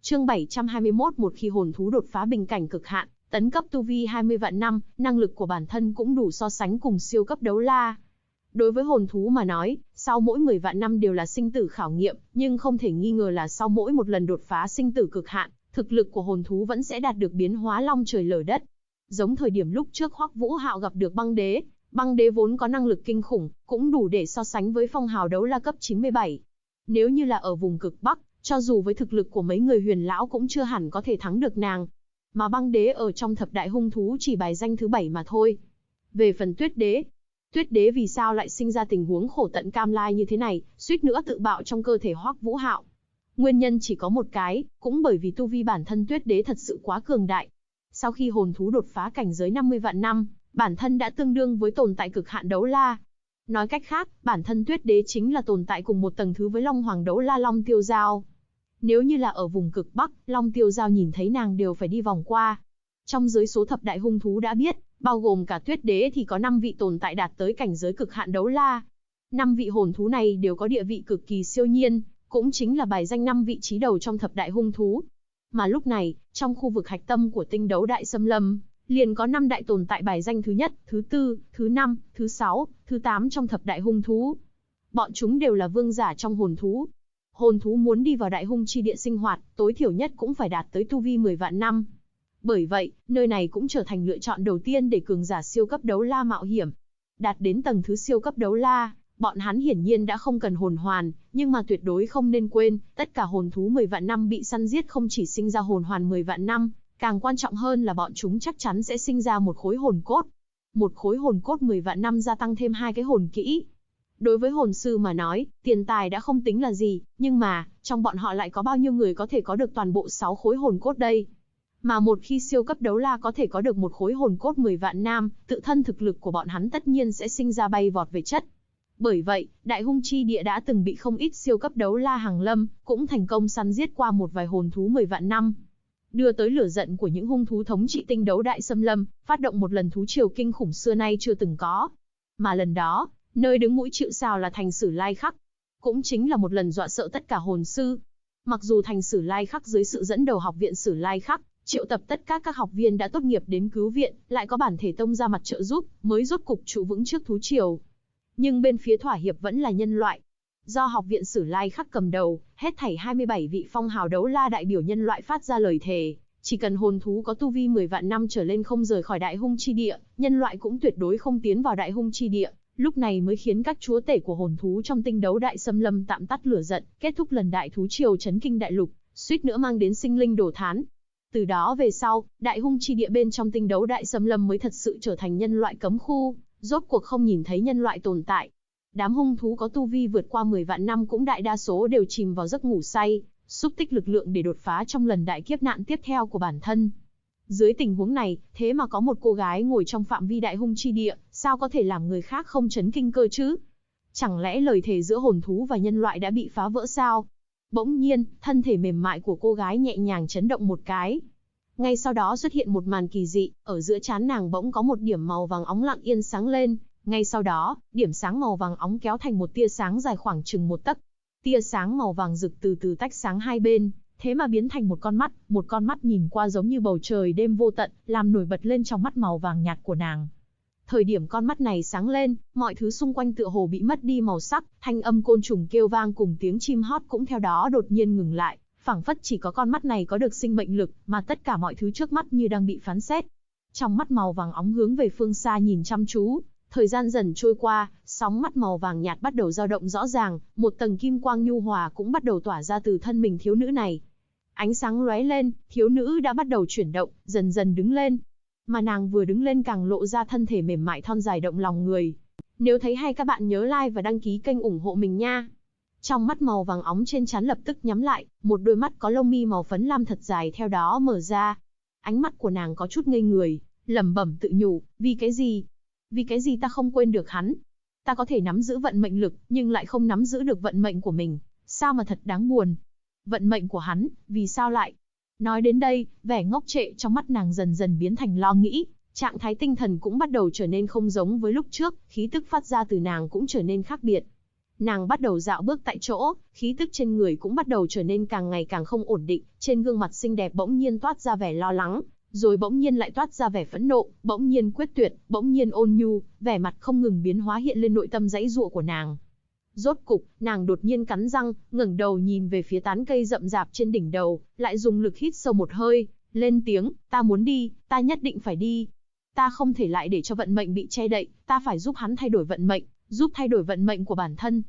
Chương 721. Một khi hồn thú đột phá bình cảnh cực hạn, tấn cấp tu vi 20 vạn năm, năng lực của bản thân cũng đủ so sánh cùng siêu cấp đấu la. Đối với hồn thú mà nói, sau mỗi 10 vạn năm đều là sinh tử khảo nghiệm, nhưng không thể nghi ngờ là sau mỗi một lần đột phá sinh tử cực hạn, thực lực của hồn thú vẫn sẽ đạt được biến hóa long trời lở đất. Giống thời điểm lúc trước Hoắc Vũ Hạo gặp được băng đế vốn có năng lực kinh khủng, cũng đủ để so sánh với phong hào đấu la cấp 97. Nếu như là ở vùng cực Bắc, cho dù với thực lực của mấy người huyền lão cũng chưa hẳn có thể thắng được nàng. Mà băng đế ở trong thập đại hung thú chỉ bài danh thứ 7 mà thôi. Về phần tuyết đế vì sao lại sinh ra tình huống khổ tận cam lai như thế này, suýt nữa tự bạo trong cơ thể Hoắc Vũ Hạo. Nguyên nhân chỉ có một cái, cũng bởi vì tu vi bản thân tuyết đế thật sự quá cường đại. Sau khi hồn thú đột phá cảnh giới 50 vạn năm, bản thân đã tương đương với tồn tại cực hạn đấu la. Nói cách khác, bản thân tuyết đế chính là tồn tại cùng một tầng thứ với Long Hoàng đấu la Long Tiêu Giao. Nếu như là ở vùng cực Bắc, Long Tiêu Giao nhìn thấy nàng đều phải đi vòng qua. Trong giới số thập đại hung thú đã biết, bao gồm cả tuyết đế thì có 5 vị tồn tại đạt tới cảnh giới cực hạn đấu la. 5 vị hồn thú này đều có địa vị cực kỳ siêu nhiên, cũng chính là bài danh 5 vị trí đầu trong thập đại hung thú. Mà lúc này, trong khu vực hạch tâm của tinh đấu đại xâm lâm, liền có 5 đại tồn tại bài danh thứ nhất, thứ tư, thứ 5, thứ 6, thứ 8 trong thập đại hung thú. Bọn chúng đều là vương giả trong hồn thú. Hồn thú muốn đi vào đại hung chi địa sinh hoạt, tối thiểu nhất cũng phải đạt tới tu vi 10 vạn năm. Bởi vậy, nơi này cũng trở thành lựa chọn đầu tiên để cường giả siêu cấp đấu la mạo hiểm. Đạt đến tầng thứ siêu cấp đấu la, bọn hắn hiển nhiên đã không cần hồn hoàn, nhưng mà tuyệt đối không nên quên, tất cả hồn thú 10 vạn năm bị săn giết không chỉ sinh ra hồn hoàn 10 vạn năm, càng quan trọng hơn là bọn chúng chắc chắn sẽ sinh ra một khối hồn cốt. Một khối hồn cốt 10 vạn năm gia tăng thêm 2 cái hồn kỹ. Đối với hồn sư mà nói, tiền tài đã không tính là gì, nhưng mà, trong bọn họ lại có bao nhiêu người có thể có được toàn bộ 6 khối hồn cốt đây? Mà một khi siêu cấp đấu la có thể có được một khối hồn cốt 10 vạn năm, tự thân thực lực của bọn hắn tất nhiên sẽ sinh ra bay vọt về chất. Bởi vậy, đại hung chi địa đã từng bị không ít siêu cấp đấu la hàng lâm, cũng thành công săn giết qua một vài hồn thú 10 vạn năm. Đưa tới lửa giận của những hung thú thống trị tinh đấu đại xâm lâm, phát động một lần thú triều kinh khủng xưa nay chưa từng có. Mà lần đó, nơi đứng mũi chịu sào là thành Sử Lai Khắc. Cũng chính là một lần dọa sợ tất cả hồn sư. Mặc dù thành Sử Lai Khắc dưới sự dẫn đầu học viện Sử Lai Khắc, triệu tập tất cả các học viên đã tốt nghiệp đến cứu viện, lại có bản thể tông ra mặt trợ giúp, mới rốt cục trụ vững trước thú triều. Nhưng bên phía thỏa hiệp vẫn là nhân loại. Do học viện Sử Lai Khắc cầm đầu, hết thảy 27 vị phong hào đấu la đại biểu nhân loại phát ra lời thề, chỉ cần hồn thú có tu vi 10 vạn năm trở lên không rời khỏi đại hung chi địa, nhân loại cũng tuyệt đối không tiến vào đại hung chi địa. Lúc này mới khiến các chúa tể của hồn thú trong tinh đấu đại xâm lâm tạm tắt lửa giận, kết thúc lần đại thú triều chấn kinh đại lục, suýt nữa mang đến sinh linh đổ thán. Từ đó về sau, đại hung chi địa bên trong tinh đấu đại xâm lâm mới thật sự trở thành nhân loại cấm khu, rốt cuộc không nhìn thấy nhân loại tồn tại. Đám hung thú có tu vi vượt qua 10 vạn năm cũng đại đa số đều chìm vào giấc ngủ say, xúc tích lực lượng để đột phá trong lần đại kiếp nạn tiếp theo của bản thân. Dưới tình huống này, thế mà có một cô gái ngồi trong phạm vi đại hung chi địa, sao có thể làm người khác không chấn kinh cơ chứ? Chẳng lẽ lời thề giữa hồn thú và nhân loại đã bị phá vỡ sao? Bỗng nhiên, thân thể mềm mại của cô gái nhẹ nhàng chấn động một cái. Ngay sau đó xuất hiện một màn kỳ dị, ở giữa trán nàng bỗng có một điểm màu vàng óng lặng yên sáng lên. Ngay sau đó, điểm sáng màu vàng óng kéo thành một tia sáng dài khoảng chừng 1 tấc. Tia sáng màu vàng rực từ từ tách sáng hai bên, thế mà biến thành một con mắt nhìn qua giống như bầu trời đêm vô tận, làm nổi bật lên trong mắt màu vàng nhạt của nàng. Thời điểm con mắt này sáng lên, mọi thứ xung quanh tựa hồ bị mất đi màu sắc, thanh âm côn trùng kêu vang cùng tiếng chim hót cũng theo đó đột nhiên ngừng lại, phảng phất chỉ có con mắt này có được sinh mệnh lực, mà tất cả mọi thứ trước mắt như đang bị phán xét. Trong mắt màu vàng óng hướng về phương xa nhìn chăm chú, thời gian dần trôi qua, sóng mắt màu vàng nhạt bắt đầu dao động rõ ràng, một tầng kim quang nhu hòa cũng bắt đầu tỏa ra từ thân mình thiếu nữ này. Ánh sáng lóe lên, thiếu nữ đã bắt đầu chuyển động, dần dần đứng lên. Mà nàng vừa đứng lên càng lộ ra thân thể mềm mại thon dài động lòng người. Nếu thấy hay các bạn nhớ like và đăng ký kênh ủng hộ mình nha. Trong mắt màu vàng óng trên trán lập tức nhắm lại, một đôi mắt có lông mi màu phấn lam thật dài theo đó mở ra. Ánh mắt của nàng có chút ngây người, lẩm bẩm tự nhủ, vì cái gì? Vì cái gì ta không quên được hắn? Ta có thể nắm giữ vận mệnh lực, nhưng lại không nắm giữ được vận mệnh của mình. Sao mà thật đáng buồn. Vận mệnh của hắn, vì sao lại? Nói đến đây, vẻ ngốc trệ trong mắt nàng dần dần biến thành lo nghĩ, trạng thái tinh thần cũng bắt đầu trở nên không giống với lúc trước, khí tức phát ra từ nàng cũng trở nên khác biệt. Nàng bắt đầu dạo bước tại chỗ, khí tức trên người cũng bắt đầu trở nên càng ngày càng không ổn định, trên gương mặt xinh đẹp bỗng nhiên toát ra vẻ lo lắng, rồi bỗng nhiên lại toát ra vẻ phẫn nộ, bỗng nhiên quyết tuyệt, bỗng nhiên ôn nhu, vẻ mặt không ngừng biến hóa hiện lên nội tâm giãy giụa của nàng. Rốt cục, nàng đột nhiên cắn răng, ngẩng đầu nhìn về phía tán cây rậm rạp trên đỉnh đầu, lại dùng lực hít sâu một hơi, lên tiếng, ta muốn đi, ta nhất định phải đi. Ta không thể lại để cho vận mệnh bị che đậy, ta phải giúp hắn thay đổi vận mệnh, giúp thay đổi vận mệnh của bản thân.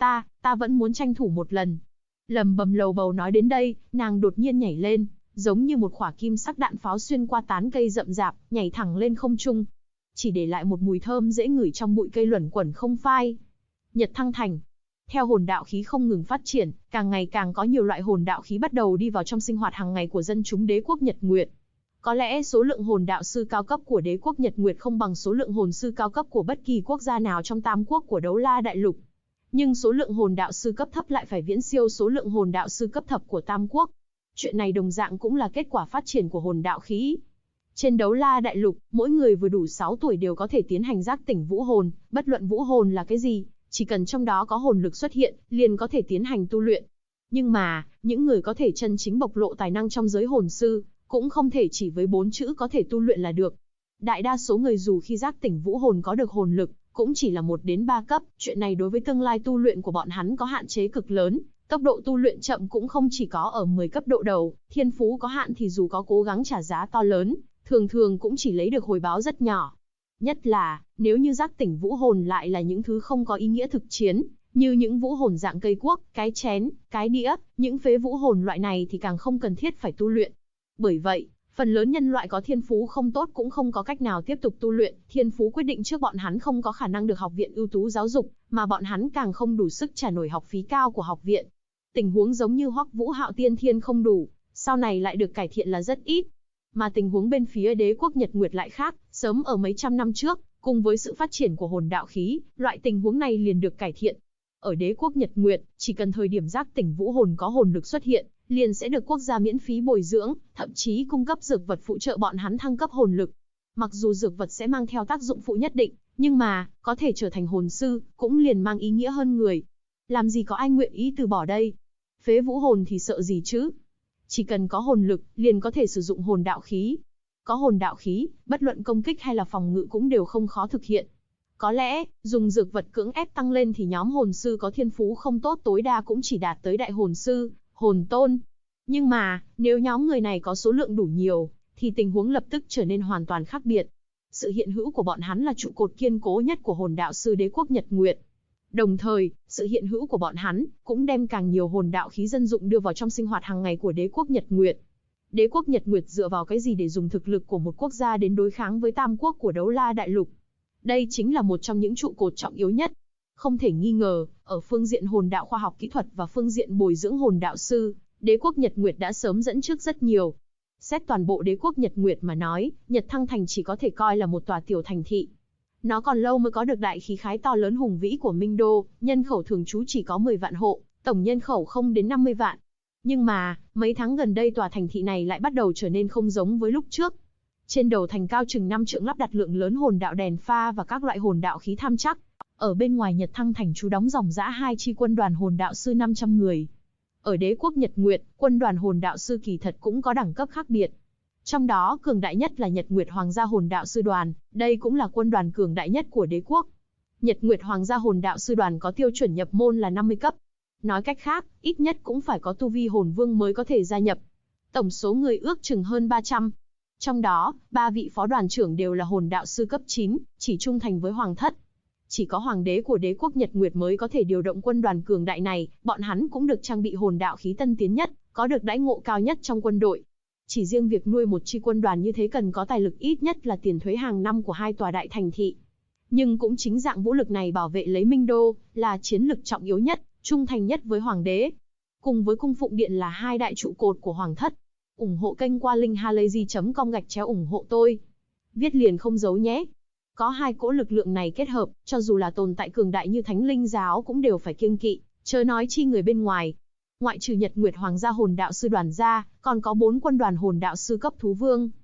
Ta vẫn muốn tranh thủ một lần. Lầm bầm lầu bầu nói đến đây, nàng đột nhiên nhảy lên, giống như một quả kim sắc đạn pháo xuyên qua tán cây rậm rạp, nhảy thẳng lên không trung. Chỉ để lại một mùi thơm dễ ngửi trong bụi cây luẩn quẩn không phai. Nhật Thăng Thành. Theo hồn đạo khí không ngừng phát triển, càng ngày càng có nhiều loại hồn đạo khí bắt đầu đi vào trong sinh hoạt hàng ngày của dân chúng đế quốc Nhật Nguyệt. Có lẽ số lượng hồn đạo sư cao cấp của đế quốc Nhật Nguyệt không bằng số lượng hồn sư cao cấp của bất kỳ quốc gia nào trong tam quốc của Đấu La Đại Lục. Nhưng số lượng hồn đạo sư cấp thấp lại phải viễn siêu số lượng hồn đạo sư cấp thập của tam quốc. Chuyện này đồng dạng cũng là kết quả phát triển của hồn đạo khí. Trên Đấu La Đại Lục, mỗi người vừa đủ 6 tuổi đều có thể tiến hành giác tỉnh vũ hồn, bất luận vũ hồn là cái gì, chỉ cần trong đó có hồn lực xuất hiện, liền có thể tiến hành tu luyện. Nhưng mà, những người có thể chân chính bộc lộ tài năng trong giới hồn sư, cũng không thể chỉ với 4 chữ có thể tu luyện là được. Đại đa số người dù khi giác tỉnh vũ hồn có được hồn lực, cũng chỉ là 1 đến 3 cấp, chuyện này đối với tương lai tu luyện của bọn hắn có hạn chế cực lớn. Tốc độ tu luyện chậm cũng không chỉ có ở 10 cấp độ đầu, thiên phú có hạn thì dù có cố gắng trả giá to lớn, thường thường cũng chỉ lấy được hồi báo rất nhỏ. Nhất là, nếu như giác tỉnh vũ hồn lại là những thứ không có ý nghĩa thực chiến, như những vũ hồn dạng cây cuốc, cái chén, cái đĩa, những phế vũ hồn loại này thì càng không cần thiết phải tu luyện. Bởi vậy, phần lớn nhân loại có thiên phú không tốt cũng không có cách nào tiếp tục tu luyện, thiên phú quyết định trước bọn hắn không có khả năng được học viện ưu tú giáo dục, mà bọn hắn càng không đủ sức trả nổi học phí cao của học viện. Tình huống giống như Hoắc Vũ Hạo tiên thiên không đủ, sau này lại được cải thiện là rất ít. Mà tình huống bên phía đế quốc Nhật Nguyệt lại khác, sớm ở mấy trăm năm trước, cùng với sự phát triển của hồn đạo khí, loại tình huống này liền được cải thiện. Ở đế quốc Nhật Nguyệt, chỉ cần thời điểm giác tỉnh vũ hồn có hồn lực xuất hiện, liền sẽ được quốc gia miễn phí bồi dưỡng, thậm chí cung cấp dược vật phụ trợ bọn hắn thăng cấp hồn lực. Mặc dù dược vật sẽ mang theo tác dụng phụ nhất định, nhưng mà, có thể trở thành hồn sư, cũng liền mang ý nghĩa hơn người. Làm gì có ai nguyện ý từ bỏ đây? Phế vũ hồn thì sợ gì chứ? Chỉ cần có hồn lực, liền có thể sử dụng hồn đạo khí. Có hồn đạo khí, bất luận công kích hay là phòng ngự cũng đều không khó thực hiện. Có lẽ, dùng dược vật cưỡng ép tăng lên thì nhóm hồn sư có thiên phú không tốt tối đa cũng chỉ đạt tới đại hồn sư, hồn tôn. Nhưng mà, nếu nhóm người này có số lượng đủ nhiều, thì tình huống lập tức trở nên hoàn toàn khác biệt. Sự hiện hữu của bọn hắn là trụ cột kiên cố nhất của hồn đạo sư đế quốc Nhật Nguyệt. Đồng thời, sự hiện hữu của bọn hắn cũng đem càng nhiều hồn đạo khí dân dụng đưa vào trong sinh hoạt hàng ngày của đế quốc Nhật Nguyệt. Đế quốc Nhật Nguyệt dựa vào cái gì để dùng thực lực của một quốc gia đến đối kháng với tam quốc của Đấu La Đại Lục? Đây chính là một trong những trụ cột trọng yếu nhất. Không thể nghi ngờ, ở phương diện hồn đạo khoa học kỹ thuật và phương diện bồi dưỡng hồn đạo sư, đế quốc Nhật Nguyệt đã sớm dẫn trước rất nhiều. Xét toàn bộ đế quốc Nhật Nguyệt mà nói, Nhật Thăng Thành chỉ có thể coi là một tòa tiểu thành thị. Nó còn lâu mới có được đại khí khái to lớn hùng vĩ của Minh Đô, nhân khẩu thường trú chỉ có 10 vạn hộ, tổng nhân khẩu không đến 50 vạn. Nhưng mà, mấy tháng gần đây tòa thành thị này lại bắt đầu trở nên không giống với lúc trước. Trên đầu thành cao chừng 5 trượng lắp đặt lượng lớn hồn đạo đèn pha và các loại hồn đạo khí tham chắc. Ở bên ngoài Nhật Thăng Thành trú đóng dòng dã 2 chi quân đoàn hồn đạo sư 500 người. Ở đế quốc Nhật Nguyệt, quân đoàn hồn đạo sư kỳ thật cũng có đẳng cấp khác biệt. Trong đó cường đại nhất là Nhật Nguyệt Hoàng gia hồn đạo sư đoàn, đây cũng là quân đoàn cường đại nhất của đế quốc. Nhật Nguyệt Hoàng gia hồn đạo sư đoàn có tiêu chuẩn nhập môn là 50 cấp. Nói cách khác, ít nhất cũng phải có tu vi hồn vương mới có thể gia nhập. Tổng số người ước chừng hơn 300. Trong đó, 3 vị phó đoàn trưởng đều là hồn đạo sư cấp 9, chỉ trung thành với hoàng thất. Chỉ có hoàng đế của đế quốc Nhật Nguyệt mới có thể điều động quân đoàn cường đại này, bọn hắn cũng được trang bị hồn đạo khí tân tiến nhất, có được đãi ngộ cao nhất trong quân đội. Chỉ riêng việc nuôi một chi quân đoàn như thế cần có tài lực ít nhất là tiền thuế hàng năm của 2 tòa đại thành thị. Nhưng cũng chính dạng vũ lực này bảo vệ lấy Minh Đô, là chiến lực trọng yếu nhất, trung thành nhất với hoàng đế. Cùng với cung phụng điện là 2 đại trụ cột của hoàng thất. Ủng hộ kênh qua link halayzi.com/ủng hộ tôi. Viết liền không giấu nhé. Có 2 cỗ lực lượng này kết hợp, cho dù là tồn tại cường đại như Thánh Linh giáo cũng đều phải kiêng kỵ, chớ nói chi người bên ngoài. Ngoại trừ Nhật Nguyệt Hoàng gia hồn đạo sư đoàn ra, còn có 4 quân đoàn hồn đạo sư cấp thú vương.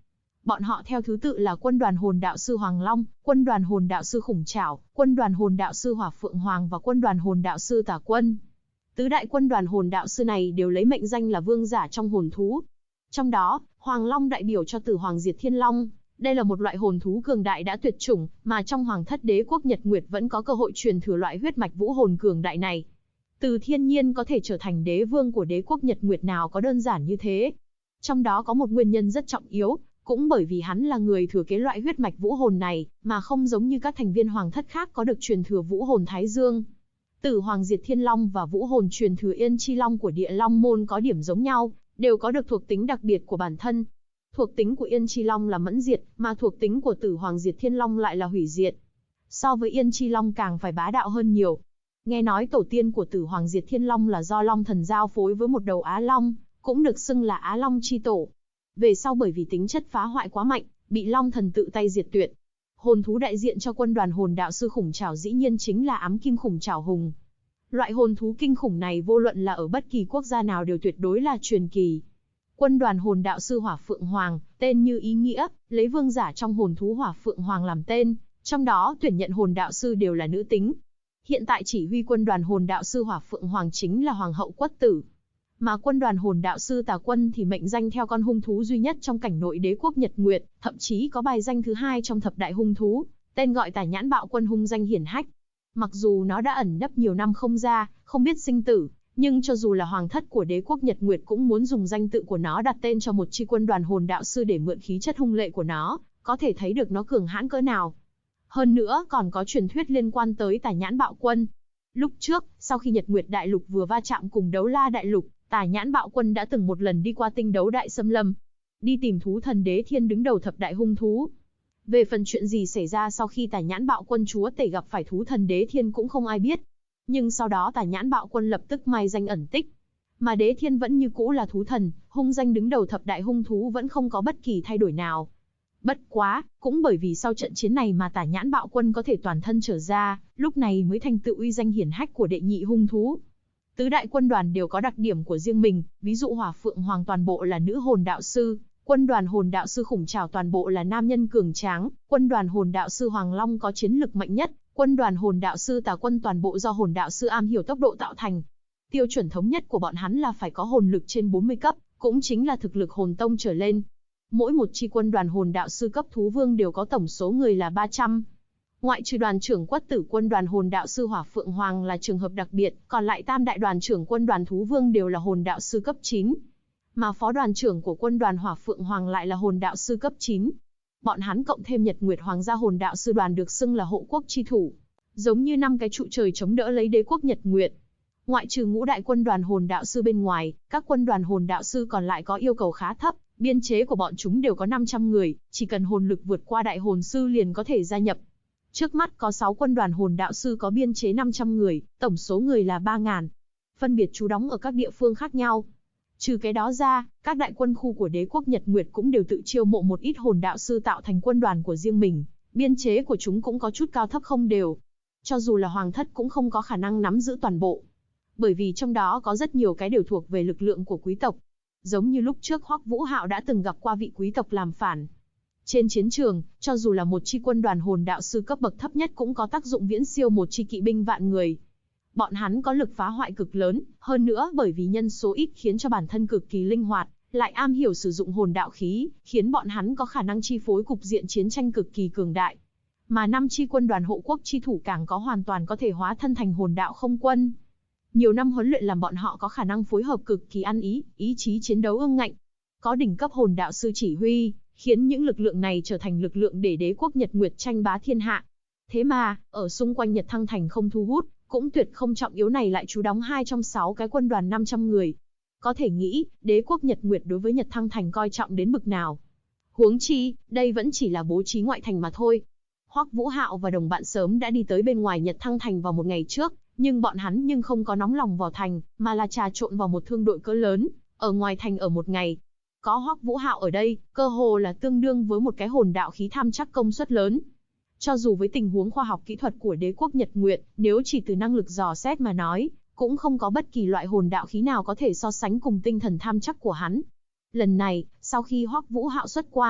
Bọn họ theo thứ tự là quân đoàn hồn đạo sư Hoàng Long, quân đoàn hồn đạo sư Khủng Trảo, quân đoàn hồn đạo sư Hỏa Phượng Hoàng và quân đoàn hồn đạo sư Tà Quân. Tứ đại quân đoàn hồn đạo sư này đều lấy mệnh danh là vương giả trong hồn thú. Trong đó, Hoàng Long đại biểu cho Tử Hoàng Diệt Thiên Long. Đây là một loại hồn thú cường đại đã tuyệt chủng, mà trong Hoàng thất đế quốc Nhật Nguyệt vẫn có cơ hội truyền thừa loại huyết mạch vũ hồn cường đại này. Từ thiên nhiên có thể trở thành đế vương của đế quốc Nhật Nguyệt nào có đơn giản như thế. Trong đó có một nguyên nhân rất trọng yếu, cũng bởi vì hắn là người thừa kế loại huyết mạch vũ hồn này, mà không giống như các thành viên hoàng thất khác có được truyền thừa vũ hồn Thái Dương. Tử Hoàng Diệt Thiên Long và vũ hồn truyền thừa Yên Chi Long của Địa Long môn có điểm giống nhau, đều có được thuộc tính đặc biệt của bản thân. Thuộc tính của Yên Chi Long là mẫn diệt, mà thuộc tính của Tử Hoàng Diệt Thiên Long lại là hủy diệt. So với Yên Chi Long càng phải bá đạo hơn nhiều. Nghe nói tổ tiên của Tử Hoàng Diệt Thiên Long là do Long Thần giao phối với một đầu Á Long, cũng được xưng là Á Long chi tổ. Về sau bởi vì tính chất phá hoại quá mạnh, bị Long Thần tự tay diệt tuyệt. Hồn thú đại diện cho quân đoàn hồn đạo sư Khủng Trảo dĩ nhiên chính là ám kim khủng trảo hùng. Loại hồn thú kinh khủng này vô luận là ở bất kỳ quốc gia nào đều tuyệt đối là truyền kỳ. Quân đoàn hồn đạo sư Hỏa Phượng Hoàng, tên như ý nghĩa, lấy vương giả trong hồn thú Hỏa Phượng Hoàng làm tên, trong đó tuyển nhận hồn đạo sư đều là nữ tính. Hiện tại chỉ huy quân đoàn hồn đạo sư Hỏa Phượng Hoàng chính là Hoàng hậu Quất Tử. Mà quân đoàn hồn đạo sư Tà Quân thì mệnh danh theo con hung thú duy nhất trong cảnh nội đế quốc Nhật Nguyệt, thậm chí có bài danh thứ 2 trong thập đại hung thú, tên gọi Tà Nhãn Bạo Quân hung danh hiển hách. Mặc dù nó đã ẩn nấp nhiều năm không ra, không biết sinh tử, nhưng cho dù là hoàng thất của đế quốc Nhật Nguyệt cũng muốn dùng danh tự của nó đặt tên cho một chi quân đoàn hồn đạo sư để mượn khí chất hung lệ của nó, có thể thấy được nó cường hãn cỡ nào. Hơn nữa còn có truyền thuyết liên quan tới Tà Nhãn Bạo Quân. Lúc trước, sau khi Nhật Nguyệt Đại Lục vừa va chạm cùng Đấu La Đại Lục, Tà Nhãn Bạo Quân đã từng một lần đi qua tinh đấu đại xâm lâm, đi tìm thú thần Đế Thiên đứng đầu thập đại hung thú. Về phần chuyện gì xảy ra sau khi Tà Nhãn Bạo Quân chúa tể gặp phải thú thần Đế Thiên cũng không ai biết. Nhưng sau đó Tà Nhãn Bạo Quân lập tức mai danh ẩn tích. Mà Đế Thiên vẫn như cũ là thú thần, hung danh đứng đầu thập đại hung thú vẫn không có bất kỳ thay đổi nào. Bất quá, cũng bởi vì sau trận chiến này mà Tà Nhãn Bạo Quân có thể toàn thân trở ra, lúc này mới thành tựu uy danh hiển hách của đệ nhị hung thú. Tứ đại quân đoàn đều có đặc điểm của riêng mình, ví dụ Hỏa Phượng Hoàng toàn bộ là nữ hồn đạo sư, quân đoàn hồn đạo sư Khủng Trảo toàn bộ là nam nhân cường tráng, quân đoàn hồn đạo sư Hoàng Long có chiến lực mạnh nhất, quân đoàn hồn đạo sư Tà Quân toàn bộ do hồn đạo sư am hiểu tốc độ tạo thành. Tiêu chuẩn thống nhất của bọn hắn là phải có hồn lực trên 40 cấp, cũng chính là thực lực hồn tông trở lên. Mỗi một chi quân đoàn hồn đạo sư cấp thú vương đều có tổng số người là 300. Ngoại trừ đoàn trưởng Quất Tử quân đoàn hồn đạo sư Hỏa Phượng Hoàng là trường hợp đặc biệt, còn lại tam đại đoàn trưởng quân đoàn thú vương đều là hồn đạo sư cấp 9. Mà phó đoàn trưởng của quân đoàn Hỏa Phượng Hoàng lại là hồn đạo sư cấp 9. Bọn hắn cộng thêm Nhật Nguyệt Hoàng gia hồn đạo sư đoàn được xưng là hộ quốc chi thủ, giống như 5 cái trụ trời chống đỡ lấy đế quốc Nhật Nguyệt. Ngoại trừ ngũ đại quân đoàn hồn đạo sư bên ngoài, các quân đoàn hồn đạo sư còn lại có yêu cầu khá thấp, biên chế của bọn chúng đều có 500 người, chỉ cần hồn lực vượt qua đại hồn sư liền có thể gia nhập. Trước mắt có 6 quân đoàn hồn đạo sư có biên chế 500 người, tổng số người là 3.000. Phân biệt trú đóng ở các địa phương khác nhau. Trừ cái đó ra, các đại quân khu của đế quốc Nhật Nguyệt cũng đều tự chiêu mộ một ít hồn đạo sư tạo thành quân đoàn của riêng mình, biên chế của chúng cũng có chút cao thấp không đều. Cho dù là hoàng thất cũng không có khả năng nắm giữ toàn bộ. Bởi vì trong đó có rất nhiều cái đều thuộc về lực lượng của quý tộc. Giống như lúc trước Hoắc Vũ Hạo đã từng gặp qua vị quý tộc làm phản. Trên chiến trường, cho dù là một chi quân đoàn hồn đạo sư cấp bậc thấp nhất cũng có tác dụng viễn siêu một chi kỵ binh vạn người. Bọn hắn có lực phá hoại cực lớn, hơn nữa bởi vì nhân số ít khiến cho bản thân cực kỳ linh hoạt, lại am hiểu sử dụng hồn đạo khí, khiến bọn hắn có khả năng chi phối cục diện chiến tranh cực kỳ cường đại. Mà 5 chi quân đoàn hộ quốc chi thủ càng có hoàn toàn có thể hóa thân thành hồn đạo không quân. Nhiều năm huấn luyện làm bọn họ có khả năng phối hợp cực kỳ ăn ý, ý chí chiến đấu ương ngạnh. Có đỉnh cấp hồn đạo sư chỉ huy, khiến những lực lượng này trở thành lực lượng để đế quốc Nhật Nguyệt tranh bá thiên hạ. Thế mà, ở xung quanh Nhật Thăng Thành không thu hút, cũng tuyệt không trọng yếu này lại trú đóng 2 trong 6 cái quân đoàn 500 người. Có thể nghĩ, đế quốc Nhật Nguyệt đối với Nhật Thăng Thành coi trọng đến bực nào. Huống chi, đây vẫn chỉ là bố trí ngoại thành mà thôi. Hoắc Vũ Hạo và đồng bạn sớm đã đi tới bên ngoài Nhật Thăng Thành vào một ngày trước, nhưng bọn hắn không có nóng lòng vào thành, mà là trà trộn vào một thương đội cỡ lớn, ở ngoài thành ở một ngày. Có Hoắc Vũ Hạo ở đây, cơ hồ là tương đương với một cái hồn đạo khí tham chắc công suất lớn. Cho dù với tình huống khoa học kỹ thuật của đế quốc Nhật Nguyệt, nếu chỉ từ năng lực dò xét mà nói, cũng không có bất kỳ loại hồn đạo khí nào có thể so sánh cùng tinh thần tham chắc của hắn. Lần này, sau khi Hoắc Vũ Hạo xuất quan,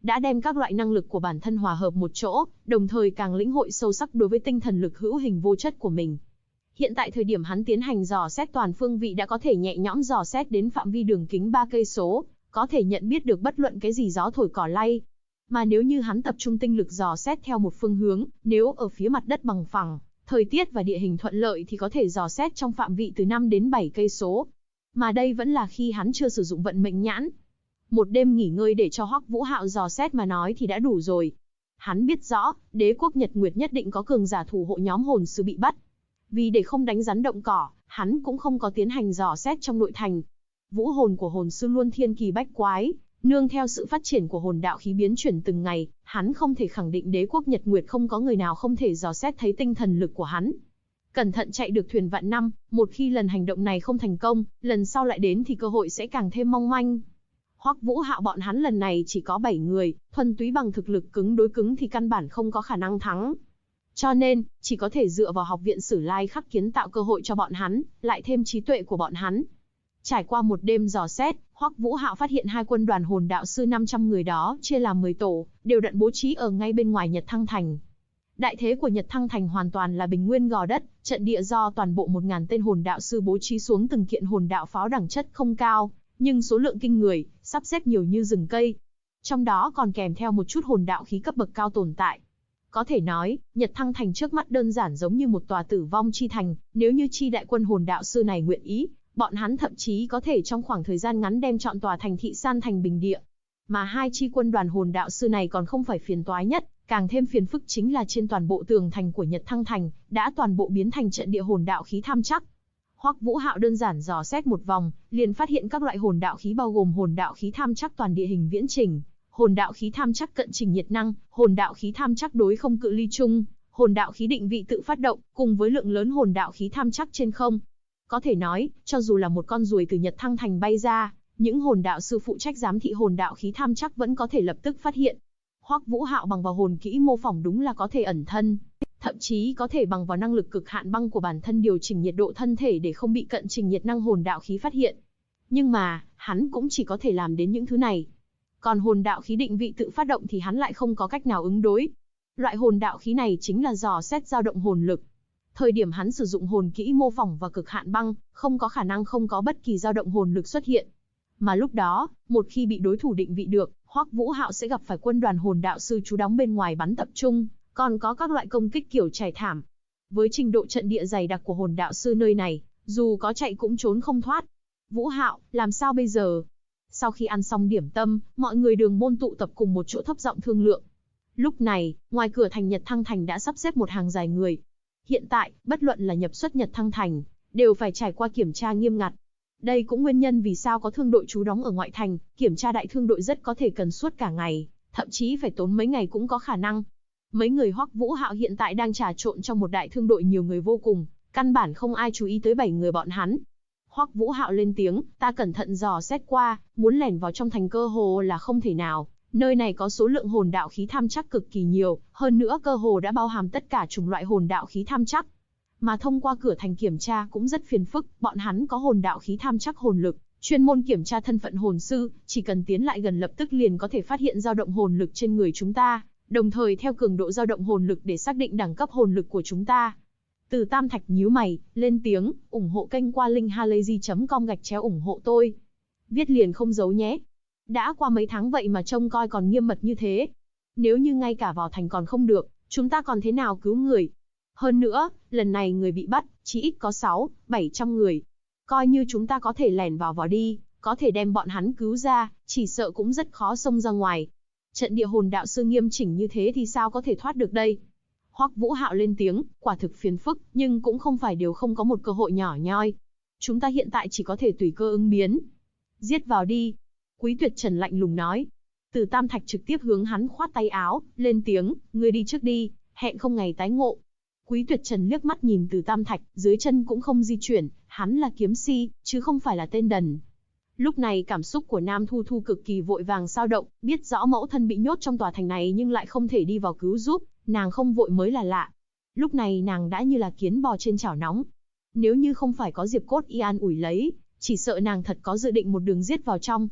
đã đem các loại năng lực của bản thân hòa hợp một chỗ, đồng thời càng lĩnh hội sâu sắc đối với tinh thần lực hữu hình vô chất của mình. Hiện tại thời điểm hắn tiến hành dò xét toàn phương vị đã có thể nhẹ nhõm dò xét đến phạm vi đường kính 3 cây số, có thể nhận biết được bất luận cái gì gió thổi cỏ lay. Mà nếu như hắn tập trung tinh lực dò xét theo một phương hướng, nếu ở phía mặt đất bằng phẳng, thời tiết và địa hình thuận lợi thì có thể dò xét trong phạm vị từ 5 đến 7 cây số. Mà đây vẫn là khi hắn chưa sử dụng vận mệnh nhãn. Một đêm nghỉ ngơi để cho Hoắc Vũ Hạo dò xét mà nói thì đã đủ rồi. Hắn biết rõ, đế quốc Nhật Nguyệt nhất định có cường giả thủ hộ nhóm hồn sư bị bắt. Vì để không đánh rắn động cỏ, hắn cũng không có tiến hành dò xét trong nội thành. Vũ hồn của hồn sư luôn thiên kỳ bách quái, nương theo sự phát triển của hồn đạo khí biến chuyển từng ngày, hắn không thể khẳng định đế quốc Nhật Nguyệt không có người nào không thể dò xét thấy tinh thần lực của hắn. Cẩn thận chạy được thuyền vạn năm, một khi lần hành động này không thành công, lần sau lại đến thì cơ hội sẽ càng thêm mong manh. Hoắc Vũ Hạo bọn hắn lần này chỉ có 7 người, thuần túy bằng thực lực cứng đối cứng thì căn bản không có khả năng thắng. Cho nên, chỉ có thể dựa vào học viện Sử Lai Khắc kiến tạo cơ hội cho bọn hắn, lại thêm trí tuệ của bọn hắn. Trải qua một đêm dò xét, Hoắc Vũ Hạo phát hiện hai quân đoàn hồn đạo sư 500 người đó chia làm 10 tổ, đều đặn bố trí ở ngay bên ngoài Nhật Thăng Thành. Đại thế của Nhật Thăng Thành hoàn toàn là bình nguyên gò đất, trận địa do toàn bộ 1000 tên hồn đạo sư bố trí xuống từng kiện hồn đạo pháo đẳng chất không cao, nhưng số lượng kinh người, sắp xếp nhiều như rừng cây. Trong đó còn kèm theo một chút hồn đạo khí cấp bậc cao tồn tại. Có thể nói, Nhật Thăng Thành trước mắt đơn giản giống như một tòa tử vong chi thành, nếu như chi đại quân hồn đạo sư này nguyện ý, bọn hắn thậm chí có thể trong khoảng thời gian ngắn đem trọn tòa thành thị san thành bình địa. Mà hai chi quân đoàn hồn đạo sư này còn không phải phiền toái nhất, càng thêm phiền phức chính là trên toàn bộ tường thành của Nhật Thăng Thành, đã toàn bộ biến thành trận địa hồn đạo khí tham chắc. Hoắc Vũ Hạo đơn giản dò xét một vòng, liền phát hiện các loại hồn đạo khí bao gồm hồn đạo khí tham chắc toàn địa hình viễn trình, hồn đạo khí tham chắc cận trình nhiệt năng, hồn đạo khí tham chắc đối không cự ly chung, hồn đạo khí định vị tự phát động, cùng với lượng lớn hồn đạo khí tham chắc trên không. Có thể nói, cho dù là một con ruồi từ Nhật Thăng Thành bay ra, những hồn đạo sư phụ trách giám thị hồn đạo khí tham chắc vẫn có thể lập tức phát hiện. Hoắc Vũ Hạo bằng vào hồn kỹ mô phỏng đúng là có thể ẩn thân, thậm chí có thể bằng vào năng lực cực hạn băng của bản thân điều chỉnh nhiệt độ thân thể để không bị cận trình nhiệt năng hồn đạo khí phát hiện. Nhưng mà, hắn cũng chỉ có thể làm đến những thứ này. Còn hồn đạo khí định vị tự phát động thì hắn lại không có cách nào ứng đối. Loại hồn đạo khí này chính là dò xét dao động hồn lực. Thời điểm hắn sử dụng hồn kỹ mô phỏng và cực hạn băng, không có khả năng không có bất kỳ dao động hồn lực xuất hiện. Mà lúc đó, một khi bị đối thủ định vị được, Hoắc Vũ Hạo sẽ gặp phải quân đoàn hồn đạo sư trú đóng bên ngoài bắn tập trung, còn có các loại công kích kiểu trải thảm. Với trình độ trận địa dày đặc của hồn đạo sư nơi này, dù có chạy cũng trốn không thoát. Vũ Hạo, làm sao bây giờ? Sau khi ăn xong điểm tâm, mọi người đường môn tụ tập cùng một chỗ thấp giọng thương lượng. Lúc này, ngoài cửa thành Nhật Thăng Thành đã sắp xếp một hàng dài người. Hiện tại, bất luận là nhập xuất Nhật Thăng Thành, đều phải trải qua kiểm tra nghiêm ngặt. Đây cũng nguyên nhân vì sao có thương đội trú đóng ở ngoại thành, kiểm tra đại thương đội rất có thể cần suốt cả ngày, thậm chí phải tốn mấy ngày cũng có khả năng. Mấy người Hoắc Vũ Hạo hiện tại đang trà trộn trong một đại thương đội nhiều người vô cùng, căn bản không ai chú ý tới 7 người bọn hắn. Hoắc Vũ Hạo lên tiếng, ta cẩn thận dò xét qua, muốn lẻn vào trong thành cơ hồ là không thể nào. Nơi này có số lượng hồn đạo khí tham chắc cực kỳ nhiều, hơn nữa cơ hồ đã bao hàm tất cả chủng loại hồn đạo khí tham chắc. Mà thông qua cửa thành kiểm tra cũng rất phiền phức, bọn hắn có hồn đạo khí tham chắc hồn lực, chuyên môn kiểm tra thân phận hồn sư, chỉ cần tiến lại gần lập tức liền có thể phát hiện dao động hồn lực trên người chúng ta, đồng thời theo cường độ dao động hồn lực để xác định đẳng cấp hồn lực của chúng ta. Từ Tam Thạch nhíu mày, lên tiếng, ủng hộ kênh qua linkhalazy.com/ủng hộ tôi. Viết liền không giấu nhé. Đã qua mấy tháng vậy mà trông coi còn nghiêm mật như thế. Nếu như ngay cả vào thành còn không được, chúng ta còn thế nào cứu người? Hơn nữa, lần này người bị bắt, chỉ ít có 600-700 người. Coi như chúng ta có thể lẻn vào đi, có thể đem bọn hắn cứu ra, chỉ sợ cũng rất khó xông ra ngoài. Trận địa hồn đạo sư nghiêm chỉnh như thế thì sao có thể thoát được đây? Hoắc Vũ Hạo lên tiếng, quả thực phiền phức, nhưng cũng không phải đều không có một cơ hội nhỏ nhoi. Chúng ta hiện tại chỉ có thể tùy cơ ứng biến. Giết vào đi. Quý Tuyệt Trần lạnh lùng nói. Từ Tam Thạch trực tiếp hướng hắn khoát tay áo, lên tiếng, ngươi đi trước đi, hẹn không ngày tái ngộ. Quý Tuyệt Trần liếc mắt nhìn Từ Tam Thạch, dưới chân cũng không di chuyển, hắn là kiếm si, chứ không phải là tên đần. Lúc này cảm xúc của Nam Thu Thu cực kỳ vội vàng dao động, biết rõ mẫu thân bị nhốt trong tòa thành này nhưng lại không thể đi vào cứu giúp, nàng không vội mới là lạ. Lúc này nàng đã như là kiến bò trên chảo nóng. Nếu như không phải có Diệp Cốt Y an ủi lấy, chỉ sợ nàng thật có dự định một đường giết vào trong.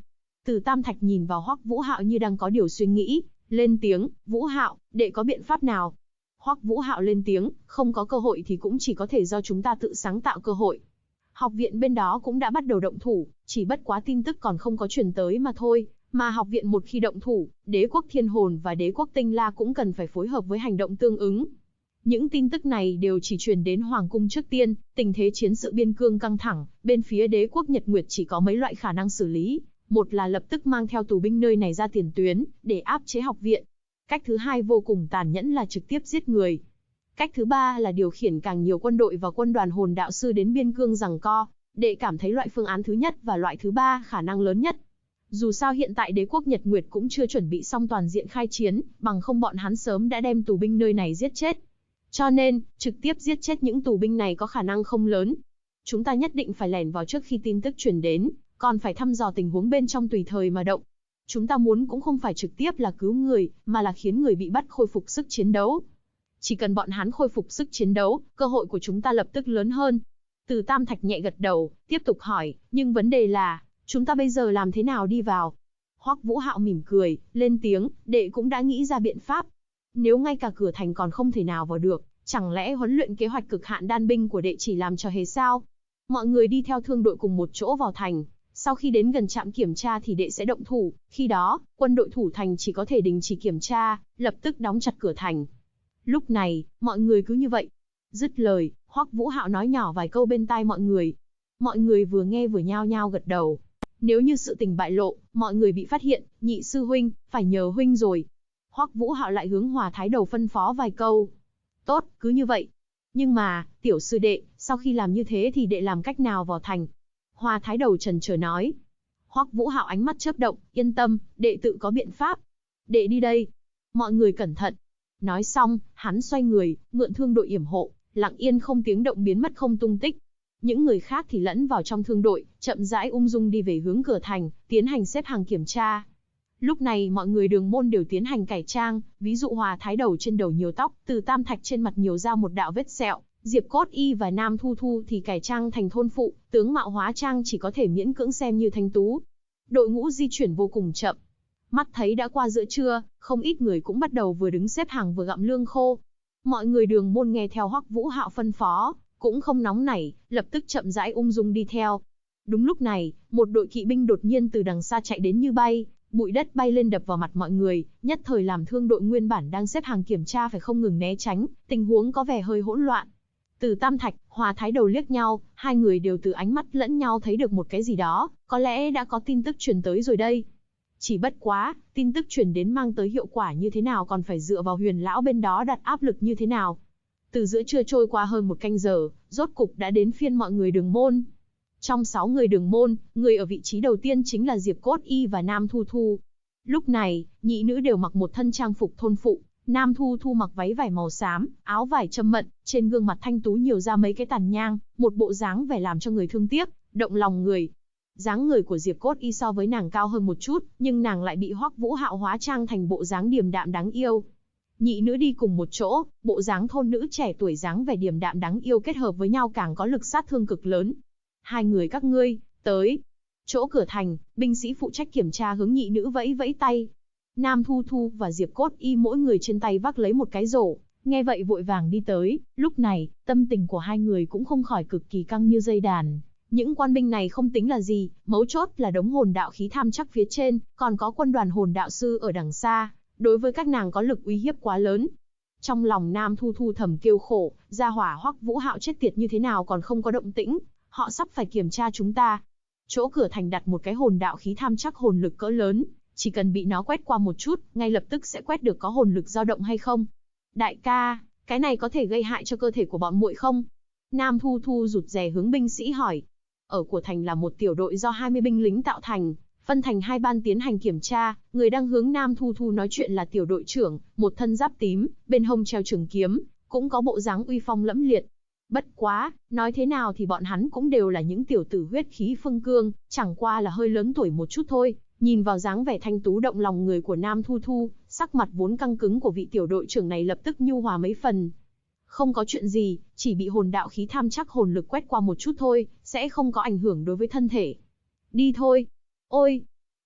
Từ Tam Thạch nhìn vào Hoắc Vũ Hạo như đang có điều suy nghĩ, lên tiếng, Vũ Hạo, đệ có biện pháp nào? Hoắc Vũ Hạo lên tiếng, không có cơ hội thì cũng chỉ có thể do chúng ta tự sáng tạo cơ hội. Học viện bên đó cũng đã bắt đầu động thủ, chỉ bất quá tin tức còn không có truyền tới mà thôi. Mà học viện một khi động thủ, đế quốc Thiên Hồn và đế quốc Tinh La cũng cần phải phối hợp với hành động tương ứng. Những tin tức này đều chỉ truyền đến Hoàng cung trước tiên, tình thế chiến sự biên cương căng thẳng, bên phía đế quốc Nhật Nguyệt chỉ có mấy loại khả năng xử lý. Một là lập tức mang theo tù binh nơi này ra tiền tuyến, để áp chế học viện. Cách thứ hai vô cùng tàn nhẫn là trực tiếp giết người. Cách thứ ba là điều khiển càng nhiều quân đội và quân đoàn hồn đạo sư đến biên cương giằng co. Đệ cảm thấy loại phương án thứ nhất và loại thứ ba khả năng lớn nhất. Dù sao hiện tại đế quốc Nhật Nguyệt cũng chưa chuẩn bị xong toàn diện khai chiến, bằng không bọn hắn sớm đã đem tù binh nơi này giết chết. Cho nên, trực tiếp giết chết những tù binh này có khả năng không lớn. Chúng ta nhất định phải lẻn vào trước khi tin tức truyền đến, còn phải thăm dò tình huống bên trong tùy thời mà động. Chúng ta muốn cũng không phải trực tiếp là cứu người, mà là khiến người bị bắt khôi phục sức chiến đấu. Chỉ cần bọn hắn khôi phục sức chiến đấu, cơ hội của chúng ta lập tức lớn hơn. Từ Tam Thạch nhẹ gật đầu, tiếp tục hỏi, nhưng vấn đề là, chúng ta bây giờ làm thế nào đi vào? Hoắc Vũ Hạo mỉm cười, lên tiếng, đệ cũng đã nghĩ ra biện pháp. Nếu ngay cả cửa thành còn không thể nào vào được, chẳng lẽ huấn luyện kế hoạch cực hạn đan binh của đệ chỉ làm trò hề sao? Mọi người đi theo thương đội cùng một chỗ vào thành, sau khi đến gần trạm kiểm tra thì đệ sẽ động thủ, khi đó, quân đội thủ thành chỉ có thể đình chỉ kiểm tra, lập tức đóng chặt cửa thành. Lúc này, mọi người cứ như vậy. Dứt lời, Hoắc Vũ Hạo nói nhỏ vài câu bên tai mọi người. Mọi người vừa nghe vừa nhao nhao gật đầu. Nếu như sự tình bại lộ, mọi người bị phát hiện, nhị sư huynh, phải nhờ huynh rồi. Hoắc Vũ Hạo lại hướng Hòa Thái Đầu phân phó vài câu. Tốt, cứ như vậy. Nhưng mà, tiểu sư đệ, sau khi làm như thế thì đệ làm cách nào vào thành? Hòa Thái Đầu trần chờ nói. Hoắc Vũ Hạo ánh mắt chớp động, yên tâm, đệ tự có biện pháp. Đệ đi đây. Mọi người cẩn thận. Nói xong, hắn xoay người, mượn thương đội yểm hộ, lặng yên không tiếng động biến mất không tung tích. Những người khác thì lẫn vào trong thương đội, chậm rãi ung dung đi về hướng cửa thành, tiến hành xếp hàng kiểm tra. Lúc này mọi người đường môn đều tiến hành cải trang, ví dụ Hòa Thái Đầu trên đầu nhiều tóc, Từ Tam Thạch trên mặt nhiều ra một đạo vết sẹo, Diệp Cốt Y và Nam Thu Thu thì cải trang thành thôn phụ, tướng mạo hóa trang chỉ có thể miễn cưỡng xem như thanh tú. Đội ngũ di chuyển vô cùng chậm. Mắt thấy đã qua giữa trưa, không ít người cũng bắt đầu vừa đứng xếp hàng vừa gặm lương khô. Mọi người đường môn nghe theo Hoắc Vũ Hạo phân phó, cũng không nóng nảy, lập tức chậm rãi ung dung đi theo. Đúng lúc này, một đội kỵ binh đột nhiên từ đằng xa chạy đến như bay, bụi đất bay lên đập vào mặt mọi người, nhất thời làm thương đội nguyên bản đang xếp hàng kiểm tra phải không ngừng né tránh, tình huống có vẻ hơi hỗn loạn. Từ Tam Thạch, Hòa Thái Đầu liếc nhau, hai người đều từ ánh mắt lẫn nhau thấy được một cái gì đó, có lẽ đã có tin tức truyền tới rồi đây. Chỉ bất quá, tin tức truyền đến mang tới hiệu quả như thế nào còn phải dựa vào Huyền lão bên đó đặt áp lực như thế nào. Từ giữa trưa trôi qua hơn một canh giờ, rốt cục đã đến phiên mọi người đường môn. Trong 6 người đường môn, người ở vị trí đầu tiên chính là Diệp Cốt Y và Nam Thu Thu. Lúc này, nhị nữ đều mặc một thân trang phục thôn phụ, Nam Thu Thu mặc váy vải màu xám, áo vải châm mận, trên gương mặt thanh tú nhiều ra mấy cái tàn nhang, một bộ dáng vẻ làm cho người thương tiếc, động lòng người. Dáng người của Diệp Cốt Y so với nàng cao hơn một chút, nhưng nàng lại bị Hoắc Vũ Hạo hóa trang thành bộ dáng điềm đạm đáng yêu. Nhị nữ đi cùng một chỗ, bộ dáng thôn nữ trẻ tuổi dáng vẻ điềm đạm đáng yêu kết hợp với nhau càng có lực sát thương cực lớn. Hai người các ngươi, tới. Chỗ cửa thành, binh sĩ phụ trách kiểm tra hướng nhị nữ vẫy vẫy tay. Nam Thu Thu và Diệp Cốt Y mỗi người trên tay vác lấy một cái rổ, nghe vậy vội vàng đi tới. Lúc này, tâm tình của hai người cũng không khỏi cực kỳ căng như dây đàn. Những quan binh này không tính là gì, mấu chốt là đống hồn đạo khí tham chắc phía trên, còn có quân đoàn hồn đạo sư ở đằng xa, đối với các nàng có lực uy hiếp quá lớn. Trong lòng Nam Thu Thu thầm kêu khổ, gia hỏa Hoắc Vũ Hạo chết tiệt như thế nào còn không có động tĩnh, họ sắp phải kiểm tra chúng ta. Chỗ cửa thành đặt một cái hồn đạo khí tham chắc hồn lực cỡ lớn, chỉ cần bị nó quét qua một chút, ngay lập tức sẽ quét được có hồn lực dao động hay không. Đại ca, cái này có thể gây hại cho cơ thể của bọn muội không? Nam Thu Thu rụt rè hướng binh sĩ hỏi. Ở của thành là một tiểu đội do 20 binh lính tạo thành, phân thành hai ban tiến hành kiểm tra, người đang hướng Nam Thu Thu nói chuyện là tiểu đội trưởng, một thân giáp tím, bên hông treo trường kiếm, cũng có bộ dáng uy phong lẫm liệt. Bất quá, nói thế nào thì bọn hắn cũng đều là những tiểu tử huyết khí phương cương, chẳng qua là hơi lớn tuổi một chút thôi. Nhìn vào dáng vẻ thanh tú động lòng người của Nam Thu Thu, sắc mặt vốn căng cứng của vị tiểu đội trưởng này lập tức nhu hòa mấy phần. Không có chuyện gì, chỉ bị hồn đạo khí tham chắc hồn lực quét qua một chút thôi, sẽ không có ảnh hưởng đối với thân thể. Đi thôi. Ôi!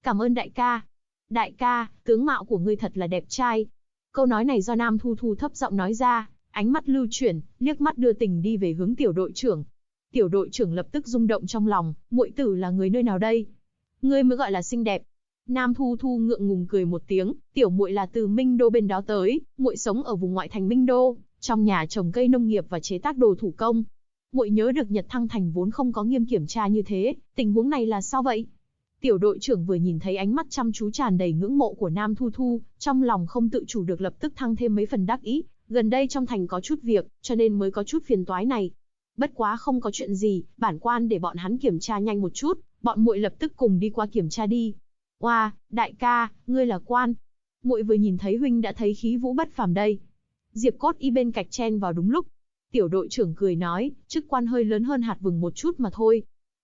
Cảm ơn đại ca. Đại ca, tướng mạo của ngươi thật là đẹp trai. Câu nói này do Nam Thu Thu thấp giọng nói ra, ánh mắt lưu chuyển, liếc mắt đưa tình đi về hướng tiểu đội trưởng. Tiểu đội trưởng lập tức rung động trong lòng, muội tử là người nơi nào đây? Ngươi mới gọi là xinh đẹp. Nam Thu Thu ngượng ngùng cười một tiếng, tiểu muội là từ Minh Đô bên đó tới, muội sống ở vùng ngoại thành Minh Đô, trong nhà trồng cây nông nghiệp và chế tác đồ thủ công. Muội nhớ được Nhật Thăng Thành vốn không có nghiêm kiểm tra như thế, tình huống này là sao vậy? Tiểu đội trưởng vừa nhìn thấy ánh mắt chăm chú tràn đầy ngưỡng mộ của Nam Thu Thu, trong lòng không tự chủ được lập tức thăng thêm mấy phần đắc ý, gần đây trong thành có chút việc, cho nên mới có chút phiền toái này. Bất quá không có chuyện gì, bản quan để bọn hắn kiểm tra nhanh một chút, bọn muội lập tức cùng đi qua kiểm tra đi. Oa, đại ca, ngươi là quan. Muội vừa nhìn thấy huynh đã thấy khí vũ bất phàm đây. Diệp Cốt Y bên cạnh chen vào đúng lúc. Tiểu đội trưởng cười nói, chức quan hơi lớn hơn hạt vừng một chút mà thôi.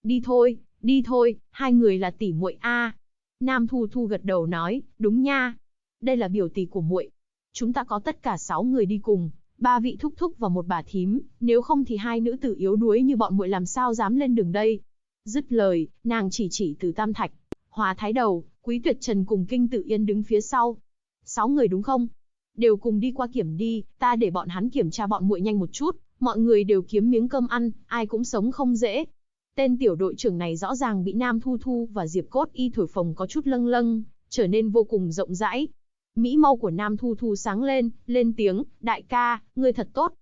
Đi thôi, hai người là tỷ muội a. Nam Thu Thu gật đầu nói, đúng nha. Đây là biểu tỷ của muội. Chúng ta có tất cả 6 người đi cùng, 3 vị thúc thúc và một bà thím, nếu không thì hai nữ tử yếu đuối như bọn muội làm sao dám lên đường đây. Dứt lời, nàng chỉ Từ Tam Thạch, Hòa Thái Đầu, Quý Tuyệt Trần cùng Kinh Tự Yên đứng phía sau. 6 người đúng không? Đều cùng đi qua kiểm đi, ta để bọn hắn kiểm tra bọn muội nhanh một chút, mọi người đều kiếm miếng cơm ăn, ai cũng sống không dễ. Tên tiểu đội trưởng này rõ ràng bị Nam Thu Thu và Diệp Cốt Y thổi phồng có chút lâng lâng, trở nên vô cùng rộng rãi. Mỹ mâu của Nam Thu Thu sáng lên, lên tiếng, đại ca, ngươi thật tốt.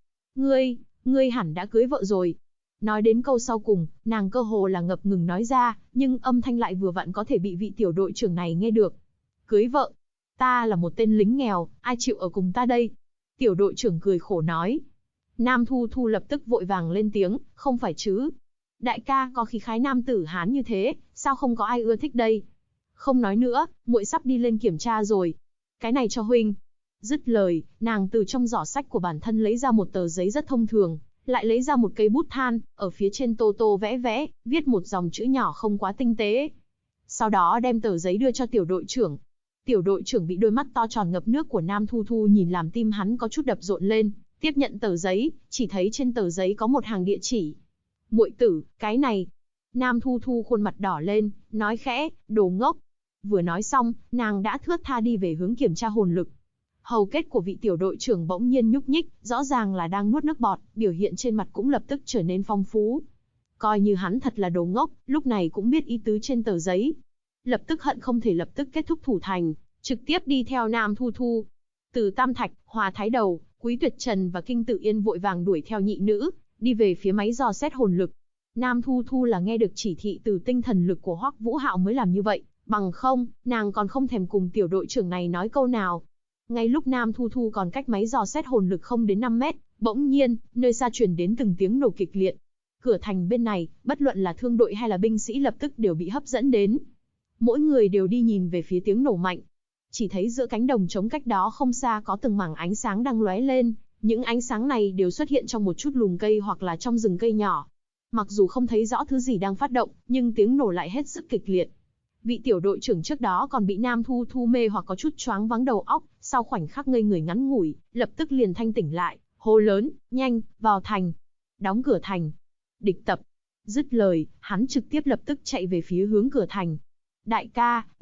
Ngươi hẳn đã cưới vợ rồi. Nói đến câu sau cùng, nàng cơ hồ là ngập ngừng nói ra, nhưng âm thanh lại vừa vặn có thể bị vị tiểu đội trưởng này nghe được. Cưới vợ? Ta là một tên lính nghèo, ai chịu ở cùng ta đây? Tiểu đội trưởng cười khổ nói. Nam Thu Thu lập tức vội vàng lên tiếng, không phải chứ. Đại ca có khí khái nam tử Hán như thế, sao không có ai ưa thích đây? Không nói nữa, muội sắp đi lên kiểm tra rồi. Cái này cho huynh. Dứt lời, nàng từ trong giỏ sách của bản thân lấy ra một tờ giấy rất thông thường, lại lấy ra một cây bút than, ở phía trên tô tô vẽ vẽ, viết một dòng chữ nhỏ không quá tinh tế. Sau đó đem tờ giấy đưa cho tiểu đội trưởng. Tiểu đội trưởng bị đôi mắt to tròn ngập nước của Nam Thu Thu nhìn làm tim hắn có chút đập rộn lên, tiếp nhận tờ giấy, chỉ thấy trên tờ giấy có một hàng địa chỉ. Muội tử, cái này. Nam Thu Thu khuôn mặt đỏ lên, nói khẽ, đồ ngốc. Vừa nói xong, nàng đã thướt tha đi về hướng kiểm tra hồn lực. Hầu kết của vị tiểu đội trưởng bỗng nhiên nhúc nhích, rõ ràng là đang nuốt nước bọt, biểu hiện trên mặt cũng lập tức trở nên phong phú. Coi như hắn thật là đồ ngốc, lúc này cũng biết ý tứ trên tờ giấy. Lập tức hận không thể lập tức kết thúc thủ thành, trực tiếp đi theo Nam Thu Thu. Từ Tam Thạch, Hòa Thái Đầu, Quý Tuyệt Trần và Kinh Tự Yên vội vàng đuổi theo nhị nữ, đi về phía máy dò xét hồn lực. Nam Thu Thu là nghe được chỉ thị từ tinh thần lực của Hoắc Vũ Hạo mới làm như vậy, bằng không, nàng còn không thèm cùng tiểu đội trưởng này nói câu nào. Ngay lúc Nam Thu Thu còn cách máy dò xét hồn lực không đến 5 mét, bỗng nhiên, nơi xa truyền đến từng tiếng nổ kịch liệt. Cửa thành bên này, bất luận là thương đội hay là binh sĩ lập tức đều bị hấp dẫn đến. Mỗi người đều đi nhìn về phía tiếng nổ mạnh. Chỉ thấy giữa cánh đồng trống cách đó không xa có từng mảng ánh sáng đang lóe lên, những ánh sáng này đều xuất hiện trong một chút lùm cây hoặc là trong rừng cây nhỏ. Mặc dù không thấy rõ thứ gì đang phát động, nhưng tiếng nổ lại hết sức kịch liệt. Vị tiểu đội trưởng trước đó còn bị Nam Thu Thu mê hoặc có chút choáng váng đầu óc, sau khoảnh khắc ngây người ngắn ngủi, lập tức liền thanh tỉnh lại, hô lớn, nhanh, vào thành, đóng cửa thành, địch tập. Dứt lời, hắn trực tiếp lập tức chạy về phía hướng cửa thành. Đại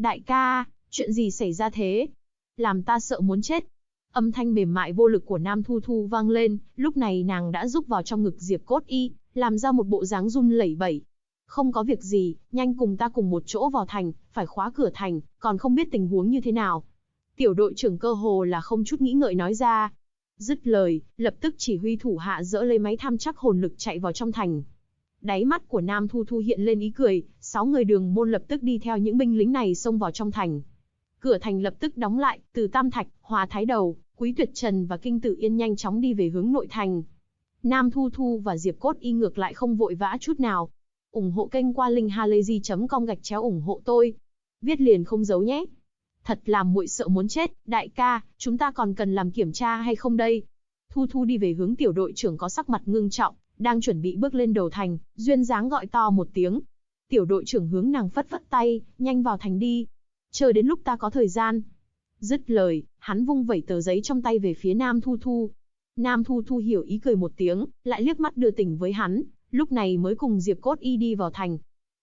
ca, chuyện gì xảy ra thế? Làm ta sợ muốn chết. Âm thanh mềm mại vô lực của Nam Thu Thu vang lên, lúc này nàng đã rúc vào trong ngực Diệp Cốt Y, làm ra một bộ dáng run lẩy bẩy. Không có việc gì, nhanh cùng ta cùng một chỗ vào thành, phải khóa cửa thành, còn không biết tình huống như thế nào. Tiểu đội trưởng cơ hồ là không chút nghĩ ngợi nói ra. Dứt lời, lập tức chỉ huy thủ hạ dỡ lấy máy tham trắc hồn lực chạy vào trong thành. Đáy mắt của Nam Thu Thu hiện lên ý cười, 6 người đường môn lập tức đi theo những binh lính này xông vào trong thành. Cửa thành lập tức đóng lại, Từ Tam Thạch, Hòa Thái Đầu, Quý Tuyệt Trần và Kinh Tự Yên nhanh chóng đi về hướng nội thành. Nam Thu Thu và Diệp Cốt Y ngược lại không vội vã chút nào. Ủng hộ kênh qua linkhalazy.com/ủng hộ tôi. Viết liền không giấu nhé. Thật làm muội sợ muốn chết, đại ca, chúng ta còn cần làm kiểm tra hay không đây? Thu Thu đi về hướng tiểu đội trưởng có sắc mặt ngưng trọng, đang chuẩn bị bước lên đầu thành, duyên dáng gọi to một tiếng. Tiểu đội trưởng hướng nàng phất phất tay, nhanh vào thành đi. Chờ đến lúc ta có thời gian. Dứt lời, hắn vung vẩy tờ giấy trong tay về phía Nam Thu Thu. Nam Thu Thu hiểu ý cười một tiếng, lại liếc mắt đưa tình với hắn, lúc này mới cùng Diệp Cốt Y đi vào thành.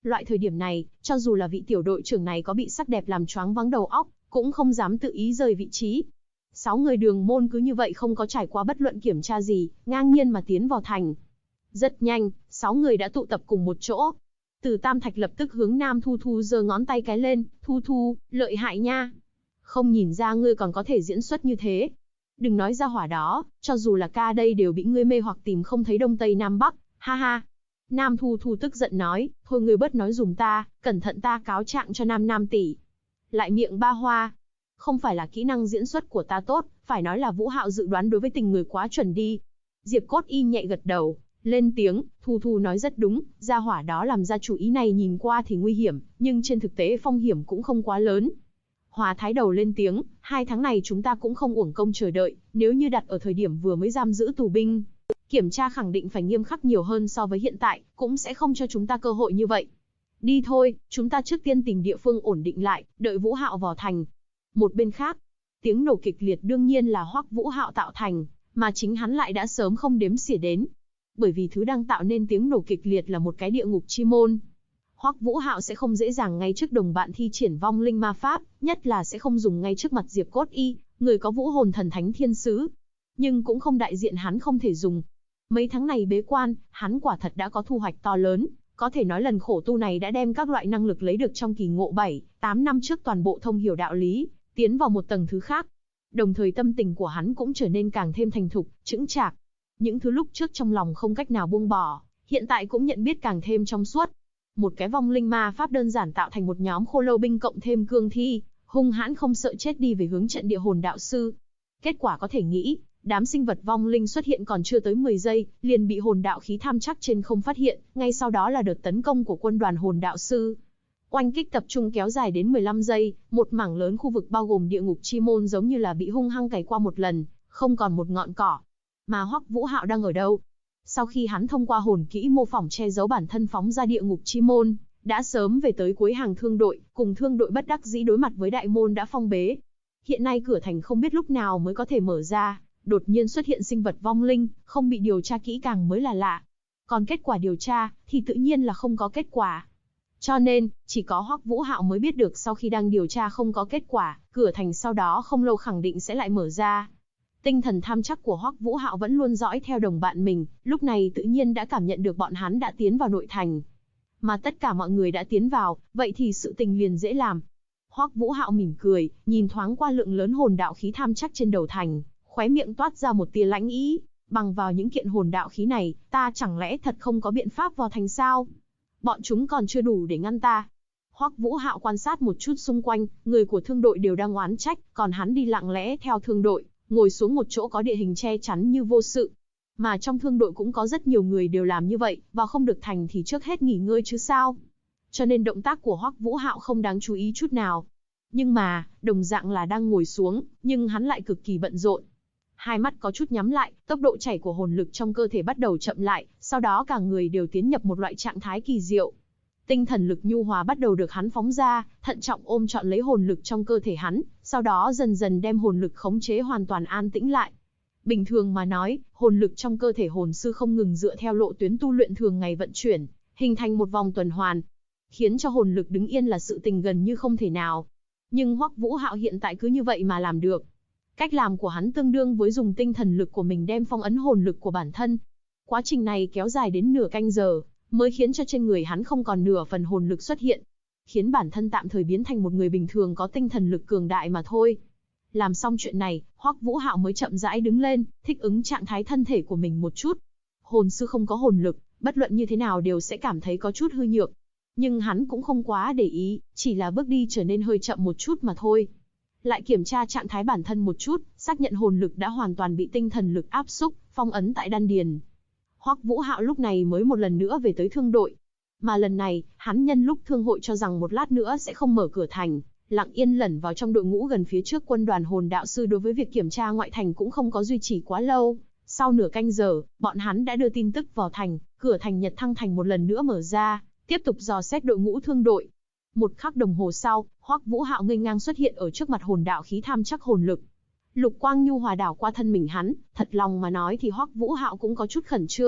Loại thời điểm này, cho dù là vị tiểu đội trưởng này có bị sắc đẹp làm choáng váng đầu óc, cũng không dám tự ý rời vị trí. 6 người đường môn cứ như vậy không có trải qua bất luận kiểm tra gì, ngang nhiên mà tiến vào thành. Rất nhanh, 6 người đã tụ tập cùng một chỗ. Từ Tam Thạch lập tức hướng Nam Thu Thu giơ ngón tay cái lên, Thu Thu, lợi hại nha. Không nhìn ra ngươi còn có thể diễn xuất như thế. Đừng nói ra hỏa đó, cho dù là ca đây đều bị ngươi mê hoặc tìm không thấy Đông Tây Nam Bắc, ha ha. Nam Thu Thu tức giận nói, thôi ngươi bớt nói dùm ta, cẩn thận ta cáo trạng cho Nam tỷ. Lại miệng ba hoa. Không phải là kỹ năng diễn xuất của ta tốt, phải nói là Vũ Hạo dự đoán đối với tình người quá chuẩn đi. Diệp Cốt Y nhẹ gật đầu, lên tiếng, Thu Thu nói rất đúng, gia hỏa đó làm ra chủ ý này nhìn qua thì nguy hiểm, nhưng trên thực tế phong hiểm cũng không quá lớn. Hòa Thái Đầu lên tiếng, 2 tháng này chúng ta cũng không uổng công chờ đợi, nếu như đặt ở thời điểm vừa mới giam giữ tù binh, kiểm tra khẳng định phải nghiêm khắc nhiều hơn so với hiện tại, cũng sẽ không cho chúng ta cơ hội như vậy. Đi thôi, chúng ta trước tiên tìm địa phương ổn định lại, đợi Vũ Hạo vào thành. Một bên khác, tiếng nổ kịch liệt đương nhiên là Hoắc Vũ Hạo tạo thành, mà chính hắn lại đã sớm không đếm xỉa đến. Bởi vì thứ đang tạo nên tiếng nổ kịch liệt là một cái địa ngục chi môn. Hoắc Vũ Hạo sẽ không dễ dàng ngay trước đồng bạn thi triển vong linh ma pháp, nhất là sẽ không dùng ngay trước mặt Diệp Cốt Y, người có vũ hồn thần thánh thiên sứ. Nhưng cũng không đại diện hắn không thể dùng. Mấy tháng này bế quan, hắn quả thật đã có thu hoạch to lớn, có thể nói lần khổ tu này đã đem các loại năng lực lấy được trong kỳ ngộ 7, 8 năm trước toàn bộ thông hiểu đạo lý, tiến vào một tầng thứ khác. Đồng thời tâm tình của hắn cũng trở nên càng thêm thành thục, chững chạc. Những thứ lúc trước trong lòng không cách nào buông bỏ, hiện tại cũng nhận biết càng thêm trong suốt. Một cái vong linh ma pháp đơn giản tạo thành một nhóm khô lâu binh cộng thêm cương thi, hung hãn không sợ chết đi về hướng trận địa hồn đạo sư. Kết quả có thể nghĩ, đám sinh vật vong linh xuất hiện còn chưa tới 10 giây, liền bị hồn đạo khí tham chắc trên không phát hiện, ngay sau đó là đợt tấn công của quân đoàn hồn đạo sư. Oanh kích tập trung kéo dài đến 15 giây, một mảng lớn khu vực bao gồm địa ngục chi môn giống như là bị hung hăng cày qua một lần, không còn một ngọn cỏ. Mà Hoắc Vũ Hạo đang ở đâu? Sau khi hắn thông qua hồn kỹ mô phỏng che giấu bản thân phóng ra địa ngục chi môn, đã sớm về tới cuối hàng thương đội, cùng thương đội bất đắc dĩ đối mặt với đại môn đã phong bế. Hiện nay cửa thành không biết lúc nào mới có thể mở ra, đột nhiên xuất hiện sinh vật vong linh, không bị điều tra kỹ càng mới là lạ. Còn kết quả điều tra, thì tự nhiên là không có kết quả. Cho nên, chỉ có Hoắc Vũ Hạo mới biết được sau khi đang điều tra không có kết quả, cửa thành sau đó không lâu khẳng định sẽ lại mở ra. Tinh thần tham chắc của Hoắc Vũ Hạo vẫn luôn dõi theo đồng bạn mình, lúc này tự nhiên đã cảm nhận được bọn hắn đã tiến vào nội thành. Mà tất cả mọi người đã tiến vào, vậy thì sự tình liền dễ làm. Hoắc Vũ Hạo mỉm cười, nhìn thoáng qua lượng lớn hồn đạo khí tham chắc trên đầu thành, khóe miệng toát ra một tia lãnh ý, bằng vào những kiện hồn đạo khí này, ta chẳng lẽ thật không có biện pháp vào thành sao? Bọn chúng còn chưa đủ để ngăn ta. Hoắc Vũ Hạo quan sát một chút xung quanh, người của thương đội đều đang oán trách, còn hắn đi lặng lẽ theo thương đội, ngồi xuống một chỗ có địa hình che chắn như vô sự. Mà trong thương đội cũng có rất nhiều người đều làm như vậy, vào không được thành thì trước hết nghỉ ngơi chứ sao. Cho nên động tác của Hoắc Vũ Hạo không đáng chú ý chút nào. Nhưng mà, đồng dạng là đang ngồi xuống, nhưng hắn lại cực kỳ bận rộn. Hai mắt có chút nhắm lại, tốc độ chảy của hồn lực trong cơ thể bắt đầu chậm lại, sau đó cả người đều tiến nhập một loại trạng thái kỳ diệu. Tinh thần lực nhu hòa bắt đầu được hắn phóng ra, thận trọng ôm trọn lấy hồn lực trong cơ thể hắn, sau đó dần dần đem hồn lực khống chế hoàn toàn an tĩnh lại. Bình thường mà nói, hồn lực trong cơ thể hồn sư không ngừng dựa theo lộ tuyến tu luyện thường ngày vận chuyển, hình thành một vòng tuần hoàn, khiến cho hồn lực đứng yên là sự tình gần như không thể nào. Nhưng Hoắc Vũ Hạo hiện tại cứ như vậy mà làm được. Cách làm của hắn tương đương với dùng tinh thần lực của mình đem phong ấn hồn lực của bản thân. Quá trình này kéo dài đến nửa canh giờ, mới khiến cho trên người hắn không còn nửa phần hồn lực xuất hiện, khiến bản thân tạm thời biến thành một người bình thường có tinh thần lực cường đại mà thôi. Làm xong chuyện này, Hoắc Vũ Hạo mới chậm rãi đứng lên, thích ứng trạng thái thân thể của mình một chút. Hồn sư không có hồn lực, bất luận như thế nào đều sẽ cảm thấy có chút hư nhược. Nhưng hắn cũng không quá để ý, chỉ là bước đi trở nên hơi chậm một chút mà thôi. Lại kiểm tra trạng thái bản thân một chút, xác nhận hồn lực đã hoàn toàn bị tinh thần lực áp xúc, phong ấn tại đan điền. Hoắc Vũ Hạo lúc này mới một lần nữa về tới thương đội. Mà lần này, hắn nhân lúc thương hội cho rằng một lát nữa sẽ không mở cửa thành, lặng yên lẩn vào trong đội ngũ gần phía trước quân đoàn hồn đạo sư. Đối với việc kiểm tra ngoại thành cũng không có duy trì quá lâu. Sau nửa canh giờ, bọn hắn đã đưa tin tức vào thành, cửa thành Nhật Thăng thành một lần nữa mở ra, tiếp tục dò xét đội ngũ thương đội. Một khắc đồng hồ sau, Hoắc Vũ Hạo nghênh ngang xuất hiện ở trước mặt hồn đạo khí tham chắc hồn lực. Lục quang nhu hòa đảo qua thân mình hắn, thật lòng mà nói thì Hoắc Vũ Hạo cũng có chút khẩn trương,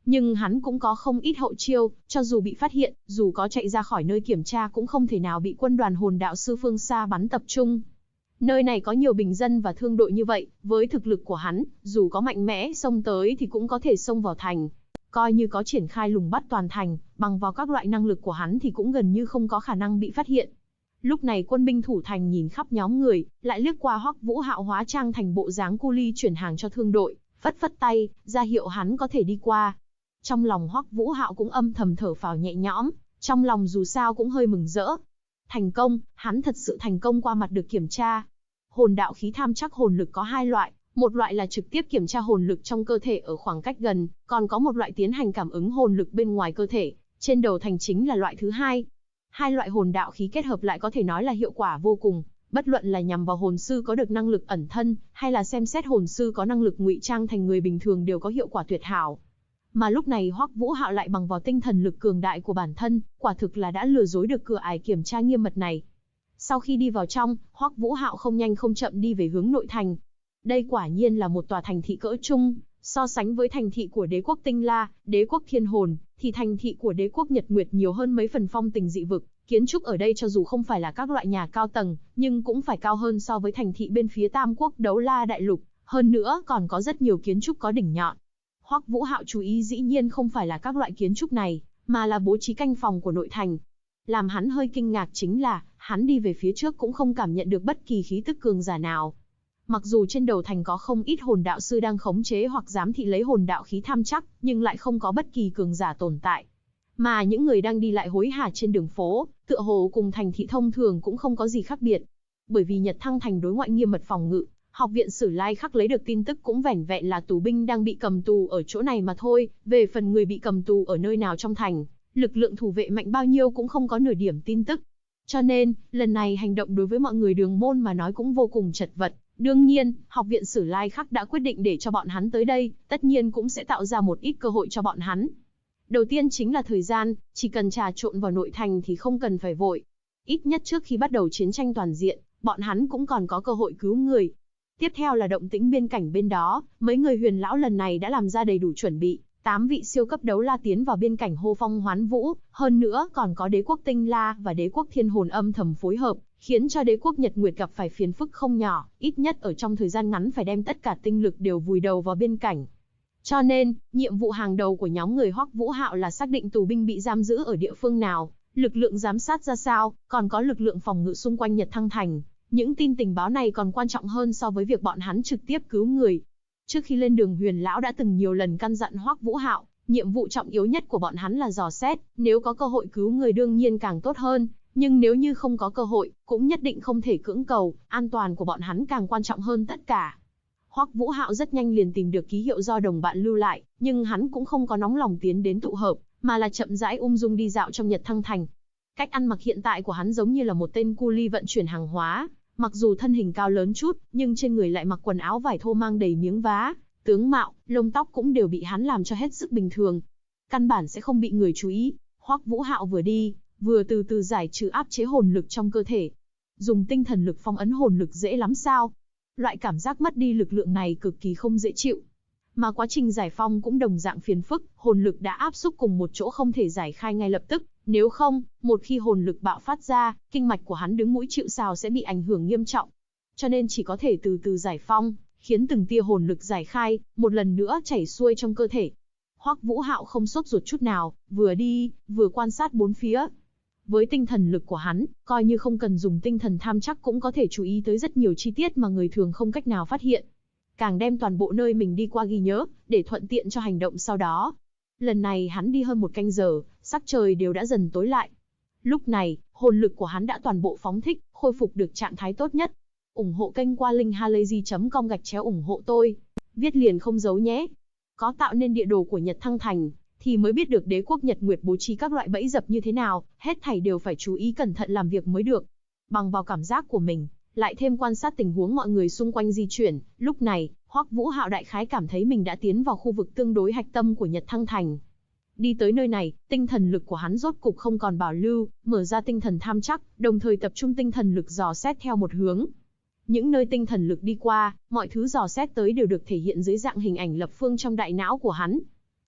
Nhưng hắn cũng có không ít hậu chiêu, cho dù bị phát hiện, dù có chạy ra khỏi nơi kiểm tra cũng không thể nào bị quân đoàn hồn đạo sư phương xa bắn tập trung. Nơi này có nhiều bình dân và thương đội như vậy, với thực lực của hắn, dù có mạnh mẽ xông tới thì cũng có thể xông vào thành. Coi như có triển khai lùng bắt toàn thành, bằng vào các loại năng lực của hắn thì cũng gần như không có khả năng bị phát hiện. Lúc này quân binh thủ thành nhìn khắp nhóm người, lại liếc qua Hoắc Vũ Hạo hóa trang thành bộ dáng cu li chuyển hàng cho thương đội, phất phất tay, ra hiệu hắn có thể đi qua. Trong lòng Hoắc Vũ Hạo cũng âm thầm thở phào nhẹ nhõm, trong lòng dù sao cũng hơi mừng rỡ. Thành công, hắn thật sự thành công qua mặt được kiểm tra. Hồn đạo khí tham chắc hồn lực có hai loại, một loại là trực tiếp kiểm tra hồn lực trong cơ thể ở khoảng cách gần, còn có một loại tiến hành cảm ứng hồn lực bên ngoài cơ thể, trên đầu thành chính là loại thứ hai. Hai loại hồn đạo khí kết hợp lại có thể nói là hiệu quả vô cùng, bất luận là nhằm vào hồn sư có được năng lực ẩn thân, hay là xem xét hồn sư có năng lực ngụy trang thành người bình thường đều có hiệu quả tuyệt hảo. Mà lúc này Hoắc Vũ Hạo lại bằng vào tinh thần lực cường đại của bản thân, quả thực là đã lừa dối được cửa ải kiểm tra nghiêm mật này. Sau khi đi vào trong, Hoắc Vũ Hạo không nhanh không chậm đi về hướng nội thành. Đây quả nhiên là một tòa thành thị cỡ trung, so sánh với thành thị của đế quốc Tinh La, đế quốc Thiên Hồn, thì thành thị của đế quốc Nhật Nguyệt nhiều hơn mấy phần phong tình dị vực. Kiến trúc ở đây cho dù không phải là các loại nhà cao tầng, nhưng cũng phải cao hơn so với thành thị bên phía Tam Quốc Đấu La Đại Lục, hơn nữa còn có rất nhiều kiến trúc có đỉnh nhọn. Hoắc Vũ Hạo chú ý dĩ nhiên không phải là các loại kiến trúc này, mà là bố trí canh phòng của nội thành. Làm hắn hơi kinh ngạc chính là, hắn đi về phía trước cũng không cảm nhận được bất kỳ khí tức cường giả nào. Mặc dù trên đầu thành có không ít hồn đạo sư đang khống chế hoặc giám thị lấy hồn đạo khí tham chắc, nhưng lại không có bất kỳ cường giả tồn tại. Mà những người đang đi lại hối hả trên đường phố, tựa hồ cùng thành thị thông thường cũng không có gì khác biệt. Bởi vì Nhật Thăng thành đối ngoại nghiêm mật phòng ngự, học viện Sử Lai Khắc lấy được tin tức cũng vẻn vẹn là tù binh đang bị cầm tù ở chỗ này mà thôi, về phần người bị cầm tù ở nơi nào trong thành, lực lượng thủ vệ mạnh bao nhiêu cũng không có nửa điểm tin tức. Cho nên, lần này hành động đối với mọi người đường môn mà nói cũng vô cùng chật vật. Đương nhiên, học viện Sử Lai Khắc đã quyết định để cho bọn hắn tới đây, tất nhiên cũng sẽ tạo ra một ít cơ hội cho bọn hắn. Đầu tiên chính là thời gian, chỉ cần trà trộn vào nội thành thì không cần phải vội. Ít nhất trước khi bắt đầu chiến tranh toàn diện, bọn hắn cũng còn có cơ hội cứu người. Tiếp theo là động tĩnh biên cảnh bên đó, mấy người huyền lão lần này đã làm ra đầy đủ chuẩn bị, 8 vị siêu cấp đấu la tiến vào biên cảnh hô phong hoán vũ, hơn nữa còn có đế quốc Tinh La và đế quốc Thiên Hồn âm thầm phối hợp, khiến cho đế quốc Nhật Nguyệt gặp phải phiền phức không nhỏ, ít nhất ở trong thời gian ngắn phải đem tất cả tinh lực đều vùi đầu vào biên cảnh. Cho nên, nhiệm vụ hàng đầu của nhóm người Hoắc Vũ Hạo là xác định tù binh bị giam giữ ở địa phương nào, lực lượng giám sát ra sao, còn có lực lượng phòng ngự xung quanh Nhật Thăng thành. Những tin tình báo này còn quan trọng hơn so với việc bọn hắn trực tiếp cứu người. Trước khi lên đường huyền lão đã từng nhiều lần căn dặn Hoắc Vũ Hạo, nhiệm vụ trọng yếu nhất của bọn hắn là dò xét, nếu có cơ hội cứu người đương nhiên càng tốt hơn, nhưng nếu như không có cơ hội, cũng nhất định không thể cưỡng cầu, an toàn của bọn hắn càng quan trọng hơn tất cả. Hoắc Vũ Hạo rất nhanh liền tìm được ký hiệu do đồng bạn lưu lại, nhưng hắn cũng không có nóng lòng tiến đến tụ hợp, mà là chậm rãi ung dung đi dạo trong Nhật Thăng thành. Cách ăn mặc hiện tại của hắn giống như là một tên cu li vận chuyển hàng hóa, mặc dù thân hình cao lớn chút, nhưng trên người lại mặc quần áo vải thô mang đầy miếng vá, tướng mạo, lông tóc cũng đều bị hắn làm cho hết sức bình thường. Căn bản sẽ không bị người chú ý. Hoắc Vũ Hạo vừa đi, vừa từ từ giải trừ áp chế hồn lực trong cơ thể. Dùng tinh thần lực phong ấn hồn lực dễ lắm sao? Loại cảm giác mất đi lực lượng này cực kỳ không dễ chịu. Mà quá trình giải phong cũng đồng dạng phiền phức, hồn lực đã áp xúc cùng một chỗ không thể giải khai ngay lập tức. Nếu không, một khi hồn lực bạo phát ra, kinh mạch của hắn đứng mũi chịu sào sẽ bị ảnh hưởng nghiêm trọng. Cho nên chỉ có thể từ từ giải phong, khiến từng tia hồn lực giải khai, một lần nữa chảy xuôi trong cơ thể. Hoắc Vũ Hạo không sốt ruột chút nào, vừa đi, vừa quan sát bốn phía. Với tinh thần lực của hắn, coi như không cần dùng tinh thần tham chắc cũng có thể chú ý tới rất nhiều chi tiết mà người thường không cách nào phát hiện. Càng đem toàn bộ nơi mình đi qua ghi nhớ, để thuận tiện cho hành động sau đó. Lần này hắn đi hơn 1 canh giờ, sắc trời đều đã dần tối lại. Lúc này, hồn lực của hắn đã toàn bộ phóng thích, khôi phục được trạng thái tốt nhất. Ủng hộ kênh qua linkhalazy.com/ủng hộ tôi. Viết liền không giấu nhé. Có tạo nên địa đồ của Nhật Thăng thành, thì mới biết được đế quốc Nhật Nguyệt bố trí các loại bẫy dập như thế nào, hết thảy đều phải chú ý cẩn thận làm việc mới được. Bằng vào cảm giác của mình, lại thêm quan sát tình huống mọi người xung quanh di chuyển, lúc này, Hoắc Vũ Hạo đại khái cảm thấy mình đã tiến vào khu vực tương đối hạch tâm của Nhật Thăng thành. Đi tới nơi này, tinh thần lực của hắn rốt cục không còn bảo lưu, mở ra tinh thần tham chắc, đồng thời tập trung tinh thần lực dò xét theo một hướng. Những nơi tinh thần lực đi qua, mọi thứ dò xét tới đều được thể hiện dưới dạng hình ảnh lập phương trong đại não của hắn.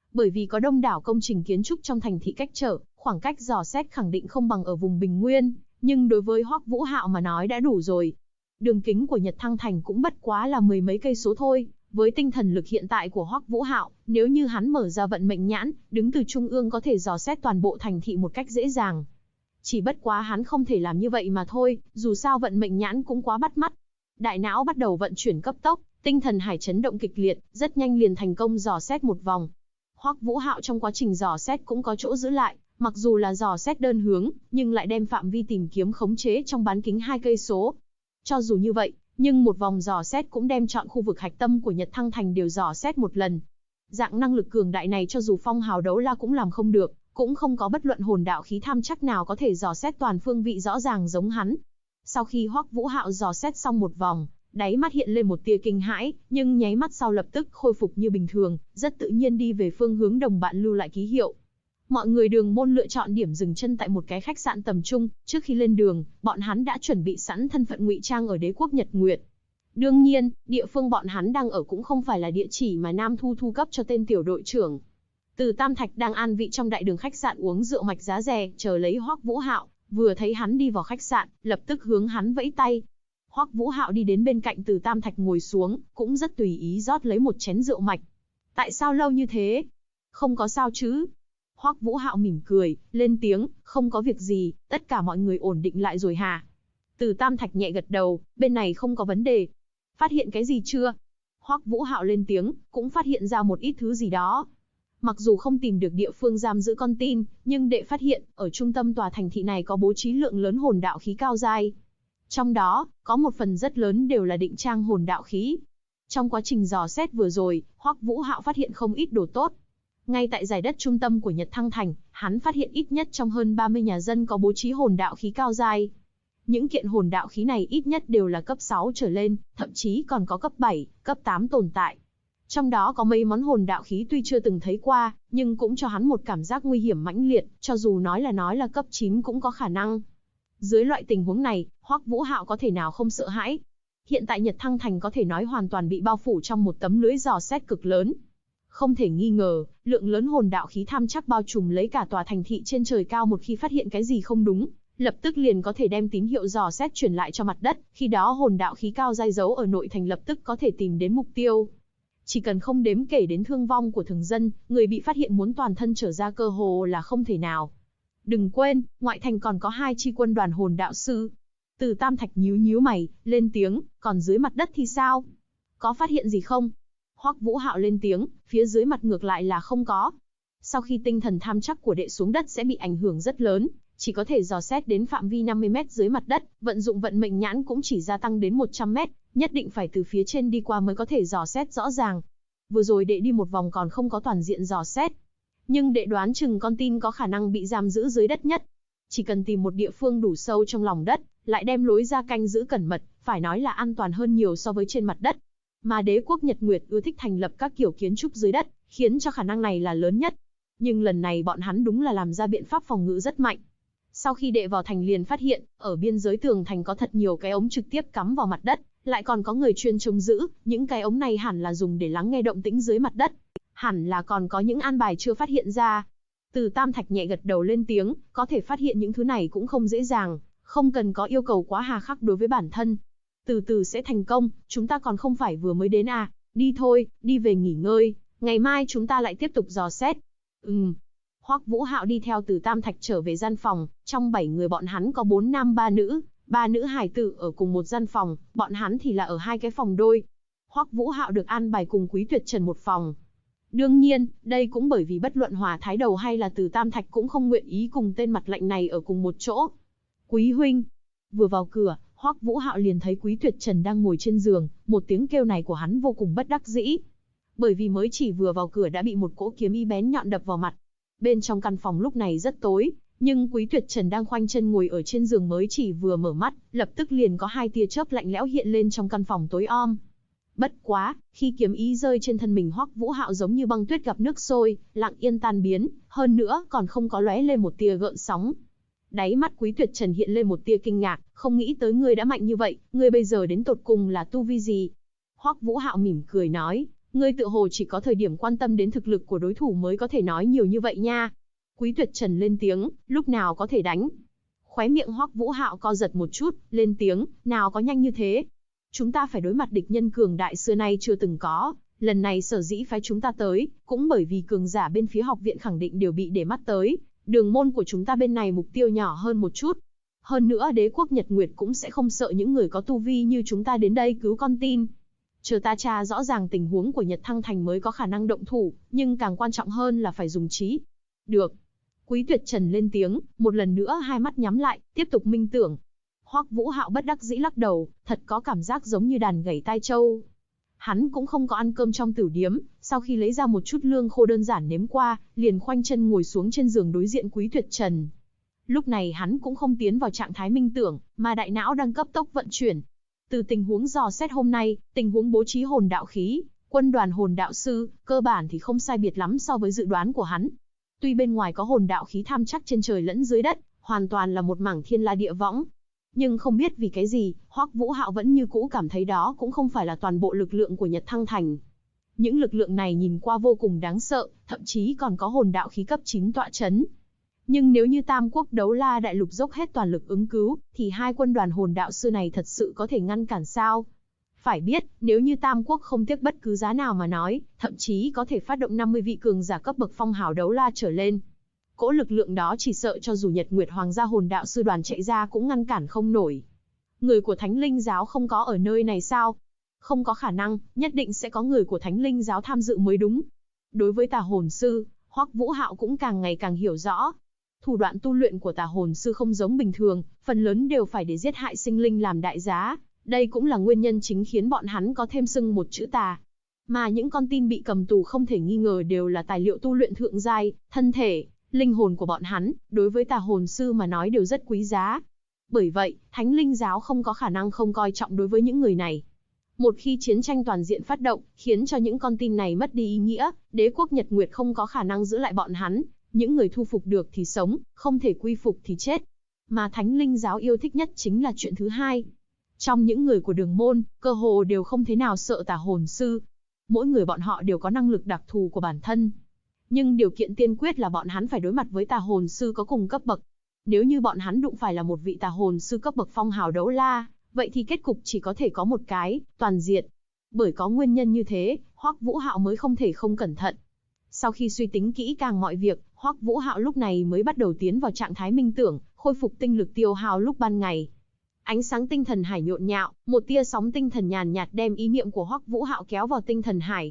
Bởi vì có đông đảo công trình kiến trúc trong thành thị cách trở, khoảng cách dò xét khẳng định không bằng ở vùng Bình Nguyên, nhưng đối với Hoắc Vũ Hạo mà nói đã đủ rồi. Đường kính của Nhật Thăng Thành cũng bất quá là mười mấy cây số thôi, với tinh thần lực hiện tại của Hoắc Vũ Hạo, nếu như hắn mở ra vận mệnh nhãn, đứng từ trung ương có thể dò xét toàn bộ thành thị một cách dễ dàng. Chỉ bất quá hắn không thể làm như vậy mà thôi, dù sao vận mệnh nhãn cũng quá bắt mắt. Đại não bắt đầu vận chuyển cấp tốc, tinh thần hải chấn động kịch liệt, rất nhanh liền thành công dò xét một vòng. Hoắc Vũ Hạo trong quá trình dò xét cũng có chỗ giữ lại, mặc dù là dò xét đơn hướng, nhưng lại đem phạm vi tìm kiếm khống chế trong bán kính 2 cây số. Cho dù như vậy, nhưng một vòng dò xét cũng đem chọn khu vực hạch tâm của Nhật Thăng Thành đều dò xét một lần. Dạng năng lực cường đại này cho dù phong hào đấu la cũng làm không được, cũng không có bất luận hồn đạo khí tham chắc nào có thể dò xét toàn phương vị rõ ràng giống hắn. Sau khi Hoắc Vũ Hạo dò xét xong một vòng, đáy mắt hiện lên một tia kinh hãi, nhưng nháy mắt sau lập tức khôi phục như bình thường, rất tự nhiên đi về phương hướng đồng bạn lưu lại ký hiệu. Mọi người đường môn lựa chọn điểm dừng chân tại một cái khách sạn tầm trung, trước khi lên đường, bọn hắn đã chuẩn bị sẵn thân phận ngụy trang ở đế quốc Nhật Nguyệt. Đương nhiên, địa phương bọn hắn đang ở cũng không phải là địa chỉ mà Nam Thu thu cấp cho tên tiểu đội trưởng. Từ Tam Thạch đang an vị trong đại đường khách sạn uống rượu mạch giá rẻ, chờ lấy Hoắc Vũ Hạo, vừa thấy hắn đi vào khách sạn, lập tức hướng hắn vẫy tay. Hoắc Vũ Hạo đi đến bên cạnh Từ Tam Thạch ngồi xuống, cũng rất tùy ý rót lấy một chén rượu mạch. Tại sao lâu như thế? Không có sao chứ? Hoắc Vũ Hạo mỉm cười, lên tiếng, không có việc gì, tất cả mọi người ổn định lại rồi hả? Từ Tam Thạch nhẹ gật đầu, bên này không có vấn đề. Phát hiện cái gì chưa? Hoắc Vũ Hạo lên tiếng, cũng phát hiện ra một ít thứ gì đó. Mặc dù không tìm được địa phương giam giữ con tin, nhưng đệ phát hiện, ở trung tâm tòa thành thị này có bố trí lượng lớn hồn đạo khí cao giai. Trong đó, có một phần rất lớn đều là định trang hồn đạo khí. Trong quá trình dò xét vừa rồi, Hoắc Vũ Hạo phát hiện không ít đồ tốt. Ngay tại giải đất trung tâm của Nhật Thăng Thành, hắn phát hiện ít nhất trong hơn 30 nhà dân có bố trí hồn đạo khí cao giai. Những kiện hồn đạo khí này ít nhất đều là cấp 6 trở lên, thậm chí còn có cấp 7, cấp 8 tồn tại. Trong đó có mấy món hồn đạo khí tuy chưa từng thấy qua, nhưng cũng cho hắn một cảm giác nguy hiểm mãnh liệt, cho dù nói là cấp 9 cũng có khả năng. Dưới loại tình huống này, Hoắc Vũ Hạo có thể nào không sợ hãi? Hiện tại Nhật Thăng Thành có thể nói hoàn toàn bị bao phủ trong một tấm lưới dò xét cực lớn. Không thể nghi ngờ, lượng lớn hồn đạo khí tham chắc bao trùm lấy cả tòa thành thị trên trời cao, một khi phát hiện cái gì không đúng, lập tức liền có thể đem tín hiệu dò xét truyền lại cho mặt đất, khi đó hồn đạo khí cao giai giấu ở nội thành lập tức có thể tìm đến mục tiêu. Chỉ cần không đếm kể đến thương vong của thường dân, người bị phát hiện muốn toàn thân trở ra cơ hồ là không thể nào. Đừng quên, ngoại thành còn có 2 chi quân đoàn hồn đạo sư. Từ Tam Thạch nhíu mày, lên tiếng, còn dưới mặt đất thì sao? Có phát hiện gì không? Hoắc Vũ Hạo lên tiếng, phía dưới mặt ngược lại là không có. Sau khi tinh thần tham chắc của đệ xuống đất sẽ bị ảnh hưởng rất lớn, chỉ có thể dò xét đến phạm vi 50 mét dưới mặt đất, vận dụng vận mệnh nhãn cũng chỉ gia tăng đến 100 mét, nhất định phải từ phía trên đi qua mới có thể dò xét rõ ràng. Vừa rồi đệ đi một vòng còn không có toàn diện dò xét, nhưng đệ đoán chừng con tin có khả năng bị giam giữ dưới đất nhất. Chỉ cần tìm một địa phương đủ sâu trong lòng đất, lại đem lối ra canh giữ cẩn mật, phải nói là an toàn hơn nhiều so với trên mặt đất. Mà đế quốc Nhật Nguyệt ưa thích thành lập các kiểu kiến trúc dưới đất, khiến cho khả năng này là lớn nhất. Nhưng lần này bọn hắn đúng là làm ra biện pháp phòng ngự rất mạnh. Sau khi đệ vào thành liền phát hiện, ở biên giới tường thành có thật nhiều cái ống trực tiếp cắm vào mặt đất, lại còn có người chuyên trông giữ, những cái ống này hẳn là dùng để lắng nghe động tĩnh dưới mặt đất. Hẳn là còn có những an bài chưa phát hiện ra. Từ Tam Thạch nhẹ gật đầu lên tiếng, có thể phát hiện những thứ này cũng không dễ dàng, không cần có yêu cầu quá hà khắc đối với bản thân. Từ từ sẽ thành công, chúng ta còn không phải vừa mới đến à, đi thôi, đi về nghỉ ngơi, ngày mai chúng ta lại tiếp tục dò xét. Hoắc Vũ Hạo đi theo Từ Tam Thạch trở về gian phòng, trong 7 người bọn hắn có 4 nam 3 nữ, 3 nữ hài tử ở cùng một gian phòng, bọn hắn thì là ở 2 cái phòng đôi. Hoắc Vũ Hạo được an bài cùng Quý Tuyệt Trần một phòng. Đương nhiên, đây cũng bởi vì bất luận Hỏa Thái Đầu hay là Từ Tam Thạch cũng không nguyện ý cùng tên mặt lạnh này ở cùng một chỗ. Quý huynh. Vừa vào cửa, Hoắc Vũ Hạo liền thấy Quý Tuyệt Trần đang ngồi trên giường, một tiếng kêu này của hắn vô cùng bất đắc dĩ. Bởi vì mới chỉ vừa vào cửa đã bị một cỗ kiếm y bén nhọn đập vào mặt. Bên trong căn phòng lúc này rất tối, nhưng Quý Tuyệt Trần đang khoanh chân ngồi ở trên giường mới chỉ vừa mở mắt, lập tức liền có 2 tia chớp lạnh lẽo hiện lên trong căn phòng tối om. Bất quá, khi kiếm ý rơi trên thân mình Hoắc Vũ Hạo giống như băng tuyết gặp nước sôi, lặng yên tan biến, hơn nữa còn không có lóe lên một tia gợn sóng. Đáy mắt Quý Tuyệt Trần hiện lên một tia kinh ngạc, không nghĩ tới ngươi đã mạnh như vậy, ngươi bây giờ đến tột cùng là tu vi gì? Hoắc Vũ Hạo mỉm cười nói, Ngươi tự hồ chỉ có thời điểm quan tâm đến thực lực của đối thủ mới có thể nói nhiều như vậy nha. Quý Tuyệt Trần lên tiếng, lúc nào có thể đánh. Khóe miệng Hoắc Vũ Hạo co giật một chút, lên tiếng, nào có nhanh như thế. Chúng ta phải đối mặt địch nhân cường đại xưa nay chưa từng có. Lần này sở dĩ phái chúng ta tới, cũng bởi vì cường giả bên phía học viện khẳng định đều bị để mắt tới. Đường môn của chúng ta bên này mục tiêu nhỏ hơn một chút. Hơn nữa đế quốc Nhật Nguyệt cũng sẽ không sợ những người có tu vi như chúng ta đến đây cứu con tin. Chờ ta tra rõ ràng tình huống của Nhật Thăng Thành mới có khả năng động thủ, nhưng càng quan trọng hơn là phải dùng trí. Được. Quý Tuyệt Trần lên tiếng, một lần nữa hai mắt nhắm lại, tiếp tục minh tưởng. Hoắc Vũ Hạo bất đắc dĩ lắc đầu, thật có cảm giác giống như đàn gảy tai trâu. Hắn cũng không có ăn cơm trong tử điếm, sau khi lấy ra một chút lương khô đơn giản nếm qua, liền khoanh chân ngồi xuống trên giường đối diện Quý Tuyệt Trần. Lúc này hắn cũng không tiến vào trạng thái minh tưởng, mà đại não đang cấp tốc vận chuyển. Từ tình huống dò xét hôm nay, tình huống bố trí hồn đạo khí, quân đoàn hồn đạo sư, cơ bản thì không sai biệt lắm so với dự đoán của hắn. Tuy bên ngoài có hồn đạo khí tham chắc trên trời lẫn dưới đất, hoàn toàn là một mảng thiên la địa võng. Nhưng không biết vì cái gì, Hoắc Vũ Hạo vẫn như cũ cảm thấy đó cũng không phải là toàn bộ lực lượng của Nhật Thăng Thành. Những lực lượng này nhìn qua vô cùng đáng sợ, thậm chí còn có hồn đạo khí cấp 9 tọa chấn. Nhưng nếu như Tam Quốc Đấu La Đại Lục dốc hết toàn lực ứng cứu, thì hai quân đoàn hồn đạo sư này thật sự có thể ngăn cản sao? Phải biết, nếu như Tam Quốc không tiếc bất cứ giá nào mà nói, thậm chí có thể phát động 50 vị cường giả cấp bậc phong hào đấu la trở lên. Cỗ lực lượng đó chỉ sợ cho dù Nhật Nguyệt Hoàng gia hồn đạo sư đoàn chạy ra cũng ngăn cản không nổi. Người của Thánh Linh giáo không có ở nơi này sao? Không có khả năng, nhất định sẽ có người của Thánh Linh giáo tham dự mới đúng. Đối với Tà Hồn sư, Hoắc Vũ Hạo cũng càng ngày càng hiểu rõ. Thủ đoạn tu luyện của Tà Hồn sư không giống bình thường, phần lớn đều phải để giết hại sinh linh làm đại giá. Đây cũng là nguyên nhân chính khiến bọn hắn có thêm xưng một chữ tà. Mà những con tin bị cầm tù không thể nghi ngờ đều là tài liệu tu luyện thượng giai, thân thể, linh hồn của bọn hắn, đối với Tà Hồn sư mà nói đều rất quý giá. Bởi vậy, Thánh Linh giáo không có khả năng không coi trọng đối với những người này. Một khi chiến tranh toàn diện phát động, khiến cho những con tin này mất đi ý nghĩa, đế quốc Nhật Nguyệt không có khả năng giữ lại bọn hắn. Những người thu phục được thì sống, không thể quy phục thì chết. Mà Thánh Linh giáo yêu thích nhất chính là chuyện thứ hai. Trong những người của đường môn, cơ hồ đều không thế nào sợ Tà Hồn sư. Mỗi người bọn họ đều có năng lực đặc thù của bản thân. Nhưng điều kiện tiên quyết là bọn hắn phải đối mặt với Tà Hồn sư có cùng cấp bậc. Nếu như bọn hắn đụng phải là một vị Tà Hồn sư cấp bậc phong hào đấu la, vậy thì kết cục chỉ có thể có một cái, toàn diệt. Bởi có nguyên nhân như thế, Hoắc Vũ Hạo mới không thể không cẩn thận. Sau khi suy tính kỹ càng mọi việc, Hoắc Vũ Hạo lúc này mới bắt đầu tiến vào trạng thái minh tưởng, khôi phục tinh lực tiêu hao lúc ban ngày. Ánh sáng tinh thần hải nhộn nhạo, một tia sóng tinh thần nhàn nhạt đem ý niệm của Hoắc Vũ Hạo kéo vào tinh thần hải.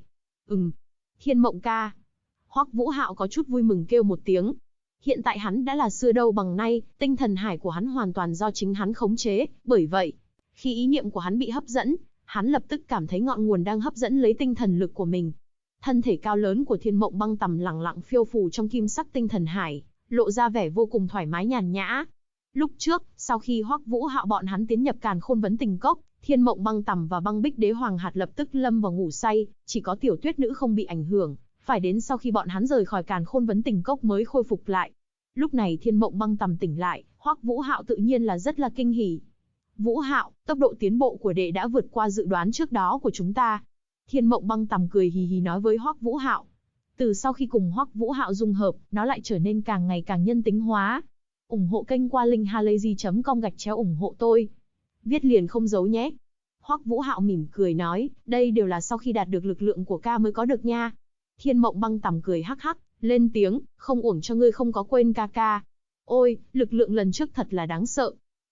Thiên Mộng ca. Hoắc Vũ Hạo có chút vui mừng kêu một tiếng. Hiện tại hắn đã là xưa đâu bằng nay, tinh thần hải của hắn hoàn toàn do chính hắn khống chế, bởi vậy, khi ý niệm của hắn bị hấp dẫn, hắn lập tức cảm thấy ngọn nguồn đang hấp dẫn lấy tinh thần lực của mình. Thân thể cao lớn của Thiên Mộng Băng Tầm lẳng lặng phiêu phù trong kim sắc tinh thần hải, lộ ra vẻ vô cùng thoải mái nhàn nhã. Lúc trước, sau khi Hoắc Vũ Hạo bọn hắn tiến nhập Càn Khôn Vấn Tình Cốc, Thiên Mộng Băng Tầm và Băng Bích Đế Hoàng Hạt lập tức lâm vào ngủ say, chỉ có Tiểu Tuyết Nữ không bị ảnh hưởng, phải đến sau khi bọn hắn rời khỏi Càn Khôn Vấn Tình Cốc mới khôi phục lại. Lúc này Thiên Mộng Băng Tầm tỉnh lại, Hoắc Vũ Hạo tự nhiên là rất là kinh hỉ. Vũ Hạo, tốc độ tiến bộ của đệ đã vượt qua dự đoán trước đó của chúng ta. Thiên Mộng Băng Tầm cười hì hì nói với Hoắc Vũ Hạo. Từ sau khi cùng Hoắc Vũ Hạo dung hợp, nó lại trở nên càng ngày càng nhân tính hóa. Ủng hộ kênh qua linkhalazy.com/ủng hộ tôi. Viết liền không giấu nhé. Hoắc Vũ Hạo mỉm cười nói, đây đều là sau khi đạt được lực lượng của ca mới có được nha. Thiên Mộng Băng Tầm cười hắc hắc, lên tiếng, không uổng cho ngươi không có quên ca ca. Ôi, lực lượng lần trước thật là đáng sợ.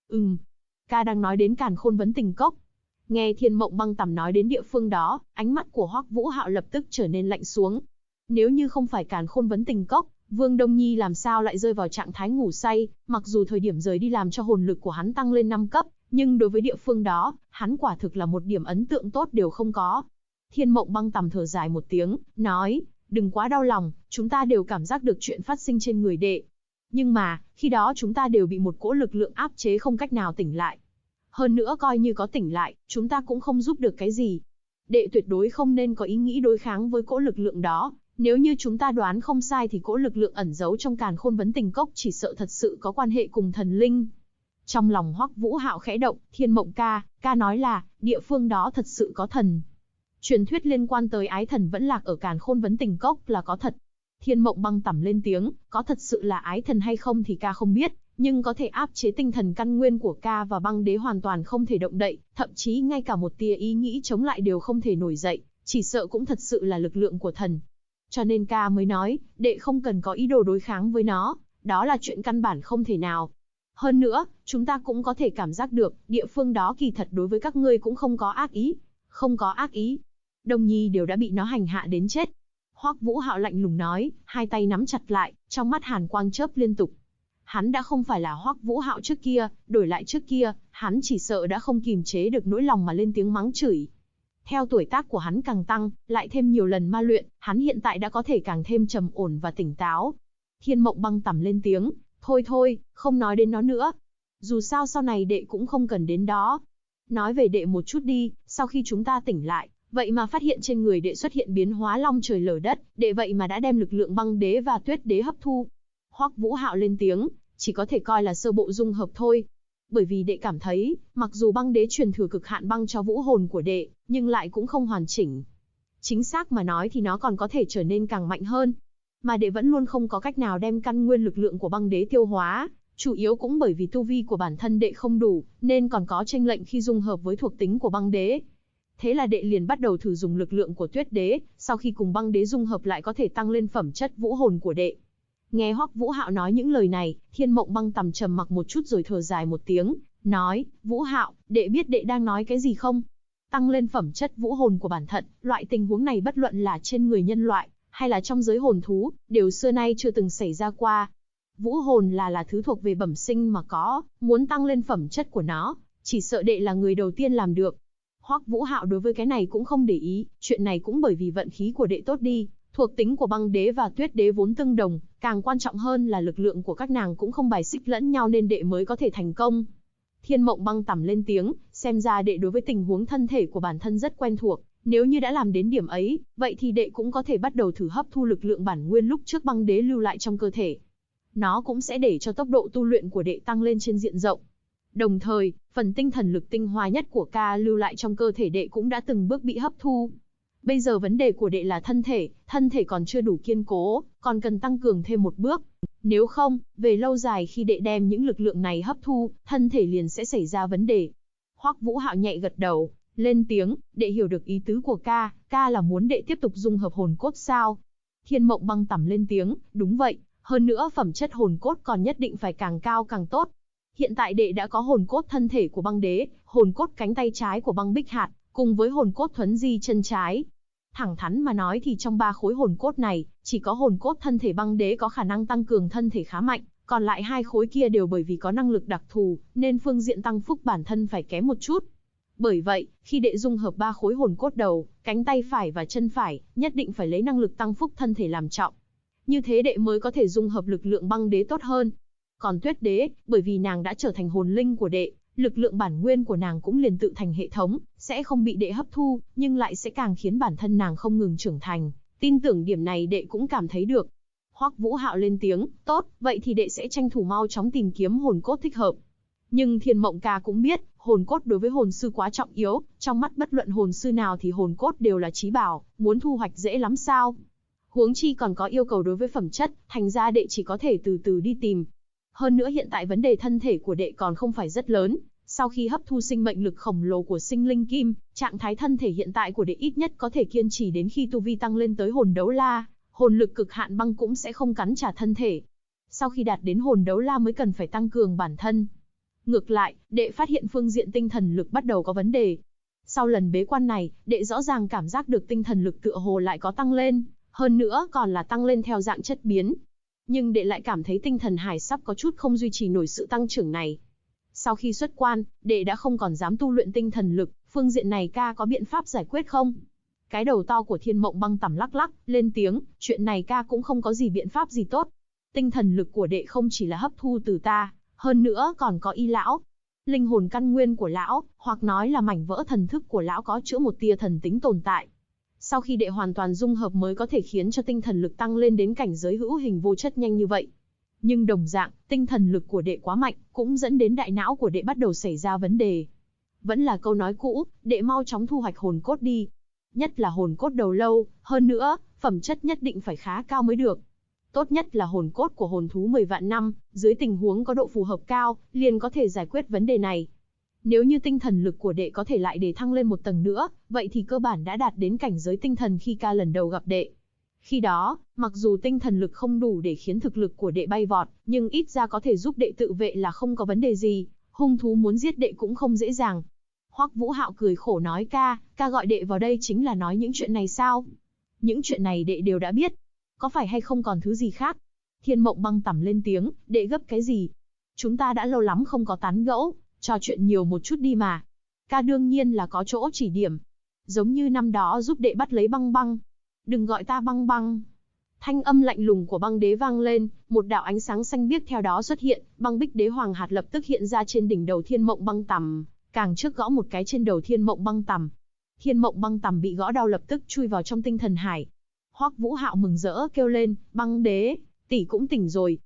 Ca đang nói đến Càn Khôn Vấn Tình Cốc. Nghe Thiên Mộng Băng Tầm nói đến địa phương đó, ánh mắt của Hoắc Vũ Hạo lập tức trở nên lạnh xuống. Nếu như không phải Càn Khôn Vấn Tình Cốc, Vương Đông Nhi làm sao lại rơi vào trạng thái ngủ say, mặc dù thời điểm rời đi làm cho hồn lực của hắn tăng lên 5 cấp, nhưng đối với địa phương đó, hắn quả thực là một điểm ấn tượng tốt đều không có. Thiên Mộng Băng Tầm thở dài một tiếng, nói, đừng quá đau lòng, chúng ta đều cảm giác được chuyện phát sinh trên người đệ. Nhưng mà, khi đó chúng ta đều bị một cỗ lực lượng áp chế không cách nào tỉnh lại. Hơn nữa coi như có tỉnh lại, chúng ta cũng không giúp được cái gì. Đệ tuyệt đối không nên có ý nghĩ đối kháng với cỗ lực lượng đó. Nếu như chúng ta đoán không sai thì cỗ lực lượng ẩn giấu trong Càn Khôn Vấn Tình Cốc chỉ sợ thật sự có quan hệ cùng thần linh. Trong lòng Hoắc Vũ Hạo khẽ động, Thiên Mộng ca nói là, địa phương đó thật sự có thần. truyền thuyết liên quan tới ái thần vẫn lạc ở Càn Khôn Vấn Tình Cốc là có thật. Thiên Mộng Băng tẩm lên tiếng, có thật sự là ái thần hay không thì ca không biết, nhưng có thể áp chế tinh thần căn nguyên của ca và băng đế hoàn toàn không thể động đậy, thậm chí ngay cả một tia ý nghĩ chống lại đều không thể nổi dậy, chỉ sợ cũng thật sự là lực lượng của thần. Cho nên ca mới nói, đệ không cần có ý đồ đối kháng với nó, đó là chuyện căn bản không thể nào. Hơn nữa, chúng ta cũng có thể cảm giác được, địa phương đó kỳ thật đối với các ngươi cũng không có ác ý. Không có ác ý. Đông Nhi đều đã bị nó hành hạ đến chết. Hoắc Vũ Hạo lạnh lùng nói, hai tay nắm chặt lại, trong mắt hàn quang chớp liên tục. Hắn đã không phải là Hoắc Vũ Hạo trước kia, đổi lại trước kia, hắn chỉ sợ đã không kìm chế được nỗi lòng mà lên tiếng mắng chửi. Theo tuổi tác của hắn càng tăng, lại thêm nhiều lần ma luyện, hắn hiện tại đã có thể càng thêm trầm ổn và tỉnh táo. Thiên Mộng Băng tẩm lên tiếng, thôi thôi, không nói đến nó nữa. Dù sao sau này đệ cũng không cần đến đó. Nói về đệ một chút đi, sau khi chúng ta tỉnh lại, vậy mà phát hiện trên người đệ xuất hiện biến hóa long trời lở đất, đệ vậy mà đã đem lực lượng băng đế và tuyết đế hấp thu. Hoắc Vũ Hạo lên tiếng, chỉ có thể coi là sơ bộ dung hợp thôi. Bởi vì đệ cảm thấy, mặc dù băng đế truyền thừa cực hạn băng cho vũ hồn của đệ, nhưng lại cũng không hoàn chỉnh. Chính xác mà nói thì nó còn có thể trở nên càng mạnh hơn. Mà đệ vẫn luôn không có cách nào đem căn nguyên lực lượng của băng đế tiêu hóa, chủ yếu cũng bởi vì tu vi của bản thân đệ không đủ, nên còn có chênh lệch khi dung hợp với thuộc tính của băng đế. Thế là đệ liền bắt đầu thử dùng lực lượng của tuyết đế, sau khi cùng băng đế dung hợp lại có thể tăng lên phẩm chất vũ hồn của đệ. Nghe Hoắc Vũ Hạo nói những lời này, Thiên Mộng Băng tầm trầm mặc một chút rồi thở dài một tiếng, nói, Vũ Hạo, đệ biết đệ đang nói cái gì không? Tăng lên phẩm chất vũ hồn của bản thân, loại tình huống này bất luận là trên người nhân loại, hay là trong giới hồn thú, đều xưa nay chưa từng xảy ra qua. Vũ hồn là thứ thuộc về bẩm sinh mà có, muốn tăng lên phẩm chất của nó, chỉ sợ đệ là người đầu tiên làm được. Hoắc Vũ Hạo đối với cái này cũng không để ý, chuyện này cũng bởi vì vận khí của đệ tốt đi, thuộc tính của băng đế và tuyết đế vốn tương đồng, càng quan trọng hơn là lực lượng của các nàng cũng không bài xích lẫn nhau nên đệ mới có thể thành công. Thiên Mộng Băng tẩm lên tiếng, xem ra đệ đối với tình huống thân thể của bản thân rất quen thuộc, nếu như đã làm đến điểm ấy, vậy thì đệ cũng có thể bắt đầu thử hấp thu lực lượng bản nguyên lúc trước băng đế lưu lại trong cơ thể. Nó cũng sẽ để cho tốc độ tu luyện của đệ tăng lên trên diện rộng. Đồng thời, phần tinh thần lực tinh hoa nhất của ca lưu lại trong cơ thể đệ cũng đã từng bước bị hấp thu. Bây giờ vấn đề của đệ là thân thể còn chưa đủ kiên cố, còn cần tăng cường thêm một bước. Nếu không, về lâu dài khi đệ đem những lực lượng này hấp thu, thân thể liền sẽ xảy ra vấn đề. Hoắc Vũ Hạo nhẹ gật đầu, lên tiếng, đệ hiểu được ý tứ của ca là muốn đệ tiếp tục dung hợp hồn cốt sao? Thiên Mộng Băng tẩm lên tiếng, đúng vậy, hơn nữa phẩm chất hồn cốt còn nhất định phải càng cao càng tốt. Hiện tại đệ đã có hồn cốt thân thể của băng đế, hồn cốt cánh tay trái của băng bích hạt, cùng với hồn cốt thuấn di chân trái. Thẳng thắn mà nói thì trong 3 khối hồn cốt này, chỉ có hồn cốt thân thể băng đế có khả năng tăng cường thân thể khá mạnh, còn lại 2 khối kia đều bởi vì có năng lực đặc thù, nên phương diện tăng phúc bản thân phải kém một chút. Bởi vậy, khi đệ dung hợp 3 khối hồn cốt đầu, cánh tay phải và chân phải, nhất định phải lấy năng lực tăng phúc thân thể làm trọng. Như thế đệ mới có thể dung hợp lực lượng băng đế tốt hơn. Còn tuyết đế, bởi vì nàng đã trở thành hồn linh của đệ, lực lượng bản nguyên của nàng cũng liền tự thành hệ thống, sẽ không bị đệ hấp thu, nhưng lại sẽ càng khiến bản thân nàng không ngừng trưởng thành. Tin tưởng điểm này đệ cũng cảm thấy được. Hoắc Vũ Hạo lên tiếng, tốt, vậy thì đệ sẽ tranh thủ mau chóng tìm kiếm hồn cốt thích hợp. Nhưng Thiên Mộng ca cũng biết, hồn cốt đối với hồn sư quá trọng yếu, trong mắt bất luận hồn sư nào thì hồn cốt đều là chí bảo, muốn thu hoạch dễ lắm sao? Huống chi còn có yêu cầu đối với phẩm chất, thành ra đệ chỉ có thể từ từ đi tìm. Hơn nữa hiện tại vấn đề thân thể của đệ còn không phải rất lớn, sau khi hấp thu sinh mệnh lực khổng lồ của sinh linh kim, trạng thái thân thể hiện tại của đệ ít nhất có thể kiên trì đến khi tu vi tăng lên tới hồn đấu la, hồn lực cực hạn băng cũng sẽ không cắn trả thân thể. Sau khi đạt đến hồn đấu la mới cần phải tăng cường bản thân. Ngược lại, đệ phát hiện phương diện tinh thần lực bắt đầu có vấn đề. Sau lần bế quan này, đệ rõ ràng cảm giác được tinh thần lực tựa hồ lại có tăng lên, hơn nữa còn là tăng lên theo dạng chất biến. Nhưng đệ lại cảm thấy tinh thần hải sắp có chút không duy trì nổi sự tăng trưởng này. Sau khi xuất quan, đệ đã không còn dám tu luyện tinh thần lực, phương diện này ca có biện pháp giải quyết không? Cái đầu to của Thiên Mộng Băng tẩm lắc lắc, lên tiếng, chuyện này ca cũng không có gì biện pháp gì tốt. Tinh thần lực của đệ không chỉ là hấp thu từ ta, hơn nữa còn có y lão. Linh hồn căn nguyên của lão, hoặc nói là mảnh vỡ thần thức của lão có chữa một tia thần tính tồn tại. Sau khi đệ hoàn toàn dung hợp mới có thể khiến cho tinh thần lực tăng lên đến cảnh giới hữu hình vô chất nhanh như vậy. Nhưng đồng dạng, tinh thần lực của đệ quá mạnh, cũng dẫn đến đại não của đệ bắt đầu xảy ra vấn đề. Vẫn là câu nói cũ, đệ mau chóng thu hoạch hồn cốt đi. nhất là hồn cốt đầu lâu, hơn nữa, phẩm chất nhất định phải khá cao mới được. Tốt nhất là hồn cốt của hồn thú 10 vạn năm, dưới tình huống có độ phù hợp cao, liền có thể giải quyết vấn đề này. Nếu như tinh thần lực của đệ có thể lại để thăng lên một tầng nữa, vậy thì cơ bản đã đạt đến cảnh giới tinh thần khi ca lần đầu gặp đệ. Khi đó, mặc dù tinh thần lực không đủ để khiến thực lực của đệ bay vọt, nhưng ít ra có thể giúp đệ tự vệ là không có vấn đề gì, hung thú muốn giết đệ cũng không dễ dàng. Hoắc Vũ Hạo cười khổ nói ca gọi đệ vào đây chính là nói những chuyện này sao? Những chuyện này đệ đều đã biết. Có phải hay không còn thứ gì khác? Thiên Mộng Băng tẩm lên tiếng, đệ gấp cái gì? Chúng ta đã lâu lắm không có tán gẫu, trò chuyện nhiều một chút đi mà. Ca đương nhiên là có chỗ chỉ điểm. Giống như năm đó giúp đệ bắt lấy Băng Băng. Đừng gọi ta Băng Băng. Thanh âm lạnh lùng của Băng Đế vang lên, một đạo ánh sáng xanh biếc theo đó xuất hiện, Băng Bích Đế Hoàng hạt lập tức hiện ra trên đỉnh đầu Thiên Mộng Băng tẩm, càng trước gõ một cái trên đầu Thiên Mộng Băng tẩm. Thiên Mộng Băng tẩm bị gõ đau lập tức chui vào trong tinh thần hải. Hoắc Vũ Hạo mừng rỡ kêu lên, Băng Đế, tỷ cũng tỉnh rồi.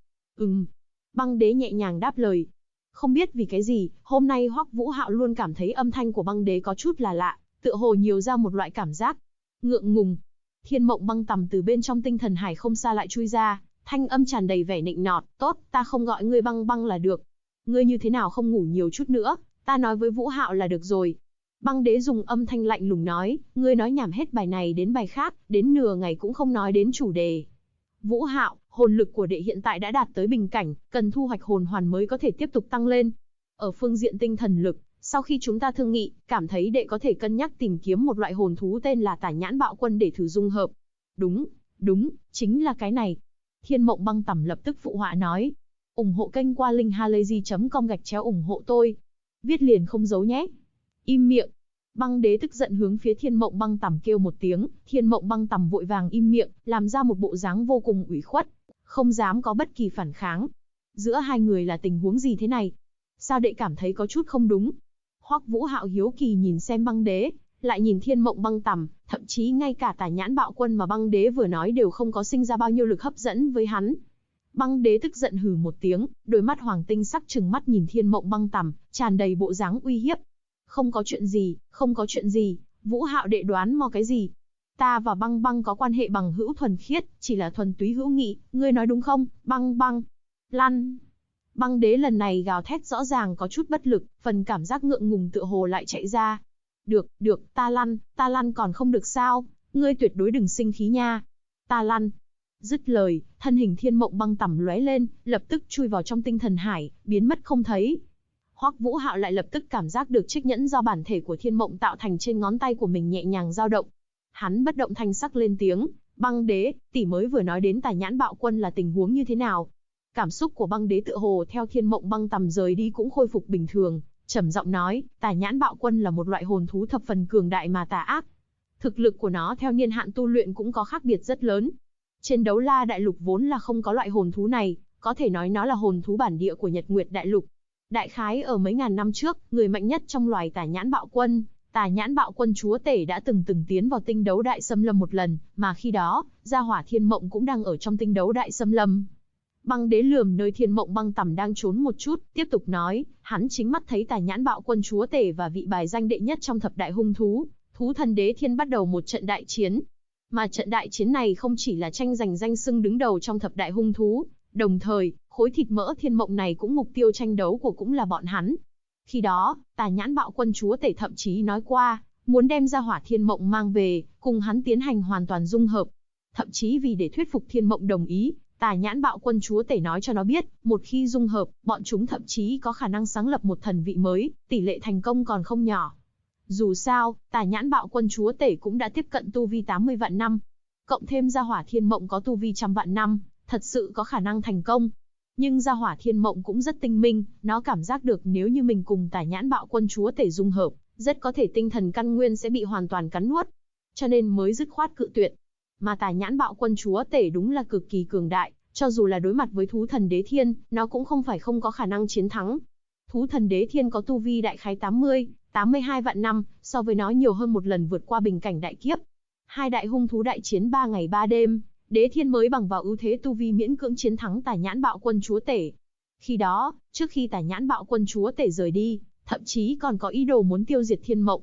Băng Đế nhẹ nhàng đáp lời. Không biết vì cái gì, hôm nay Hoắc Vũ Hạo luôn cảm thấy âm thanh của Băng Đế có chút là lạ, tựa hồ nhiều ra một loại cảm giác ngượng ngùng. Thiên Mộng Băng tẩm từ bên trong tinh thần hải không xa lại chui ra, thanh âm tràn đầy vẻ nịnh nọt, tốt, ta không gọi ngươi Băng Băng là được. Ngươi như thế nào không ngủ nhiều chút nữa, ta nói với Vũ Hạo là được rồi. Băng Đế dùng âm thanh lạnh lùng nói, ngươi nói nhảm hết bài này đến bài khác, đến nửa ngày cũng không nói đến chủ đề. Vũ Hạo, hồn lực của đệ hiện tại đã đạt tới bình cảnh, cần thu hoạch hồn hoàn mới có thể tiếp tục tăng lên. Ở phương diện tinh thần lực, sau khi chúng ta thương nghị, cảm thấy đệ có thể cân nhắc tìm kiếm một loại hồn thú tên là Tả Nhãn Bạo Quân để thử dung hợp. Đúng, chính là cái này. Thiên Mộng Băng tẩm lập tức phụ họa nói. Ủng hộ kênh qua linkhalazy.com/ủng hộ tôi. Viết liền không giấu nhé. Im miệng. Băng Đế tức giận hướng phía Thiên Mộng Băng tẩm kêu một tiếng, Thiên Mộng Băng tẩm vội vàng im miệng, làm ra một bộ dáng vô cùng ủy khuất, không dám có bất kỳ phản kháng. Giữa hai người là tình huống gì thế này? Sao đệ cảm thấy có chút không đúng? Hoắc Vũ Hạo hiếu kỳ nhìn xem Băng Đế, lại nhìn Thiên Mộng Băng tẩm, thậm chí ngay cả Tả Nhãn Bạo Quân mà Băng Đế vừa nói đều không có sinh ra bao nhiêu lực hấp dẫn với hắn. Băng Đế tức giận hừ một tiếng, đôi mắt hoàng tinh sắc trừng mắt nhìn Thiên Mộng Băng tẩm, tràn đầy bộ dáng uy hiếp. Không có chuyện gì, Vũ Hạo đệ đoán mò cái gì? Ta và Băng Băng có quan hệ bằng hữu thuần khiết, chỉ là thuần túy hữu nghị, ngươi nói đúng không, Băng Băng? Lăn! Băng Đế lần này gào thét rõ ràng có chút bất lực, phần cảm giác ngượng ngùng tựa hồ lại chạy ra. Được, ta lăn còn không được sao, ngươi tuyệt đối đừng sinh khí nha. Ta lăn! Dứt lời, thân hình Thiên Mộng Băng tẩm lóe lên, lập tức chui vào trong tinh thần hải, biến mất không thấy. Hoắc Vũ Hạo lại lập tức cảm giác được chiếc nhẫn do bản thể của Thiên Mộng tạo thành trên ngón tay của mình nhẹ nhàng dao động. Hắn bất động thanh sắc lên tiếng, Băng Đế, tỷ mới vừa nói đến Tả Nhãn Bạo Quân là tình huống như thế nào? Cảm xúc của Băng Đế tựa hồ theo Thiên Mộng Băng tẩm rời đi cũng khôi phục bình thường, trầm giọng nói, Tả Nhãn Bạo Quân là một loại hồn thú thập phần cường đại mà tà ác. Thực lực của nó theo niên hạn tu luyện cũng có khác biệt rất lớn. Trên Đấu La Đại Lục vốn là không có loại hồn thú này, có thể nói nó là hồn thú bản địa của Nhật Nguyệt Đại Lục. Đại khái ở mấy ngàn năm trước, người mạnh nhất trong loài Tả Nhãn Bạo Quân, Tả Nhãn Bạo Quân chúa tể đã từng tiến vào tinh đấu đại xâm lâm một lần, mà khi đó, Gia Hỏa Thiên Mộng cũng đang ở trong tinh đấu đại xâm lâm. Băng Đế lườm nơi Thiên Mộng Băng tẩm đang trốn một chút, tiếp tục nói, hắn chính mắt thấy Tả Nhãn Bạo Quân chúa tể và vị bài danh đệ nhất trong thập đại hung thú, Thú Thần Đế Thiên bắt đầu một trận đại chiến. Mà trận đại chiến này không chỉ là tranh giành danh xưng đứng đầu trong thập đại hung thú, đồng thời, khối thịt mỡ Thiên Mộng này cũng mục tiêu tranh đấu của cũng là bọn hắn. Khi đó, Tả Nhãn Bạo Quân chúa tể thậm chí nói qua, muốn đem Gia Hỏa Thiên Mộng mang về, cùng hắn tiến hành hoàn toàn dung hợp. Thậm chí vì để thuyết phục Thiên Mộng đồng ý, Tả Nhãn Bạo Quân chúa tể nói cho nó biết, một khi dung hợp, bọn chúng thậm chí có khả năng sáng lập một thần vị mới, tỷ lệ thành công còn không nhỏ. Dù sao, Tả Nhãn Bạo Quân chúa tể cũng đã tiếp cận tu vi 80 vạn năm. Cộng thêm Gia Hỏa Thiên Mộng có tu vi 100 vạn năm, thật sự có khả năng thành công. Nhưng Gia Hỏa Thiên Mộng cũng rất tinh minh, nó cảm giác được nếu như mình cùng Tả Nhãn Bạo Quân chúa tể dung hợp, rất có thể tinh thần căn nguyên sẽ bị hoàn toàn cắn nuốt. Cho nên mới dứt khoát cự tuyệt. Mà Tả Nhãn Bạo Quân chúa tể đúng là cực kỳ cường đại, cho dù là đối mặt với Thú Thần Đế Thiên, nó cũng không phải không có khả năng chiến thắng. Thú Thần Đế Thiên có tu vi đại khái 82 vạn năm, so với nó nhiều hơn một lần vượt qua bình cảnh đại kiếp. Hai đại hung thú đại chiến 3 ngày 3 đêm, Đế Thiên mới bằng vào ưu thế tu vi miễn cưỡng chiến thắng Tả Nhãn Bạo Quân chúa tể. Khi đó, trước khi Tả Nhãn Bạo Quân chúa tể rời đi, thậm chí còn có ý đồ muốn tiêu diệt Thiên Mộng.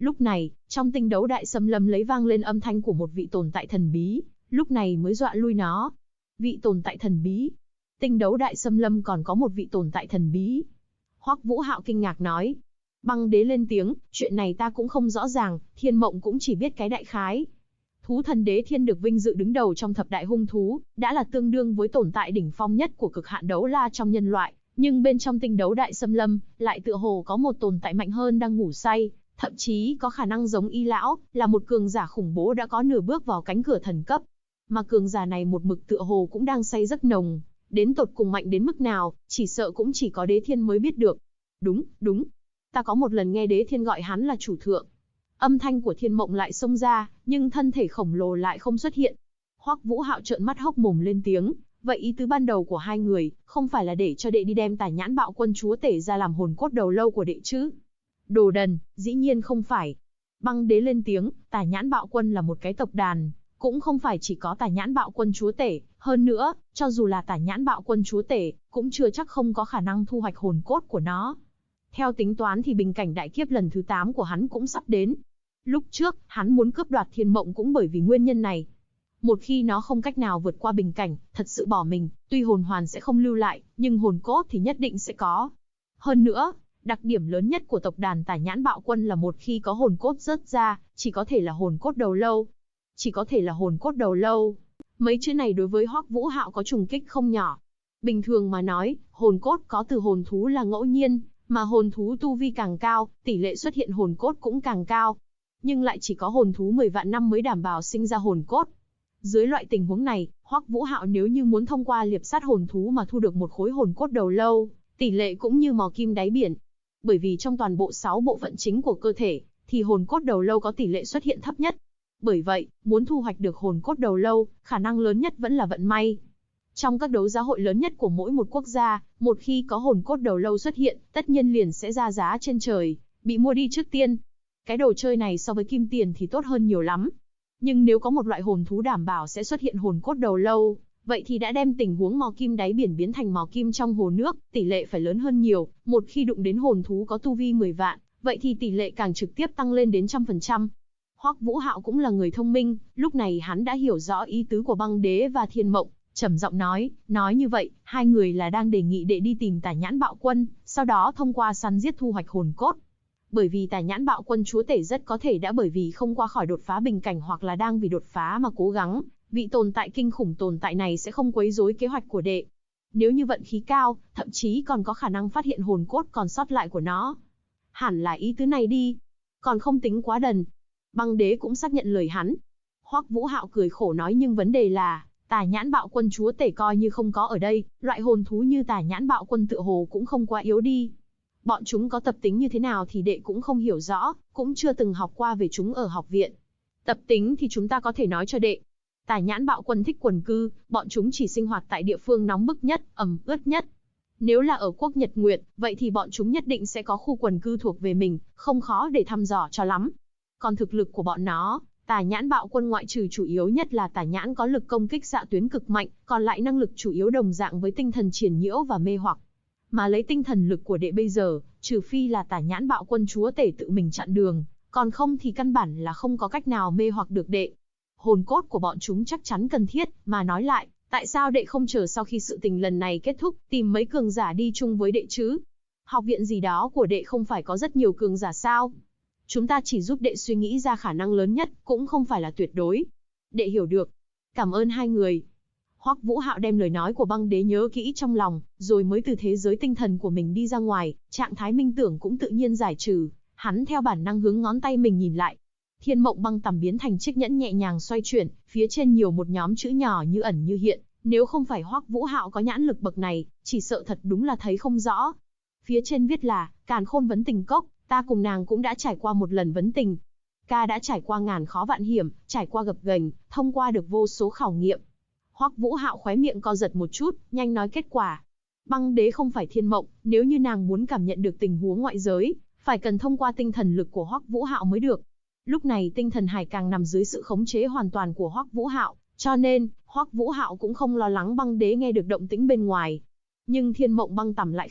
Lúc này, trong tinh đấu đại xâm lâm lấy vang lên âm thanh của một vị tồn tại thần bí, lúc này mới dọa lui nó. Vị tồn tại thần bí? Tinh đấu đại xâm lâm còn có một vị tồn tại thần bí? Hoắc Vũ Hạo kinh ngạc nói. Băng đế lên tiếng, chuyện này ta cũng không rõ ràng, Thiên Mộng cũng chỉ biết cái đại khái. Thú thần đế thiên được vinh dự đứng đầu trong thập đại hung thú, đã là tương đương với tồn tại đỉnh phong nhất của cực hạn đấu la trong nhân loại, nhưng bên trong tinh đấu đại xâm lâm, lại tựa hồ có một tồn tại mạnh hơn đang ngủ say, thậm chí có khả năng giống y lão, là một cường giả khủng bố đã có nửa bước vào cánh cửa thần cấp. Mà cường giả này một mực tựa hồ cũng đang say giấc nồng, đến tột cùng mạnh đến mức nào, chỉ sợ cũng chỉ có đế thiên mới biết được. Đúng, ta có một lần nghe đế thiên gọi hắn là chủ thượng. Âm thanh của Thiên Mộng lại xông ra, nhưng thân thể khổng lồ lại không xuất hiện. Hoắc Vũ Hạo trợn mắt hốc mồm lên tiếng, vậy ý tứ ban đầu của hai người, không phải là để cho đệ đi đem Tà Nhãn Bạo Quân chúa tể ra làm hồn cốt đầu lâu của đệ chứ? Đồ đần, dĩ nhiên không phải. Băng đế lên tiếng, Tà Nhãn Bạo Quân là một cái tộc đàn, cũng không phải chỉ có Tà Nhãn Bạo Quân chúa tể, hơn nữa, cho dù là Tà Nhãn Bạo Quân chúa tể, cũng chưa chắc không có khả năng thu hoạch hồn cốt của nó. Theo tính toán thì bình cảnh đại kiếp lần thứ 8 của hắn cũng sắp đến. Lúc trước, hắn muốn cướp đoạt Thiên Mộng cũng bởi vì nguyên nhân này. Một khi nó không cách nào vượt qua bình cảnh, thật sự bỏ mình, tuy hồn hoàn sẽ không lưu lại, nhưng hồn cốt thì nhất định sẽ có. Hơn nữa, đặc điểm lớn nhất của tộc đàn Tà Nhãn Bạo Quân là một khi có hồn cốt rớt ra, chỉ có thể là hồn cốt đầu lâu. Chỉ có thể là hồn cốt đầu lâu. Mấy chữ này đối với Hoắc Vũ Hạo có trùng kích không nhỏ. Bình thường mà nói, hồn cốt có từ hồn thú là ngẫu nhiên, mà hồn thú tu vi càng cao, tỷ lệ xuất hiện hồn cốt cũng càng cao. Nhưng lại chỉ có hồn thú 10 vạn năm mới đảm bảo sinh ra hồn cốt. Dưới loại tình huống này, Hoắc Vũ Hạo nếu như muốn thông qua liệp sát hồn thú mà thu được một khối hồn cốt đầu lâu, tỷ lệ cũng như mò kim đáy biển. Bởi vì trong toàn bộ 6 bộ phận chính của cơ thể, thì hồn cốt đầu lâu có tỷ lệ xuất hiện thấp nhất. Bởi vậy, muốn thu hoạch được hồn cốt đầu lâu, khả năng lớn nhất vẫn là vận may. Trong các đấu giá hội lớn nhất của mỗi một quốc gia, một khi có hồn cốt đầu lâu xuất hiện, tất nhiên liền sẽ ra giá trên trời, bị mua đi trước tiên. Cái đồ chơi này so với kim tiền thì tốt hơn nhiều lắm. Nhưng nếu có một loại hồn thú đảm bảo sẽ xuất hiện hồn cốt đầu lâu, vậy thì đã đem tình huống mò kim đáy biển biến thành mò kim trong hồ nước, tỷ lệ phải lớn hơn nhiều. Một khi đụng đến hồn thú có tu vi 10 vạn, vậy thì tỷ lệ càng trực tiếp tăng lên đến 100%. Hoắc Vũ Hạo cũng là người thông minh, lúc này hắn đã hiểu rõ ý tứ của Băng Đế và Thiên Mộng, trầm giọng nói như vậy, hai người là đang đề nghị đệ đi tìm Tà Nhãn Bạo Quân, sau đó thông qua săn giết thu hoạch hồn cốt. Bởi vì Tà Nhãn Bạo Quân chúa tể rất có thể đã bởi vì không qua khỏi đột phá bình cảnh hoặc là đang vì đột phá mà cố gắng, vị tồn tại kinh khủng tồn tại này sẽ không quấy rối kế hoạch của đệ. Nếu như vận khí cao, thậm chí còn có khả năng phát hiện hồn cốt còn sót lại của nó. Hẳn là ý tứ này đi, còn không tính quá đần. Băng Đế cũng xác nhận lời hắn. Hoắc Vũ Hạo cười khổ nói nhưng vấn đề là, Tà Nhãn Bạo Quân chúa tể coi như không có ở đây, loại hồn thú như Tà Nhãn Bạo Quân tựa hồ cũng không quá yếu đi. Bọn chúng có tập tính như thế nào thì đệ cũng không hiểu rõ, cũng chưa từng học qua về chúng ở học viện. Tập tính thì chúng ta có thể nói cho đệ. Tà Nhãn Bạo Quân thích quần cư, bọn chúng chỉ sinh hoạt tại địa phương nóng bức nhất, ẩm ướt nhất. Nếu là ở quốc Nhật Nguyệt, vậy thì bọn chúng nhất định sẽ có khu quần cư thuộc về mình, không khó để thăm dò cho lắm. Còn thực lực của bọn nó, Tà Nhãn Bạo Quân ngoại trừ chủ yếu nhất là Tà Nhãn có lực công kích xạ tuyến cực mạnh, còn lại năng lực chủ yếu đồng dạng với tinh thần triển nhiễu và mê hoặc. Mà lấy tinh thần lực của đệ bây giờ, trừ phi là Tà Nhãn Bạo Quân chúa tể tự mình chặn đường, còn không thì căn bản là không có cách nào mê hoặc được đệ. Hồn cốt của bọn chúng chắc chắn cần thiết, mà nói lại, tại sao đệ không chờ sau khi sự tình lần này kết thúc, tìm mấy cường giả đi chung với đệ chứ? Học viện gì đó của đệ không phải có rất nhiều cường giả sao? Chúng ta chỉ giúp đệ suy nghĩ ra khả năng lớn nhất, cũng không phải là tuyệt đối. Đệ hiểu được. Cảm ơn hai người. Hoắc Vũ Hạo đem lời nói của Băng Đế nhớ kỹ trong lòng, rồi mới từ thế giới tinh thần của mình đi ra ngoài, trạng thái minh tưởng cũng tự nhiên giải trừ. Hắn theo bản năng hướng ngón tay mình nhìn lại. Thiên Mộng băng tằm biến thành chiếc nhẫn nhẹ nhàng xoay chuyển, phía trên nhiều một nhóm chữ nhỏ như ẩn như hiện. Nếu không phải Hoắc Vũ Hạo có nhãn lực bậc này, chỉ sợ thật đúng là thấy không rõ. Phía trên viết là, Càn Khôn vấn tình cốc, ta cùng nàng cũng đã trải qua một lần vấn tình. Ca đã trải qua ngàn khó vạn hiểm, trải qua gập ghềnh, thông qua được vô số khảo nghiệm. Hoắc Vũ Hạo khóe miệng co giật một chút, nhanh nói kết quả. Băng Đế không phải Thiên Mộng, nếu như nàng muốn cảm nhận được tình huống ngoại giới, phải cần thông qua tinh thần lực của Hoắc Vũ Hạo mới được. Lúc này tinh thần hải càng nằm dưới sự khống chế hoàn toàn của Hoắc Vũ Hạo, cho nên Hoắc Vũ Hạo cũng không lo lắng Băng Đế nghe được động tĩnh bên ngoài. Nhưng Thiên Mộng băng tằm lại khác,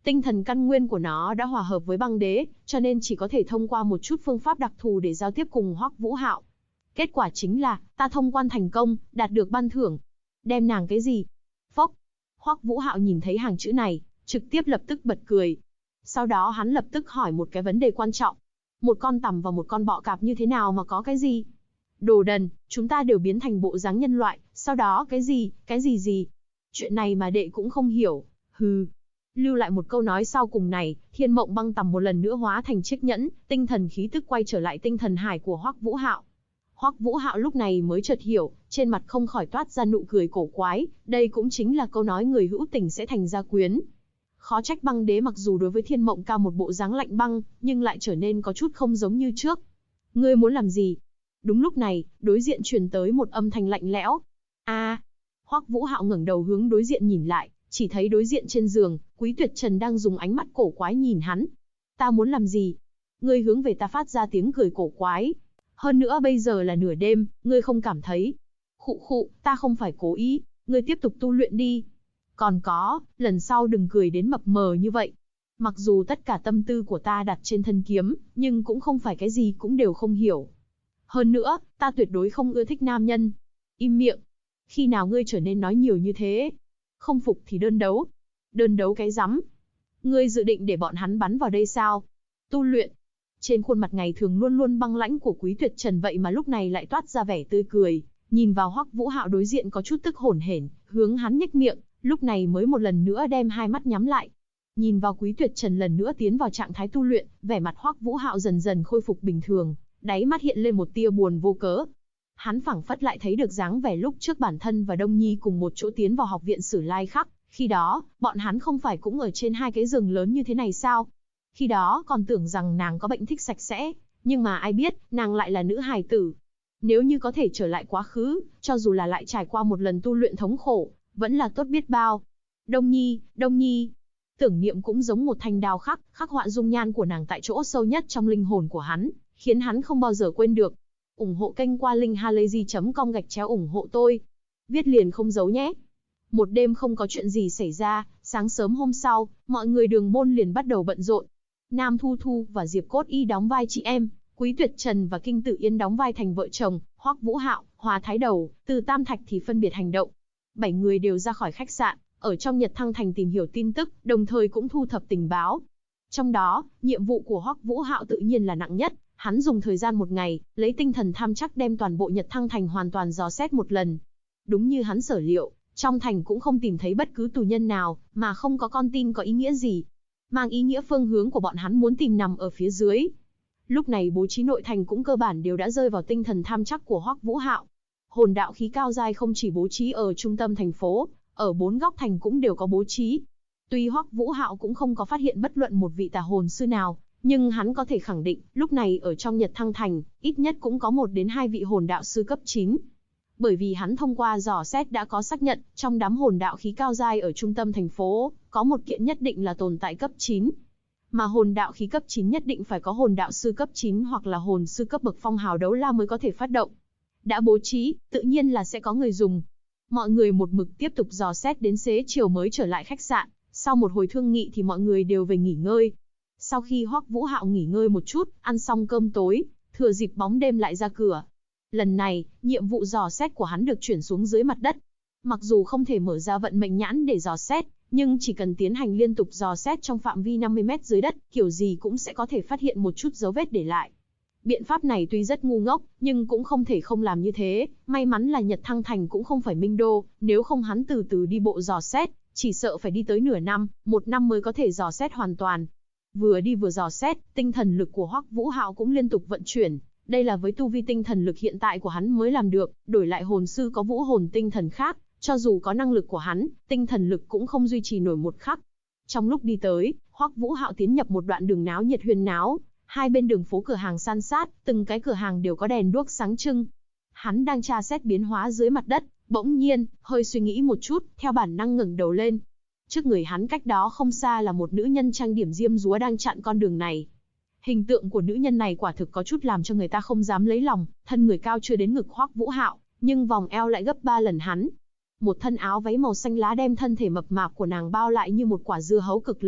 Tinh thần căn nguyên của nó đã hòa hợp với băng đế, cho nên chỉ có thể thông qua một chút phương pháp đặc thù để giao tiếp cùng Hoắc Vũ Hạo. Kết quả chính là, ta thông quan thành công, đạt được ban thưởng. Đem nàng cái gì? Phốc. Hoắc Vũ Hạo nhìn thấy hàng chữ này, trực tiếp lập tức bật cười. Sau đó hắn lập tức hỏi một cái vấn đề quan trọng. Một con tằm và một con bọ cạp như thế nào mà có cái gì? Đồ đần, chúng ta đều biến thành bộ dáng nhân loại, sau đó cái gì? Chuyện này mà đệ cũng không hiểu, hừ. Lưu lại một câu nói sau cùng này, Thiên Mộng Băng Tằm một lần nữa hóa thành chiếc nhẫn, tinh thần khí tức quay trở lại tinh thần hải của Hoắc Vũ Hạo. Hoắc Vũ Hạo lúc này mới chợt hiểu, trên mặt không khỏi toát ra nụ cười cổ quái, đây cũng chính là câu nói người hữu tình sẽ thành gia quyến. Khó trách băng đế mặc dù đối với Thiên Mộng cao một bộ dáng lạnh băng, nhưng lại trở nên có chút không giống như trước. Ngươi muốn làm gì? Đúng lúc này, đối diện truyền tới một âm thanh lạnh lẽo. Hoắc Vũ Hạo ngẩng đầu hướng đối diện nhìn lại, chỉ thấy đối diện trên giường, Quý Tuyệt Trần đang dùng ánh mắt cổ quái nhìn hắn. Ta muốn làm gì? Ngươi hướng về ta phát ra tiếng cười cổ quái. Hơn nữa bây giờ là nửa đêm, ngươi không cảm thấy? Khụ, ta không phải cố ý, ngươi tiếp tục tu luyện đi. Còn có, lần sau đừng cười đến mập mờ như vậy. Mặc dù tất cả tâm tư của ta đặt trên thân kiếm, nhưng cũng không phải cái gì cũng đều không hiểu. Hơn nữa, ta tuyệt đối không ưa thích nam nhân. Im miệng. Khi nào ngươi trở nên nói nhiều như thế? Không phục thì đơn đấu. Đơn đấu cái rắm. Ngươi dự định để bọn hắn bắn vào đây sao? Tu luyện. Trên khuôn mặt ngày thường luôn luôn băng lãnh của Quý Tuyệt Trần vậy mà lúc này lại toát ra vẻ tươi cười, nhìn vào Hoắc Vũ Hạo đối diện có chút tức hổn hển, hướng hắn nhếch miệng, lúc này mới một lần nữa đem hai mắt nhắm lại. Nhìn vào Quý Tuyệt Trần lần nữa tiến vào trạng thái tu luyện, vẻ mặt Hoắc Vũ Hạo dần dần khôi phục bình thường, đáy mắt hiện lên một tia buồn vô cớ. Hắn phảng phất lại thấy được dáng vẻ lúc trước bản thân và Đông Nhi cùng một chỗ tiến vào học viện Sử Lai Khắc, khi đó, bọn hắn không phải cũng ở trên hai cái giường lớn như thế này sao? Khi đó còn tưởng rằng nàng có bệnh thích sạch sẽ, nhưng mà ai biết, nàng lại là nữ hài tử. Nếu như có thể trở lại quá khứ, cho dù là lại trải qua một lần tu luyện thống khổ, vẫn là tốt biết bao. Đông Nhi. Tưởng niệm cũng giống một thanh đao khắc họa dung nhan của nàng tại chỗ sâu nhất trong linh hồn của hắn, khiến hắn không bao giờ quên được. Ủng hộ kênh qua linkhalazy.com ủng hộ tôi. Viết liền không giấu nhé. Một đêm không có chuyện gì xảy ra, sáng sớm hôm sau, mọi người đường môn liền bắt đầu bận rộn. Nam Thu Thu và Diệp Cốt Y đóng vai chị em, Quý Tuyệt Trần và Kinh Tử Yên đóng vai thành vợ chồng, Hoắc Vũ Hạo, Hòa Thái Đầu, Từ Tam Thạch thì phân biệt hành động. 7 người đều ra khỏi khách sạn, ở trong Nhật Thăng Thành tìm hiểu tin tức, đồng thời cũng thu thập tình báo. Trong đó, nhiệm vụ của Hoắc Vũ Hạo tự nhiên là nặng nhất, hắn dùng thời gian một ngày, lấy tinh thần tham chắc đem toàn bộ Nhật Thăng Thành hoàn toàn dò xét một lần. Đúng như hắn sở liệu, trong thành cũng không tìm thấy bất cứ tù nhân nào, mà không có con tin có ý nghĩa gì. Mang ý nghĩa phương hướng của bọn hắn muốn tìm nằm ở phía dưới. Lúc này bố trí nội thành cũng cơ bản đều đã rơi vào tinh thần tham chắc của Hoắc Vũ Hạo. Hồn đạo khí cao giai không chỉ bố trí ở trung tâm thành phố, ở 4 góc thành cũng đều có bố trí. Tuy Hoắc Vũ Hạo cũng không có phát hiện bất luận một vị tà hồn sư nào, nhưng hắn có thể khẳng định, lúc này ở trong Nhật Thăng Thành, ít nhất cũng có 1 đến 2 vị hồn đạo sư cấp 9. Bởi vì hắn thông qua dò xét đã có xác nhận, trong đám hồn đạo khí cao giai ở trung tâm thành phố, có một kiện nhất định là tồn tại cấp 9. Mà hồn đạo khí cấp 9 nhất định phải có hồn đạo sư cấp 9 hoặc là hồn sư cấp bậc phong hào đấu la mới có thể phát động. Đã bố trí, tự nhiên là sẽ có người dùng. Mọi người một mực tiếp tục dò xét đến xế chiều mới trở lại khách sạn, sau một hồi thương nghị thì mọi người đều về nghỉ ngơi. Sau khi Hoắc Vũ Hạo nghỉ ngơi một chút, ăn xong cơm tối, thừa dịp bóng đêm lại ra cửa. Lần này, nhiệm vụ dò xét của hắn được chuyển xuống dưới mặt đất. Mặc dù không thể mở ra vận mệnh nhãn để dò xét, nhưng chỉ cần tiến hành liên tục dò xét trong phạm vi 50 mét dưới đất, kiểu gì cũng sẽ có thể phát hiện một chút dấu vết để lại. Biện pháp này tuy rất ngu ngốc, nhưng cũng không thể không làm như thế. May mắn là Nhật Thăng Thành cũng không phải Minh Đô, nếu không hắn từ từ đi bộ dò xét, chỉ sợ phải đi tới nửa năm, 1 năm mới có thể dò xét hoàn toàn. Vừa đi vừa dò xét, tinh thần lực của Hoắc Vũ Hạo cũng liên tục vận chuyển. Đây là với tu vi tinh thần lực hiện tại của hắn mới làm được, đổi lại hồn sư có vũ hồn tinh thần khác, cho dù có năng lực của hắn, tinh thần lực cũng không duy trì nổi một khắc. Trong lúc đi tới, Hoắc Vũ Hạo tiến nhập một đoạn đường náo nhiệt huyên náo, hai bên đường phố cửa hàng san sát, từng cái cửa hàng đều có đèn đuốc sáng trưng. Hắn đang tra xét biến hóa dưới mặt đất, bỗng nhiên, hơi suy nghĩ một chút, theo bản năng ngẩng đầu lên. Trước người hắn cách đó không xa là một nữ nhân trang điểm diêm dúa đang chặn con đường này. Hình tượng của nữ nhân này quả thực có chút làm cho người ta không dám lấy lòng, thân người cao chưa đến ngực Hoắc Vũ Hạo, nhưng vòng eo lại gấp 3 lần hắn. Một thân áo váy màu xanh lá đem thân thể mập mạp của nàng bao lại như một quả dưa hấu cực lớn,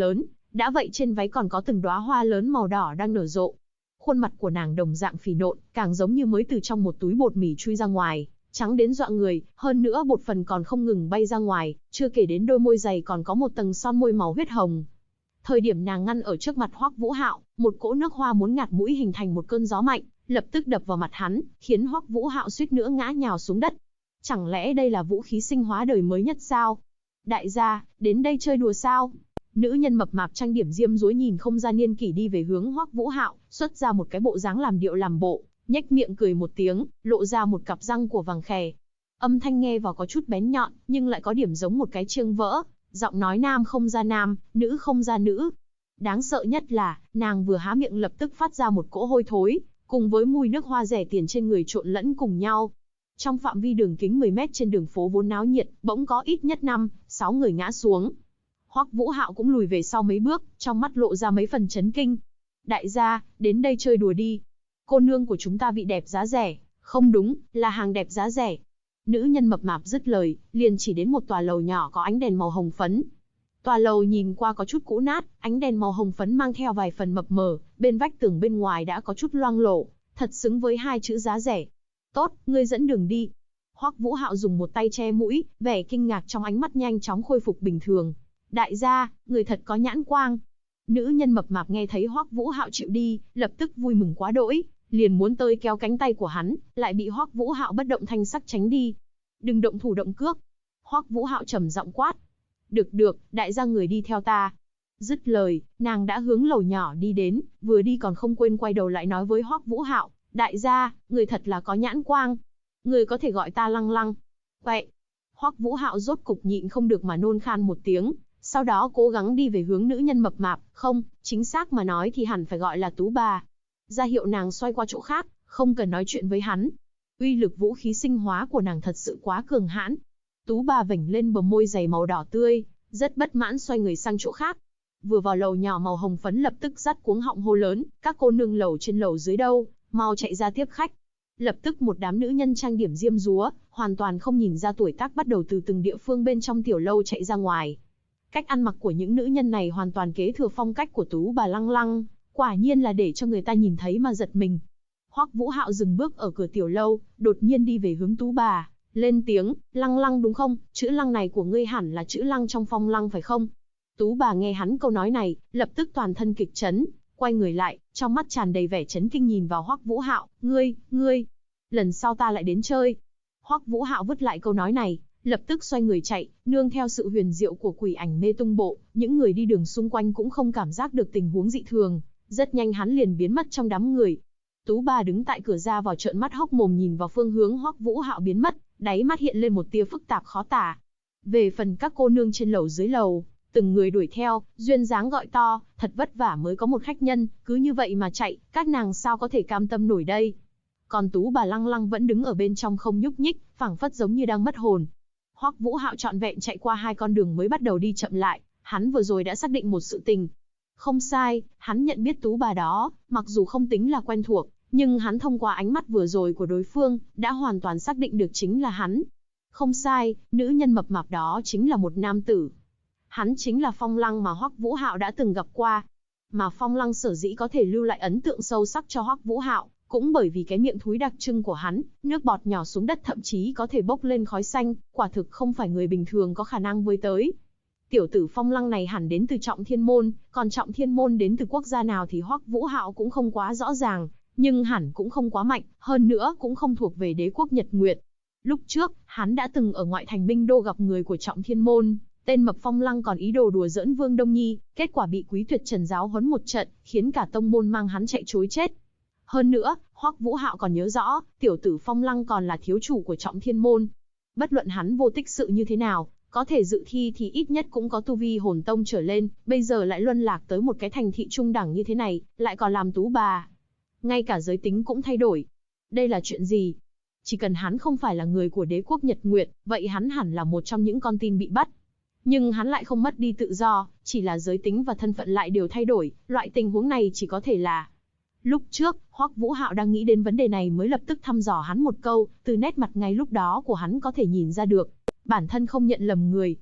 đã vậy trên váy còn có từng đóa hoa lớn màu đỏ đang nở rộ. Khuôn mặt của nàng đồng dạng phì nộn, càng giống như mới từ trong một túi bột mì chui ra ngoài, trắng đến dọa người, hơn nữa bột phần còn không ngừng bay ra ngoài, chưa kể đến đôi môi dày còn có một tầng son môi màu huyết hồng. Thời điểm nàng ngăn ở trước mặt Hoắc Vũ Hạo, một cỗ nước hoa muốn ngạt mũi hình thành một cơn gió mạnh, lập tức đập vào mặt hắn, khiến Hoắc Vũ Hạo suýt nữa ngã nhào xuống đất. Chẳng lẽ đây là vũ khí sinh hóa đời mới nhất sao? Đại gia, đến đây chơi đùa sao? Nữ nhân mập mạp trang điểm diêm dúa nhìn không ra niên kỷ đi về hướng Hoắc Vũ Hạo, xuất ra một cái bộ dáng làm điệu làm bộ, nhếch miệng cười một tiếng, lộ ra một cặp răng của vàng khè. Âm thanh nghe vào có chút bén nhọn, nhưng lại có điểm giống một cái chiêng vỡ, giọng nói nam không ra nam, nữ không ra nữ. Đáng sợ nhất là, nàng vừa há miệng lập tức phát ra một cỗ hôi thối, cùng với mùi nước hoa rẻ tiền trên người trộn lẫn cùng nhau. Trong phạm vi đường kính 10 mét trên đường phố vốn náo nhiệt, bỗng có ít nhất 5-6 người ngã xuống. Hoắc Vũ Hạo cũng lùi về sau mấy bước, trong mắt lộ ra mấy phần chấn kinh. Đại gia, đến đây chơi đùa đi. Cô nương của chúng ta vị đẹp giá rẻ, không đúng, là hàng đẹp giá rẻ. Nữ nhân mập mạp dứt lời, liền chỉ đến một tòa lầu nhỏ có ánh đèn màu hồng phấn. Tòa lầu nhìn qua có chút cũ nát, ánh đèn màu hồng phấn mang theo vài phần mập mờ, bên vách tường bên ngoài đã có chút loang lổ, thật xứng với hai chữ giá rẻ. Tốt, ngươi dẫn đường đi. Hoắc Vũ Hạo dùng một tay che mũi, vẻ kinh ngạc trong ánh mắt nhanh chóng khôi phục bình thường. Đại gia, người thật có nhãn quang. Nữ nhân mập mạp nghe thấy Hoắc Vũ Hạo chịu đi, lập tức vui mừng quá đỗi, liền muốn tới kéo cánh tay của hắn, lại bị Hoắc Vũ Hạo bất động thanh sắc tránh đi. Đừng động thủ động cước. Hoắc Vũ Hạo trầm giọng quát. Được, đại gia người đi theo ta. Dứt lời, nàng đã hướng lầu nhỏ đi đến, vừa đi còn không quên quay đầu lại nói với Hoắc Vũ Hạo, đại gia, người thật là có nhãn quang. Người có thể gọi ta Lăng Lăng. Vậy. Hoắc Vũ Hạo rốt cục nhịn không được mà nôn khan một tiếng, sau đó cố gắng đi về hướng nữ nhân mập mạp, không, chính xác mà nói thì hẳn phải gọi là Tú Bà. Ra hiệu nàng xoay qua chỗ khác, không cần nói chuyện với hắn. Uy lực vũ khí sinh hóa của nàng thật sự quá cường hãn. Tú Bà vểnh lên bờ môi dày màu đỏ tươi, rất bất mãn xoay người sang chỗ khác. Vừa vào lầu nhỏ màu hồng phấn lập tức dắt cuống họng hô lớn, các cô nương lầu trên lầu dưới đâu, mau chạy ra tiếp khách. Lập tức một đám nữ nhân trang điểm diêm dúa, hoàn toàn không nhìn ra tuổi tác bắt đầu từ từng địa phương bên trong tiểu lâu chạy ra ngoài. Cách ăn mặc của những nữ nhân này hoàn toàn kế thừa phong cách của Tú Bà Lăng Lăng, quả nhiên là để cho người ta nhìn thấy mà giật mình. Hoắc Vũ Hạo dừng bước ở cửa tiểu lâu, đột nhiên đi về hướng Tú Bà, lên tiếng, Lăng Lăng đúng không, chữ Lăng này của ngươi hẳn là chữ Lăng trong Phong Lăng phải không? Tú Bà nghe hắn câu nói này, lập tức toàn thân kịch chấn, quay người lại, trong mắt tràn đầy vẻ chấn kinh nhìn vào Hoắc Vũ Hạo, ngươi, lần sau ta lại đến chơi. Hoắc Vũ Hạo vứt lại câu nói này, lập tức xoay người chạy, nương theo sự huyền diệu của quỷ ảnh mê tung bộ, những người đi đường xung quanh cũng không cảm giác được tình huống dị thường, rất nhanh hắn liền biến mất trong đám người. Tú Bà đứng tại cửa ra vào trợn mắt hốc mồm nhìn vào phương hướng Hoắc Vũ Hạo biến mất, đáy mắt hiện lên một tia phức tạp khó tả. Về phần các cô nương trên lầu dưới lầu, từng người đuổi theo, duyên dáng gọi to, thật vất vả mới có một khách nhân, cứ như vậy mà chạy, các nàng sao có thể cam tâm nổi đây. Còn Tú Bà Lăng Lăng vẫn đứng ở bên trong không nhúc nhích, phảng phất giống như đang mất hồn. Hoắc Vũ Hạo trọn vẹn chạy qua 2 con đường mới bắt đầu đi chậm lại, hắn vừa rồi đã xác định một sự tình. Không sai, hắn nhận biết Tú Bà đó, mặc dù không tính là quen thuộc, nhưng hắn thông qua ánh mắt vừa rồi của đối phương, đã hoàn toàn xác định được chính là hắn. Không sai, nữ nhân mập mạp đó chính là một nam tử. Hắn chính là Phong Lăng mà Hoắc Vũ Hạo đã từng gặp qua. Mà Phong Lăng sở dĩ có thể lưu lại ấn tượng sâu sắc cho Hoắc Vũ Hạo, cũng bởi vì cái miệng thúi đặc trưng của hắn, nước bọt nhỏ xuống đất thậm chí có thể bốc lên khói xanh, quả thực không phải người bình thường có khả năng với tới. Tiểu tử Phong Lăng này hẳn đến từ Trọng Thiên Môn, còn Trọng Thiên Môn đến từ quốc gia nào thì Hoắc Vũ Hạo cũng không quá rõ ràng, nhưng hẳn cũng không quá mạnh, hơn nữa cũng không thuộc về đế quốc Nhật Nguyệt. Lúc trước, hắn đã từng ở ngoại thành Minh Đô gặp người của Trọng Thiên Môn, tên mập Phong Lăng còn ý đồ đùa giỡn Vương Đông Nhi, kết quả bị Quý Tuyệt Trần giáo huấn một trận, khiến cả tông môn mang hắn chạy trối chết. Hơn nữa, Hoắc Vũ Hạo còn nhớ rõ, tiểu tử Phong Lăng còn là thiếu chủ của Trọng Thiên Môn. Bất luận hắn vô tích sự như thế nào, có thể dự thi thì ít nhất cũng có tu vi hồn tông trở lên, bây giờ lại luân lạc tới một cái thành thị trung đẳng như thế này, lại còn làm Tú Bà. Ngay cả giới tính cũng thay đổi. Đây là chuyện gì? Chỉ cần hắn không phải là người của đế quốc Nhật Nguyệt, vậy hắn hẳn là một trong những con tin bị bắt. Nhưng hắn lại không mất đi tự do, chỉ là giới tính và thân phận lại đều thay đổi, loại tình huống này chỉ có thể là... Lúc trước, Hoắc Vũ Hạo đang nghĩ đến vấn đề này mới lập tức thăm dò hắn một câu, từ nét mặt ngay lúc đó của hắn có thể nhìn ra được, bản thân không nhận lầm người.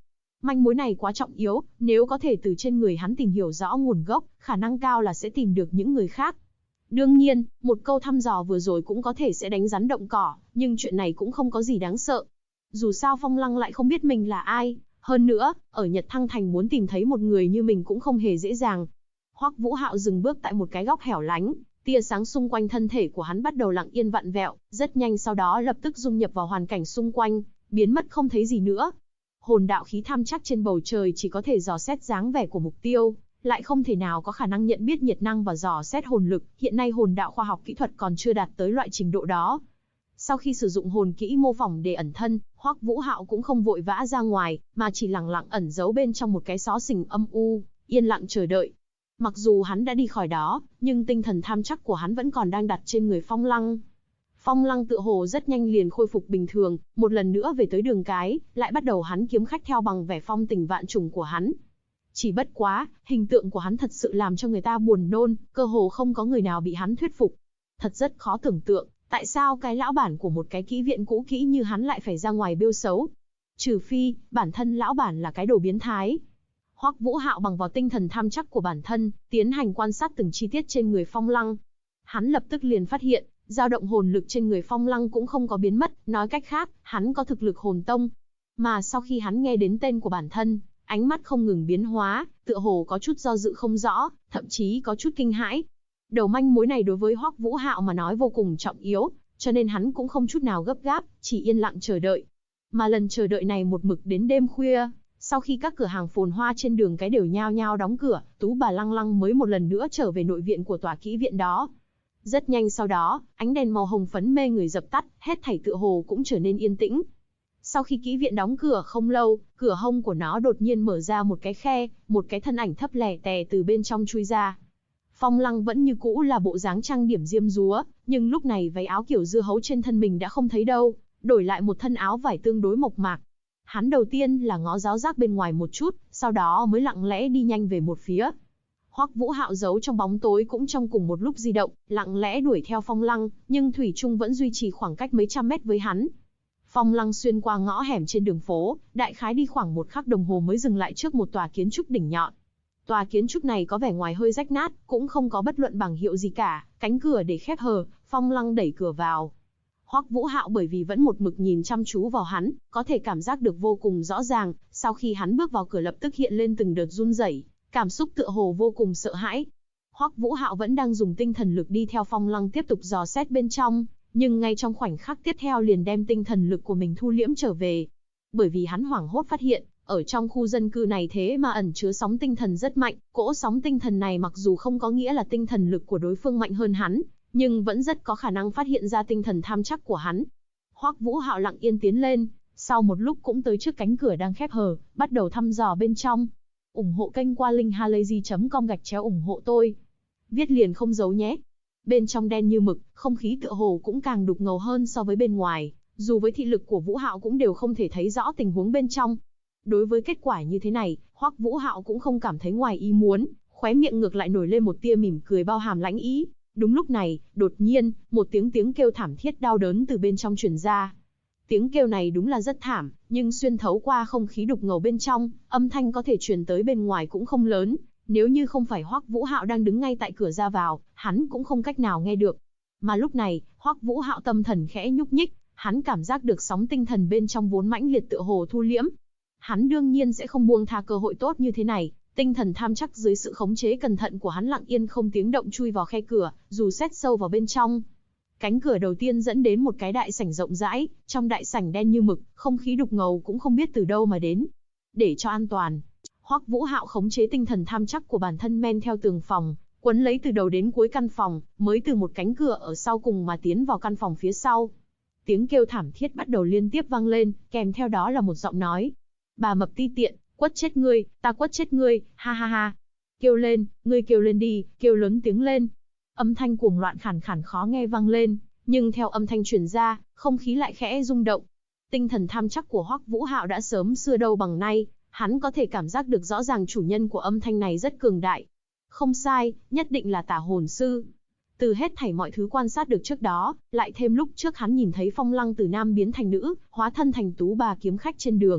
Manh mối này quá trọng yếu, nếu có thể từ trên người hắn tìm hiểu rõ nguồn gốc, khả năng cao là sẽ tìm được những người khác. Đương nhiên, một câu thăm dò vừa rồi cũng có thể sẽ đánh rắn động cỏ, nhưng chuyện này cũng không có gì đáng sợ. Dù sao Phong Lăng lại không biết mình là ai, hơn nữa, ở Nhật Thăng Thành muốn tìm thấy một người như mình cũng không hề dễ dàng. Hoắc Vũ Hạo dừng bước tại một cái góc hẻo lánh, tia sáng xung quanh thân thể của hắn bắt đầu lặng yên vặn vẹo, rất nhanh sau đó lập tức dung nhập vào hoàn cảnh xung quanh, biến mất không thấy gì nữa. Hồn đạo khí tham chắc trên bầu trời chỉ có thể dò xét dáng vẻ của mục tiêu, lại không thể nào có khả năng nhận biết nhiệt năng và dò xét hồn lực, hiện nay hồn đạo khoa học kỹ thuật còn chưa đạt tới loại trình độ đó. Sau khi sử dụng hồn kỹ mô phỏng để ẩn thân, Hoắc Vũ Hạo cũng không vội vã ra ngoài, mà chỉ lặng lặng ẩn giấu bên trong một cái xó xỉnh âm u, yên lặng chờ đợi. Mặc dù hắn đã đi khỏi đó, nhưng tinh thần tham chắc của hắn vẫn còn đang đặt trên người Phong Lăng. Phong Lăng tựa hồ rất nhanh liền khôi phục bình thường, một lần nữa về tới đường cái, lại bắt đầu hắn kiếm khách theo bằng vẻ phong tình vạn trùng của hắn. Chỉ bất quá, hình tượng của hắn thật sự làm cho người ta buồn nôn, cơ hồ không có người nào bị hắn thuyết phục. Thật rất khó tưởng tượng, tại sao cái lão bản của một cái kỹ viện cũ kỹ như hắn lại phải ra ngoài bêu xấu. Trừ phi, bản thân lão bản là cái đồ biến thái. Hoắc Vũ Hạo bằng vào tinh thần tham chắc của bản thân, tiến hành quan sát từng chi tiết trên người Phong Lăng. Hắn lập tức liền phát hiện, dao động hồn lực trên người Phong Lăng cũng không có biến mất, nói cách khác, hắn có thực lực hồn tông. Mà sau khi hắn nghe đến tên của bản thân, ánh mắt không ngừng biến hóa, tựa hồ có chút do dự không rõ, thậm chí có chút kinh hãi. Đầu manh mối này đối với Hoắc Vũ Hạo mà nói vô cùng trọng yếu, cho nên hắn cũng không chút nào gấp gáp, chỉ yên lặng chờ đợi. Mà lần chờ đợi này một mực đến đêm khuya, sau khi các cửa hàng phồn hoa trên đường cái đều nhao nhao đóng cửa, Tú bà Lăng Lăng mới một lần nữa trở về nội viện của tòa kỹ viện đó. Rất nhanh sau đó, ánh đèn màu hồng phấn mê người dập tắt, hết thảy tựa hồ cũng trở nên yên tĩnh. Sau khi kỹ viện đóng cửa không lâu, cửa hông của nó đột nhiên mở ra một cái khe, một cái thân ảnh thấp lẻ tè từ bên trong chui ra. Phong Lăng vẫn như cũ là bộ dáng trang điểm diêm dúa, nhưng lúc này váy áo kiểu dưa hấu trên thân mình đã không thấy đâu, đổi lại một thân áo vải tương đối mộc mạc. Hắn đầu tiên là ngó giáo giác bên ngoài một chút, sau đó mới lặng lẽ đi nhanh về một phía. Hoắc Vũ Hạo giấu trong bóng tối cũng trong cùng một lúc di động, lặng lẽ đuổi theo Phong Lăng, nhưng thủy chung vẫn duy trì khoảng cách mấy trăm mét với hắn. Phong Lăng xuyên qua ngõ hẻm trên đường phố, đại khái đi khoảng một khắc đồng hồ mới dừng lại trước một tòa kiến trúc đỉnh nhọn. Tòa kiến trúc này có vẻ ngoài hơi rách nát, cũng không có bất luận bảng hiệu gì cả, cánh cửa để khép hờ, Phong Lăng đẩy cửa vào. Hoắc Vũ Hạo bởi vì vẫn một mực nhìn chăm chú vào hắn, có thể cảm giác được vô cùng rõ ràng, sau khi hắn bước vào cửa lập tức hiện lên từng đợt run rẩy, cảm xúc tựa hồ vô cùng sợ hãi. Hoắc Vũ Hạo vẫn đang dùng tinh thần lực đi theo Phong Lăng tiếp tục dò xét bên trong, nhưng ngay trong khoảnh khắc tiếp theo liền đem tinh thần lực của mình thu liễm trở về. Bởi vì hắn hoảng hốt phát hiện, ở trong khu dân cư này thế mà ẩn chứa sóng tinh thần rất mạnh, cỗ sóng tinh thần này mặc dù không có nghĩa là tinh thần lực của đối phương mạnh hơn hắn, nhưng vẫn rất có khả năng phát hiện ra tinh thần tham chắc của hắn. Hoắc Vũ Hạo lặng yên tiến lên, sau một lúc cũng tới trước cánh cửa đang khép hờ, bắt đầu thăm dò bên trong. Ủng hộ kênh qua linkhalazy.com/ủng hộ tôi. Viết liền không giấu nhé. Bên trong đen như mực, không khí tựa hồ cũng càng đục ngầu hơn so với bên ngoài, dù với thị lực của Vũ Hạo cũng đều không thể thấy rõ tình huống bên trong. Đối với kết quả như thế này, Hoắc Vũ Hạo cũng không cảm thấy ngoài ý muốn, khóe miệng ngược lại nổi lên một tia mỉm cười bao hàm lãnh ý. Đúng lúc này, đột nhiên, một tiếng kêu thảm thiết đau đớn từ bên trong truyền ra. Tiếng kêu này đúng là rất thảm, nhưng xuyên thấu qua không khí đục ngầu bên trong, âm thanh có thể truyền tới bên ngoài cũng không lớn. Nếu như không phải Hoắc Vũ Hạo đang đứng ngay tại cửa ra vào, hắn cũng không cách nào nghe được. Mà lúc này, Hoắc Vũ Hạo tâm thần khẽ nhúc nhích, hắn cảm giác được sóng tinh thần bên trong vốn mãnh liệt tựa hồ thu liễm. Hắn đương nhiên sẽ không buông tha cơ hội tốt như thế này, tinh thần tham chắc dưới sự khống chế cẩn thận của hắn lặng yên không tiếng động chui vào khe cửa, dù xét sâu vào bên trong. Cánh cửa đầu tiên dẫn đến một cái đại sảnh rộng rãi, trong đại sảnh đen như mực, không khí đục ngầu cũng không biết từ đâu mà đến. Để cho an toàn, Hoắc Vũ Hạo khống chế tinh thần tham chắc của bản thân men theo tường phòng, quấn lấy từ đầu đến cuối căn phòng, mới từ một cánh cửa ở sau cùng mà tiến vào căn phòng phía sau. Tiếng kêu thảm thiết bắt đầu liên tiếp vang lên, kèm theo đó là một giọng nói. Bà mập ti tiện, quất chết ngươi, ta quất chết ngươi, ha ha ha. Kêu lên, ngươi kêu lên đi, kêu lớn tiếng lên. Âm thanh cuồng loạn khàn khàn khó nghe vang lên, nhưng theo âm thanh truyền ra, không khí lại khẽ rung động. Tinh thần tham chắc của Hoắc Vũ Hạo đã sớm xưa đâu bằng nay, hắn có thể cảm giác được rõ ràng chủ nhân của âm thanh này rất cường đại. Không sai, nhất định là tả hồn sư. Từ hết thảy mọi thứ quan sát được trước đó, lại thêm lúc trước hắn nhìn thấy Phong Lăng từ nam biến thành nữ, hóa thân thành tú bà kiếm khách trên đường,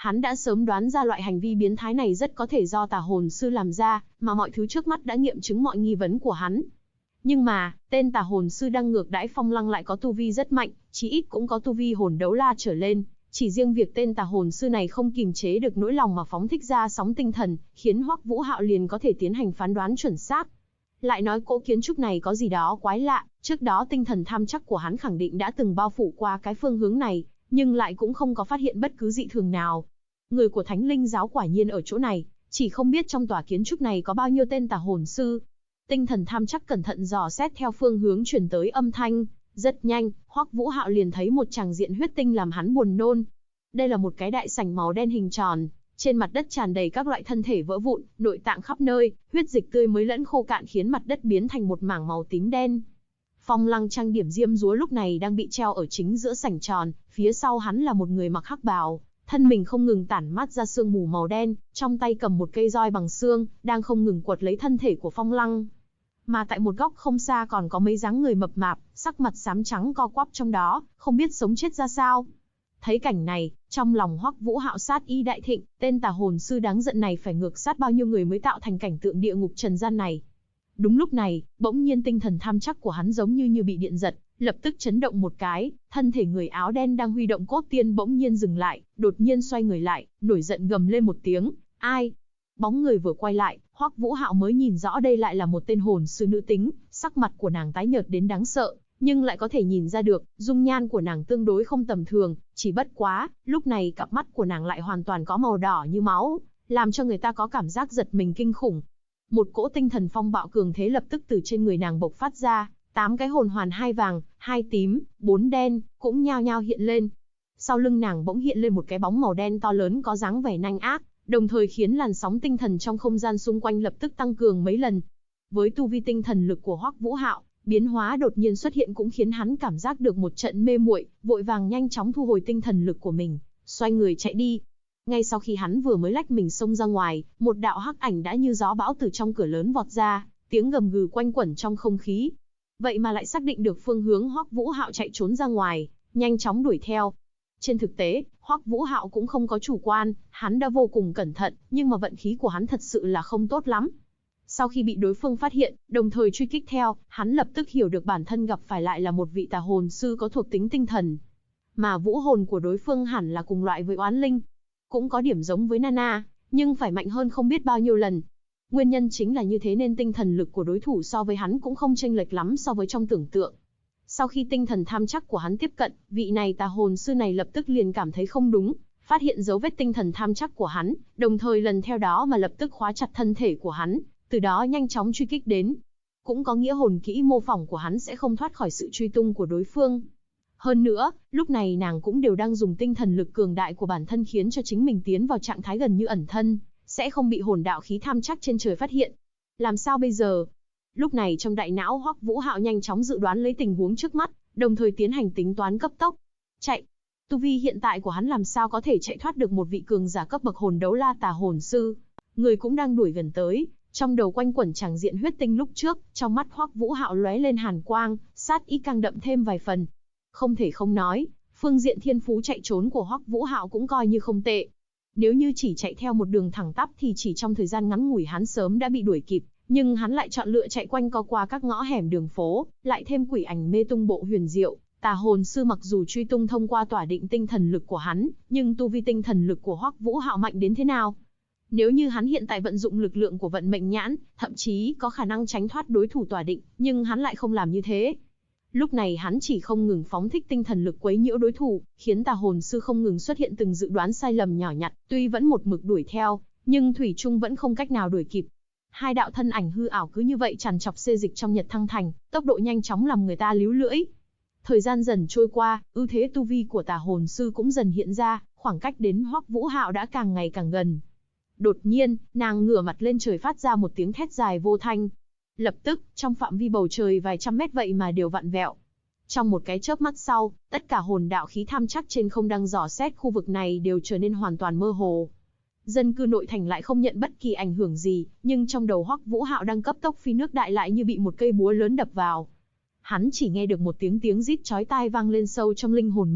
Hắn đã sớm đoán ra loại hành vi biến thái này rất có thể do tà hồn sư làm ra, mà mọi thứ trước mắt đã nghiệm chứng mọi nghi vấn của hắn. Nhưng mà, tên tà hồn sư đang ngược đãi Phong Lăng lại có tu vi rất mạnh, chí ít cũng có tu vi hồn đấu la trở lên. Chỉ riêng việc tên tà hồn sư này không kìm chế được nỗi lòng mà phóng thích ra sóng tinh thần, khiến Hoắc Vũ Hạo liền có thể tiến hành phán đoán chuẩn xác. Lại nói cỗ kiến trúc này có gì đó quái lạ, trước đó tinh thần tham chắc của hắn khẳng định đã từng bao phủ qua cái phương hướng này, nhưng lại cũng không có phát hiện bất cứ dị thường nào. Người của Thánh Linh giáo quả nhiên ở chỗ này, chỉ không biết trong tòa kiến trúc này có bao nhiêu tên tà hồn sư. Tinh thần tham chắc cẩn thận dò xét theo phương hướng truyền tới âm thanh, rất nhanh, Hoắc Vũ Hạo liền thấy một tràng diện huyết tinh làm hắn buồn nôn. Đây là một cái đại sảnh màu đen hình tròn, trên mặt đất tràn đầy các loại thân thể vỡ vụn, nội tạng khắp nơi, huyết dịch tươi mới lẫn khô cạn khiến mặt đất biến thành một mảng màu tím đen. Phong Lăng trang điểm diêm dúa lúc này đang bị treo ở chính giữa sảnh tròn, phía sau hắn là một người mặc hắc bào, thân mình không ngừng tản mát ra sương mù màu đen, trong tay cầm một cây roi bằng xương, đang không ngừng quật lấy thân thể của Phong Lăng. Mà tại một góc không xa còn có mấy dáng người mập mạp, sắc mặt xám trắng co quắp trong đó, không biết sống chết ra sao. Thấy cảnh này, trong lòng Hoắc Vũ Hạo sát ý đại thịnh, tên tà hồn sư đáng giận này phải ngược sát bao nhiêu người mới tạo thành cảnh tượng địa ngục trần gian này. Đúng lúc này, bỗng nhiên tinh thần tham chắc của hắn giống như bị điện giật, lập tức chấn động một cái, thân thể người áo đen đang huy động cốt tiên bỗng nhiên dừng lại, đột nhiên xoay người lại, nổi giận gầm lên một tiếng, ai? Bóng người vừa quay lại, Hoắc Vũ Hạo mới nhìn rõ đây lại là một tên hồn sư nữ tính, sắc mặt của nàng tái nhợt đến đáng sợ, nhưng lại có thể nhìn ra được, dung nhan của nàng tương đối không tầm thường, chỉ bất quá, lúc này cặp mắt của nàng lại hoàn toàn có màu đỏ như máu, làm cho người ta có cảm giác giật mình kinh khủng. Một cỗ tinh thần phong bạo cường thế lập tức từ trên người nàng bộc phát ra, 8 cái hồn hoàn 2 vàng, 2 tím, 4 đen, cũng nhao nhao hiện lên. Sau lưng nàng bỗng hiện lên một cái bóng màu đen to lớn có dáng vẻ nanh ác, đồng thời khiến làn sóng tinh thần trong không gian xung quanh lập tức tăng cường mấy lần. Với tu vi tinh thần lực của Hoắc Vũ Hạo, biến hóa đột nhiên xuất hiện cũng khiến hắn cảm giác được một trận mê muội, vội vàng nhanh chóng thu hồi tinh thần lực của mình, xoay người chạy đi. Ngay sau khi hắn vừa mới lách mình xông ra ngoài, một đạo hắc ảnh đã như gió bão từ trong cửa lớn vọt ra, tiếng gầm gừ quanh quẩn trong không khí. Vậy mà lại xác định được phương hướng Hoắc Vũ Hạo chạy trốn ra ngoài, nhanh chóng đuổi theo. Trên thực tế, Hoắc Vũ Hạo cũng không có chủ quan, hắn đã vô cùng cẩn thận, nhưng mà vận khí của hắn thật sự là không tốt lắm. Sau khi bị đối phương phát hiện, đồng thời truy kích theo, hắn lập tức hiểu được bản thân gặp phải lại là một vị tà hồn sư có thuộc tính tinh thần. Mà vũ hồn của đối phương hẳn là cùng loại với oán linh. Cũng có điểm giống với Nana, nhưng phải mạnh hơn không biết bao nhiêu lần. Nguyên nhân chính là như thế nên tinh thần lực của đối thủ so với hắn cũng không chênh lệch lắm so với trong tưởng tượng. Sau khi tinh thần tham chắc của hắn tiếp cận, vị này tà hồn sư này lập tức liền cảm thấy không đúng, phát hiện dấu vết tinh thần tham chắc của hắn, đồng thời lần theo đó mà lập tức khóa chặt thân thể của hắn, từ đó nhanh chóng truy kích đến. Cũng có nghĩa hồn kỹ mô phỏng của hắn sẽ không thoát khỏi sự truy tung của đối phương. Hơn nữa, lúc này nàng cũng đều đang dùng tinh thần lực cường đại của bản thân khiến cho chính mình tiến vào trạng thái gần như ẩn thân, sẽ không bị hồn đạo khí tham chắc trên trời phát hiện. Làm sao bây giờ? Lúc này trong đại não Hoắc Vũ Hạo nhanh chóng dự đoán lấy tình huống trước mắt, đồng thời tiến hành tính toán cấp tốc. Chạy! Tu vi hiện tại của hắn làm sao có thể chạy thoát được một vị cường giả cấp bậc hồn đấu la tà hồn sư? Người cũng đang đuổi gần tới, trong đầu quanh quẩn tràng diện huyết tinh lúc trước, trong mắt Hoắc Vũ Hạo lóe lên hàn quang, sát ý càng đậm thêm vài phần. Không thể không nói, phương diện thiên phú chạy trốn của Hoắc Vũ Hạo cũng coi như không tệ. Nếu như chỉ chạy theo một đường thẳng tắp thì chỉ trong thời gian ngắn ngủi hắn sớm đã bị đuổi kịp, nhưng hắn lại chọn lựa chạy quanh co qua các ngõ hẻm đường phố, lại thêm quỷ ảnh mê tung bộ huyền diệu. Tà hồn sư mặc dù truy tung thông qua tỏa định tinh thần lực của hắn, nhưng tu vi tinh thần lực của Hoắc Vũ Hạo mạnh đến thế nào? Nếu như hắn hiện tại vận dụng lực lượng của vận mệnh nhãn, thậm chí có khả năng tránh thoát đối thủ tỏa định, nhưng hắn lại không làm như thế. Lúc này hắn chỉ không ngừng phóng thích tinh thần lực quấy nhiễu đối thủ, khiến tà hồn sư không ngừng xuất hiện từng dự đoán sai lầm nhỏ nhặt, tuy vẫn một mực đuổi theo, nhưng thủy chung vẫn không cách nào đuổi kịp. Hai đạo thân ảnh hư ảo cứ như vậy tràn trọc xê dịch trong Nhật Thăng Thành, tốc độ nhanh chóng làm người ta líu lưỡi. Thời gian dần trôi qua, ưu thế tu vi của tà hồn sư cũng dần hiện ra, khoảng cách đến Hoắc Vũ Hạo đã càng ngày càng gần. Đột nhiên, nàng ngửa mặt lên trời phát ra một tiếng thét dài vô thanh. Lập tức, trong phạm vi bầu trời vài trăm mét vậy mà đều vặn vẹo. Trong một cái chớp mắt sau, tất cả hồn đạo khí tham chắc trên không đang dò xét khu vực này đều trở nên hoàn toàn mơ hồ. Dân cư nội thành lại không nhận bất kỳ ảnh hưởng gì, nhưng trong đầu Hoắc Vũ Hạo đang cấp tốc phi nước đại lại như bị một cây búa lớn đập vào. Hắn chỉ nghe được một tiếng rít chói tai vang lên sâu trong linh hồn mình,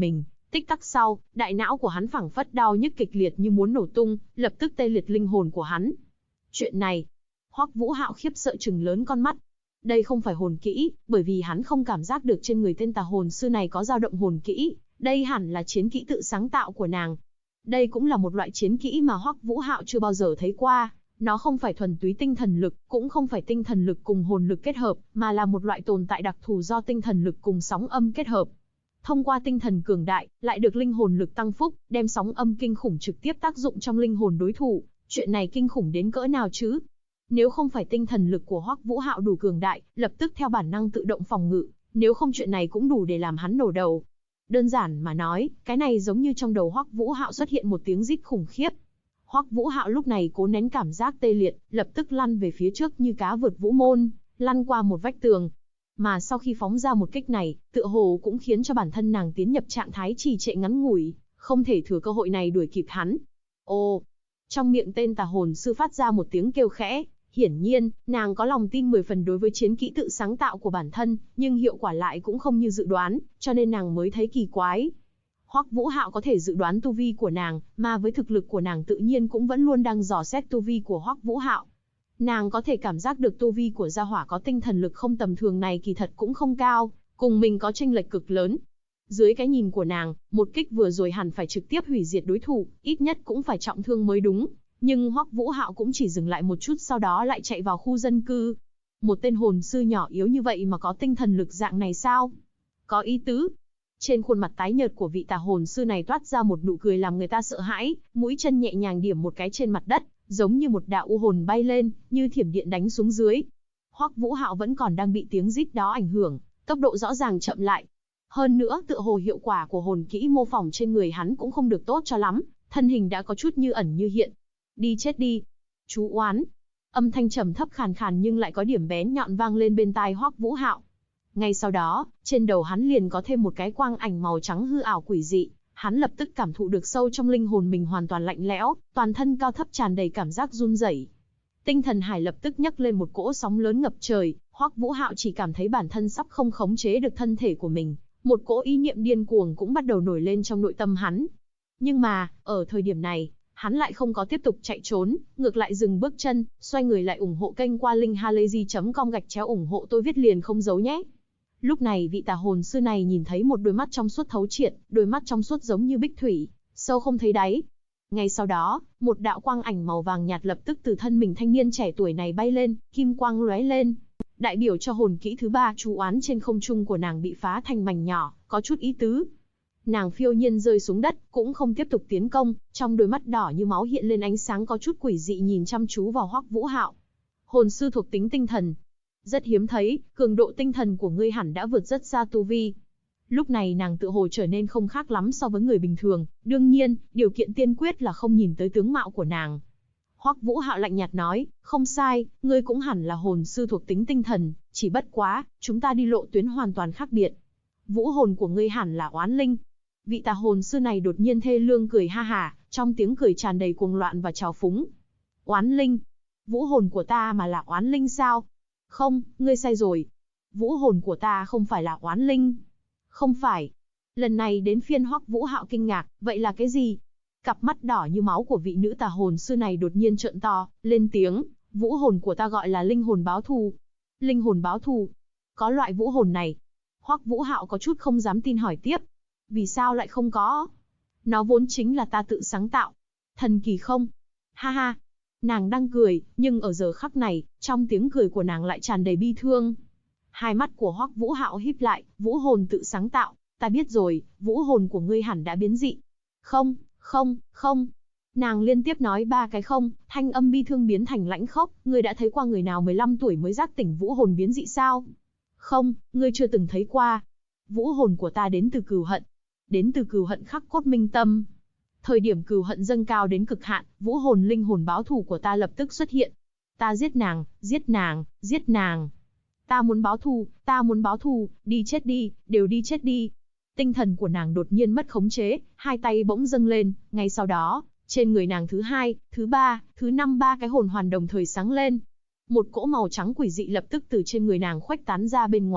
Tích tắc sau, đại não của hắn phảng phất đau nhức kịch liệt như muốn nổ tung, lập tức tê liệt linh hồn của hắn. Chuyện này, Hoắc Vũ Hạo khiếp sợ trừng lớn con mắt. Đây không phải hồn kỹ, bởi vì hắn không cảm giác được trên người tên tà hồn sư này có dao động hồn kỹ, đây hẳn là chiến kỹ tự sáng tạo của nàng. Đây cũng là một loại chiến kỹ mà Hoắc Vũ Hạo chưa bao giờ thấy qua, nó không phải thuần túy tinh thần lực, cũng không phải tinh thần lực cùng hồn lực kết hợp, mà là một loại tồn tại đặc thù do tinh thần lực cùng sóng âm kết hợp. Thông qua tinh thần cường đại, lại được linh hồn lực tăng phúc, đem sóng âm kinh khủng trực tiếp tác dụng trong linh hồn đối thủ, chuyện này kinh khủng đến cỡ nào chứ? Nếu không phải tinh thần lực của Hoắc Vũ Hạo đủ cường đại, lập tức theo bản năng tự động phòng ngự, nếu không chuyện này cũng đủ để làm hắn nổ đầu. Đơn giản mà nói, cái này giống như trong đầu Hoắc Vũ Hạo xuất hiện một tiếng rít khủng khiếp. Hoắc Vũ Hạo lúc này cố nén cảm giác tê liệt, lập tức lăn về phía trước như cá vượt vũ môn, lăn qua một vách tường. Mà sau khi phóng ra một kích này, tựa hồ cũng khiến cho bản thân nàng tiến nhập trạng thái trì trệ ngắn ngủi, không thể thừa cơ hội này đuổi kịp hắn. Ô! Trong miệng tên tà hồn sư phát ra một tiếng kêu khẽ. Hiển nhiên, nàng có lòng tin 10 phần đối với chiến kỹ tự sáng tạo của bản thân, nhưng hiệu quả lại cũng không như dự đoán, cho nên nàng mới thấy kỳ quái. Hoắc Vũ Hạo có thể dự đoán tu vi của nàng, mà với thực lực của nàng tự nhiên cũng vẫn luôn đang dò xét tu vi của Hoắc Vũ Hạo. Nàng có thể cảm giác được tu vi của gia hỏa có tinh thần lực không tầm thường này kỳ thật cũng không cao, cùng mình có chênh lệch cực lớn. Dưới cái nhìn của nàng, một kích vừa rồi hẳn phải trực tiếp hủy diệt đối thủ, ít nhất cũng phải trọng thương mới đúng. Nhưng Hoắc Vũ Hạo cũng chỉ dừng lại một chút sau đó lại chạy vào khu dân cư. Một tên hồn sư nhỏ yếu như vậy mà có tinh thần lực dạng này sao? Có ý tứ. Trên khuôn mặt tái nhợt của vị tà hồn sư này toát ra một nụ cười làm người ta sợ hãi, mũi chân nhẹ nhàng điểm một cái trên mặt đất, giống như một đạo u hồn bay lên, như thiểm điện đánh xuống dưới. Hoắc Vũ Hạo vẫn còn đang bị tiếng rít đó ảnh hưởng, tốc độ rõ ràng chậm lại. Hơn nữa, tựa hồ hiệu quả của hồn kỹ mô phỏng trên người hắn cũng không được tốt cho lắm, thân hình đã có chút như ẩn như hiện. Đi chết đi. Chú oán. Âm thanh trầm thấp khàn khàn nhưng lại có điểm bén nhọn vang lên bên tai Hoắc Vũ Hạo. Ngay sau đó, trên đầu hắn liền có thêm một cái quang ảnh màu trắng hư ảo quỷ dị, hắn lập tức cảm thụ được sâu trong linh hồn mình hoàn toàn lạnh lẽo, toàn thân cao thấp tràn đầy cảm giác run rẩy. Tinh thần hải lập tức nhấc lên một cỗ sóng lớn ngập trời, Hoắc Vũ Hạo chỉ cảm thấy bản thân sắp không khống chế được thân thể của mình, một cỗ ý niệm điên cuồng cũng bắt đầu nổi lên trong nội tâm hắn. Nhưng mà, ở thời điểm này, hắn lại không có tiếp tục chạy trốn, ngược lại dừng bước chân, xoay người lại ủng hộ kênh qua link halayzi.com/ủng hộ tôi viết liền không giấu nhé. Lúc này vị tà hồn sư này nhìn thấy một đôi mắt trong suốt thấu triệt, đôi mắt trong suốt giống như bích thủy, sâu không thấy đáy. Ngay sau đó, một đạo quang ảnh màu vàng nhạt lập tức từ thân mình thanh niên trẻ tuổi này bay lên, kim quang lóe lên. Đại biểu cho hồn kỹ thứ 3 chú oán trên không trung của nàng bị phá thành mảnh nhỏ, có chút ý tứ. Nàng phiêu nhiên rơi xuống đất, cũng không tiếp tục tiến công, trong đôi mắt đỏ như máu hiện lên ánh sáng có chút quỷ dị nhìn chăm chú vào Hoắc Vũ Hạo. Hồn sư thuộc tính tinh thần. Rất hiếm thấy, cường độ tinh thần của ngươi hẳn đã vượt rất xa tu vi. Lúc này nàng tự hồ trở nên không khác lắm so với người bình thường, đương nhiên, điều kiện tiên quyết là không nhìn tới tướng mạo của nàng. Hoắc Vũ Hạo lạnh nhạt nói, không sai, ngươi cũng hẳn là hồn sư thuộc tính tinh thần, chỉ bất quá, chúng ta đi lộ tuyến hoàn toàn khác biệt. Vũ hồn của ngươi hẳn là oán linh. Vị tà hồn sư này đột nhiên thê lương cười ha hả, trong tiếng cười tràn đầy cuồng loạn và trào phúng. Oán linh? Vũ hồn của ta mà là oán linh sao? Không, ngươi sai rồi. Vũ hồn của ta không phải là oán linh. Không phải. Lần này đến phiên Hoắc Vũ Hạo kinh ngạc, vậy là cái gì? Cặp mắt đỏ như máu của vị nữ tà hồn sư này đột nhiên trợn to, lên tiếng, vũ hồn của ta gọi là linh hồn báo thù. Linh hồn báo thù? Có loại vũ hồn này? Hoắc Vũ Hạo có chút không dám tin hỏi tiếp. Vì sao lại không có? Nó vốn chính là ta tự sáng tạo. Thần kỳ không? Ha ha. Nàng đang cười, nhưng ở giờ khắc này, trong tiếng cười của nàng lại tràn đầy bi thương. Hai mắt của Hoắc Vũ Hạo híp lại, vũ hồn tự sáng tạo. Ta biết rồi, vũ hồn của ngươi hẳn đã biến dị. Không, không, không. Nàng liên tiếp nói 3 cái không, thanh âm bi thương biến thành lãnh khốc. Ngươi đã thấy qua người nào 15 tuổi mới giác tỉnh vũ hồn biến dị sao? Không, ngươi chưa từng thấy qua. Vũ hồn của ta đến từ cừu hận. Đến từ cừu hận khắc cốt minh tâm. Thời điểm cừu hận dâng cao đến cực hạn, vũ hồn linh hồn báo thù của ta lập tức xuất hiện. Ta giết nàng, giết nàng, giết nàng. Ta muốn báo thù, ta muốn báo thù, đi chết đi, đều đi chết đi. Tinh thần của nàng đột nhiên mất khống chế, hai tay bỗng dâng lên, ngay sau đó, trên người nàng thứ 2, thứ 3, thứ 5 3 cái hồn hoàn đồng thời sáng lên. Một cỗ màu trắng quỷ dị lập tức từ trên người nàng khuếch tán ra bên ngoài,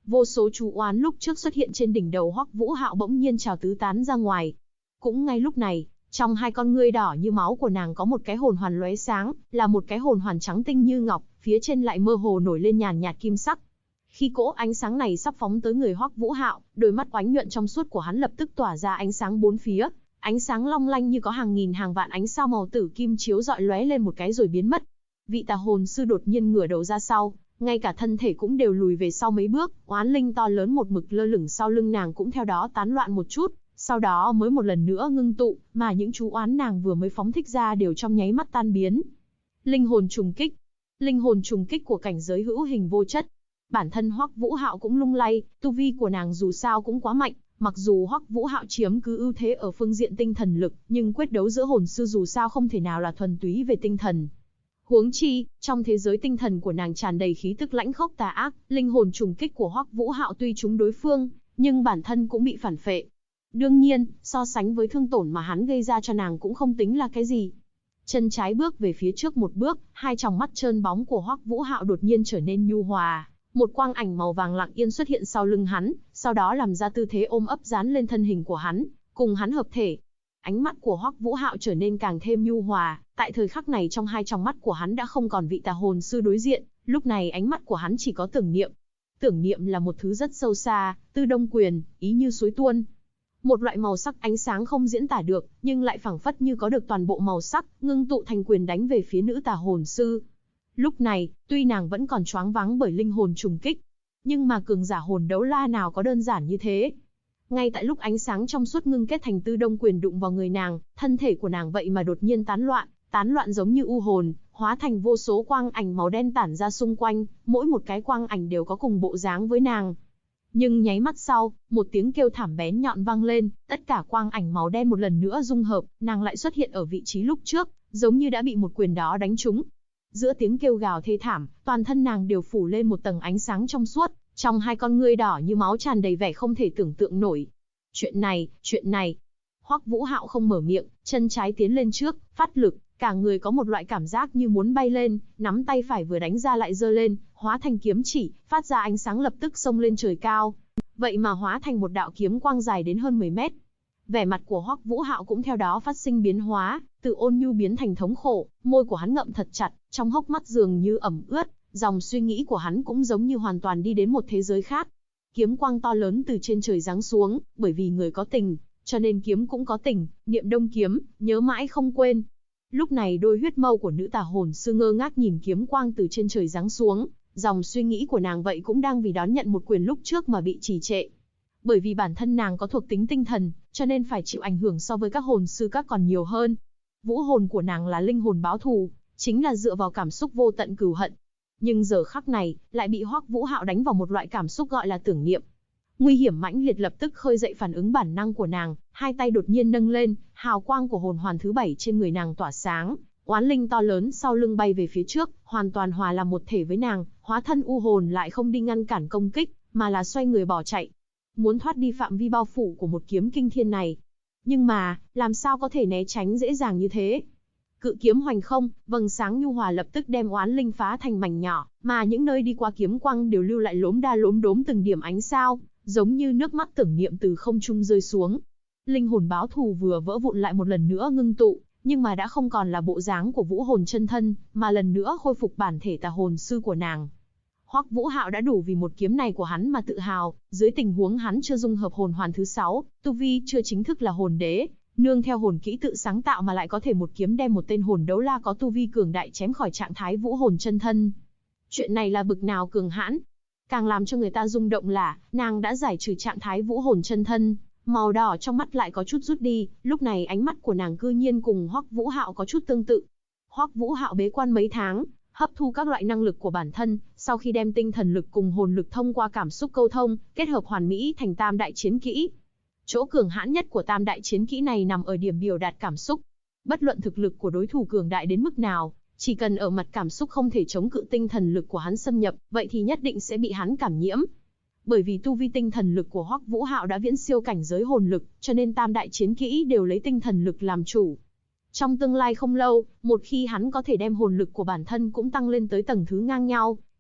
Vô số chú oán lúc trước xuất hiện trên đỉnh đầu Hoắc Vũ Hạo bỗng nhiên trào tứ tán ra ngoài. Cũng ngay lúc này, trong hai con ngươi đỏ như máu của nàng có một cái hồn hoàn lóe sáng, là một cái hồn hoàn trắng tinh như ngọc, phía trên lại mơ hồ nổi lên nhàn nhạt kim sắc. Khi cỗ ánh sáng này sắp phóng tới người Hoắc Vũ Hạo, đôi mắt oánh nhuận trong suốt của hắn lập tức tỏa ra ánh sáng bốn phía, ánh sáng long lanh như có hàng nghìn hàng vạn ánh sao màu tử kim chiếu rọi lóe lên một cái rồi biến mất. Vị tà hồn sư đột nhiên ngửa đầu ra sau, ngay cả thân thể cũng đều lùi về sau mấy bước, oán linh to lớn một mực lơ lửng sau lưng nàng cũng theo đó tán loạn một chút, sau đó mới một lần nữa ngưng tụ, mà những chú oán nàng vừa mới phóng thích ra đều trong nháy mắt tan biến. Linh hồn trùng kích. Linh hồn trùng kích của cảnh giới hữu hình vô chất. Bản thân Hoắc Vũ Hạo cũng lung lay, tu vi của nàng dù sao cũng quá mạnh, mặc dù Hoắc Vũ Hạo chiếm cứ ưu thế ở phương diện tinh thần lực, nhưng quyết đấu giữa hồn sư dù sao không thể nào là thuần túy về tinh thần. Huống chi, trong thế giới tinh thần của nàng tràn đầy khí tức lãnh khốc tà ác, linh hồn trùng kích của Hoắc Vũ Hạo tuy trúng đối phương, nhưng bản thân cũng bị phản phệ. Đương nhiên, so sánh với thương tổn mà hắn gây ra cho nàng cũng không tính là cái gì. Chân trái bước về phía trước một bước, hai tròng mắt trơn bóng của Hoắc Vũ Hạo đột nhiên trở nên nhu hòa, một quang ảnh màu vàng lặng yên xuất hiện sau lưng hắn, sau đó làm ra tư thế ôm ấp dán lên thân hình của hắn, cùng hắn hợp thể. Ánh mắt của Hoắc Vũ Hạo trở nên càng thêm nhu hòa, tại thời khắc này trong hai tròng mắt của hắn đã không còn vị tà hồn sư đối diện, lúc này ánh mắt của hắn chỉ có tưởng niệm. Tưởng niệm là một thứ rất sâu xa, Tư Đông Quyền, ý như suối tuôn. Một loại màu sắc ánh sáng không diễn tả được, nhưng lại phảng phất như có được toàn bộ màu sắc, ngưng tụ thành quyền đánh về phía nữ tà hồn sư. Lúc này, tuy nàng vẫn còn choáng váng bởi linh hồn trùng kích, nhưng mà cường giả hồn đấu la nào có đơn giản như thế. Ngay tại lúc ánh sáng trong suốt ngưng kết thành Tư Đông Quyền đụng vào người nàng, thân thể của nàng vậy mà đột nhiên tán loạn giống như u hồn, hóa thành vô số quang ảnh màu đen tản ra xung quanh, mỗi một cái quang ảnh đều có cùng bộ dáng với nàng. Nhưng nháy mắt sau, một tiếng kêu thảm bén nhọn vang lên, tất cả quang ảnh màu đen một lần nữa dung hợp, nàng lại xuất hiện ở vị trí lúc trước, giống như đã bị một quyền đó đánh trúng. Giữa tiếng kêu gào thê thảm, toàn thân nàng đều phủ lên một tầng ánh sáng trong suốt, trong hai con ngươi đỏ như máu tràn đầy vẻ không thể tưởng tượng nổi. Chuyện này. Hoắc Vũ Hạo không mở miệng, chân trái tiến lên trước, phát lực, cả người có một loại cảm giác như muốn bay lên, nắm tay phải vừa đánh ra lại giơ lên, hóa thành kiếm chỉ, phát ra ánh sáng lập tức xông lên trời cao. Vậy mà hóa thành một đạo kiếm quang dài đến hơn 10 mét. Vẻ mặt của Hoắc Vũ Hạo cũng theo đó phát sinh biến hóa, từ ôn nhu biến thành thống khổ, môi của hắn ngậm thật chặt, trong hốc mắt dường như ẩm ướt, dòng suy nghĩ của hắn cũng giống như hoàn toàn đi đến một thế giới khác. Kiếm quang to lớn từ trên trời giáng xuống, bởi vì người có tình, cho nên kiếm cũng có tình, niệm đông kiếm, nhớ mãi không quên. Lúc này đôi huyết mâu của nữ tà hồn sư ngơ ngác nhìn kiếm quang từ trên trời giáng xuống, dòng suy nghĩ của nàng vậy cũng đang vì đón nhận một quyền lúc trước mà bị trì trệ. Bởi vì bản thân nàng có thuộc tính tinh thần, cho nên phải chịu ảnh hưởng so với các hồn sư các còn nhiều hơn. Vũ hồn của nàng là linh hồn báo thù, chính là dựa vào cảm xúc vô tận cừu hận. Nhưng giờ khắc này, lại bị Hoắc Vũ Hạo đánh vào một loại cảm xúc gọi là tưởng niệm. Nguy hiểm mãnh liệt lập tức khơi dậy phản ứng bản năng của nàng, hai tay đột nhiên nâng lên, hào quang của hồn hoàn thứ 7 trên người nàng tỏa sáng, oán linh to lớn sau lưng bay về phía trước, hoàn toàn hòa làm một thể với nàng, hóa thân u hồn lại không đi ngăn cản công kích, mà là xoay người bỏ chạy, muốn thoát đi phạm vi bao phủ của một kiếm kinh thiên này. Nhưng mà, làm sao có thể né tránh dễ dàng như thế? Cự kiếm hoành không, vầng sáng nhu hòa lập tức đem oán linh phá thành mảnh nhỏ, mà những nơi đi qua kiếm quang đều lưu lại lốm đa lốm đốm từng điểm ánh sao, giống như nước mắt tưởng niệm từ không trung rơi xuống. Linh hồn báo thù vừa vỡ vụn lại một lần nữa ngưng tụ, nhưng mà đã không còn là bộ dáng của vũ hồn chân thân, mà lần nữa khôi phục bản thể tà hồn sư của nàng. Hoắc Vũ Hạo đã đủ vì một kiếm này của hắn mà tự hào, dưới tình huống hắn chưa dung hợp hồn hoàn thứ 6, tu vi chưa chính thức là hồn đế, nương theo hồn kỹ tự sáng tạo mà lại có thể một kiếm đem một tên hồn đấu la có tu vi cường đại chém khỏi trạng thái vũ hồn chân thân. Chuyện này là bực nào cường hãn. Càng làm cho người ta rung động là, nàng đã giải trừ trạng thái vũ hồn chân thân, màu đỏ trong mắt lại có chút rút đi, lúc này ánh mắt của nàng cư nhiên cùng Hoắc Vũ Hạo có chút tương tự. Hoắc Vũ Hạo bế quan mấy tháng, hấp thu các loại năng lực của bản thân, sau khi đem tinh thần lực cùng hồn lực thông qua cảm xúc câu thông, kết hợp hoàn mỹ thành tam đại chiến kỹ. Chỗ cường hãn nhất của tam đại chiến kỹ này nằm ở điểm biểu đạt cảm xúc. Bất luận thực lực của đối thủ cường đại đến mức nào, chỉ cần ở mặt cảm xúc không thể chống cự tinh thần lực của hắn xâm nhập, vậy thì nhất định sẽ bị hắn cảm nhiễm. Bởi vì tu vi tinh thần lực của Hoắc Vũ Hạo đã viễn siêu cảnh giới hồn lực, cho nên tam đại chiến kỹ đều lấy tinh thần lực làm chủ. Trong tương lai không lâu, một khi hắn có thể đem hồn lực của bản thân cũng tăng lên tới tầng thứ ngang nhau,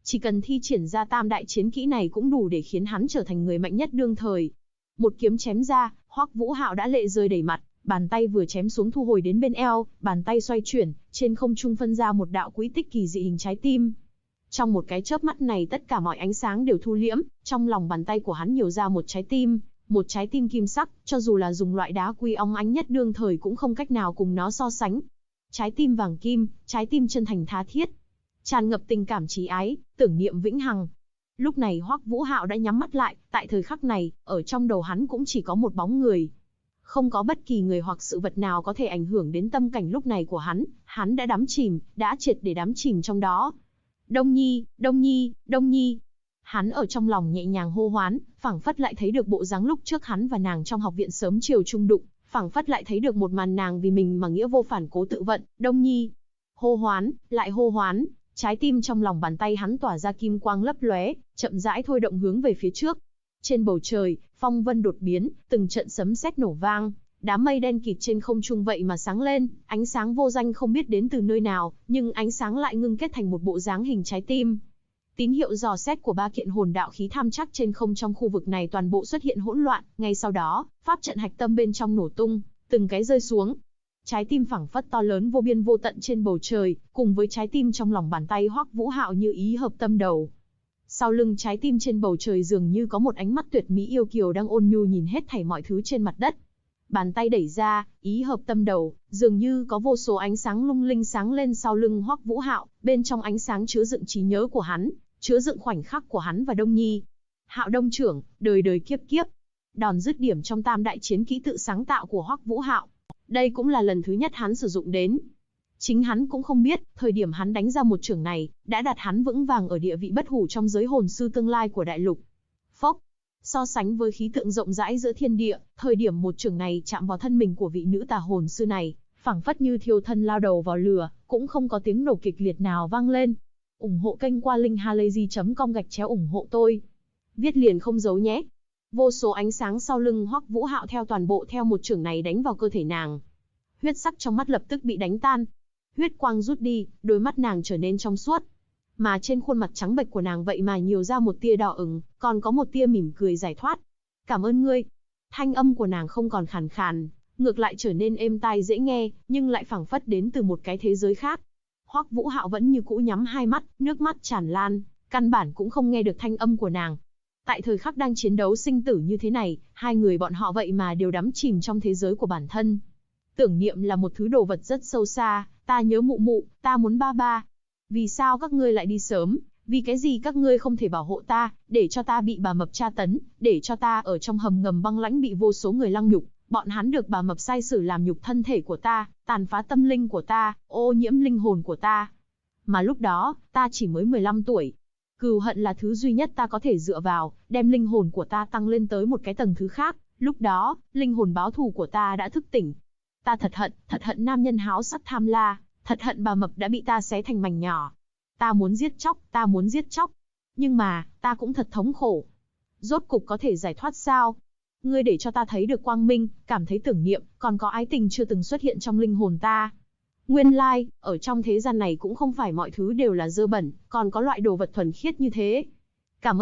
Chỉ cần thi triển ra tam đại chiến kỹ này cũng đủ để khiến hắn trở thành người mạnh nhất đương thời. Một kiếm chém ra, Hoắc Vũ Hạo đã lệ rơi đầy mặt, bàn tay vừa chém xuống thu hồi đến bên eo, bàn tay xoay chuyển, trên không trung phân ra một đạo quỹ tích kỳ dị hình trái tim. Trong một cái chớp mắt này tất cả mọi ánh sáng đều thu liễm, trong lòng bàn tay của hắn nhiều ra một trái tim kim sắc, cho dù là dùng loại đá quý óng ánh nhất đương thời cũng không cách nào cùng nó so sánh. Trái tim vàng kim, trái tim chân thành tha thiết, tràn ngập tình cảm trí ái, tưởng niệm vĩnh hằng. Lúc này Hoắc Vũ Hạo đã nhắm mắt lại, tại thời khắc này, ở trong đầu hắn cũng chỉ có một bóng người. Không có bất kỳ người hoặc sự vật nào có thể ảnh hưởng đến tâm cảnh lúc này của hắn đã đắm chìm, đã triệt để đắm chìm trong đó. Đông Nhi, Đông Nhi, Đông Nhi. Hắn ở trong lòng nhẹ nhàng hô hoán, phảng phất lại thấy được bộ dáng lúc trước hắn và nàng trong học viện sớm chiều chung đụng, phảng phất lại thấy được một màn nàng vì mình mà nghĩa vô phản cố tự vận, Đông Nhi. Hô hoán, lại hô hoán, trái tim trong lòng bàn tay hắn tỏa ra kim quang lấp lóe, chậm rãi thôi động hướng về phía trước. Trên bầu trời, phong vân đột biến, từng trận sấm sét nổ vang, đám mây đen kịt trên không trung vậy mà sáng lên, ánh sáng vô danh không biết đến từ nơi nào, nhưng ánh sáng lại ngưng kết thành một bộ dáng hình trái tim. Tín hiệu dò xét của 3 kiện hồn đạo khí tham chắc trên không trong khu vực này toàn bộ xuất hiện hỗn loạn, ngay sau đó, pháp trận hạch tâm bên trong nổ tung, từng cái rơi xuống. Trái tim phảng phất to lớn vô biên vô tận trên bầu trời, cùng với trái tim trong lòng bàn tay Hoắc Vũ Hạo như ý hợp tâm đầu. Sau lưng trái tim trên bầu trời dường như có một ánh mắt tuyệt mỹ yêu kiều đang ôn nhu nhìn hết thảy mọi thứ trên mặt đất. Bàn tay đẩy ra, ý hợp tâm đầu, dường như có vô số ánh sáng lung linh sáng lên sau lưng Hoắc Vũ Hạo, bên trong ánh sáng chứa đựng trí nhớ của hắn, chứa đựng khoảnh khắc của hắn và Đông Nhi. Hạo Đông trưởng, đời đời kiếp kiếp. Đòn dứt điểm trong tam đại chiến kỹ tự sáng tạo của Hoắc Vũ Hạo. Đây cũng là lần thứ nhất hắn sử dụng đến. Chính hắn cũng không biết, thời điểm hắn đánh ra một chưởng này, đã đặt hắn vững vàng ở địa vị bất hủ trong giới hồn sư tương lai của đại lục. Phốc. So sánh với khí tượng rộng rãi giữa thiên địa, thời điểm một chưởng này chạm vào thân mình của vị nữ tà hồn sư này, phảng phất như thiêu thân lao đầu vào lửa, cũng không có tiếng nổ kịch liệt nào vang lên. Ủng hộ kênh qua linkhalazy.com/ủng hộ tôi. Viết liền không giấu nhé. Vô số ánh sáng sau lưng Hoắc Vũ Hạo theo toàn bộ theo một chưởng này đánh vào cơ thể nàng. Huyết sắc trong mắt lập tức bị đánh tan. Huyết quang rút đi, đôi mắt nàng trở nên trong suốt. Mà trên khuôn mặt trắng bệch của nàng vậy mà nhiều ra một tia đỏ ửng, còn có một tia mỉm cười giải thoát. Cảm ơn ngươi. Thanh âm của nàng không còn khàn khàn, ngược lại trở nên êm tai dễ nghe, nhưng lại phảng phất đến từ một cái thế giới khác. Hoắc Vũ Hạo vẫn như cũ nhắm hai mắt, nước mắt tràn lan, căn bản cũng không nghe được thanh âm của nàng. Tại thời khắc đang chiến đấu sinh tử như thế này, hai người bọn họ vậy mà đều đắm chìm trong thế giới của bản thân. Tưởng niệm là một thứ đồ vật rất sâu xa, ta nhớ mụ mụ, ta muốn ba ba. Vì sao các ngươi lại đi sớm, vì cái gì các ngươi không thể bảo hộ ta, để cho ta bị bà mập tra tấn, để cho ta ở trong hầm ngầm băng lãnh bị vô số người lăng nhục, bọn hắn được bà mập sai sử làm nhục thân thể của ta, tàn phá tâm linh của ta, ô nhiễm linh hồn của ta. Mà lúc đó, ta chỉ mới 15 tuổi. Cừu hận là thứ duy nhất ta có thể dựa vào, đem linh hồn của ta tăng lên tới một cái tầng thứ khác, lúc đó, linh hồn báo thù của ta đã thức tỉnh. Ta thật hận nam nhân háo sắc tham la, thật hận bà mập đã bị ta xé thành mảnh nhỏ. Ta muốn giết chóc. Nhưng mà, ta cũng thật thống khổ. Rốt cục có thể giải thoát sao? Ngươi để cho ta thấy được quang minh, cảm thấy tưởng niệm, còn có ái tình chưa từng xuất hiện trong linh hồn ta. Nguyên lai, ở trong thế gian này cũng không phải mọi thứ đều là dơ bẩn, còn có loại đồ vật thuần khiết như thế. Cảm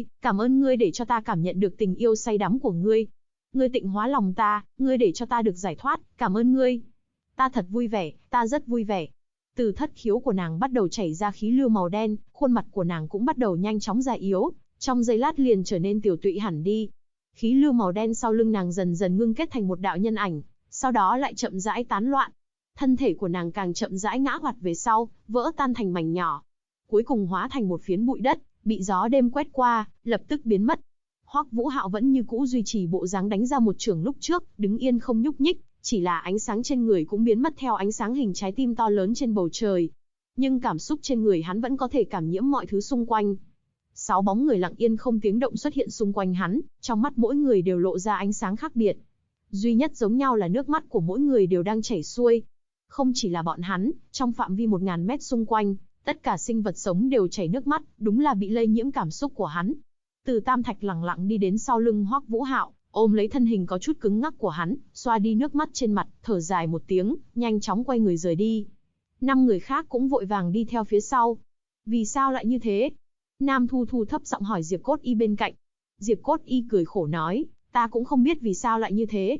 ơn ngươi để cho ta cảm nhận được tình yêu say đắm của ngươi. Ngươi tịnh hóa lòng ta, ngươi để cho ta được giải thoát, cảm ơn ngươi. Ta thật vui vẻ, ta rất vui vẻ. Từ thất khiếu của nàng bắt đầu chảy ra khí lưu màu đen, khuôn mặt của nàng cũng bắt đầu nhanh chóng già yếu, trong giây lát liền trở nên tiểu tụy hẳn đi. Khí lưu màu đen sau lưng nàng dần dần ngưng kết thành một đạo nhân ảnh, sau đó lại chậm rãi tán loạn. Thân thể của nàng càng chậm rãi ngã hoạt về sau, vỡ tan thành mảnh nhỏ. Cuối cùng hóa thành một phiến bụi đất, bị gió đêm quét qua, lập tức biến mất. Hoắc Vũ Hạo vẫn như cũ duy trì bộ dáng đánh ra một chưởng lúc trước, đứng yên không nhúc nhích, chỉ là ánh sáng trên người cũng biến mất theo ánh sáng hình trái tim to lớn trên bầu trời. Nhưng cảm xúc trên người hắn vẫn có thể cảm nhiễm mọi thứ xung quanh. 6 bóng người lặng yên không tiếng động xuất hiện xung quanh hắn, trong mắt mỗi người đều lộ ra ánh sáng khác biệt. Duy nhất giống nhau là nước mắt của mỗi người đều đang chảy xuôi. Không chỉ là bọn hắn, trong phạm vi 1000 mét xung quanh, tất cả sinh vật sống đều chảy nước mắt, đúng là bị lây nhiễm cảm xúc của hắn. Từ Tam Thạch lẳng lặng đi đến sau lưng Hoắc Vũ Hạo, ôm lấy thân hình có chút cứng ngắc của hắn, xoa đi nước mắt trên mặt, thở dài một tiếng, nhanh chóng quay người rời đi. 5 người khác cũng vội vàng đi theo phía sau. Vì sao lại như thế? Nam Thu Thu thấp giọng hỏi Diệp Cốt Y bên cạnh. Diệp Cốt Y cười khổ nói, ta cũng không biết vì sao lại như thế.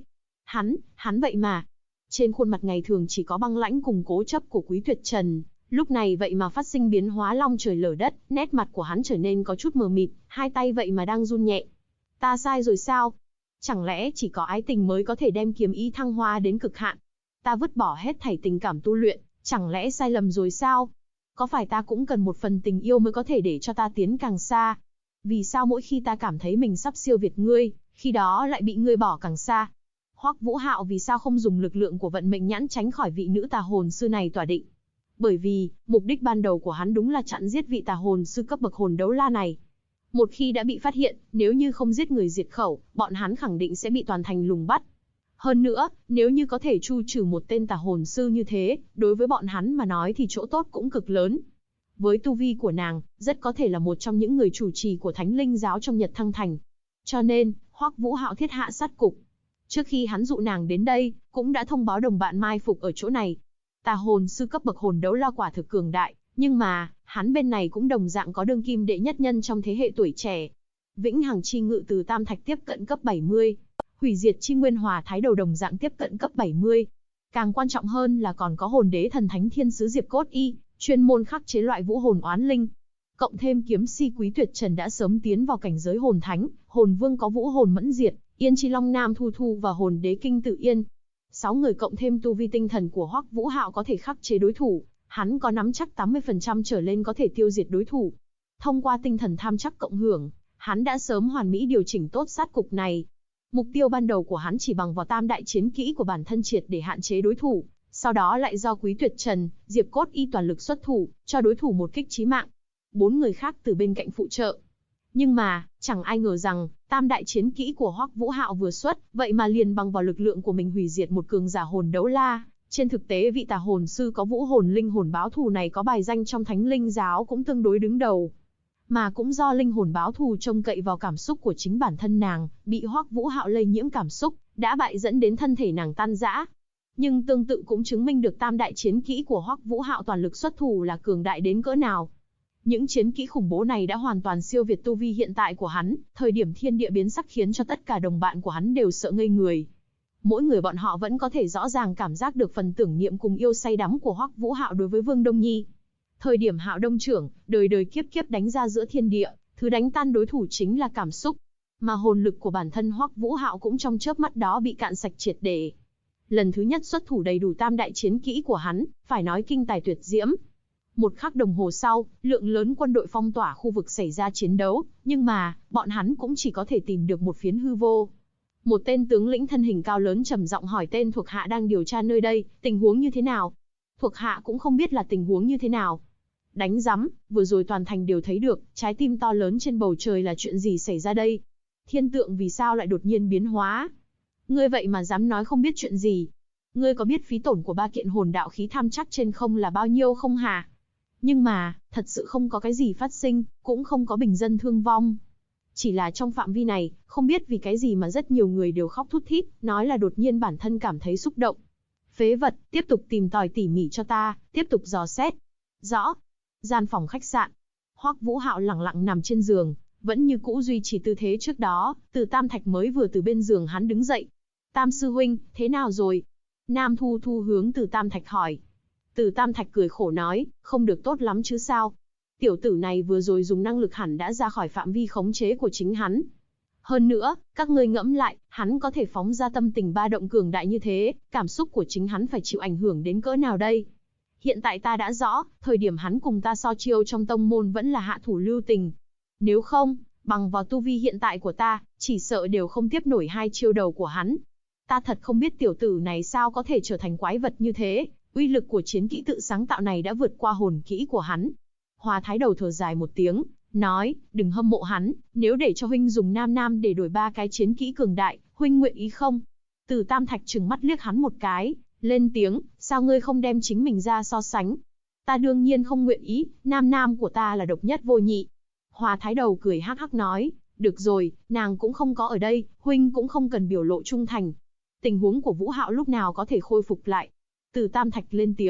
Hắn vậy mà. Trên khuôn mặt ngày thường chỉ có băng lãnh cùng cố chấp của Quý Tuyệt Trần, lúc này vậy mà phát sinh biến hóa long trời lở đất, nét mặt của hắn trở nên có chút mờ mịt, hai tay vậy mà đang run nhẹ. Ta sai rồi sao? Chẳng lẽ chỉ có ái tình mới có thể đem kiếm ý thăng hoa đến cực hạn? Ta vứt bỏ hết thảy tình cảm tu luyện, chẳng lẽ sai lầm rồi sao? Có phải ta cũng cần một phần tình yêu mới có thể để cho ta tiến càng xa? Vì sao mỗi khi ta cảm thấy mình sắp siêu việt ngươi, khi đó lại bị ngươi bỏ càng xa? Hoắc Vũ Hạo vì sao không dùng lực lượng của vận mệnh nhãn tránh khỏi vị nữ tà hồn sư này tỏa định? Bởi vì, mục đích ban đầu của hắn đúng là chặn giết vị tà hồn sư cấp bậc hồn đấu la này. Một khi đã bị phát hiện, nếu như không giết người diệt khẩu, bọn hắn khẳng định sẽ bị toàn thành lùng bắt. Hơn nữa, nếu như có thể tru trừ một tên tà hồn sư như thế, đối với bọn hắn mà nói thì chỗ tốt cũng cực lớn. Với tu vi của nàng, rất có thể là một trong những người chủ trì của Thánh Linh giáo trong Nhật Thăng Thành. Cho nên, Hoắc Vũ Hạo thiết hạ sát cục. Trước khi hắn dụ nàng đến đây, cũng đã thông báo đồng bạn mai phục ở chỗ này. Tà hồn sư cấp bậc hồn đấu la quả thực cường đại, nhưng mà, hắn bên này cũng đồng dạng có đương kim đệ nhất nhân trong thế hệ tuổi trẻ. Vĩnh Hằng chi ngự từ Tam Thạch tiếp cận cấp 70. Hủy diệt chi nguyên hòa thái đầu đồng dạng tiếp cận cấp 70. Càng quan trọng hơn là còn có hồn đế thần thánh thiên sứ Diệp Cốt Y, chuyên môn khắc chế loại vũ hồn oán linh. Cộng thêm kiếm si Quý Tuyệt Trần đã sớm tiến vào cảnh giới hồn thánh, hồn vương có vũ hồn mẫn diệt, Yên Chi Long Nam Thu Thu và hồn đế Kinh Tự Yên. 6 người cộng thêm tu vi tinh thần của Hoắc Vũ Hạo có thể khắc chế đối thủ, hắn có nắm chắc 80% trở lên có thể tiêu diệt đối thủ. Thông qua tinh thần tham chắc cộng hưởng, hắn đã sớm hoàn mỹ điều chỉnh tốt sát cục này. Mục tiêu ban đầu của hắn chỉ bằng vào tam đại chiến kỹ của bản thân triệt để hạn chế đối thủ, sau đó lại do Quý Tuyệt Trần, Diệp Cốt Y toàn lực xuất thủ, cho đối thủ một kích chí mạng. 4 người khác từ bên cạnh phụ trợ. Nhưng mà, chẳng ai ngờ rằng, tam đại chiến kỹ của Hoắc Vũ Hạo vừa xuất, vậy mà liền bằng vào lực lượng của mình hủy diệt một cường giả hồn đấu la. Trên thực tế vị tà hồn sư có vũ hồn linh hồn báo thù này có bài danh trong Thánh Linh giáo cũng tương đối đứng đầu. Mà cũng do linh hồn báo thù trông cậy vào cảm xúc của chính bản thân nàng, bị Hoắc Vũ Hạo lây nhiễm cảm xúc, đã bại dẫn đến thân thể nàng tan rã. Nhưng tương tự cũng chứng minh được tam đại chiến kỹ của Hoắc Vũ Hạo toàn lực xuất thủ là cường đại đến cỡ nào. Những chiến kỹ khủng bố này đã hoàn toàn siêu việt tu vi hiện tại của hắn, thời điểm thiên địa biến sắc khiến cho tất cả đồng bạn của hắn đều sợ ngây người. Mỗi người bọn họ vẫn có thể rõ ràng cảm giác được phần tưởng niệm cùng yêu say đắm của Hoắc Vũ Hạo đối với Vương Đông Nhi. Thời điểm Hạo Đông trưởng, đời đời kiếp kiếp đánh ra giữa thiên địa, thứ đánh tan đối thủ chính là cảm xúc. Mà hồn lực của bản thân Hoắc Vũ Hạo cũng trong chớp mắt đó bị cạn sạch triệt để. Lần thứ nhất xuất thủ đầy đủ tam đại chiến kỹ của hắn, phải nói kinh tài tuyệt diễm. Một khắc đồng hồ sau, lượng lớn quân đội phong tỏa khu vực xảy ra chiến đấu, nhưng mà, bọn hắn cũng chỉ có thể tìm được một phiến hư vô. Một tên tướng lĩnh thân hình cao lớn trầm giọng hỏi tên thuộc hạ đang điều tra nơi đây, tình huống như thế nào? Thuộc hạ cũng không biết là tình huống như thế nào. Đánh rắm, vừa rồi toàn thành đều thấy được, trái tim to lớn trên bầu trời là chuyện gì xảy ra đây? Thiên tượng vì sao lại đột nhiên biến hóa? Ngươi vậy mà dám nói không biết chuyện gì? Ngươi có biết phí tổn của 3 kiện hồn đạo khí tham chắc trên không là bao nhiêu không hả? Nhưng mà, thật sự không có cái gì phát sinh, cũng không có bình dân thương vong. Chỉ là trong phạm vi này, không biết vì cái gì mà rất nhiều người đều khóc thút thít, nói là đột nhiên bản thân cảm thấy xúc động. Phế vật, tiếp tục tìm tòi tỉ mỉ cho ta, tiếp tục dò xét. Rõ. Gian phòng khách sạn. Hoắc Vũ Hạo lẳng lặng nằm trên giường, vẫn như cũ duy trì tư thế trước đó, Từ Tam Thạch mới vừa từ bên giường hắn đứng dậy. Tam sư huynh, thế nào rồi? Nam Thu Thu hướng Từ Tam Thạch hỏi. Từ Tam Thạch cười khổ nói, không được tốt lắm chứ sao? Tiểu tử này vừa rồi dùng năng lực hẳn đã ra khỏi phạm vi khống chế của chính hắn. Hơn nữa, các ngươi ngẫm lại, hắn có thể phóng ra tâm tình ba động cường đại như thế, cảm xúc của chính hắn phải chịu ảnh hưởng đến cỡ nào đây? Hiện tại ta đã rõ, thời điểm hắn cùng ta so chiêu trong tông môn vẫn là hạ thủ lưu tình. Nếu không, bằng vào tu vi hiện tại của ta, chỉ sợ đều không tiếp nổi 2 chiêu đầu của hắn. Ta thật không biết tiểu tử này sao có thể trở thành quái vật như thế, uy lực của chiến kỹ tự sáng tạo này đã vượt qua hồn kỹ của hắn. Hòa Thái Đầu thở dài một tiếng, nói, đừng hâm mộ hắn, nếu để cho huynh dùng nam nam để đổi 3 cái chiến kỹ cường đại, huynh nguyện ý không? Từ Tam Thạch trừng mắt liếc hắn một cái, lên tiếng, sao ngươi không đem chính mình ra so sánh? Ta đương nhiên không nguyện ý, nam nam của ta là độc nhất vô nhị. Hòa Thái Đầu cười hắc hắc nói, được rồi, nàng cũng không có ở đây, huynh cũng không cần biểu lộ trung thành. Tình huống của Vũ Hạo lúc nào có thể khôi phục lại? Từ Tam Thạch lên tiếng,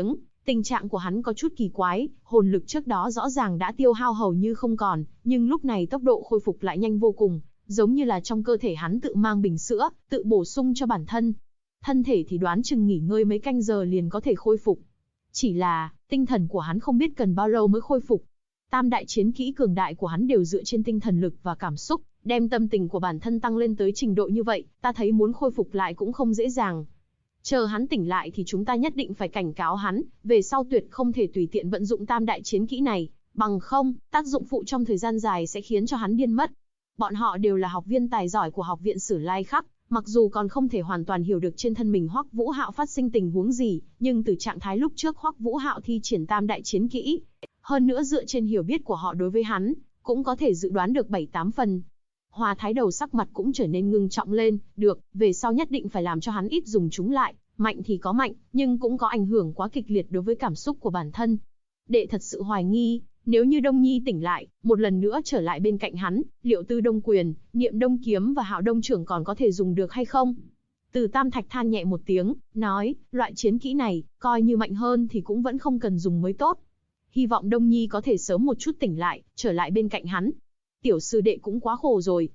Tình trạng của hắn có chút kỳ quái, hồn lực trước đó rõ ràng đã tiêu hao hầu như không còn, nhưng lúc này tốc độ khôi phục lại nhanh vô cùng, giống như là trong cơ thể hắn tự mang bình sữa, tự bổ sung cho bản thân. Thân thể thì đoán chừng nghỉ ngơi mấy canh giờ liền có thể khôi phục. Chỉ là, tinh thần của hắn không biết cần bao lâu mới khôi phục. Tam đại chiến kỹ cường đại của hắn đều dựa trên tinh thần lực và cảm xúc, đem tâm tình của bản thân tăng lên tới trình độ như vậy, ta thấy muốn khôi phục lại cũng không dễ dàng. Chờ hắn tỉnh lại thì chúng ta nhất định phải cảnh cáo hắn, về sau tuyệt không thể tùy tiện vận dụng tam đại chiến kỹ này, bằng không, tác dụng phụ trong thời gian dài sẽ khiến cho hắn điên mất. Bọn họ đều là học viên tài giỏi của học viện Sử Lai Khắc, mặc dù còn không thể hoàn toàn hiểu được trên thân mình Hoắc Vũ Hạo phát sinh tình huống gì, nhưng từ trạng thái lúc trước Hoắc Vũ Hạo thi triển tam đại chiến kỹ, hơn nữa dựa trên hiểu biết của họ đối với hắn, cũng có thể dự đoán được 7-8 phần. Hoa Thái Đầu sắc mặt cũng trở nên ngưng trọng lên, được, về sau nhất định phải làm cho hắn ít dùng chúng lại, mạnh thì có mạnh, nhưng cũng có ảnh hưởng quá kịch liệt đối với cảm xúc của bản thân. Đệ thật sự hoài nghi, nếu như Đông Nhi tỉnh lại, một lần nữa trở lại bên cạnh hắn, liệu Tư Đông Quyền, Niệm Đông Kiếm và Hạo Đông Trưởng còn có thể dùng được hay không? Từ Tam Thạch than nhẹ một tiếng, nói, loại chiến kỹ này, coi như mạnh hơn thì cũng vẫn không cần dùng mới tốt. Hy vọng Đông Nhi có thể sớm một chút tỉnh lại, trở lại bên cạnh hắn. Tiểu sư đệ cũng quá khổ rồi.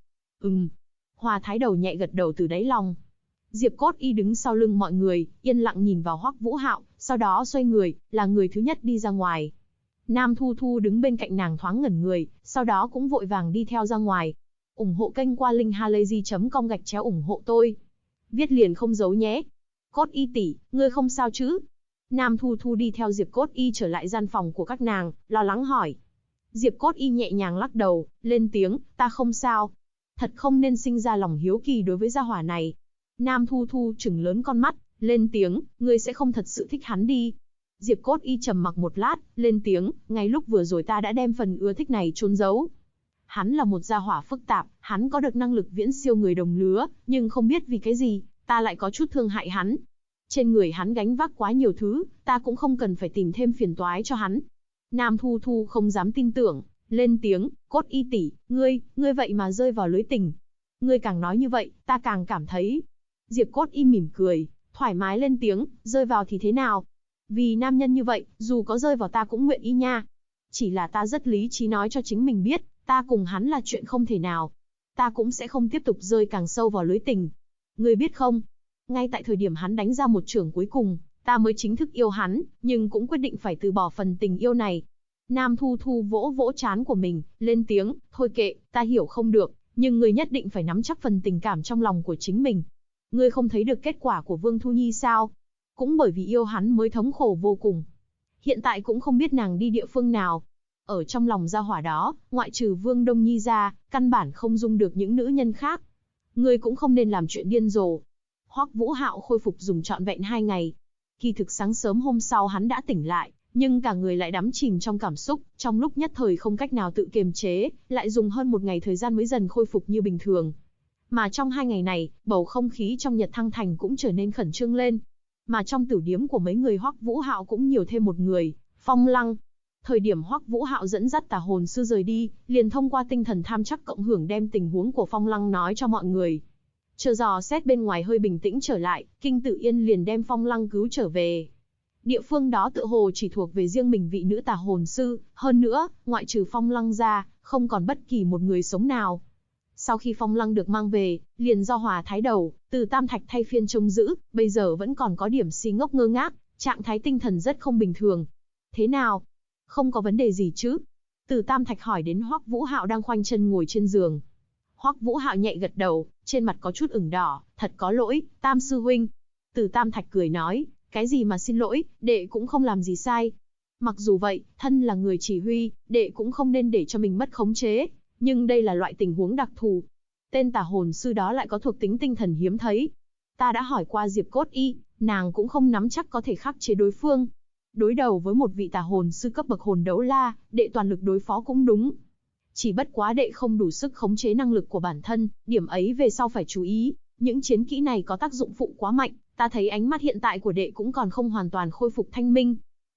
Hoa Thái Đầu nhẹ gật đầu từ đáy lòng. Diệp Cốt Y đứng sau lưng mọi người, yên lặng nhìn vào Hoắc Vũ Hạo, sau đó xoay người, là người thứ nhất đi ra ngoài. Nam Thu Thu đứng bên cạnh nàng thoáng ngẩn người, sau đó cũng vội vàng đi theo ra ngoài. Ủng hộ kênh qua linkhalazy.com ủng hộ tôi. Viết liền không giấu nhé. Cốt Y tỷ, ngươi không sao chứ? Nam Thu Thu đi theo Diệp Cốt Y trở lại gian phòng của các nàng, lo lắng hỏi. Diệp Cốt Y nhẹ nhàng lắc đầu, lên tiếng, ta không sao. Thật không nên sinh ra lòng hiếu kỳ đối với gia hỏa này. Nam Thu Thu trừng lớn con mắt, lên tiếng, ngươi sẽ không thật sự thích hắn đi. Diệp Cốt Y trầm mặc một lát, lên tiếng, ngay lúc vừa rồi ta đã đem phần ưa thích này chôn giấu. Hắn là một gia hỏa phức tạp, hắn có được năng lực viễn siêu người đồng lứa, nhưng không biết vì cái gì, ta lại có chút thương hại hắn. Trên người hắn gánh vác quá nhiều thứ, ta cũng không cần phải tìm thêm phiền toái cho hắn. Nam Thu Thu không dám tin tưởng, lên tiếng, Cốt Y tỷ, ngươi vậy mà rơi vào lưới tình. Ngươi càng nói như vậy, ta càng cảm thấy. Diệp Cốt Y mỉm cười, thoải mái lên tiếng, rơi vào thì thế nào? Vì nam nhân như vậy, dù có rơi vào ta cũng nguyện ý nha. Chỉ là ta rất lý trí nói cho chính mình biết, ta cùng hắn là chuyện không thể nào. Ta cũng sẽ không tiếp tục rơi càng sâu vào lưới tình. Ngươi biết không? Ngay tại thời điểm hắn đánh ra một chưởng cuối cùng, ta mới chính thức yêu hắn, nhưng cũng quyết định phải từ bỏ phần tình yêu này. Nam Thu Thu vỗ vỗ trán của mình, lên tiếng, thôi kệ, ta hiểu không được, nhưng ngươi nhất định phải nắm chắc phần tình cảm trong lòng của chính mình. Ngươi không thấy được kết quả của Vương Thu Nhi sao? Cũng bởi vì yêu hắn mới thống khổ vô cùng. Hiện tại cũng không biết nàng đi địa phương nào. Ở trong lòng gia hỏa đó, ngoại trừ Vương Đông Nhi ra, căn bản không dung được những nữ nhân khác. Ngươi cũng không nên làm chuyện điên rồ. Hoắc Vũ Hạo khôi phục dùng trọn vẹn 2 ngày. Kỳ thực sáng sớm hôm sau hắn đã tỉnh lại, nhưng cả người lại đắm chìm trong cảm xúc, trong lúc nhất thời không cách nào tự kiềm chế, lại dùng hơn 1 ngày thời gian mới dần khôi phục như bình thường. Mà trong 2 ngày này, bầu không khí trong Nhật Thăng Thành cũng trở nên khẩn trương lên. Mà trong tử điếm của mấy người Hoắc Vũ Hạo cũng nhiều thêm một người, Phong Lăng. Thời điểm Hoắc Vũ Hạo dẫn dắt tà hồn sư rời đi, liền thông qua tinh thần tham chắc cộng hưởng đem tình huống của Phong Lăng nói cho mọi người. Chờ dò xét bên ngoài hơi bình tĩnh trở lại, Kinh Tử Yên liền đem Phong Lăng cứu trở về. Địa phương đó tựa hồ chỉ thuộc về riêng mình vị nữ tà hồn sư, hơn nữa, ngoại trừ Phong Lăng ra, không còn bất kỳ một người sống nào. Sau khi Phong Lăng được mang về, liền do Hòa Thái Đầu, Từ Tam Thạch thay phiên trông giữ, bây giờ vẫn còn có điểm si ngốc ngơ ngác, trạng thái tinh thần rất không bình thường. Thế nào? Không có vấn đề gì chứ? Từ Tam Thạch hỏi đến Hoắc Vũ Hạo đang khoanh chân ngồi trên giường. Hoắc Vũ Hạo nhẹ gật đầu, trên mặt có chút ửng đỏ, thật có lỗi, Tam sư huynh. Từ Tam Thạch cười nói, cái gì mà xin lỗi, đệ cũng không làm gì sai. Mặc dù vậy, thân là người chỉ huy, đệ cũng không nên để cho mình mất khống chế. Nhưng đây là loại tình huống đặc thù. Tên tà hồn sư đó lại có thuộc tính tinh thần hiếm thấy. Ta đã hỏi qua Diệp Cốt Y, nàng cũng không nắm chắc có thể khắc chế đối phương. Đối đầu với một vị tà hồn sư cấp bậc hồn đấu la, đệ toàn lực đối phó cũng đúng. Chỉ bất quá đệ không đủ sức khống chế năng lực của bản thân, điểm ấy về sau phải chú ý. Những chiến kỹ này có tác dụng phụ quá mạnh, ta thấy ánh mắt hiện tại của đệ cũng còn không hoàn toàn khôi phục thanh minh.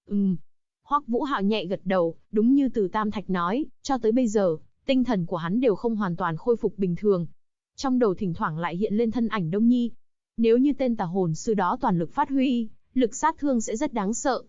Hoắc Vũ Hạo nhẹ gật đầu, đúng như Từ Tam Thạch nói, cho tới bây giờ, tinh thần của hắn đều không hoàn toàn khôi phục bình thường. Trong đầu thỉnh thoảng lại hiện lên thân ảnh Đông Nhi. Nếu như tên tà hồn sư đó toàn lực phát huy, lực sát thương sẽ rất đáng sợ.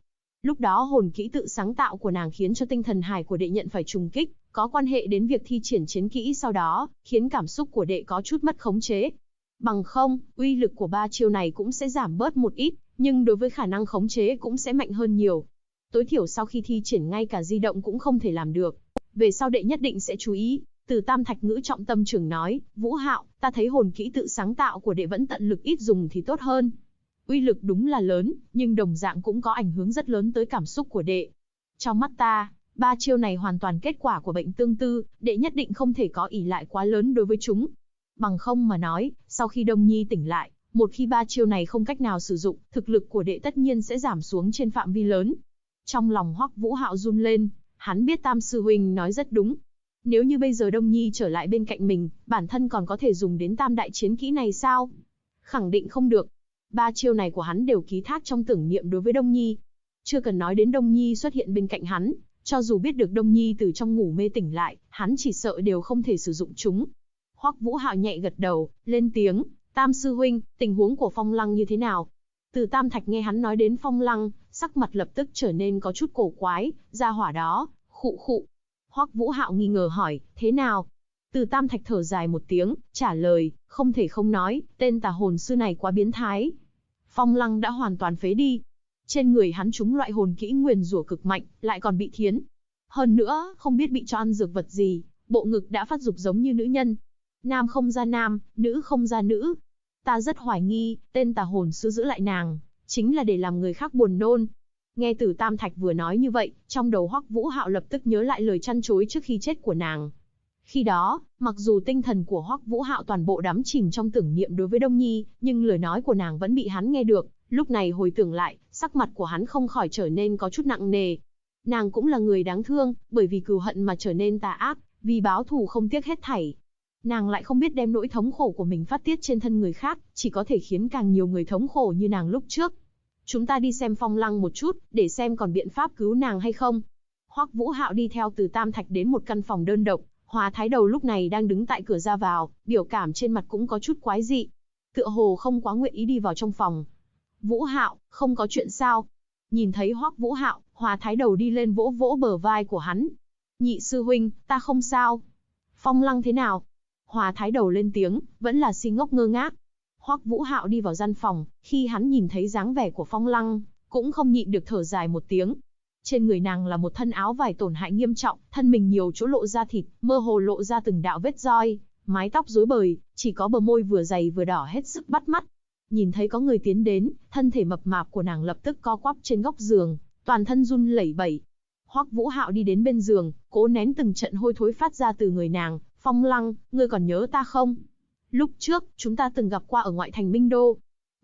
Lúc đó hồn kỹ tự sáng tạo của nàng khiến cho tinh thần hải của đệ nhận phải trùng kích, có quan hệ đến việc thi triển chiến kỹ sau đó, khiến cảm xúc của đệ có chút mất khống chế. Bằng không, uy lực của 3 chiêu này cũng sẽ giảm bớt một ít, nhưng đối với khả năng khống chế cũng sẽ mạnh hơn nhiều. Tối thiểu sau khi thi triển ngay cả di động cũng không thể làm được. Về sau đệ nhất định sẽ chú ý. Từ Tam Thạch Ngữ trọng tâm trường nói, Vũ Hạo, ta thấy hồn kỹ tự sáng tạo của đệ vẫn tận lực ít dùng thì tốt hơn. Uy lực đúng là lớn, nhưng đồng dạng cũng có ảnh hưởng rất lớn tới cảm xúc của đệ. Trong mắt ta, 3 chiêu này hoàn toàn kết quả của bệnh tương tư, đệ nhất định không thể có ỷ lại quá lớn đối với chúng. Bằng không mà nói, sau khi Đông Nhi tỉnh lại, một khi 3 chiêu này không cách nào sử dụng, thực lực của đệ tất nhiên sẽ giảm xuống trên phạm vi lớn. Trong lòng Hoắc Vũ Hạo run lên, hắn biết Tam sư huynh nói rất đúng. Nếu như bây giờ Đông Nhi trở lại bên cạnh mình, bản thân còn có thể dùng đến tam đại chiến kỹ này sao? Khẳng định không được. 3 chiêu này của hắn đều ký thác trong tưởng niệm đối với Đông Nhi. Chưa cần nói đến Đông Nhi xuất hiện bên cạnh hắn, cho dù biết được Đông Nhi từ trong ngủ mê tỉnh lại, hắn chỉ sợ đều không thể sử dụng chúng. Hoắc Vũ Hạo nhẹ gật đầu, lên tiếng, Tam sư huynh, tình huống của Phong Lăng như thế nào? Từ Tam Thạch nghe hắn nói đến Phong Lăng, sắc mặt lập tức trở nên có chút cổ quái, gia hỏa đó, khụ khụ. Hoắc Vũ Hạo nghi ngờ hỏi, thế nào? Từ Tam Thạch thở dài một tiếng, trả lời, không thể không nói, tên tà hồn sư này quá biến thái. Phong Lăng đã hoàn toàn phế đi. Trên người hắn trúng loại hồn kỹ nguyền rủa cực mạnh, lại còn bị thiến. Hơn nữa, không biết bị cho ăn dược vật gì, bộ ngực đã phát dục giống như nữ nhân. Nam không ra nam, nữ không ra nữ. Ta rất hoài nghi, tên tà hồn sư giữ lại nàng, chính là để làm người khác buồn nôn. Nghe Từ Tam Thạch vừa nói như vậy, trong đầu Hoắc Vũ Hạo lập tức nhớ lại lời chăn chối trước khi chết của nàng. Khi đó, mặc dù tinh thần của Hoắc Vũ Hạo toàn bộ đắm chìm trong tưởng niệm đối với Đông Nhi, nhưng lời nói của nàng vẫn bị hắn nghe được. Lúc này hồi tưởng lại, sắc mặt của hắn không khỏi trở nên có chút nặng nề. Nàng cũng là người đáng thương, bởi vì cừu hận mà trở nên tà ác, vì báo thù không tiếc hết thảy. Nàng lại không biết đem nỗi thống khổ của mình phát tiết trên thân người khác, chỉ có thể khiến càng nhiều người thống khổ như nàng lúc trước. Chúng ta đi xem Phong Lăng một chút, để xem còn biện pháp cứu nàng hay không. Hoắc Vũ Hạo đi theo Từ Tam Thạch đến một căn phòng đơn độc, Hòa Thái Đầu lúc này đang đứng tại cửa ra vào, biểu cảm trên mặt cũng có chút quái dị. Tựa hồ không quá nguyện ý đi vào trong phòng. Vũ Hạo, không có chuyện sao? Nhìn thấy Hoắc Vũ Hạo, Hòa Thái Đầu đi lên vỗ vỗ bờ vai của hắn. Nhị sư huynh, ta không sao. Phong Lăng thế nào? Hòa Thái Đầu lên tiếng, vẫn là si ngốc ngơ ngác. Hoắc Vũ Hạo đi vào gian phòng, khi hắn nhìn thấy dáng vẻ của Phong Lăng, cũng không nhịn được thở dài một tiếng. Trên người nàng là một thân áo vải tổn hại nghiêm trọng, thân mình nhiều chỗ lộ ra thịt, mơ hồ lộ ra từng đạo vết roi, mái tóc rối bời, chỉ có bờ môi vừa dày vừa đỏ hết sức bắt mắt. Nhìn thấy có người tiến đến, thân thể mập mạp của nàng lập tức co quắp trên góc giường, toàn thân run lẩy bẩy. Hoắc Vũ Hạo đi đến bên giường, cố nén từng trận hôi thối phát ra từ người nàng. Phong Lăng, ngươi còn nhớ ta không? Lúc trước, chúng ta từng gặp qua ở ngoại thành Minh Đô.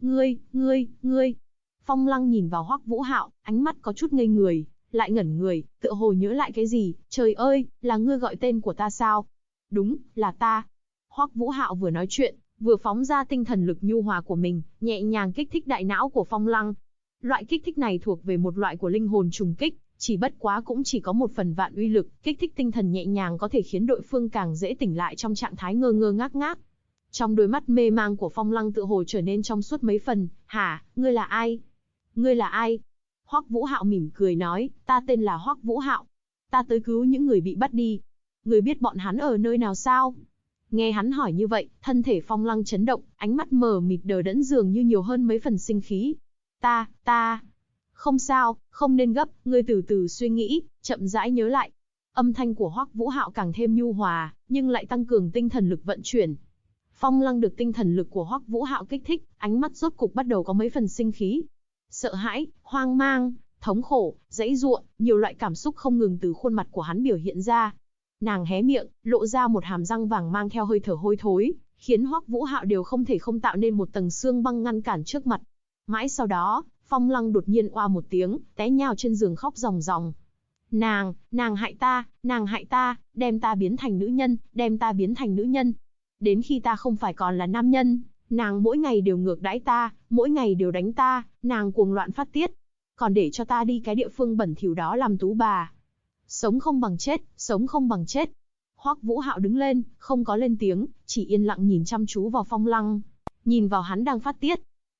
Ngươi. Phong Lăng nhìn vào Hoắc Vũ Hạo, ánh mắt có chút ngây người, lại ngẩn người, tựa hồ nhớ lại cái gì. Trời ơi, là ngươi gọi tên của ta sao? Đúng, là ta. Hoắc Vũ Hạo vừa nói chuyện, vừa phóng ra tinh thần lực nhu hòa của mình, nhẹ nhàng kích thích đại não của Phong Lăng. Loại kích thích này thuộc về một loại của linh hồn trùng kích, chỉ bất quá cũng chỉ có 1/1000 uy lực, kích thích tinh thần nhẹ nhàng có thể khiến đối phương càng dễ tỉnh lại trong trạng thái ngơ ngơ ngác ngác. Trong đôi mắt mê mang của Phong Lăng tựa hồ trở nên trong suốt mấy phần. Hả, ngươi là ai? Ngươi là ai? Hoắc Vũ Hạo mỉm cười nói, ta tên là Hoắc Vũ Hạo. Ta tới cứu những người bị bắt đi. Ngươi biết bọn hắn ở nơi nào sao? Nghe hắn hỏi như vậy, thân thể Phong Lăng chấn động, ánh mắt mờ mịt đờ đẫn dường như nhiều hơn mấy phần sinh khí. Ta... Không sao, không nên gấp, ngươi từ từ suy nghĩ, chậm rãi nhớ lại. Âm thanh của Hoắc Vũ Hạo càng thêm nhu hòa, nhưng lại tăng cường tinh thần lực vận chuyển. Phong Lăng được tinh thần lực của Hoắc Vũ Hạo kích thích, ánh mắt rốt cục bắt đầu có mấy phần sinh khí. Sợ hãi, hoang mang, thống khổ, giãy giụa, nhiều loại cảm xúc không ngừng từ khuôn mặt của hắn biểu hiện ra. Nàng hé miệng, lộ ra một hàm răng vàng mang theo hơi thở hôi thối, khiến Hoắc Vũ Hạo đều không thể không tạo nên một tầng xương băng ngăn cản trước mặt. Mãi sau đó, Phong Lăng đột nhiên oa một tiếng, té nhào trên giường khóc ròng ròng. Nàng hại ta, đem ta biến thành nữ nhân. Đến khi ta không phải còn là nam nhân, nàng mỗi ngày đều ngược đãi ta, mỗi ngày đều đánh ta, nàng cuồng loạn phát tiết. Còn để cho ta đi cái địa phương bẩn thỉu đó làm tú bà. Sống không bằng chết. Hoắc Vũ Hạo đứng lên, không có lên tiếng, chỉ yên lặng nhìn chăm chú vào Phong Lăng. Nhìn vào hắn đang phát tiết.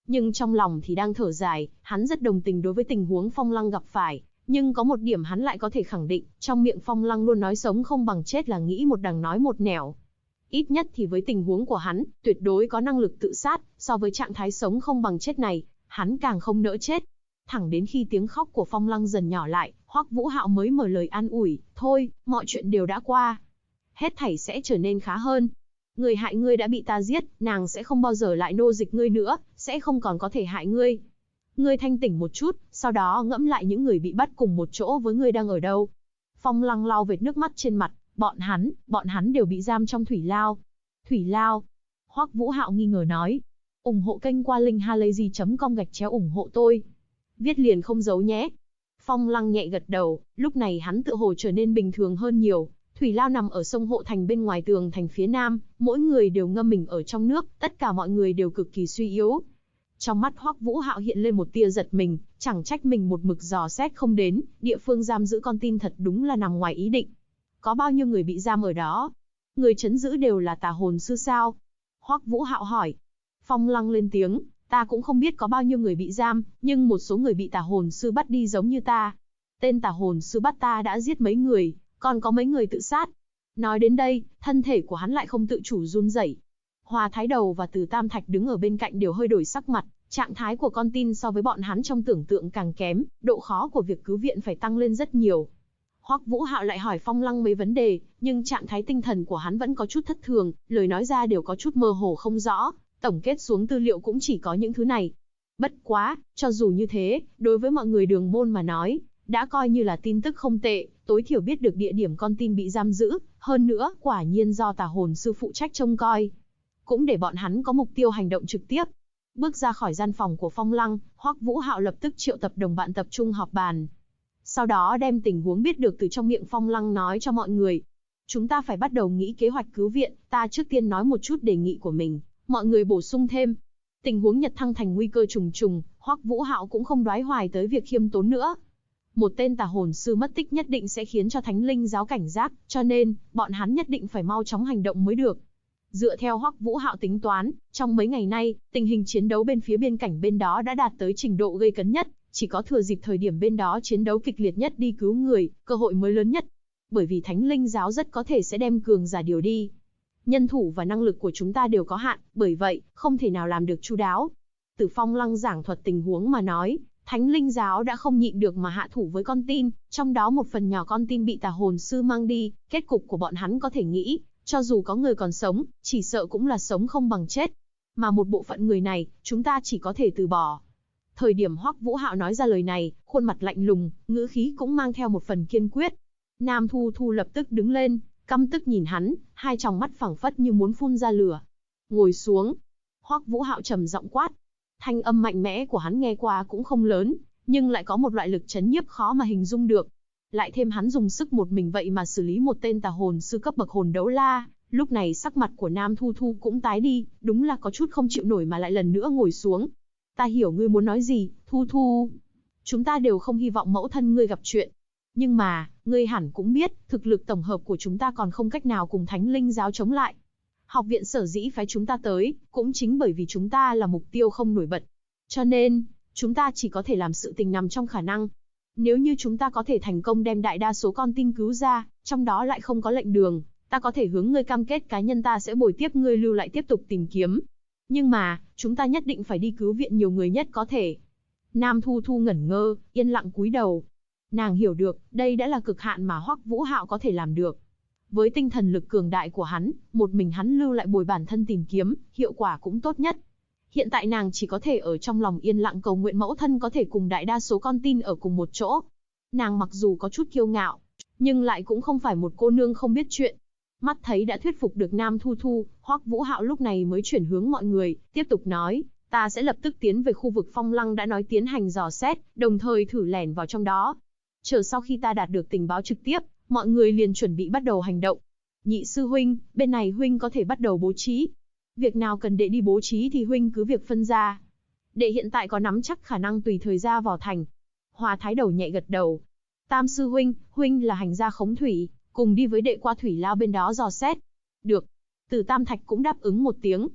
nhưng trong lòng thì đang thở dài, hắn rất đồng tình đối với tình huống Phong Lăng gặp phải, nhưng có một điểm hắn lại có thể khẳng định, trong miệng Phong Lăng luôn nói sống không bằng chết là nghĩ một đằng nói một nẻo. Ít nhất thì với tình huống của hắn, tuyệt đối có năng lực tự sát, so với trạng thái sống không bằng chết này, hắn càng không nỡ chết. Thẳng đến khi tiếng khóc của Phong Lăng dần nhỏ lại, Hoắc Vũ Hạo mới mở lời an ủi, thôi, mọi chuyện đều đã qua. Hết thảy sẽ trở nên khá hơn. Người hại ngươi đã bị ta giết, nàng sẽ không bao giờ lại nô dịch ngươi nữa, sẽ không còn có thể hại ngươi. Ngươi thanh tỉnh một chút, sau đó ngẫm lại những người bị bắt cùng một chỗ với ngươi đang ở đâu. Phong Lăng lau vệt nước mắt trên mặt, bọn hắn đều bị giam trong thủy lao. Thủy lao? Hoắc Vũ Hạo nghi ngờ nói. Ủng hộ kênh qua linkhalazy.com/ủng hộ tôi. Viết liền không giấu nhé. Phong Lăng nhẹ gật đầu, lúc này hắn tựa hồ trở nên bình thường hơn nhiều. Thủy lao nằm ở sông Hộ Thành bên ngoài tường thành phía nam, mỗi người đều ngâm mình ở trong nước, tất cả mọi người đều cực kỳ suy yếu. Trong mắt Hoắc Vũ Hạo hiện lên một tia giật mình, chẳng trách mình một mực dò xét không đến, địa phương giam giữ con tin thật đúng là nằm ngoài ý định. Có bao nhiêu người bị giam ở đó? Người trấn giữ đều là tà hồn sư sao? Hoắc Vũ Hạo hỏi. Phong Lăng lên tiếng, ta cũng không biết có bao nhiêu người bị giam, nhưng một số người bị tà hồn sư bắt đi giống như ta. Tên tà hồn sư bắt ta đã giết mấy người, còn có mấy người tự sát. Nói đến đây, thân thể của hắn lại không tự chủ run rẩy. Hòa Thái Đầu và Từ Tam Thạch đứng ở bên cạnh đều hơi đổi sắc mặt, trạng thái của con tin so với bọn hắn trong tưởng tượng càng kém, độ khó của việc cứu viện phải tăng lên rất nhiều. Hoắc Vũ Hạo lại hỏi Phong Lăng mấy vấn đề, nhưng trạng thái tinh thần của hắn vẫn có chút thất thường, lời nói ra đều có chút mơ hồ không rõ, tổng kết xuống tư liệu cũng chỉ có những thứ này. Bất quá, cho dù như thế, đối với mọi người Đường Môn mà nói, đã coi như là tin tức không tệ, tối thiểu biết được địa điểm con tin bị giam giữ, hơn nữa, quả nhiên do tà hồn sư phụ trách trông coi. Cũng để bọn hắn có mục tiêu hành động trực tiếp. Bước ra khỏi gian phòng của Phong Lăng, Hoắc Vũ Hạo lập tức triệu tập đồng bạn tập trung họp bàn. Sau đó đem tình huống biết được từ trong miệng Phong Lăng nói cho mọi người. Chúng ta phải bắt đầu nghĩ kế hoạch cứu viện, ta trước tiên nói một chút đề nghị của mình, mọi người bổ sung thêm. Tình huống Nhật Thăng Thành nguy cơ trùng trùng, Hoắc Vũ Hạo cũng không đoái hoài tới việc khiêm tốn nữa. Một tên tà hồn sư mất tích nhất định sẽ khiến cho Thánh Linh giáo cảnh giác, cho nên, bọn hắn nhất định phải mau chóng hành động mới được. Dựa theo Hoắc Vũ Hạo tính toán, trong mấy ngày nay, tình hình chiến đấu bên phía biên cảnh bên đó đã đạt tới trình độ gây cấn nhất, chỉ có thừa dịp thời điểm bên đó chiến đấu kịch liệt nhất đi cứu người, cơ hội mới lớn nhất. Bởi vì Thánh Linh giáo rất có thể sẽ đem cường giả điều đi. Nhân thủ và năng lực của chúng ta đều có hạn, bởi vậy, không thể nào làm được chu đáo. Từ Phong Lăng giảng thuật tình huống mà nói, Thánh Linh giáo đã không nhịn được mà hạ thủ với con tin, trong đó một phần nhỏ con tin bị tà hồn sư mang đi, kết cục của bọn hắn có thể nghĩ, cho dù có người còn sống, chỉ sợ cũng là sống không bằng chết. Mà một bộ phận người này, chúng ta chỉ có thể từ bỏ. Thời điểm Hoắc Vũ Hạo nói ra lời này, khuôn mặt lạnh lùng, ngữ khí cũng mang theo một phần kiên quyết. Nam Thu Thu lập tức đứng lên, căm tức nhìn hắn, hai tròng mắt phẳng phất như muốn phun ra lửa. Ngồi xuống. Hoắc Vũ Hạo trầm giọng quát. Thanh âm mạnh mẽ của hắn nghe qua cũng không lớn, nhưng lại có một loại lực chấn nhiếp khó mà hình dung được. Lại thêm hắn dùng sức một mình vậy mà xử lý một tên tà hồn sư cấp bậc hồn đấu la, lúc này sắc mặt của Nam Thu Thu cũng tái đi, đúng là có chút không chịu nổi mà lại lần nữa ngồi xuống. Ta hiểu ngươi muốn nói gì, Thu Thu. Chúng ta đều không hy vọng mẫu thân ngươi gặp chuyện. Nhưng mà, ngươi hẳn cũng biết, thực lực tổng hợp của chúng ta còn không cách nào cùng Thánh Linh giáo chống lại. Học viện sở dĩ phái chúng ta tới, cũng chính bởi vì chúng ta là mục tiêu không nổi bật. Cho nên, chúng ta chỉ có thể làm sự tình nằm trong khả năng. Nếu như chúng ta có thể thành công đem đại đa số con tin cứu ra, trong đó lại không có lệnh đường, ta có thể hướng ngươi cam kết cá nhân ta sẽ bồi tiếp ngươi lưu lại tiếp tục tìm kiếm. Nhưng mà, chúng ta nhất định phải đi cứu viện nhiều người nhất có thể. Nam Thu Thu ngẩn ngơ, yên lặng cúi đầu. Nàng hiểu được, đây đã là cực hạn mà Hoắc Vũ Hạo có thể làm được. Với tinh thần lực cường đại của hắn, một mình hắn lưu lại bồi bản thân tìm kiếm, hiệu quả cũng tốt nhất. Hiện tại nàng chỉ có thể ở trong lòng yên lặng cầu nguyện mẫu thân có thể cùng đại đa số con tin ở cùng một chỗ. Nàng mặc dù có chút kiêu ngạo, nhưng lại cũng không phải một cô nương không biết chuyện. Mắt thấy đã thuyết phục được Nam Thu Thu, Hoắc Vũ Hạo lúc này mới chuyển hướng mọi người, tiếp tục nói, ta sẽ lập tức tiến về khu vực Phong Lăng đã nói tiến hành dò xét, đồng thời thử lẻn vào trong đó. Chờ sau khi ta đạt được tình báo trực tiếp, mọi người liền chuẩn bị bắt đầu hành động. Nhị sư huynh, bên này huynh có thể bắt đầu bố trí. Việc nào cần đệ đi bố trí thì huynh cứ việc phân ra. Đệ hiện tại có nắm chắc khả năng tùy thời ra vào thành. Hòa Thái Đầu nhẹ gật đầu. Tam sư huynh, huynh là hành gia khống thủy, cùng đi với đệ qua thủy lao bên đó dò xét. Được. Từ Tam Thạch cũng đáp ứng một tiếng.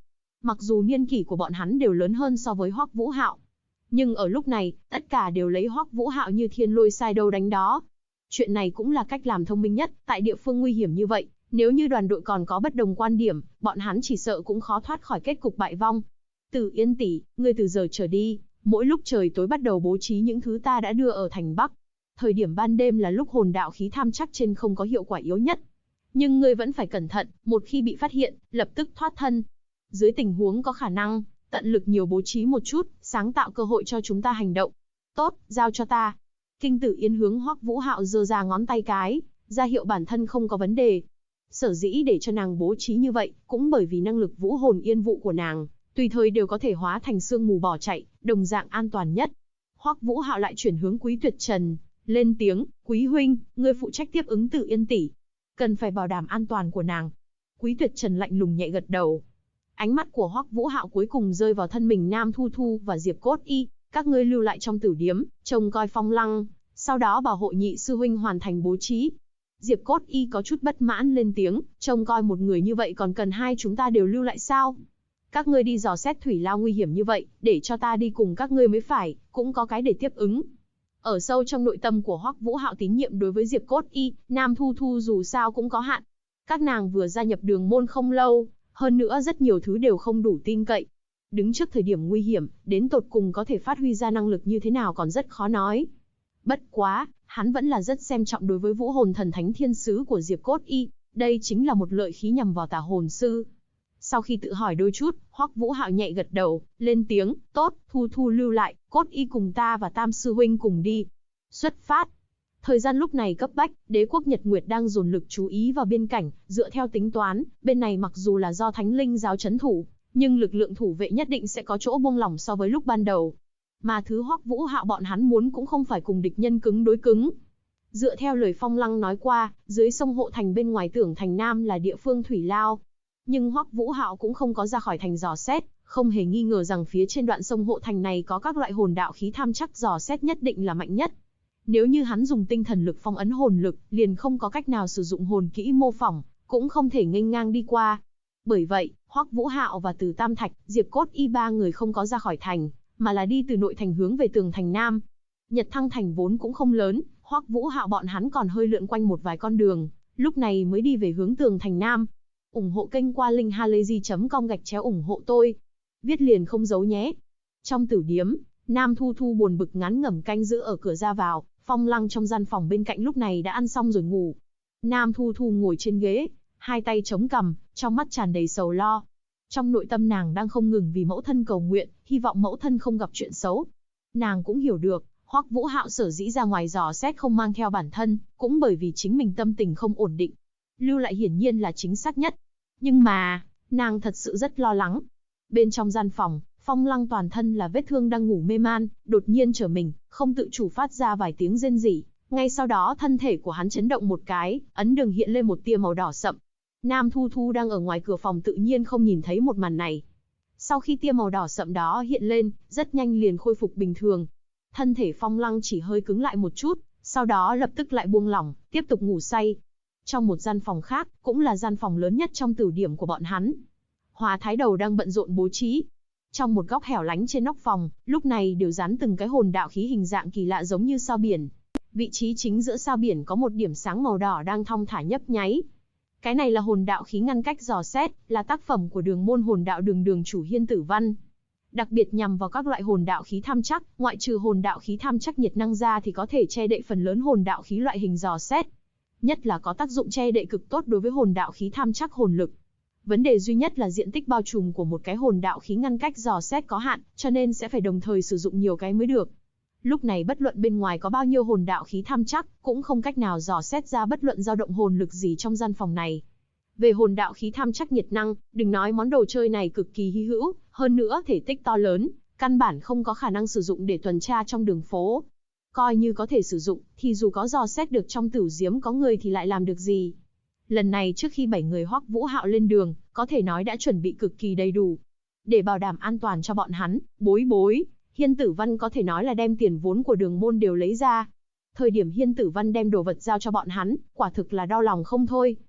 Mặc dù niên kỷ của bọn hắn đều lớn hơn so với Hoắc Vũ Hạo, nhưng ở lúc này, tất cả đều lấy Hoắc Vũ Hạo như thiên lôi sai đâu đánh đó. Chuyện này cũng là cách làm thông minh nhất, tại địa phương nguy hiểm như vậy, nếu như đoàn đội còn có bất đồng quan điểm, bọn hắn chỉ sợ cũng khó thoát khỏi kết cục bại vong. Tử Yên tỷ, ngươi từ giờ trở đi, mỗi lúc trời tối bắt đầu bố trí những thứ ta đã đưa ở thành Bắc. Thời điểm ban đêm là lúc hồn đạo khí tham chắc trên không có hiệu quả yếu nhất. Nhưng ngươi vẫn phải cẩn thận, một khi bị phát hiện, lập tức thoát thân. Dưới tình huống có khả năng, tận lực nhiều bố trí một chút, sáng tạo cơ hội cho chúng ta hành động. Tốt, giao cho ta. Kinh Tử Yên hướng Hoắc Vũ Hạo giơ ra ngón tay cái, ra hiệu bản thân không có vấn đề. Sở dĩ để cho nàng bố trí như vậy, cũng bởi vì năng lực vũ hồn yên vụ của nàng, tùy thời đều có thể hóa thành sương mù bỏ chạy, đồng dạng an toàn nhất. Hoắc Vũ Hạo lại chuyển hướng Quý Tuyệt Trần, lên tiếng, Quý huynh, ngươi phụ trách tiếp ứng Tử Yên tỷ, cần phải bảo đảm an toàn của nàng. Quý Tuyệt Trần lạnh lùng nhẹ gật đầu. Ánh mắt của Hoắc Vũ Hạo cuối cùng rơi vào thân mình Nam Thu Thu và Diệp Cốt Y, các ngươi lưu lại trong tử điếm, trông coi Phong Lăng, sau đó bảo hộ nhị sư huynh hoàn thành bố trí. Diệp Cốt Y có chút bất mãn lên tiếng, trông coi một người như vậy còn cần hai chúng ta đều lưu lại sao? Các ngươi đi dò xét thủy lao nguy hiểm như vậy, để cho ta đi cùng các ngươi mới phải, cũng có cái để tiếp ứng. Ở sâu trong nội tâm của Hoắc Vũ Hạo tín nhiệm đối với Diệp Cốt Y, Nam Thu Thu dù sao cũng có hạn. Các nàng vừa gia nhập Đường Môn không lâu, hơn nữa rất nhiều thứ đều không đủ tin cậy. Đứng trước thời điểm nguy hiểm, đến tột cùng có thể phát huy ra năng lực như thế nào còn rất khó nói. Bất quá, hắn vẫn là rất xem trọng đối với vũ hồn thần thánh thiên sứ của Diệp Cốt Y, đây chính là một lợi khí nhằm vào tà hồn sư. Sau khi tự hỏi đôi chút, Hoắc Vũ Hạo nhẹ gật đầu, lên tiếng, tốt, Thu Thu lưu lại, Cốt Y cùng ta và Tam sư huynh cùng đi. Xuất phát. Thời gian lúc này cấp bách, đế quốc Nhật Nguyệt đang dồn lực chú ý vào biên cảnh, dựa theo tính toán, bên này mặc dù là do Thánh Linh giáo trấn thủ, nhưng lực lượng thủ vệ nhất định sẽ có chỗ buông lỏng so với lúc ban đầu. Mà thứ Hoắc Vũ Hạo bọn hắn muốn cũng không phải cùng địch nhân cứng đối cứng. Dựa theo lời Phong Lăng nói qua, dưới sông Hộ Thành bên ngoài Tưởng Thành Nam là địa phương thủy lao. Nhưng Hoắc Vũ Hạo cũng không có ra khỏi thành dò xét, không hề nghi ngờ rằng phía trên đoạn sông Hộ Thành này có các loại hồn đạo khí tham chắc dò xét nhất định là mạnh nhất. Nếu như hắn dùng tinh thần lực phong ấn hồn lực, liền không có cách nào sử dụng hồn kỹ mô phỏng, cũng không thể nghênh ngang đi qua. Bởi vậy, Hoắc Vũ Hạo và Từ Tam Thạch, Diệp Cốt Y ba người không có ra khỏi thành, mà là đi từ nội thành hướng về Tường Thành Nam. Nhật Thăng thành vốn cũng không lớn, Hoắc Vũ Hạo bọn hắn còn hơi lượn quanh một vài con đường, lúc này mới đi về hướng Tường Thành Nam. Ủng hộ kênh qua linkhalazy.com/ủng hộ tôi. Viết liền không giấu nhé. Trong tử điếm, Nam Thu Thu buồn bực ngán ngẩm canh giữ ở cửa ra vào, Phong Lăng trong gian phòng bên cạnh lúc này đã ăn xong rồi ngủ. Nam Thu Thu ngồi trên ghế, hai tay chống cằm, trong mắt tràn đầy sầu lo. Trong nội tâm nàng đang không ngừng vì mẫu thân cầu nguyện, hy vọng mẫu thân không gặp chuyện xấu. Nàng cũng hiểu được, Hoắc Vũ Hạo sở dĩ ra ngoài dò xét không mang theo bản thân, cũng bởi vì chính mình tâm tình không ổn định. Lưu lại hiển nhiên là chính xác nhất. Nhưng mà, nàng thật sự rất lo lắng. Bên trong gian phòng, Phong Lăng toàn thân là vết thương đang ngủ mê man, đột nhiên trở mình, không tự chủ phát ra vài tiếng rên rỉ. Ngay sau đó thân thể của hắn chấn động một cái, ấn đường hiện lên một tia màu đỏ sậm. Nam Thu Thu đang ở ngoài cửa phòng tự nhiên không nhìn thấy một màn này. Sau khi tia màu đỏ sậm đó hiện lên, rất nhanh liền khôi phục bình thường. Thân thể Phong Lăng chỉ hơi cứng lại một chút, sau đó lập tức lại buông lỏng, tiếp tục ngủ say. Trong một gian phòng khác, cũng là gian phòng lớn nhất trong tử điểm của bọn hắn. Hòa Thái Đầu đang bận rộn bố trí. Trong một góc hẻo lánh trên nóc phòng, lúc này đều dán từng cái hồn đạo khí hình dạng kỳ lạ giống như sao biển. Vị trí chính giữa sao biển có một điểm sáng màu đỏ đang thong thả nhấp nháy. Cái này là hồn đạo khí ngăn cách dò xét, là tác phẩm của Đường Môn hồn đạo đường đường chủ Hiên Tử Văn. Đặc biệt nhằm vào các loại hồn đạo khí tham chắc, ngoại trừ hồn đạo khí tham chắc nhiệt năng ra thì có thể che đậy phần lớn hồn đạo khí loại hình dò xét. Nhất là có tác dụng che đậy cực tốt đối với hồn đạo khí tham chắc hồn lực. Vấn đề duy nhất là diện tích bao trùm của một cái hồn đạo khí ngăn cách dò xét có hạn, cho nên sẽ phải đồng thời sử dụng nhiều cái mới được. Lúc này bất luận bên ngoài có bao nhiêu hồn đạo khí tham chắc, cũng không cách nào dò xét ra bất luận dao động hồn lực gì trong gian phòng này. Về hồn đạo khí tham chắc nhiệt năng, đừng nói món đồ chơi này cực kỳ hy hữu, hơn nữa thể tích to lớn, căn bản không có khả năng sử dụng để tuần tra trong đường phố. Coi như có thể sử dụng, thì dù có dò xét được trong tửu diếm có người thì lại làm được gì. Lần này trước khi 7 người Hoắc Vũ Hạo lên đường, có thể nói đã chuẩn bị cực kỳ đầy đủ. Để bảo đảm an toàn cho bọn hắn, Hiên Tử Văn có thể nói là đem tiền vốn của Đường Môn đều lấy ra. Thời điểm Hiên Tử Văn đem đồ vật giao cho bọn hắn, quả thực là đau lòng không thôi.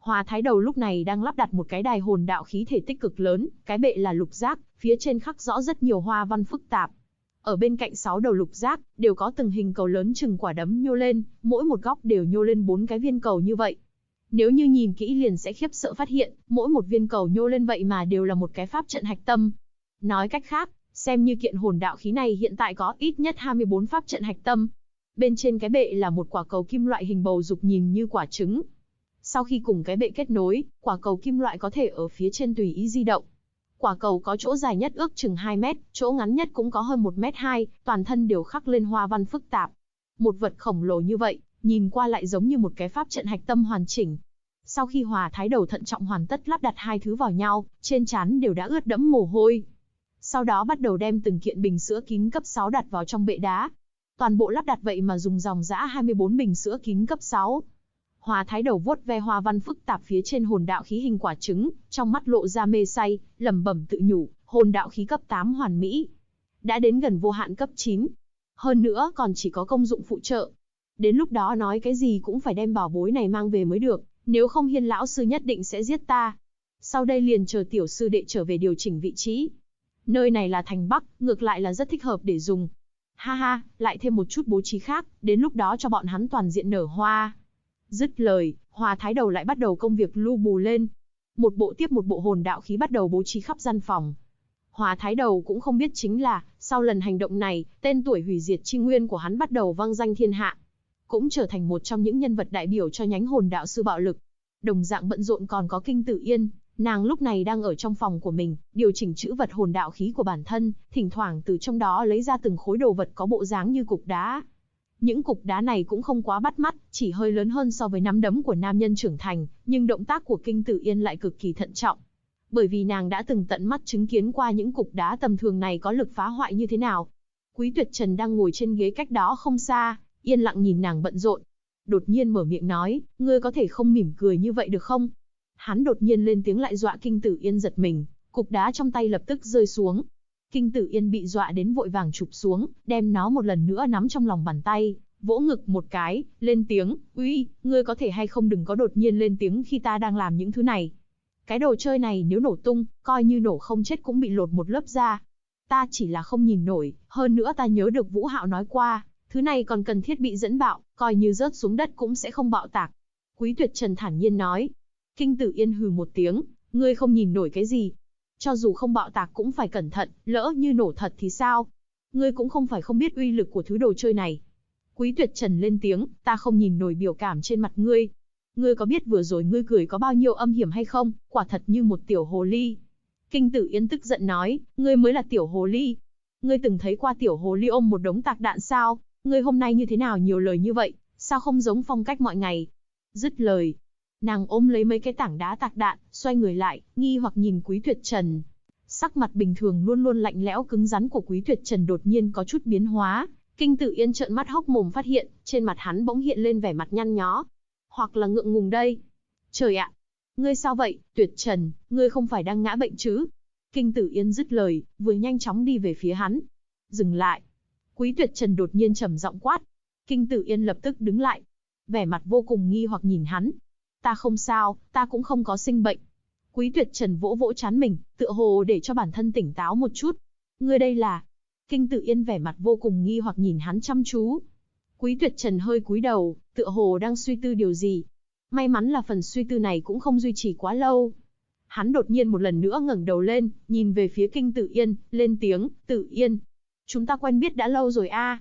Hòa Thái Đầu lúc này đang lắp đặt một cái đài hồn đạo khí thể tích cực lớn, cái bệ là lục giác, phía trên khắc rõ rất nhiều hoa văn phức tạp. Ở bên cạnh 6 đầu lục giác, đều có từng hình cầu lớn chừng quả đấm nhô lên, mỗi một góc đều nhô lên 4 cái viên cầu như vậy. Nếu như nhìn kỹ liền sẽ khiếp sợ phát hiện, mỗi một viên cầu nhô lên vậy mà đều là một cái pháp trận hạch tâm. Nói cách khác, xem như kiện hồn đạo khí này hiện tại có ít nhất 24 pháp trận hạch tâm. Bên trên cái bệ là một quả cầu kim loại hình bầu dục nhìn như quả trứng. Sau khi cùng cái bệ kết nối, quả cầu kim loại có thể ở phía trên tùy ý di động. Quả cầu có chỗ dài nhất ước chừng 2 mét, chỗ ngắn nhất cũng có hơn 1 mét 2, toàn thân đều khắc lên hoa văn phức tạp. Một vật khổng lồ như vậy, nhìn qua lại giống như một cái pháp trận hạch tâm hoàn chỉnh. Sau khi Hòa Thái Đầu thận trọng hoàn tất lắp đặt hai thứ vào nhau, trên trán đều đã ướt đẫm mồ hôi. Sau đó bắt đầu đem từng kiện bình sữa kín cấp 6 đặt vào trong bệ đá. Toàn bộ lắp đặt vậy mà dùng dòng dã 24 bình sữa kín cấp 6. Hòa Thái Đầu vuốt ve hoa văn phức tạp phía trên hồn đạo khí hình quả trứng, trong mắt lộ ra mê say, lẩm bẩm tự nhủ, hồn đạo khí cấp 8 hoàn mỹ. Đã đến gần vô hạn cấp 9. Hơn nữa còn chỉ có công dụng phụ trợ. Đến lúc đó nói cái gì cũng phải đem bảo bối này mang về mới được, nếu không Hiên lão sư nhất định sẽ giết ta. Sau đây liền chờ tiểu sư đệ trở về điều chỉnh vị trí. Nơi này là thành Bắc, ngược lại là rất thích hợp để dùng. Ha ha, lại thêm một chút bố trí khác, đến lúc đó cho bọn hắn toàn diện nở hoa. Dứt lời, Hòa Thái Đầu lại bắt đầu công việc lu bù lên. Một bộ tiếp một bộ hồn đạo khí bắt đầu bố trí khắp gian phòng. Hòa Thái Đầu cũng không biết chính là, sau lần hành động này, tên tuổi hủy diệt chi nguyên của hắn bắt đầu vang danh thiên hạ. Cũng trở thành một trong những nhân vật đại biểu cho nhánh hồn đạo sư bạo lực. Đồng dạng bận rộn còn có Kinh Tử Yên, nàng lúc này đang ở trong phòng của mình, điều chỉnh trữ vật hồn đạo khí của bản thân, thỉnh thoảng từ trong đó lấy ra từng khối đồ vật có bộ dáng như cục đá. Những cục đá này cũng không quá bắt mắt, chỉ hơi lớn hơn so với nắm đấm của nam nhân trưởng thành, nhưng động tác của Kinh Tử Yên lại cực kỳ thận trọng. Bởi vì nàng đã từng tận mắt chứng kiến qua những cục đá tầm thường này có lực phá hoại như thế nào. Quý Tuyệt Trần đang ngồi trên ghế cách đó không xa, yên lặng nhìn nàng bận rộn. Đột nhiên mở miệng nói, ngươi có thể không mỉm cười như vậy được không? Hắn đột nhiên lên tiếng lại dọa Kinh Tử Yên giật mình, cục đá trong tay lập tức rơi xuống. Kinh Tử Yên bị dọa đến vội vàng chụp xuống, đem nó một lần nữa nắm trong lòng bàn tay, vỗ ngực một cái, lên tiếng, uy, ngươi có thể hay không đừng có đột nhiên lên tiếng khi ta đang làm những thứ này. Cái đồ chơi này nếu nổ tung, coi như nổ không chết cũng bị lột một lớp da. Ta chỉ là không nhìn nổi, hơn nữa ta nhớ được Vũ Hạo nói qua, thứ này còn cần thiết bị dẫn bạo, coi như rớt xuống đất cũng sẽ không bạo tạc. Quý Tuyệt Trần thản nhiên nói. Kinh Tử Yên hừ một tiếng, ngươi không nhìn nổi cái gì? Cho dù không bạo tạc cũng phải cẩn thận, lỡ như nổ thật thì sao? Ngươi cũng không phải không biết uy lực của thứ đồ chơi này. Quý Tuyệt Trần lên tiếng, ta không nhìn nổi biểu cảm trên mặt ngươi. Ngươi có biết vừa rồi ngươi cười có bao nhiêu âm hiểm hay không? Quả thật như một tiểu hồ ly. Kinh Tử Yên tức giận nói, ngươi mới là tiểu hồ ly. Ngươi từng thấy qua tiểu hồ ly ôm một đống tạc đạn sao? Ngươi hôm nay như thế nào nhiều lời như vậy, sao không giống phong cách mọi ngày? Dứt lời, nàng ôm lấy mấy cái tảng đá tạc đạn, xoay người lại, nghi hoặc nhìn Quý Tuyệt Trần. Sắc mặt bình thường luôn luôn lạnh lẽo cứng rắn của Quý Tuyệt Trần đột nhiên có chút biến hóa. Kinh Tử Yên trợn mắt hốc mồm phát hiện, trên mặt hắn bỗng hiện lên vẻ mặt nhăn nhó. Hoặc là ngượng ngùng đây. Trời ạ! Ngươi sao vậy, Tuyệt Trần, ngươi không phải đang ngã bệnh chứ? Kinh Tử Yên dứt lời, vừa nhanh chóng đi về phía hắn. Dừng lại! Quý Tuyệt Trần đột nhiên trầm giọng quát. Kinh Tử Yên lập tức đứng lại. Vẻ mặt vô cùng nghi hoặc nhìn hắn. Ta không sao, ta cũng không có sinh bệnh. Quý Tuyệt Trần vỗ vỗ trán mình, tựa hồ để cho bản thân tỉnh táo một chút. Ngươi đây là... Kinh Tử Yên vẻ mặt vô cùng nghi hoặc nhìn hắn chăm chú. Quý Tuyệt Trần hơi cúi đầu, tựa hồ đang suy tư điều gì. May mắn là phần suy tư này cũng không duy trì quá lâu. Hắn đột nhiên một lần nữa ngẩng đầu lên, nhìn về phía Kinh Tử Yên, lên tiếng, Tử Yên. Chúng ta quen biết đã lâu rồi a.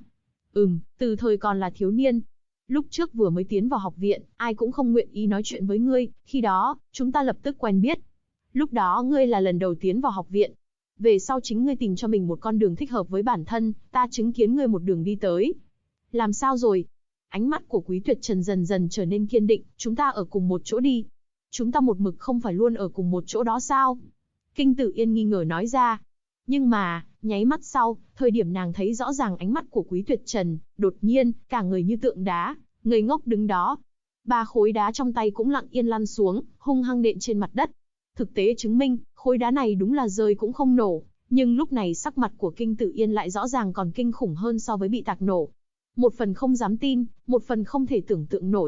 Từ thời còn là thiếu niên. Lúc trước vừa mới tiến vào học viện, ai cũng không nguyện ý nói chuyện với ngươi, khi đó, chúng ta lập tức quen biết. Lúc đó ngươi là lần đầu tiến vào học viện. Về sau chính ngươi tìm cho mình một con đường thích hợp với bản thân, ta chứng kiến ngươi một đường đi tới. Làm sao rồi? Ánh mắt của Quý Tuyệt Trần dần dần trở nên kiên định, chúng ta ở cùng một chỗ đi. Chúng ta một mực không phải luôn ở cùng một chỗ đó sao? Kinh Tử Yên nghi ngờ nói ra. Nhưng mà, nháy mắt sau, thời điểm nàng thấy rõ ràng ánh mắt của Quý Tuyệt Trần, đột nhiên, cả người như tượng đá, ngây ngốc đứng đó. 3 khối đá trong tay cũng lặng yên lăn xuống, hung hăng nện trên mặt đất. Thực tế chứng minh, khối đá này đúng là rơi cũng không nổ, nhưng lúc này sắc mặt của Kinh Tử Yên lại rõ ràng còn kinh khủng hơn so với bị tạc nổ. Một phần không dám tin, một phần không thể tưởng tượng nổi,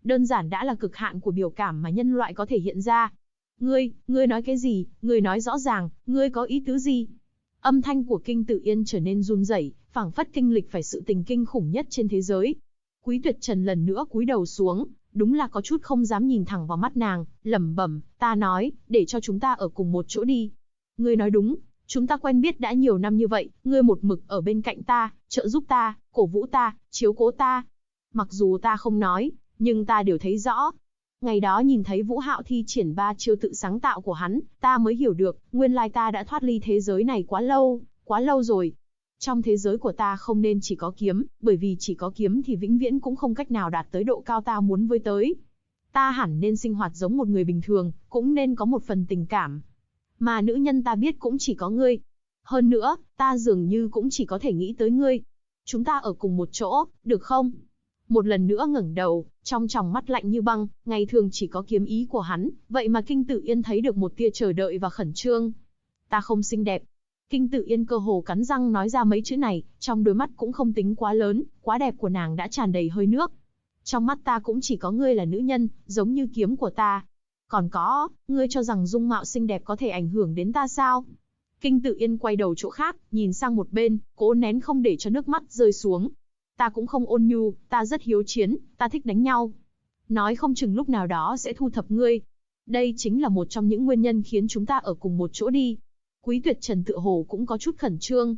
đơn giản đã là cực hạn của biểu cảm mà nhân loại có thể hiện ra. Ngươi nói cái gì, ngươi nói rõ ràng, ngươi có ý tứ gì? Âm thanh của Kinh Tự Yên trở nên run rẩy, phảng phất kinh lịch phải sự tình kinh khủng nhất trên thế giới. Quý Tuyệt Trần lần nữa cúi đầu xuống, đúng là có chút không dám nhìn thẳng vào mắt nàng, lẩm bẩm, ta nói, để cho chúng ta ở cùng một chỗ đi. Ngươi nói đúng, chúng ta quen biết đã nhiều năm như vậy, ngươi một mực ở bên cạnh ta, trợ giúp ta, cổ vũ ta, chiếu cố ta. Mặc dù ta không nói, nhưng ta đều thấy rõ. Ngày đó nhìn thấy Vũ Hạo thi triển 3 chiêu tự sáng tạo của hắn, ta mới hiểu được, nguyên lai ta đã thoát ly thế giới này quá lâu rồi. Trong thế giới của ta không nên chỉ có kiếm, bởi vì chỉ có kiếm thì vĩnh viễn cũng không cách nào đạt tới độ cao ta muốn với tới. Ta hẳn nên sinh hoạt giống một người bình thường, cũng nên có một phần tình cảm. Mà nữ nhân ta biết cũng chỉ có ngươi. Hơn nữa, ta dường như cũng chỉ có thể nghĩ tới ngươi. Chúng ta ở cùng một chỗ, được không? Một lần nữa ngẩng đầu, trong tròng mắt lạnh như băng, ngày thường chỉ có kiếm ý của hắn, vậy mà Kinh Tự Yên thấy được một tia chờ đợi và khẩn trương. Ta không xinh đẹp. Kinh Tự Yên cơ hồ cắn răng nói ra mấy chữ này, trong đôi mắt cũng không tính quá lớn, quá đẹp của nàng đã tràn đầy hơi nước. Trong mắt ta cũng chỉ có ngươi là nữ nhân, giống như kiếm của ta. Còn có, ngươi cho rằng dung mạo xinh đẹp có thể ảnh hưởng đến ta sao? Kinh Tự Yên quay đầu chỗ khác, nhìn sang một bên, cố nén không để cho nước mắt rơi xuống. Ta cũng không ôn nhu, ta rất hiếu chiến, ta thích đánh nhau. Nói không chừng lúc nào đó sẽ thu thập ngươi. Đây chính là một trong những nguyên nhân khiến chúng ta ở cùng một chỗ đi. Quý Tuyệt Trần tựa hồ cũng có chút khẩn trương.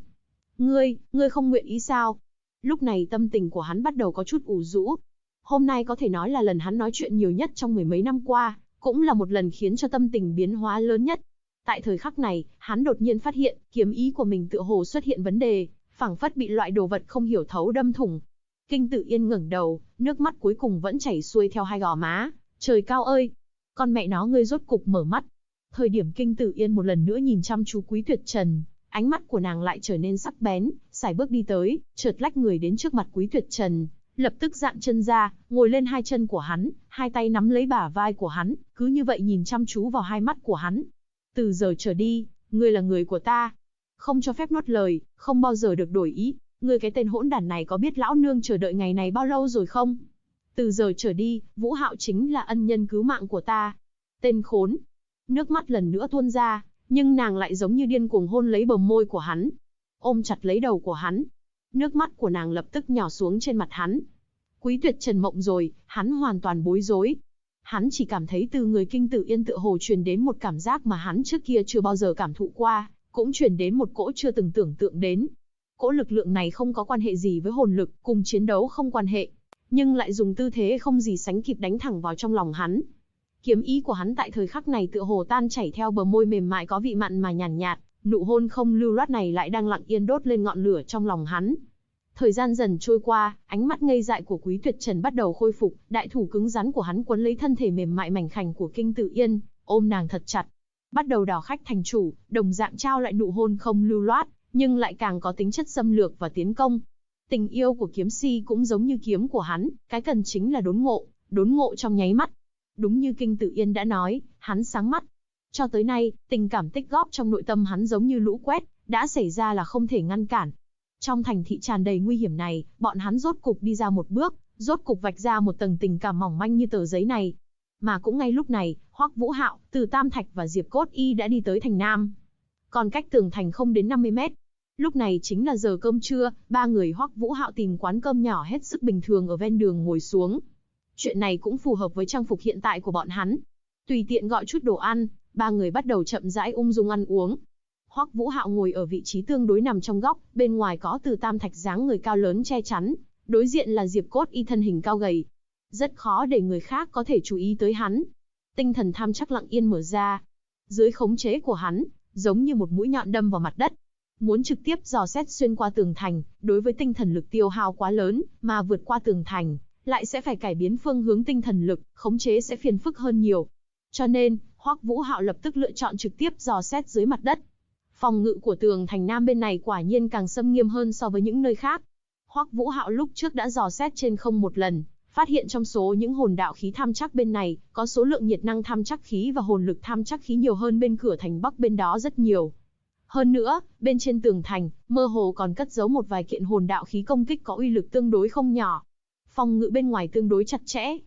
Ngươi không nguyện ý sao? Lúc này tâm tình của hắn bắt đầu có chút ủ rũ. Hôm nay có thể nói là lần hắn nói chuyện nhiều nhất trong mười mấy năm qua, cũng là một lần khiến cho tâm tình biến hóa lớn nhất. Tại thời khắc này, hắn đột nhiên phát hiện, kiếm ý của mình tựa hồ xuất hiện vấn đề, phảng phất bị loại đồ vật không hiểu thấu đâm thủng. Kinh Tự Yên ngẩng đầu, nước mắt cuối cùng vẫn chảy xuôi theo hai gò má. Trời cao ơi! Con mẹ nó ngươi rốt cục mở mắt. Thời điểm Kinh Tự Yên một lần nữa nhìn chăm chú Quý Tuyệt Trần, ánh mắt của nàng lại trở nên sắc bén, sải bước đi tới, chợt lách người đến trước mặt Quý Tuyệt Trần, lập tức dạn chân ra, ngồi lên hai chân của hắn, hai tay nắm lấy bả vai của hắn, cứ như vậy nhìn chăm chú vào hai mắt của hắn. Từ giờ trở đi, ngươi là người của ta. Không cho phép nuốt lời, không bao giờ được đổi ý. Ngươi cái tên hỗn đản này có biết lão nương chờ đợi ngày này bao lâu rồi không? Từ giờ trở đi, Vũ Hạo chính là ân nhân cứu mạng của ta. Tên khốn. Nước mắt lần nữa tuôn ra, nhưng nàng lại giống như điên cuồng hôn lấy bờ môi của hắn, ôm chặt lấy đầu của hắn. Nước mắt của nàng lập tức nhỏ xuống trên mặt hắn. Quý Tuyệt Trần mộng rồi, hắn hoàn toàn bối rối. Hắn chỉ cảm thấy từ người Kinh Tự Yên tựa hồ truyền đến một cảm giác mà hắn trước kia chưa bao giờ cảm thụ qua, cũng truyền đến một cỗ chưa từng tưởng tượng đến. Cỗ lực lượng này không có quan hệ gì với hồn lực, cùng chiến đấu không quan hệ, nhưng lại dùng tư thế không gì sánh kịp đánh thẳng vào trong lòng hắn. Kiếm ý của hắn tại thời khắc này tựa hồ tan chảy theo bờ môi mềm mại có vị mặn mà nhàn nhạt, nụ hôn không lưu loát này lại đang lặng yên đốt lên ngọn lửa trong lòng hắn. Thời gian dần trôi qua, ánh mắt ngây dại của Quý Tuyệt Trần bắt đầu khôi phục, đại thủ cứng rắn của hắn quấn lấy thân thể mềm mại mảnh khảnh của Kinh Tự Yên, ôm nàng thật chặt. Bắt đầu đảo khách thành chủ, đồng dạng trao lại nụ hôn không lưu loát, nhưng lại càng có tính chất xâm lược và tiến công. Tình yêu của kiếm si cũng giống như kiếm của hắn, cái cần chính là đốn ngộ trong nháy mắt. Đúng như Kinh Tự Yên đã nói, hắn sáng mắt. Cho tới nay, tình cảm tích góp trong nội tâm hắn giống như lũ quét, đã xảy ra là không thể ngăn cản. Trong thành thị tràn đầy nguy hiểm này, bọn hắn rốt cục đi ra một bước, rốt cục vạch ra một tầng tình cảm mỏng manh như tờ giấy này. Mà cũng ngay lúc này, Hoắc Vũ Hạo, Từ Tam Thạch và Diệp Cốt Y đã đi tới thành Nam. Còn cách tường thành không đến 50 mét. Lúc này chính là giờ cơm trưa, ba người Hoắc Vũ Hạo tìm quán cơm nhỏ hết sức bình thường ở ven đường ngồi xuống. Chuyện này cũng phù hợp với trang phục hiện tại của bọn hắn. Tùy tiện gọi chút đồ ăn, ba người bắt đầu chậm rãi ung dung ăn uống. Hoắc Vũ Hạo ngồi ở vị trí tương đối nằm trong góc, bên ngoài có Từ Tam Thạch dáng người cao lớn che chắn, đối diện là Diệp Cốt Y thân hình cao gầy. Rất khó để người khác có thể chú ý tới hắn. Tinh thần tham chắc lặng yên mở ra. Dưới khống chế của hắn, giống như một mũi nhọn đâm vào mặt đất. Muốn trực tiếp dò xét xuyên qua tường thành, đối với tinh thần lực tiêu hao quá lớn, mà vượt qua tường thành, lại sẽ phải cải biến phương hướng tinh thần lực, khống chế sẽ phiền phức hơn nhiều. Cho nên, Hoắc Vũ Hạo lập tức lựa chọn trực tiếp dò xét dưới mặt đất. Phòng ngự của tường thành Nam bên này quả nhiên càng xâm nghiêm hơn so với những nơi khác. Hoắc Vũ Hạo lúc trước đã dò xét trên không một lần, phát hiện trong số những hồn đạo khí tham chắc bên này, có số lượng nhiệt năng tham chắc khí và hồn lực tham chắc khí nhiều hơn bên cửa thành Bắc bên đó rất nhiều. Hơn nữa, bên trên tường thành, mơ hồ còn cất giấu một vài kiện hồn đạo khí công kích có uy lực tương đối không nhỏ. Phòng ngự bên ngoài tương đối chặt chẽ.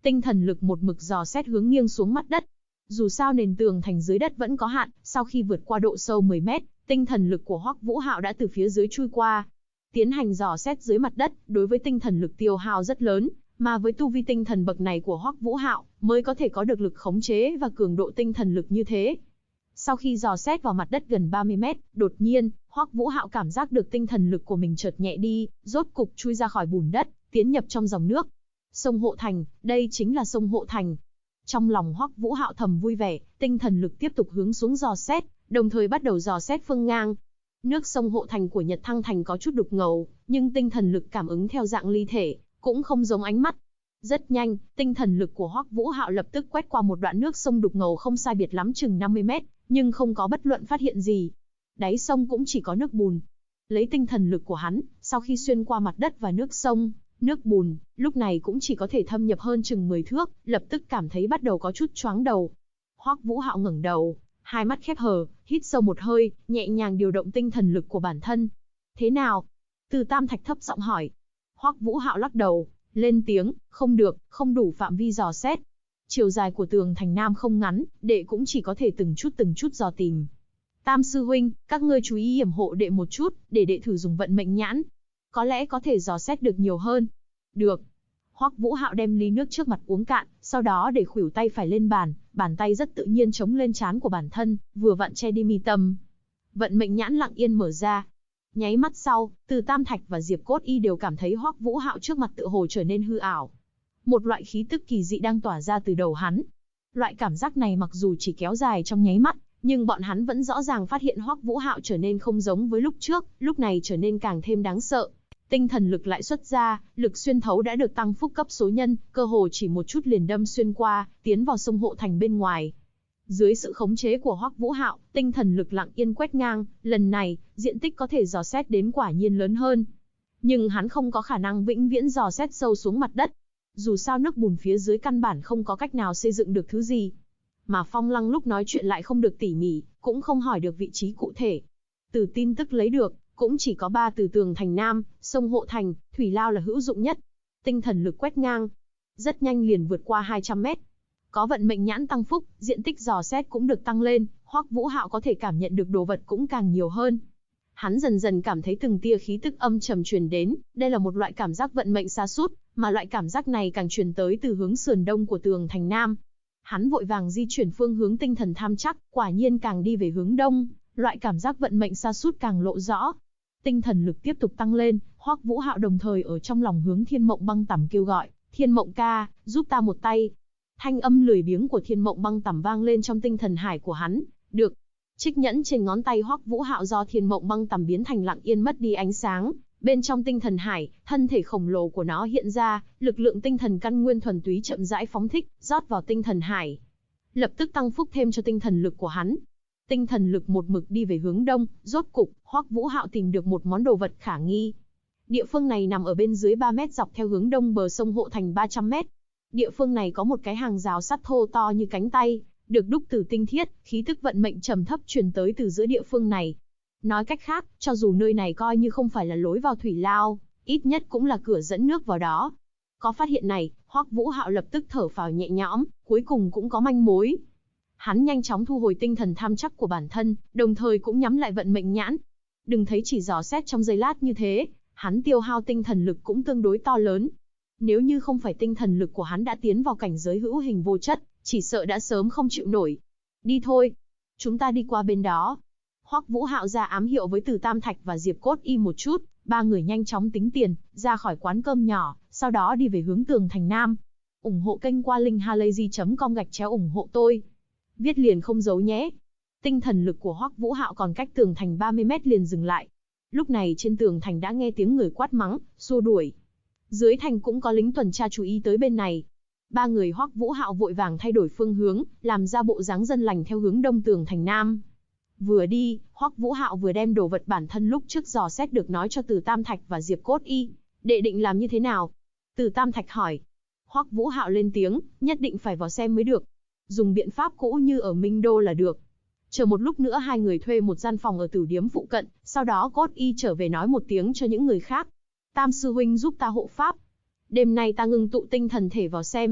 tinh thần lực một mực dò xét hướng nghiêng xuống mặt đất. Dù sao nền tường thành dưới đất vẫn có hạn, sau khi vượt qua độ sâu 10 mét, tinh thần lực của Hoắc Vũ Hạo đã từ phía dưới chui qua. Tiến hành dò xét dưới mặt đất, đối với tinh thần lực tiêu hao rất lớn, mà với tu vi tinh thần bậc này của Hoắc Vũ Hạo, mới có thể có được lực khống chế và cường độ tinh thần lực như thế. Sau khi dò xét vào mặt đất gần 30 mét, đột nhiên, Hoắc Vũ Hạo cảm giác được tinh thần lực của mình chợt nhẹ đi, rốt cục chui ra khỏi bùn đất, tiến nhập trong dòng nước. Sông Hộ Thành, đây chính là sông Hộ Thành. Trong lòng Hoắc Vũ Hạo thầm vui vẻ, tinh thần lực tiếp tục hướng xuống dò xét, đồng thời bắt đầu dò xét phương ngang. Nước sông Hộ Thành của Nhật Thăng Thành có chút đục ngầu, nhưng tinh thần lực cảm ứng theo dạng ly thể, cũng không giống ánh mắt. Rất nhanh, tinh thần lực của Hoắc Vũ Hạo lập tức quét qua một đoạn nước sông đục ngầu không sai biệt lắm chừng 50 mét, nhưng không có bất luận phát hiện gì. Đáy sông cũng chỉ có nước bùn. Lấy tinh thần lực của hắn, sau khi xuyên qua mặt đất và nước sông, nước bùn, lúc này cũng chỉ có thể thâm nhập hơn chừng 10 thước, lập tức cảm thấy bắt đầu có chút choáng đầu. Hoắc Vũ Hạo ngẩng đầu, hai mắt khép hờ, hít sâu một hơi, nhẹ nhàng điều động tinh thần lực của bản thân. Thế nào? Từ Tam Thạch thấp giọng hỏi. Hoắc Vũ Hạo lắc đầu, lên tiếng, không được, không đủ phạm vi dò xét. Chiều dài của tường thành Nam không ngắn, đệ cũng chỉ có thể từng chút dò tìm. Tam sư huynh, các ngươi chú ý yểm hộ đệ một chút, để đệ thử dùng vận mệnh nhãn. Có lẽ có thể dò xét được nhiều hơn. Được. Hoắc Vũ Hạo đem ly nước trước mặt uống cạn, sau đó để khuỷu tay phải lên bàn, bàn tay rất tự nhiên chống lên trán của bản thân, vừa vặn che đi mi tâm. Vận mệnh nhãn lặng yên mở ra. Nháy mắt sau, Từ Tam Thạch và Diệp Cốt Y đều cảm thấy Hoắc Vũ Hạo trước mặt tựa hồ trở nên hư ảo. Một loại khí tức kỳ dị đang tỏa ra từ đầu hắn. Loại cảm giác này mặc dù chỉ kéo dài trong nháy mắt, nhưng bọn hắn vẫn rõ ràng phát hiện Hoắc Vũ Hạo trở nên không giống với lúc trước, lúc này trở nên càng thêm đáng sợ. Tinh thần lực lại xuất ra, lực xuyên thấu đã được tăng phúc cấp số nhân, cơ hồ chỉ một chút liền đâm xuyên qua, tiến vào sông Hộ Thành bên ngoài. Dưới sự khống chế của Hoắc Vũ Hạo, tinh thần lực lặng yên quét ngang, lần này, diện tích có thể dò xét đến quả nhiên lớn hơn. Nhưng hắn không có khả năng vĩnh viễn dò xét sâu xuống mặt đất. Dù sao nước bùn phía dưới căn bản không có cách nào xây dựng được thứ gì. Mà Phong Lăng lúc nói chuyện lại không được tỉ mỉ, cũng không hỏi được vị trí cụ thể. Từ tin tức lấy được, cũng chỉ có 3 từ tường thành Nam, sông Hộ Thành, thủy lao là hữu dụng nhất. Tinh thần lực quét ngang, rất nhanh liền vượt qua 200 mét. Có vận mệnh nhãn tăng phúc, diện tích dò xét cũng được tăng lên, Hoắc Vũ Hạo có thể cảm nhận được đồ vật cũng càng nhiều hơn. Hắn dần dần cảm thấy từng tia khí tức âm trầm truyền đến, đây là một loại cảm giác vận mệnh sa sút, mà loại cảm giác này càng truyền tới từ hướng sườn đông của tường thành Nam. Hắn vội vàng di chuyển phương hướng tinh thần tham chắc, quả nhiên càng đi về hướng đông, loại cảm giác vận mệnh sa sút càng lộ rõ. Tinh thần lực tiếp tục tăng lên, Hoắc Vũ Hạo đồng thời ở trong lòng hướng Thiên Mộng Băng Tẩm kêu gọi, Thiên Mộng ca, giúp ta một tay. Thanh âm lười biếng của Thiên Mộng Băng Tẩm vang lên trong tinh thần hải của hắn. Được. Trích nhẫn trên ngón tay Hoắc Vũ Hạo do Thiên Mộng Băng Tẩm biến thành lặng yên mất đi ánh sáng. Bên trong tinh thần hải, thân thể khổng lồ của nó hiện ra, lực lượng tinh thần căn nguyên thuần túy chậm rãi phóng thích, rót vào tinh thần hải. Lập tức tăng phúc thêm cho tinh thần lực của hắn. Tinh thần lực một mực đi về hướng đông, rốt cục, Hoắc Vũ Hạo tìm được một món đồ vật khả nghi. Địa phương này nằm ở bên dưới 3 mét dọc theo hướng đông bờ sông Hộ Thành 300 mét. Địa phương này có một cái hàng rào sắt thô to như cánh tay, được đúc từ tinh thiết, khí tức vận mệnh trầm thấp truyền tới từ giữa địa phương này. Nói cách khác, cho dù nơi này coi như không phải là lối vào thủy lao, ít nhất cũng là cửa dẫn nước vào đó. Có phát hiện này, Hoắc Vũ Hạo lập tức thở phào nhẹ nhõm, cuối cùng cũng có manh mối. Hắn nhanh chóng thu hồi tinh thần tham chắc của bản thân, đồng thời cũng nhắm lại vận mệnh nhãn. Đừng thấy chỉ dò xét trong giây lát như thế, hắn tiêu hao tinh thần lực cũng tương đối to lớn. Nếu như không phải tinh thần lực của hắn đã tiến vào cảnh giới hữu hình vô chất, chỉ sợ đã sớm không chịu nổi. Đi thôi, chúng ta đi qua bên đó. Hoắc Vũ Hạo ra ám hiệu với Từ Tam Thạch và Diệp Cốt Y một chút, ba người nhanh chóng tính tiền, ra khỏi quán cơm nhỏ, sau đó đi về hướng tường thành Nam. Ủng hộ kênh qua linkhalazy.com/ủng hộ tôi. Viết liền không giấu nhé. Tinh thần lực của Hoắc Vũ Hạo còn cách tường thành 30 mét liền dừng lại. Lúc này trên tường thành đã nghe tiếng người quát mắng, xua đuổi. Dưới thành cũng có lính tuần tra chú ý tới bên này. Ba người Hoắc Vũ Hạo vội vàng thay đổi phương hướng, làm ra bộ dáng dân lành theo hướng đông tường thành Nam. Vừa đi, Hoắc Vũ Hạo vừa đem đồ vật bản thân lúc trước dò xét được nói cho Từ Tam Thạch và Diệp Cốt Y. Đệ định làm như thế nào? Từ Tam Thạch hỏi. Hoắc Vũ Hạo lên tiếng, nhất định phải vào xem mới được. Dùng biện pháp cũ như ở Minh Đô là được. Chờ một lúc nữa hai người thuê một gian phòng ở tử điếm phụ cận, sau đó Cốt Y trở về nói một tiếng cho những người khác. Tam sư huynh giúp ta hộ pháp. Đêm nay ta ngưng tụ tinh thần thể vào xem.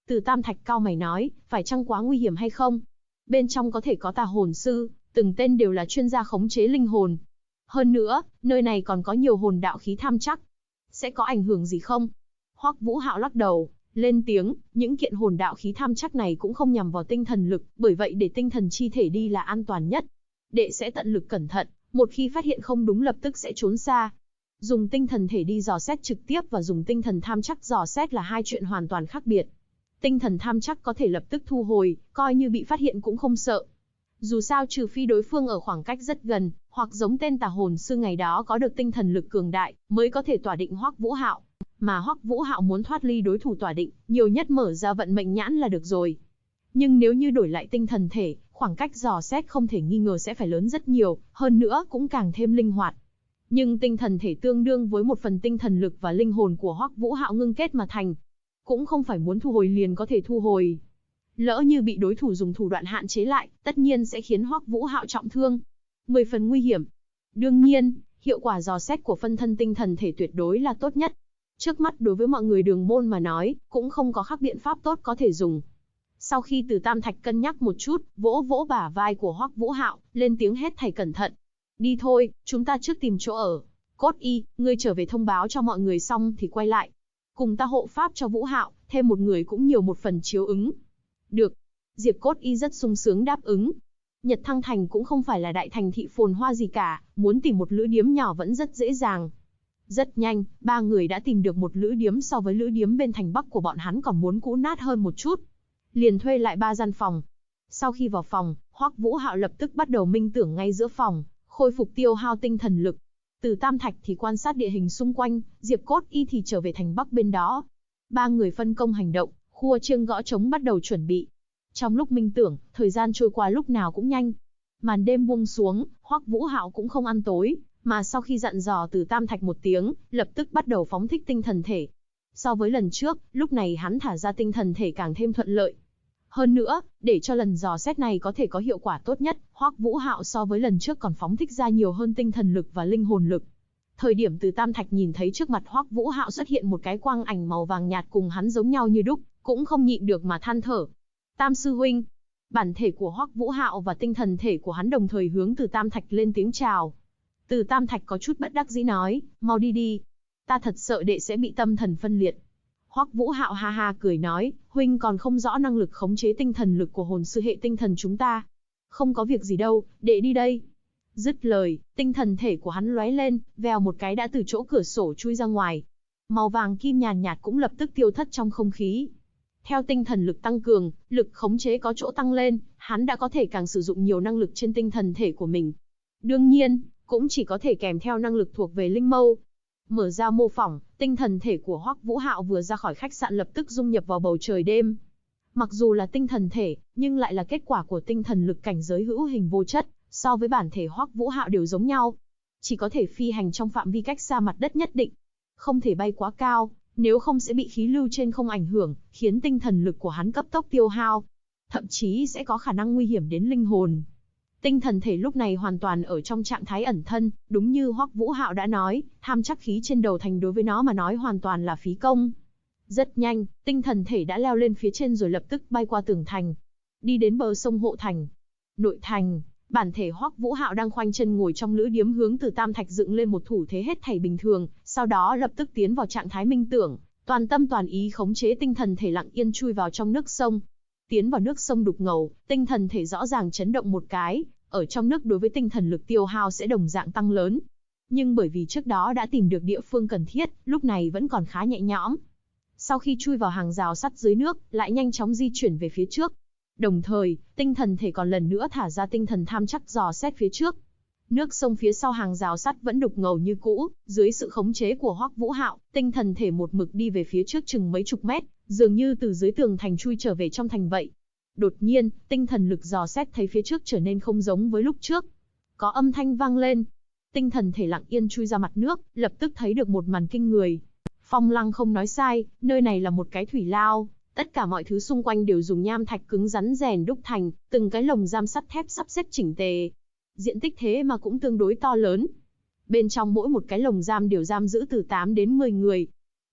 Từ Tam Thạch cau mày nói, phải chăng quá nguy hiểm hay không? Bên trong có thể có tà hồn sư, từng tên đều là chuyên gia khống chế linh hồn. Hơn nữa, nơi này còn có nhiều hồn đạo khí tham chắc. Sẽ có ảnh hưởng gì không? Hoắc Vũ Hạo lắc đầu, lên tiếng, những kiện hồn đạo khí tham chắc này cũng không nhằm vào tinh thần lực, bởi vậy để tinh thần chi thể đi là an toàn nhất. Đệ sẽ tận lực cẩn thận, một khi phát hiện không đúng lập tức sẽ trốn xa. Dùng tinh thần thể đi dò xét trực tiếp và dùng tinh thần tham chắc dò xét là hai chuyện hoàn toàn khác biệt. Tinh thần tham chắc có thể lập tức thu hồi, coi như bị phát hiện cũng không sợ. Dù sao trừ phi đối phương ở khoảng cách rất gần, hoặc giống tên tà hồn sư ngày đó có được tinh thần lực cường đại, mới có thể tỏa định Hoắc Vũ Hạo. Mà Hoắc Vũ Hạo muốn thoát ly đối thủ tỏa định, nhiều nhất mở ra vận mệnh nhãn là được rồi. Nhưng nếu như đổi lại tinh thần thể, khoảng cách dò xét không thể nghi ngờ sẽ phải lớn rất nhiều, hơn nữa cũng càng thêm linh hoạt. Nhưng tinh thần thể tương đương với một phần tinh thần lực và linh hồn của Hoắc Vũ Hạo ngưng kết mà thành. Cũng không phải muốn thu hồi liền có thể thu hồi. Lỡ như bị đối thủ dùng thủ đoạn hạn chế lại, tất nhiên sẽ khiến Hoắc Vũ Hạo trọng thương. 10 phần nguy hiểm. Đương nhiên, hiệu quả dò xét của phân thân tinh thần thể tuyệt đối là tốt nhất. Trước mắt đối với mọi người Đường Môn mà nói, cũng không có khác biện pháp tốt có thể dùng. Sau khi Từ Tam Thạch cân nhắc một chút, vỗ vỗ bả vai của Hoắc Vũ Hạo, lên tiếng hét thầy cẩn thận. Đi thôi, chúng ta trước tìm chỗ ở. Cốt Y, ngươi trở về thông báo cho mọi người xong thì quay lại. Cùng ta hộ pháp cho Vũ Hạo, thêm một người cũng nhiều một phần chiếu ứng. Được. Diệp Cốt Y rất sung sướng đáp ứng. Nhật Thăng Thành cũng không phải là đại thành thị phồn hoa gì cả, muốn tìm một lữ điếm nhỏ vẫn rất dễ dàng. Rất nhanh, ba người đã tìm được một lữ điếm so với lữ điếm bên thành Bắc của bọn hắn còn muốn cũ nát hơn một chút. Liền thuê lại 3 gian phòng. Sau khi vào phòng, Hoắc Vũ Hạo lập tức bắt đầu minh tưởng ngay giữa phòng, khôi phục tiêu hao tinh thần lực. Từ Tam Thạch thì quan sát địa hình xung quanh, Diệp Cốt Y thì trở về thành Bắc bên đó. Ba người phân công hành động, khua chiêng gõ trống bắt đầu chuẩn bị. Trong lúc minh tưởng, thời gian trôi qua lúc nào cũng nhanh. Màn đêm buông xuống, Hoắc Vũ Hạo cũng không ăn tối, mà sau khi dặn dò Từ Tam Thạch một tiếng, lập tức bắt đầu phóng thích tinh thần thể. So với lần trước, lúc này hắn thả ra tinh thần thể càng thêm thuận lợi. Hơn nữa, để cho lần dò xét này có thể có hiệu quả tốt nhất, Hoắc Vũ Hạo so với lần trước còn phóng thích ra nhiều hơn tinh thần lực và linh hồn lực. Thời điểm Từ Tam Thạch nhìn thấy trước mặt Hoắc Vũ Hạo xuất hiện một cái quang ảnh màu vàng nhạt cùng hắn giống nhau như đúc, cũng không nhịn được mà than thở. Tam sư huynh. Bản thể của Hoắc Vũ Hạo và tinh thần thể của hắn đồng thời hướng Từ Tam Thạch lên tiếng chào. Từ Tam Thạch có chút bất đắc dĩ nói, mau đi đi. Ta thật sợ đệ sẽ bị tâm thần phân liệt. Hoắc Vũ Hạo ha ha cười nói, huynh còn không rõ năng lực khống chế tinh thần lực của hồn sư hệ tinh thần chúng ta. Không có việc gì đâu, đệ đi đây. Dứt lời, tinh thần thể của hắn lóe lên, vèo một cái đã từ chỗ cửa sổ chui ra ngoài. Màu vàng kim nhàn nhạt cũng lập tức tiêu thất trong không khí. Theo tinh thần lực tăng cường, lực khống chế có chỗ tăng lên, hắn đã có thể càng sử dụng nhiều năng lực trên tinh thần thể của mình. Đương nhiên, cũng chỉ có thể kèm theo năng lực thuộc về linh mâu. Mở ra mô phỏng, tinh thần thể của Hoắc Vũ Hạo vừa ra khỏi khách sạn lập tức dung nhập vào bầu trời đêm. Mặc dù là tinh thần thể, nhưng lại là kết quả của tinh thần lực cảnh giới hữu hình vô chất, so với bản thể Hoắc Vũ Hạo đều giống nhau. Chỉ có thể phi hành trong phạm vi cách xa mặt đất nhất định. Không thể bay quá cao, nếu không sẽ bị khí lưu trên không ảnh hưởng, khiến tinh thần lực của hắn cấp tốc tiêu hao. Thậm chí sẽ có khả năng nguy hiểm đến linh hồn. Tinh thần thể lúc này hoàn toàn ở trong trạng thái ẩn thân, đúng như Hoắc Vũ Hạo đã nói, tham chắc khí trên đầu thành đối với nó mà nói hoàn toàn là phí công. Rất nhanh, tinh thần thể đã leo lên phía trên rồi lập tức bay qua tường thành, đi đến bờ sông hộ thành. Nội thành, bản thể Hoắc Vũ Hạo đang khoanh chân ngồi trong lữ điếm hướng Từ Tam Thạch dựng lên một thủ thế hết thảy bình thường, sau đó lập tức tiến vào trạng thái minh tưởng, toàn tâm toàn ý khống chế tinh thần thể lặng yên chui vào trong nước sông. Tiến vào nước sông đục ngầu, tinh thần thể rõ ràng chấn động một cái, ở trong nước đối với tinh thần lực tiêu hao sẽ đồng dạng tăng lớn. Nhưng bởi vì trước đó đã tìm được địa phương cần thiết, lúc này vẫn còn khá nhẹ nhõm. Sau khi chui vào hàng rào sắt dưới nước, lại nhanh chóng di chuyển về phía trước. Đồng thời, tinh thần thể còn lần nữa thả ra tinh thần tham chắc dò xét phía trước. Nước sông phía sau hàng rào sắt vẫn đục ngầu như cũ, dưới sự khống chế của Hoắc Vũ Hạo, tinh thần thể một mực đi về phía trước chừng mấy chục mét, dường như từ dưới tường thành chui trở về trong thành vậy. Đột nhiên, tinh thần lực dò xét thấy phía trước trở nên không giống với lúc trước. Có âm thanh vang lên. Tinh thần thể lặng yên chui ra mặt nước, lập tức thấy được một màn kinh người. Phong Lăng không nói sai, nơi này là một cái thủy lao. Tất cả mọi thứ xung quanh đều dùng nham thạch cứng rắn rèn đúc thành, từng cái lồng giam sắt thép sắp xếp chỉnh tề. Diện tích thế mà cũng tương đối to lớn. Bên trong mỗi một cái lồng giam đều giam giữ từ 8 đến 10 người.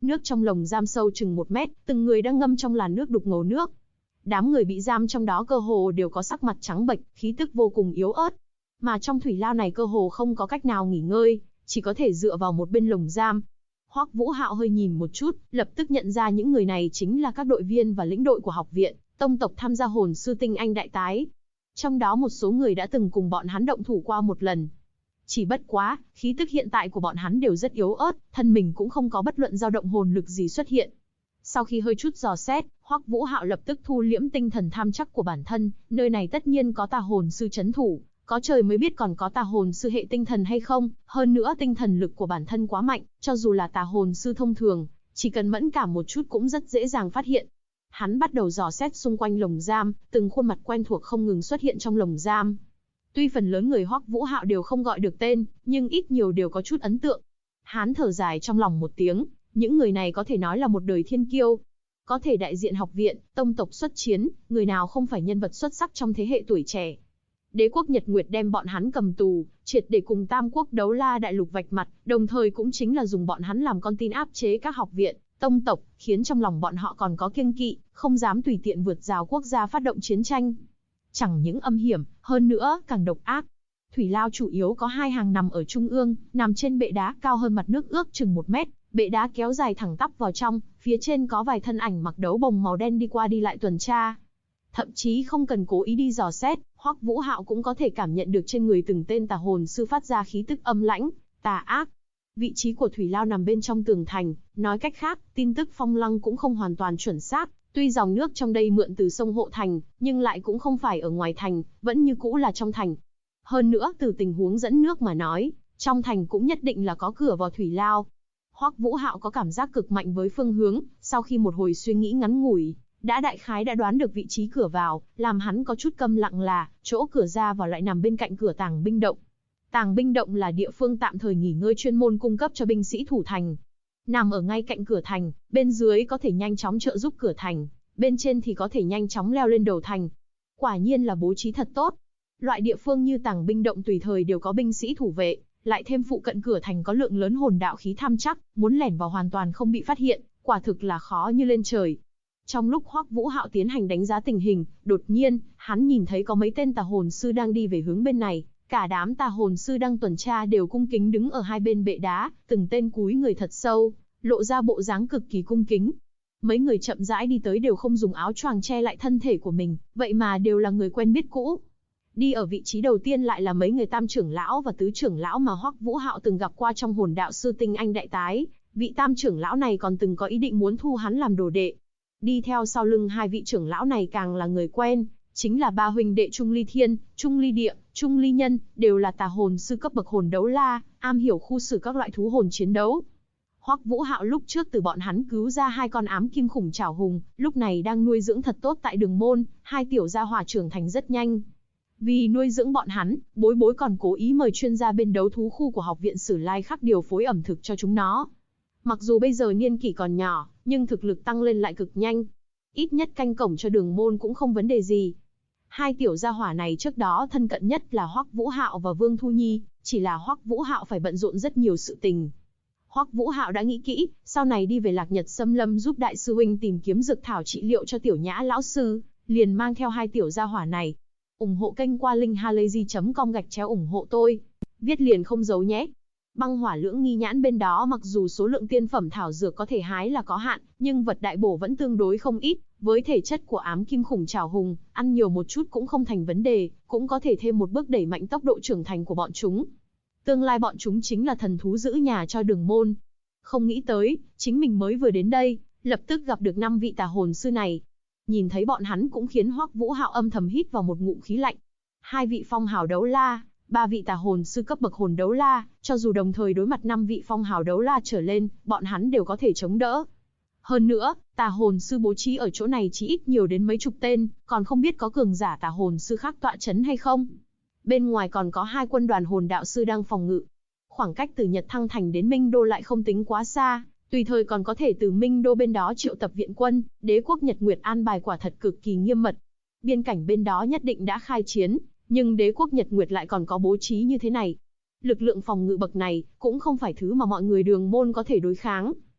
Nước trong lồng giam sâu chừng 1 mét, từng người đang ngâm trong làn nước đục ngầu nước. Đám người bị giam trong đó cơ hồ đều có sắc mặt trắng bệch, khí tức vô cùng yếu ớt. Mà trong thủy lao này cơ hồ không có cách nào nghỉ ngơi, chỉ có thể dựa vào một bên lồng giam. Hoắc Vũ Hạo hơi nhìn một chút, lập tức nhận ra những người này chính là các đội viên và lĩnh đội của học viện, tông tộc tham gia hồn sư tinh anh đại tái. Trong đó một số người đã từng cùng bọn hắn động thủ qua một lần. Chỉ bất quá, khí tức hiện tại của bọn hắn đều rất yếu ớt, thân mình cũng không có bất luận dao động hồn lực gì xuất hiện. Sau khi hơi chút dò xét, Hoắc Vũ Hạo lập tức thu liễm tinh thần tham chắc của bản thân, nơi này tất nhiên có tà hồn sư trấn thủ, có trời mới biết còn có tà hồn sư hệ tinh thần hay không, hơn nữa tinh thần lực của bản thân quá mạnh, cho dù là tà hồn sư thông thường, chỉ cần mẫn cảm một chút cũng rất dễ dàng phát hiện. Hắn bắt đầu dò xét xung quanh lồng giam, từng khuôn mặt quen thuộc không ngừng xuất hiện trong lồng giam. Tuy phần lớn người Hoắc Vũ Hạo đều không gọi được tên, nhưng ít nhiều đều có chút ấn tượng. Hắn thở dài trong lòng một tiếng, những người này có thể nói là một đời thiên kiêu. Có thể đại diện học viện, tông tộc xuất chiến, người nào không phải nhân vật xuất sắc trong thế hệ tuổi trẻ. Đế quốc Nhật Nguyệt đem bọn hắn cầm tù, triệt để cùng Tam quốc Đấu La đại lục vạch mặt, đồng thời cũng chính là dùng bọn hắn làm con tin áp chế các học viện, tông tộc, khiến trong lòng bọn họ còn có kiêng kỵ, không dám tùy tiện vượt rào quốc gia phát động chiến tranh. Chẳng những âm hiểm, hơn nữa càng độc ác. Thủy lao chủ yếu có 2 hàng nằm ở trung ương, nằm trên bệ đá cao hơn mặt nước ước chừng 1 mét, bệ đá kéo dài thẳng tắp vào trong, phía trên có vài thân ảnh mặc đấu bồng màu đen đi qua đi lại tuần tra. Thậm chí không cần cố ý đi dò xét, Hoắc Vũ Hạo cũng có thể cảm nhận được trên người từng tên tà hồn sư phát ra khí tức âm lãnh, tà ác. Vị trí của thủy lao nằm bên trong tường thành, nói cách khác, tin tức phong lăng cũng không hoàn toàn chuẩn xác. Tuy dòng nước trong đây mượn từ sông Hộ Thành, nhưng lại cũng không phải ở ngoài thành, vẫn như cũ là trong thành. Hơn nữa, từ tình huống dẫn nước mà nói, trong thành cũng nhất định là có cửa vào thủy lao. Hoắc Vũ Hạo có cảm giác cực mạnh với phương hướng, sau khi một hồi suy nghĩ ngắn ngủi, đại khái đã đoán được vị trí cửa vào, làm hắn có chút câm lặng là, chỗ cửa ra vào lại nằm bên cạnh cửa tàng binh động. Tàng binh động là địa phương tạm thời nghỉ ngơi chuyên môn cung cấp cho binh sĩ thủ thành. Nằm ở ngay cạnh cửa thành, bên dưới có thể nhanh chóng trợ giúp cửa thành, bên trên thì có thể nhanh chóng leo lên đầu thành. Quả nhiên là bố trí thật tốt. Loại địa phương như tàng binh động tùy thời đều có binh sĩ thủ vệ, lại thêm phụ cận cửa thành có lượng lớn hồn đạo khí tham chắc, muốn lẻn vào hoàn toàn không bị phát hiện, quả thực là khó như lên trời. Trong lúc Hoắc Vũ Hạo tiến hành đánh giá tình hình, đột nhiên, hắn nhìn thấy có mấy tên tà hồn sư đang đi về hướng bên này. Cả đám tà hồn sư đang tuần tra đều cung kính đứng ở hai bên bệ đá, từng tên cúi người thật sâu, lộ ra bộ dáng cực kỳ cung kính. Mấy người chậm rãi đi tới đều không dùng áo choàng che lại thân thể của mình, vậy mà đều là người quen biết cũ. Đi ở vị trí đầu tiên lại là mấy người tam trưởng lão và tứ trưởng lão mà Hoắc Vũ Hạo từng gặp qua trong hồn đạo sư tinh anh đại tái. Vị tam trưởng lão này còn từng có ý định muốn thu hắn làm đồ đệ. Đi theo sau lưng hai vị trưởng lão này càng là người quen, chính là ba huynh đệ Trung Ly Thiên, Trung Ly Địa, Trung Ly Nhân, đều là tà hồn sư cấp bậc hồn đấu la, am hiểu khu xử các loại thú hồn chiến đấu. Hoắc Vũ Hạo lúc trước từ bọn hắn cứu ra 2 con ám kim khủng trảo hùng, lúc này đang nuôi dưỡng thật tốt tại Đường Môn, 2 tiểu gia hỏa trưởng thành rất nhanh. Vì nuôi dưỡng bọn hắn, Bối Bối còn cố ý mời chuyên gia bên đấu thú khu của học viện Sử Lai Khắc điều phối ẩm thực cho chúng nó. Mặc dù bây giờ niên kỷ còn nhỏ, nhưng thực lực tăng lên lại cực nhanh. Ít nhất canh cổng cho Đường Môn cũng không vấn đề gì. 2 tiểu gia hỏa này trước đó thân cận nhất là Hoắc Vũ Hạo và Vương Thu Nhi, chỉ là Hoắc Vũ Hạo phải bận rộn rất nhiều sự tình. Hoắc Vũ Hạo đã nghĩ kỹ, sau này đi về Lạc Nhật Xâm Lâm giúp đại sư huynh tìm kiếm dược thảo trị liệu cho Tiểu Nhã lão sư, liền mang theo 2 tiểu gia hỏa này. Ủng hộ kênh qua linkhalazy.com/ủng hộ tôi. Viết liền không giấu nhé. Băng hỏa lưỡng nghi nhãn bên đó mặc dù số lượng tiên phẩm thảo dược có thể hái là có hạn, nhưng vật đại bổ vẫn tương đối không ít. Với thể chất của ám kim khủng trảo hùng, ăn nhiều một chút cũng không thành vấn đề, cũng có thể thêm một bước đẩy mạnh tốc độ trưởng thành của bọn chúng. Tương lai bọn chúng chính là thần thú giữ nhà cho Đường Môn. Không nghĩ tới, chính mình mới vừa đến đây, lập tức gặp được 5 vị tà hồn sư này. Nhìn thấy bọn hắn cũng khiến Hoắc Vũ Hạo âm thầm hít vào một ngụm khí lạnh. 2 vị phong hào đấu la, 3 vị tà hồn sư cấp bậc hồn đấu la, cho dù đồng thời đối mặt 5 vị phong hào đấu la trở lên, bọn hắn đều có thể chống đỡ. Hơn nữa, tà hồn sư bố trí ở chỗ này chỉ ít nhiều đến mấy chục tên, còn không biết có cường giả tà hồn sư khác tọa chấn hay không. Bên ngoài còn có 2 quân đoàn hồn đạo sư đang phòng ngự. Khoảng cách từ Nhật Thăng Thành đến Minh Đô lại không tính quá xa, tùy thời còn có thể từ Minh Đô bên đó triệu tập viện quân, đế quốc Nhật Nguyệt an bài quả thật cực kỳ nghiêm mật. Biên cảnh bên đó nhất định đã khai chiến, nhưng đế quốc Nhật Nguyệt lại còn có bố trí như thế này. Lực lượng phòng ngự bậc này cũng không phải thứ mà mọi người Đường Môn có thể đối kháng.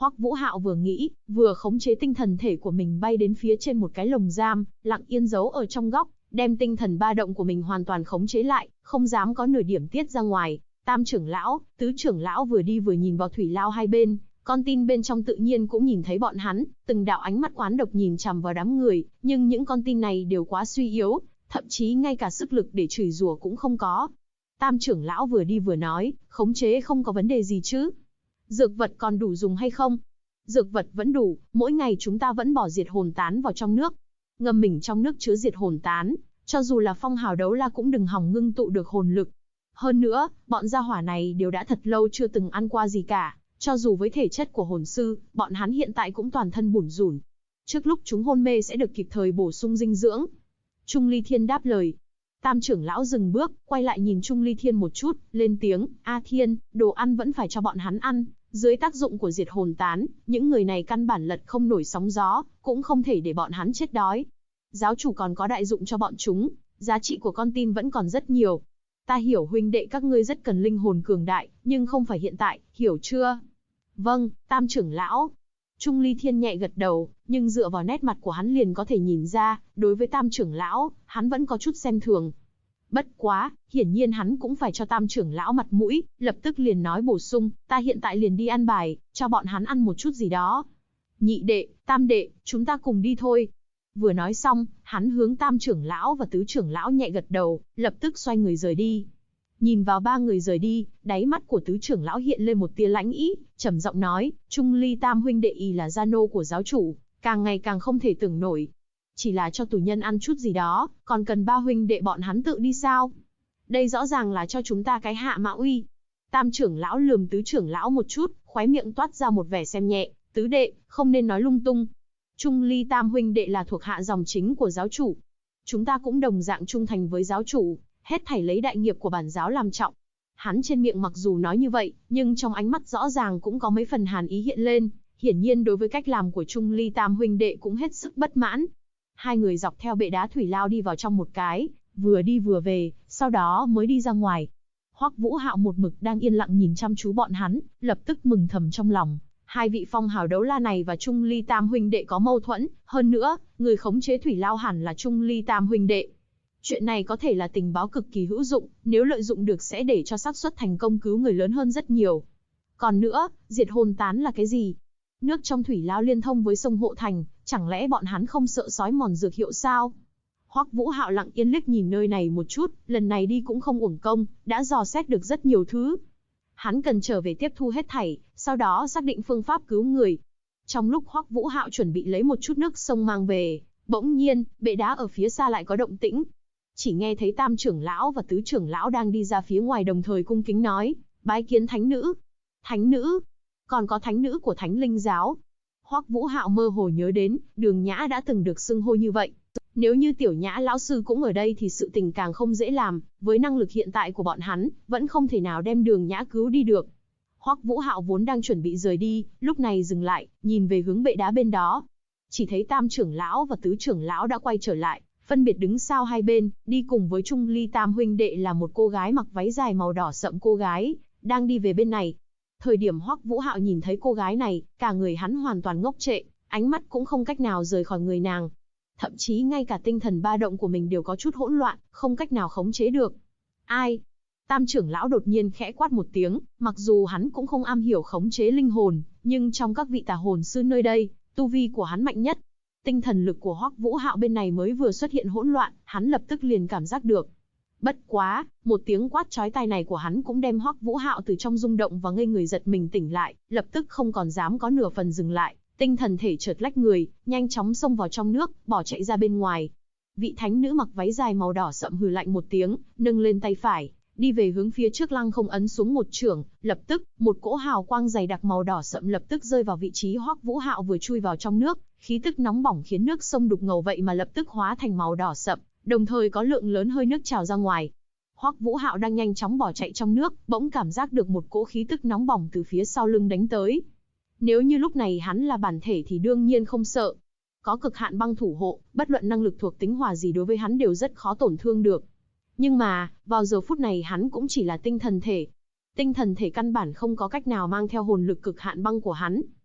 Hoắc Vũ Hạo vừa nghĩ, vừa khống chế tinh thần thể của mình bay đến phía trên một cái lồng giam, lặng yên giấu ở trong góc, đem tinh thần ba động của mình hoàn toàn khống chế lại, không dám có nửa điểm tiết ra ngoài. Tam trưởng lão, tứ trưởng lão vừa đi vừa nhìn vào thủy lao hai bên, con tin bên trong tự nhiên cũng nhìn thấy bọn hắn, từng đạo ánh mắt oán độc nhìn chằm vào đám người, nhưng những con tin này đều quá suy yếu, thậm chí ngay cả sức lực để chửi rủa cũng không có. Tam trưởng lão vừa đi vừa nói, khống chế không có vấn đề gì chứ? Dược vật còn đủ dùng hay không? Dược vật vẫn đủ, mỗi ngày chúng ta vẫn bỏ diệt hồn tán vào trong nước. Ngâm mình trong nước chứa diệt hồn tán, cho dù là phong hào đấu la cũng đừng hòng ngưng tụ được hồn lực. Hơn nữa, bọn gia hỏa này đều đã thật lâu chưa từng ăn qua gì cả, cho dù với thể chất của hồn sư, bọn hắn hiện tại cũng toàn thân bủn rủn. Trước lúc chúng hôn mê sẽ được kịp thời bổ sung dinh dưỡng. Trung Ly Thiên đáp lời. Tam trưởng lão dừng bước, quay lại nhìn Trung Ly Thiên một chút, lên tiếng, A Thiên, đồ ăn vẫn phải cho bọn hắn ăn. Dưới tác dụng của diệt hồn tán, những người này căn bản lật không nổi sóng gió, cũng không thể để bọn hắn chết đói. Giáo chủ còn có đại dụng cho bọn chúng, giá trị của con tin vẫn còn rất nhiều. Ta hiểu huynh đệ các ngươi rất cần linh hồn cường đại, nhưng không phải hiện tại, hiểu chưa? Vâng, Tam trưởng lão. Trung Ly Thiên nhẹ gật đầu, nhưng dựa vào nét mặt của hắn liền có thể nhìn ra, đối với Tam trưởng lão, hắn vẫn có chút xem thường. Bất quá, hiển nhiên hắn cũng phải cho Tam trưởng lão mặt mũi, lập tức liền nói bổ sung, ta hiện tại liền đi ăn bài, cho bọn hắn ăn một chút gì đó. Nhị đệ, Tam đệ, chúng ta cùng đi thôi. Vừa nói xong, hắn hướng Tam trưởng lão và Tứ trưởng lão nhẹ gật đầu, lập tức xoay người rời đi. Nhìn vào ba người rời đi, đáy mắt của Tứ trưởng lão hiện lên một tia lãnh ý, trầm giọng nói, Trung Ly Tam huynh đệ y là gia nô của giáo chủ, càng ngày càng không thể tưởng nổi. Chỉ là cho tù nhân ăn chút gì đó, còn cần ba huynh đệ bọn hắn tự đi sao? Đây rõ ràng là cho chúng ta cái hạ mã uy. Tam trưởng lão lườm Tứ trưởng lão một chút, khóe miệng toát ra một vẻ xem nhẹ, tứ đệ, không nên nói lung tung. Trung Ly Tam huynh đệ là thuộc hạ dòng chính của giáo chủ. Chúng ta cũng đồng dạng trung thành với giáo chủ, hết thảy lấy đại nghiệp của bản giáo làm trọng. Hắn trên miệng mặc dù nói như vậy, nhưng trong ánh mắt rõ ràng cũng có mấy phần hàn ý hiện lên, hiển nhiên đối với cách làm của Trung Ly Tam huynh đệ cũng hết sức bất mãn. Hai người dọc theo bệ đá thủy lao đi vào trong một cái, vừa đi vừa về, sau đó mới đi ra ngoài. Hoắc Vũ Hạo một mực đang yên lặng nhìn chăm chú bọn hắn, lập tức mừng thầm trong lòng. Hai vị phong hào đấu la này và Trung Ly Tam huynh đệ có mâu thuẫn, hơn nữa, người khống chế thủy lao hẳn là Trung Ly Tam huynh đệ. Chuyện này có thể là tình báo cực kỳ hữu dụng, nếu lợi dụng được sẽ để cho xác suất thành công cứu người lớn hơn rất nhiều. Còn nữa, diệt hồn tán là cái gì? Nước trong thủy lao liên thông với sông Hộ Thành, chẳng lẽ bọn hắn không sợ sói mòn dược hiệu sao? Hoắc Vũ Hạo lặng yên liếc nhìn nơi này một chút, lần này đi cũng không uổng công, đã dò xét được rất nhiều thứ. Hắn cần trở về tiếp thu hết thảy, sau đó xác định phương pháp cứu người. Trong lúc Hoắc Vũ Hạo chuẩn bị lấy một chút nước sông mang về, bỗng nhiên, bệ đá ở phía xa lại có động tĩnh. Chỉ nghe thấy Tam trưởng lão và Tứ trưởng lão đang đi ra phía ngoài đồng thời cung kính nói, bái kiến thánh nữ. Thánh nữ? Còn có thánh nữ của Thánh Linh giáo. Hoắc Vũ Hạo mơ hồ nhớ đến, Đường Nhã đã từng được xưng hô như vậy. Nếu như Tiểu Nhã lão sư cũng ở đây thì sự tình càng không dễ làm, với năng lực hiện tại của bọn hắn, vẫn không thể nào đem Đường Nhã cứu đi được. Hoắc Vũ Hạo vốn đang chuẩn bị rời đi, lúc này dừng lại, nhìn về hướng bệ đá bên đó. Chỉ thấy Tam trưởng lão và Tứ trưởng lão đã quay trở lại, phân biệt đứng sau hai bên, đi cùng với Trung Ly Tam huynh đệ là một cô gái mặc váy dài màu đỏ sậm, cô gái đang đi về bên này. Thời điểm Hoắc Vũ Hạo nhìn thấy cô gái này, cả người hắn hoàn toàn ngốc trệ, ánh mắt cũng không cách nào rời khỏi người nàng. Thậm chí ngay cả tinh thần ba động của mình đều có chút hỗn loạn, không cách nào khống chế được. Ai? Tam trưởng lão đột nhiên khẽ quát một tiếng, mặc dù hắn cũng không am hiểu khống chế linh hồn, nhưng trong các vị tà hồn sư nơi đây, tu vi của hắn mạnh nhất. Tinh thần lực của Hoắc Vũ Hạo bên này mới vừa xuất hiện hỗn loạn, hắn lập tức liền cảm giác được. Bất quá, một tiếng quát chói tai này của hắn cũng đem Hoắc Vũ Hạo từ trong rung động và ngây người giật mình tỉnh lại, lập tức không còn dám có nửa phần dừng lại, tinh thần thể chợt lách người, nhanh chóng xông vào trong nước, bỏ chạy ra bên ngoài. Vị thánh nữ mặc váy dài màu đỏ sậm hừ lạnh một tiếng, nâng lên tay phải, đi về hướng phía trước, lăng không ấn xuống một chưởng, lập tức, một cỗ hào quang dày đặc màu đỏ sậm lập tức rơi vào vị trí Hoắc Vũ Hạo vừa chui vào trong nước, khí tức nóng bỏng khiến nước sông đục ngầu vậy mà lập tức hóa thành màu đỏ sậm, đồng thời có lượng lớn hơi nước trào ra ngoài. Hoắc Vũ Hạo đang nhanh chóng bỏ chạy trong nước, bỗng cảm giác được một cỗ khí tức nóng bỏng từ phía sau lưng đánh tới. Nếu như lúc này hắn là bản thể thì đương nhiên không sợ. Có cực hạn băng thủ hộ, bất luận năng lực thuộc tính hỏa gì đối với hắn đều rất khó tổn thương được. Nhưng mà, vào giờ phút này hắn cũng chỉ là tinh thần thể. Tinh thần thể căn bản không có cách nào mang theo hồn lực cực hạn băng của hắn.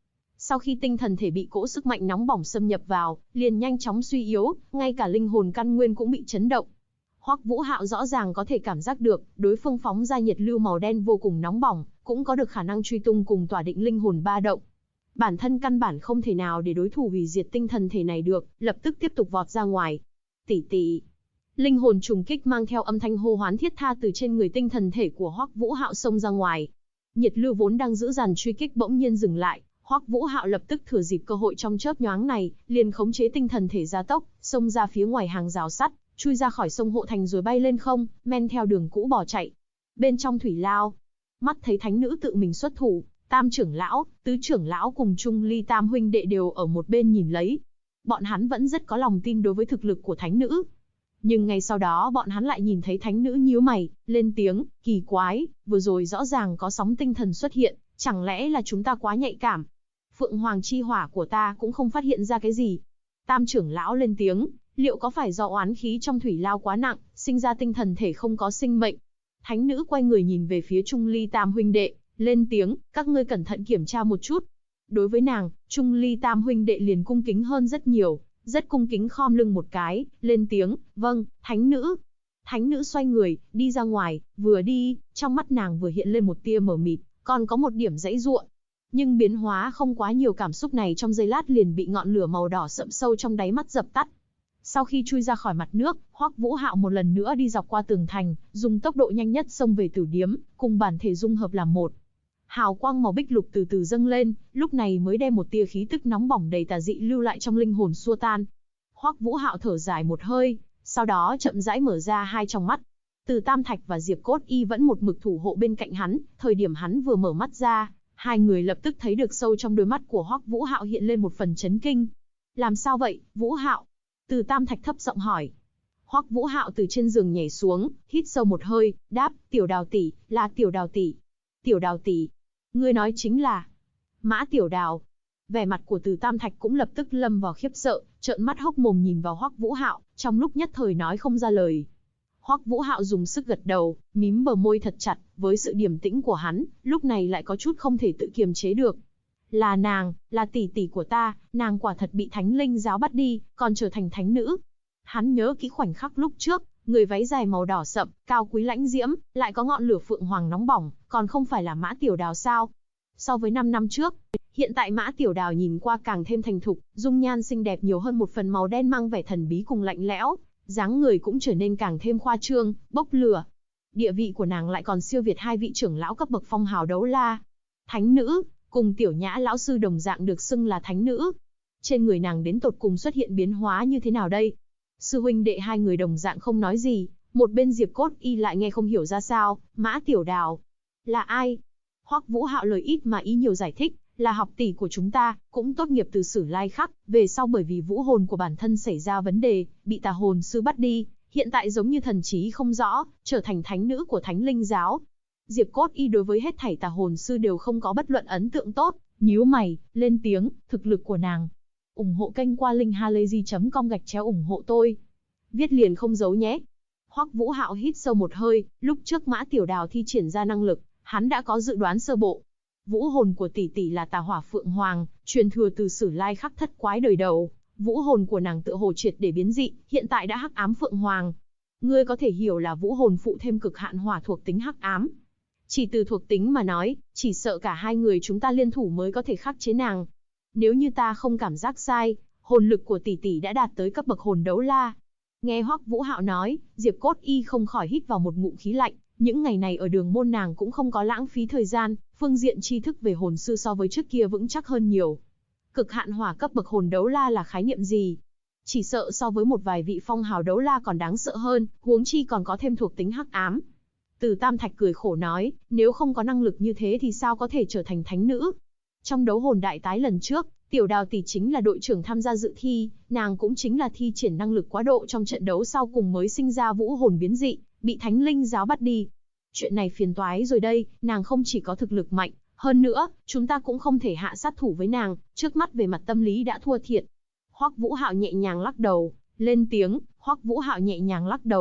Sau khi tinh thần thể bị cỗ sức mạnh nóng bỏng xâm nhập vào, liền nhanh chóng suy yếu, ngay cả linh hồn căn nguyên cũng bị chấn động. Hoắc Vũ Hạo rõ ràng có thể cảm giác được, đối phương phóng ra nhiệt lưu màu đen vô cùng nóng bỏng, cũng có được khả năng truy tung cùng tỏa định linh hồn ba động. Bản thân căn bản không thể nào để đối thủ hủy diệt tinh thần thể này được, lập tức tiếp tục vọt ra ngoài. Tỷ tỷ. Linh hồn trùng kích mang theo âm thanh hô hoán thiết tha từ trên người tinh thần thể của Hoắc Vũ Hạo xông ra ngoài. Nhiệt lưu vốn đang giữ dàn truy kích bỗng nhiên dừng lại, Hoắc Vũ Hạo lập tức thừa dịp cơ hội trong chớp nhoáng này, liền khống chế tinh thần thể gia tốc, xông ra phía ngoài hàng rào sắt, chui ra khỏi sông hộ thành rồi bay lên không, men theo đường cũ bỏ chạy. Bên trong thủy lao, mắt thấy thánh nữ tự mình xuất thủ, Tam trưởng lão, Tứ trưởng lão cùng Trung Ly Tam huynh đệ đều ở một bên nhìn lấy. Bọn hắn vẫn rất có lòng tin đối với thực lực của thánh nữ. Nhưng ngay sau đó bọn hắn lại nhìn thấy thánh nữ nhíu mày, lên tiếng, kỳ quái, vừa rồi rõ ràng có sóng tinh thần xuất hiện, chẳng lẽ là chúng ta quá nhạy cảm? Phượng Hoàng chi hỏa của ta cũng không phát hiện ra cái gì. Tam trưởng lão lên tiếng, liệu có phải do oán khí trong thủy lao quá nặng, sinh ra tinh thần thể không có sinh mệnh? Thánh nữ quay người nhìn về phía Trung Ly Tam huynh đệ, lên tiếng, các ngươi cẩn thận kiểm tra một chút. Đối với nàng, Trung Ly Tam huynh đệ liền cung kính hơn rất nhiều, rất cung kính khom lưng một cái, lên tiếng, vâng, thánh nữ. Thánh nữ xoay người, đi ra ngoài, vừa đi, trong mắt nàng vừa hiện lên một tia mờ mịt, còn có một điểm giãy giụa. Nhưng biến hóa không quá nhiều, cảm xúc này trong giây lát liền bị ngọn lửa màu đỏ sậm sâu trong đáy mắt dập tắt. Sau khi chui ra khỏi mặt nước, Hoắc Vũ Hạo một lần nữa đi dọc qua tường thành, dùng tốc độ nhanh nhất xông về tử điếm, cùng bản thể dung hợp làm một. Hào quang màu bích lục từ từ dâng lên, lúc này mới đem một tia khí tức nóng bỏng đầy tà dị lưu lại trong linh hồn xua tan. Hoắc Vũ Hạo thở dài một hơi, sau đó chậm rãi mở ra hai tròng mắt. Từ Tam Thạch và Diệp Cốt Y vẫn một mực thủ hộ bên cạnh hắn, thời điểm hắn vừa mở mắt ra, hai người lập tức thấy được sâu trong đôi mắt của Hoắc Vũ Hạo hiện lên một phần chấn kinh. Làm sao vậy, Vũ Hạo? Từ Tam Thạch thấp giọng hỏi. Hoắc Vũ Hạo từ trên giường nhảy xuống, hít sâu một hơi, đáp, Tiểu Đào tỷ, là Tiểu Đào tỷ. Tiểu Đào tỷ, ngươi nói chính là Mã Tiểu Đào. Vẻ mặt của Từ Tam Thạch cũng lập tức lâm vào khiếp sợ, trợn mắt hốc mồm nhìn vào Hoắc Vũ Hạo, trong lúc nhất thời nói không ra lời. Hoắc Vũ Hạo dùng sức gật đầu, mím bờ môi thật chặt, với sự điềm tĩnh của hắn, lúc này lại có chút không thể tự kiềm chế được. Là nàng, là tỷ tỷ của ta, nàng quả thật bị Thánh Linh giáo bắt đi, còn trở thành thánh nữ. Hắn nhớ kỹ khoảnh khắc lúc trước, người váy dài màu đỏ sậm, cao quý lãnh diễm, lại có ngọn lửa phượng hoàng nóng bỏng, còn không phải là Mã Tiểu Đào sao? So với 5 năm trước, hiện tại Mã Tiểu Đào nhìn qua càng thêm thành thục, dung nhan xinh đẹp nhiều hơn một phần màu đen mang vẻ thần bí cùng lạnh lẽo, dáng người cũng trở nên càng thêm khoa trương, bốc lửa. Địa vị của nàng lại còn siêu việt hai vị trưởng lão cấp bậc phong hào đấu la. Thánh nữ, cùng Tiểu Nhã lão sư đồng dạng được xưng là thánh nữ. Trên người nàng đến tột cùng xuất hiện biến hóa như thế nào đây? Sư huynh đệ hai người đồng dạng không nói gì, một bên Diệp Cốt Y lại nghe không hiểu ra sao, Mã Tiểu Đào là ai? Hoắc Vũ Hạo lời ít mà ý nhiều giải thích, là học tỷ của chúng ta, cũng tốt nghiệp từ Sử Lai Khắc, về sau bởi vì vũ hồn của bản thân xảy ra vấn đề, bị tà hồn sư bắt đi, hiện tại giống như thần trí không rõ, trở thành thánh nữ của Thánh Linh giáo. Diệp Cốt Y đối với hết thảy tà hồn sư đều không có bất luận ấn tượng tốt, nhíu mày, lên tiếng, thực lực của nàng. Ủng hộ kênh qua linkhalazy.com/ủng hộ tôi. Viết liền không giấu nhé. Hoắc Vũ Hạo hít sâu một hơi, lúc trước Mã Tiểu Đào thi triển ra năng lực, hắn đã có dự đoán sơ bộ. Vũ hồn của tỷ tỷ là Tà Hỏa Phượng Hoàng, truyền thừa từ Sử Lai Khắc thất quái đời đầu. Vũ hồn của nàng tựa hồ triệt để biến dị, hiện tại đã hắc ám Phượng Hoàng. Ngươi có thể hiểu là vũ hồn phụ thêm cực hạn hỏa thuộc tính hắc ám. Chỉ từ thuộc tính mà nói, chỉ sợ cả hai người chúng ta liên thủ mới có thể khắc chế nàng. Nếu như ta không cảm giác sai, hồn lực của tỷ tỷ đã đạt tới cấp bậc hồn đấu la. Nghe Hoắc Vũ Hạo nói, Diệp Cốt Y không khỏi hít vào một ngụm khí lạnh. Những ngày này ở đường môn nàng cũng không có lãng phí thời gian, phương diện tri thức về hồn sư so với trước kia vững chắc hơn nhiều. Cực hạn hỏa cấp bậc hồn đấu la là khái niệm gì? Chỉ sợ so với một vài vị phong hào đấu la còn đáng sợ hơn, huống chi còn có thêm thuộc tính hắc ám. Từ Tam Thạch cười khổ nói, nếu không có năng lực như thế thì sao có thể trở thành thánh nữ? Trong đấu hồn đại tái lần trước, Tiểu Đào tỷ chính là đội trưởng tham gia dự thi, nàng cũng chính là thi triển năng lực quá độ trong trận đấu sau cùng mới sinh ra vũ hồn biến dị, bị Thánh Linh giáo bắt đi. Chuyện này phiền toái rồi đây, nàng không chỉ có thực lực mạnh, hơn nữa, chúng ta cũng không thể hạ sát thủ với nàng, trước mắt về mặt tâm lý đã thua thiệt. Hoắc Vũ Hạo nhẹ nhàng lắc đầu, lên tiếng,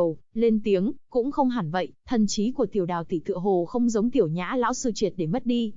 cũng không hẳn vậy, thần trí của Tiểu Đào tỷ tựa hồ không giống Tiểu Nhã lão sư triệt để mất đi.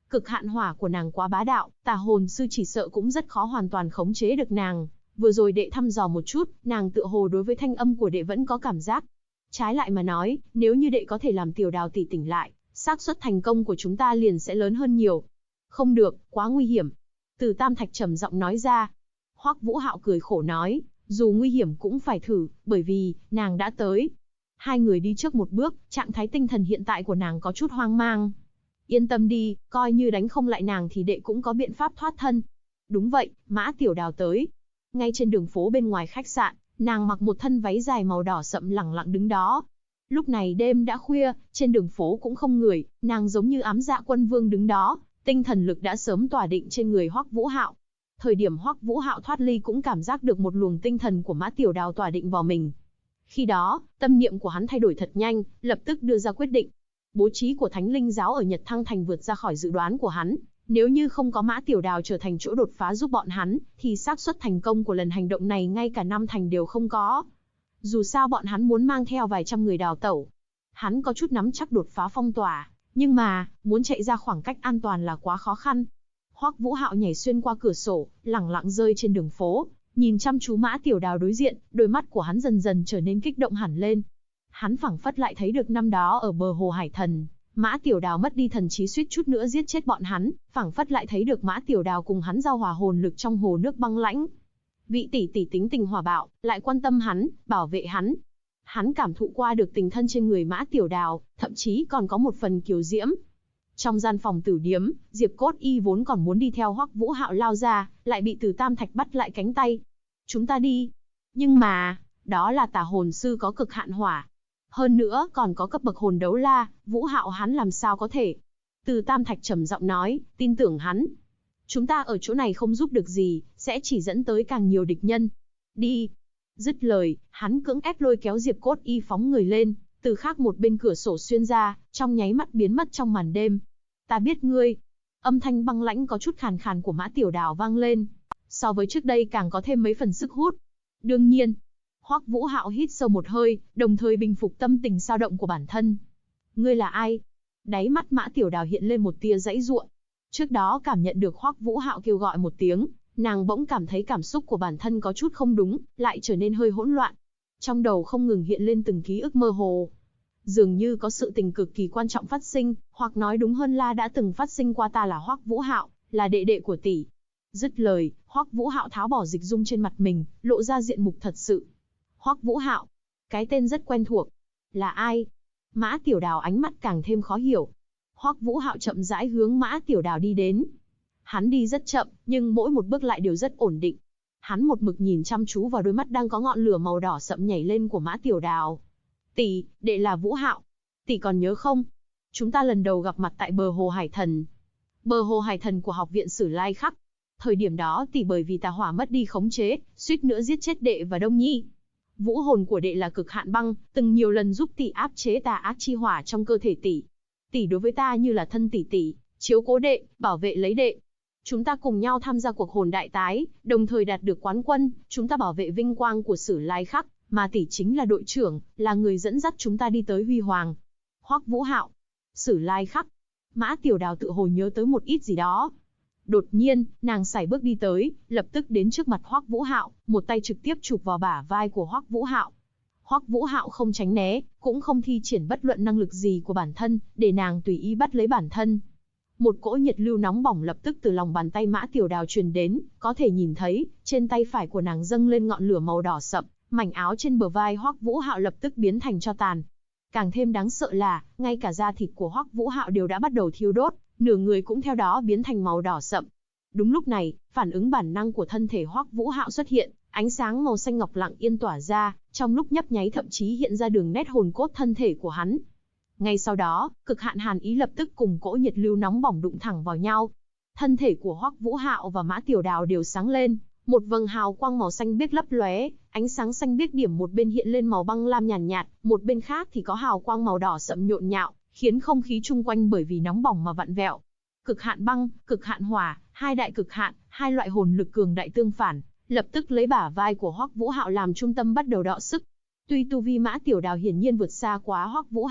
Cực hạn hỏa của nàng quá bá đạo, tà hồn sư chỉ sợ cũng rất khó hoàn toàn khống chế được nàng. Vừa rồi đệ thăm dò một chút, nàng tựa hồ đối với thanh âm của đệ vẫn có cảm giác. Trái lại mà nói, nếu như đệ có thể làm Tiểu Đào tỷ tỉnh lại, xác suất thành công của chúng ta liền sẽ lớn hơn nhiều. Không được, quá nguy hiểm. Từ Tam Thạch trầm giọng nói ra. Hoắc Vũ Hạo cười khổ nói, dù nguy hiểm cũng phải thử, bởi vì, nàng đã tới. Hai người đi trước một bước, trạng thái tinh thần hiện tại của nàng có chút hoang mang. Yên tâm đi, coi như đánh không lại nàng thì đệ cũng có biện pháp thoát thân. Đúng vậy, Mã Tiểu Đào tới. Ngay trên đường phố bên ngoài khách sạn, nàng mặc một thân váy dài màu đỏ sậm lẳng lặng đứng đó. Lúc này đêm đã khuya, trên đường phố cũng không người, nàng giống như ám dạ quân vương đứng đó, tinh thần lực đã sớm tỏa định trên người Hoắc Vũ Hạo. Thời điểm Hoắc Vũ Hạo thoát ly cũng cảm giác được một luồng tinh thần của Mã Tiểu Đào tỏa định vào mình. Khi đó, tâm niệm của hắn thay đổi thật nhanh, lập tức đưa ra quyết định. Bố trí của Thánh Linh giáo ở Nhật Thăng Thành vượt ra khỏi dự đoán của hắn. Nếu như không có Mã Tiểu Đào trở thành chỗ đột phá giúp bọn hắn, thì xác suất thành công của lần hành động này ngay cả 5 thành đều không có. Dù sao bọn hắn muốn mang theo vài trăm người đào tẩu. Hắn có chút nắm chắc đột phá phong tỏa, nhưng mà, muốn chạy ra khoảng cách an toàn là quá khó khăn. Hoắc Vũ Hạo nhảy xuyên qua cửa sổ, lẳng lặng rơi trên đường phố, nhìn chăm chú Mã Tiểu Đào đối diện, đôi mắt của hắn dần dần trở nên kích động hẳn lên. Hắn phảng phất lại thấy được năm đó ở bờ hồ Hải Thần, Mã Tiểu Đào mất đi thần trí suýt chút nữa giết chết bọn hắn, phảng phất lại thấy được Mã Tiểu Đào cùng hắn giao hòa hồn lực trong hồ nước băng lãnh. Vị tỷ tỷ tính tình hòa bạo, lại quan tâm hắn, bảo vệ hắn. Hắn cảm thụ qua được tình thân trên người Mã Tiểu Đào, thậm chí còn có một phần kiều diễm. Trong gian phòng tử điếm, Diệp Cốt Y vốn còn muốn đi theo Hoắc Vũ Hạo lao ra, lại bị Từ Tam Thạch bắt lại cánh tay. Chúng ta đi. Nhưng mà, đó là tà hồn sư có cực hạn hỏa. Hơn nữa còn có cấp bậc hồn đấu la, Vũ Hạo hắn làm sao có thể. Từ Tam Thạch trầm giọng nói, tin tưởng hắn. Chúng ta ở chỗ này không giúp được gì, sẽ chỉ dẫn tới càng nhiều địch nhân. Đi. Dứt lời, hắn cưỡng ép lôi kéo Diệp Cốt Y phóng người lên, từ khác một bên cửa sổ xuyên ra, trong nháy mắt biến mất trong màn đêm. Ta biết ngươi. Âm thanh băng lãnh có chút khàn khàn của Mã Tiểu Đào vang lên. So với trước đây càng có thêm mấy phần sức hút. Đương nhiên. Hoắc Vũ Hạo hít sâu một hơi, đồng thời bình phục tâm tình dao động của bản thân. Ngươi là ai? Đáy mắt Mã Tiểu Đào hiện lên một tia giãy giụa. Trước đó cảm nhận được Hoắc Vũ Hạo kêu gọi một tiếng, nàng bỗng cảm thấy cảm xúc của bản thân có chút không đúng, lại trở nên hơi hỗn loạn. Trong đầu không ngừng hiện lên từng ký ức mơ hồ. Dường như có sự tình cực kỳ quan trọng phát sinh, hoặc nói đúng hơn là đã từng phát sinh qua. Ta là Hoắc Vũ Hạo, là đệ đệ của tỷ. Dứt lời, Hoắc Vũ Hạo tháo bỏ dịch dung trên mặt mình, lộ ra diện mục thật sự. Hoắc Vũ Hạo, cái tên rất quen thuộc. Là ai? Mã Tiểu Đào ánh mắt càng thêm khó hiểu. Hoắc Vũ Hạo chậm rãi hướng Mã Tiểu Đào đi đến. Hắn đi rất chậm, nhưng mỗi một bước lại đều rất ổn định. Hắn một mực nhìn chăm chú vào đôi mắt đang có ngọn lửa màu đỏ sậm nhảy lên của Mã Tiểu Đào. Tỷ, đệ là Vũ Hạo. Tỷ còn nhớ không? Chúng ta lần đầu gặp mặt tại bờ hồ Hải Thần. Bờ hồ Hải Thần của học viện Sử Lai Khắc. Thời điểm đó tỷ bởi vì tà hỏa mất đi khống chế, suýt nữa giết chết đệ và Đông Nhi. Vũ hồn của đệ là cực hạn băng, từng nhiều lần giúp tỷ áp chế tà ác chi hỏa trong cơ thể tỷ. Tỷ đối với ta như là thân tỷ tỷ, chiếu cố đệ, bảo vệ lấy đệ. Chúng ta cùng nhau tham gia cuộc hồn đại tái, đồng thời đạt được quán quân, chúng ta bảo vệ vinh quang của Sử Lai Khắc, mà tỷ chính là đội trưởng, là người dẫn dắt chúng ta đi tới huy hoàng. Hoắc Vũ Hạo, Sử Lai Khắc. Mã Tiểu Đào tự hồ nhớ tới một ít gì đó. Đột nhiên, nàng sải bước đi tới, lập tức đến trước mặt Hoắc Vũ Hạo, một tay trực tiếp chụp vào bả vai của Hoắc Vũ Hạo. Hoắc Vũ Hạo không tránh né, cũng không thi triển bất luận năng lực gì của bản thân, để nàng tùy ý bắt lấy bản thân. Một cỗ nhiệt lưu nóng bỏng lập tức từ lòng bàn tay Mã Tiểu Đào truyền đến, có thể nhìn thấy, trên tay phải của nàng dâng lên ngọn lửa màu đỏ sậm, mảnh áo trên bờ vai Hoắc Vũ Hạo lập tức biến thành tro tàn. Càng thêm đáng sợ là, ngay cả da thịt của Hoắc Vũ Hạo đều đã bắt đầu thiêu đốt, nửa người cũng theo đó biến thành màu đỏ sậm. Đúng lúc này, phản ứng bản năng của thân thể Hoắc Vũ Hạo xuất hiện, ánh sáng màu xanh ngọc lặng yên tỏa ra, trong lúc nhấp nháy thậm chí hiện ra đường nét hồn cốt thân thể của hắn. Ngay sau đó, cực hạn hàn ý lập tức cùng cỗ nhiệt lưu nóng bỏng đụng thẳng vào nhau. Thân thể của Hoắc Vũ Hạo và Mã Tiểu Đào đều sáng lên, một vầng hào quang màu xanh biếc lấp lóe, ánh sáng xanh biếc điểm một bên hiện lên màu băng lam nhàn nhạt, một bên khác thì có hào quang màu đỏ sậm nhộn nhạo, khiến không khí chung quanh bởi vì nóng bỏng mà vặn vẹo. Cực hạn băng, cực hạn hỏa, hai đại cực hạn, hai loại hồn lực cường đại tương phản, lập tức lấy bả vai của Hoắc Vũ Hạo làm trung tâm bắt đầu đọ sức. Tuy tu vi Mã Tiểu Đào hiển nhiên vượt xa quá Hoắc Vũ Hạo,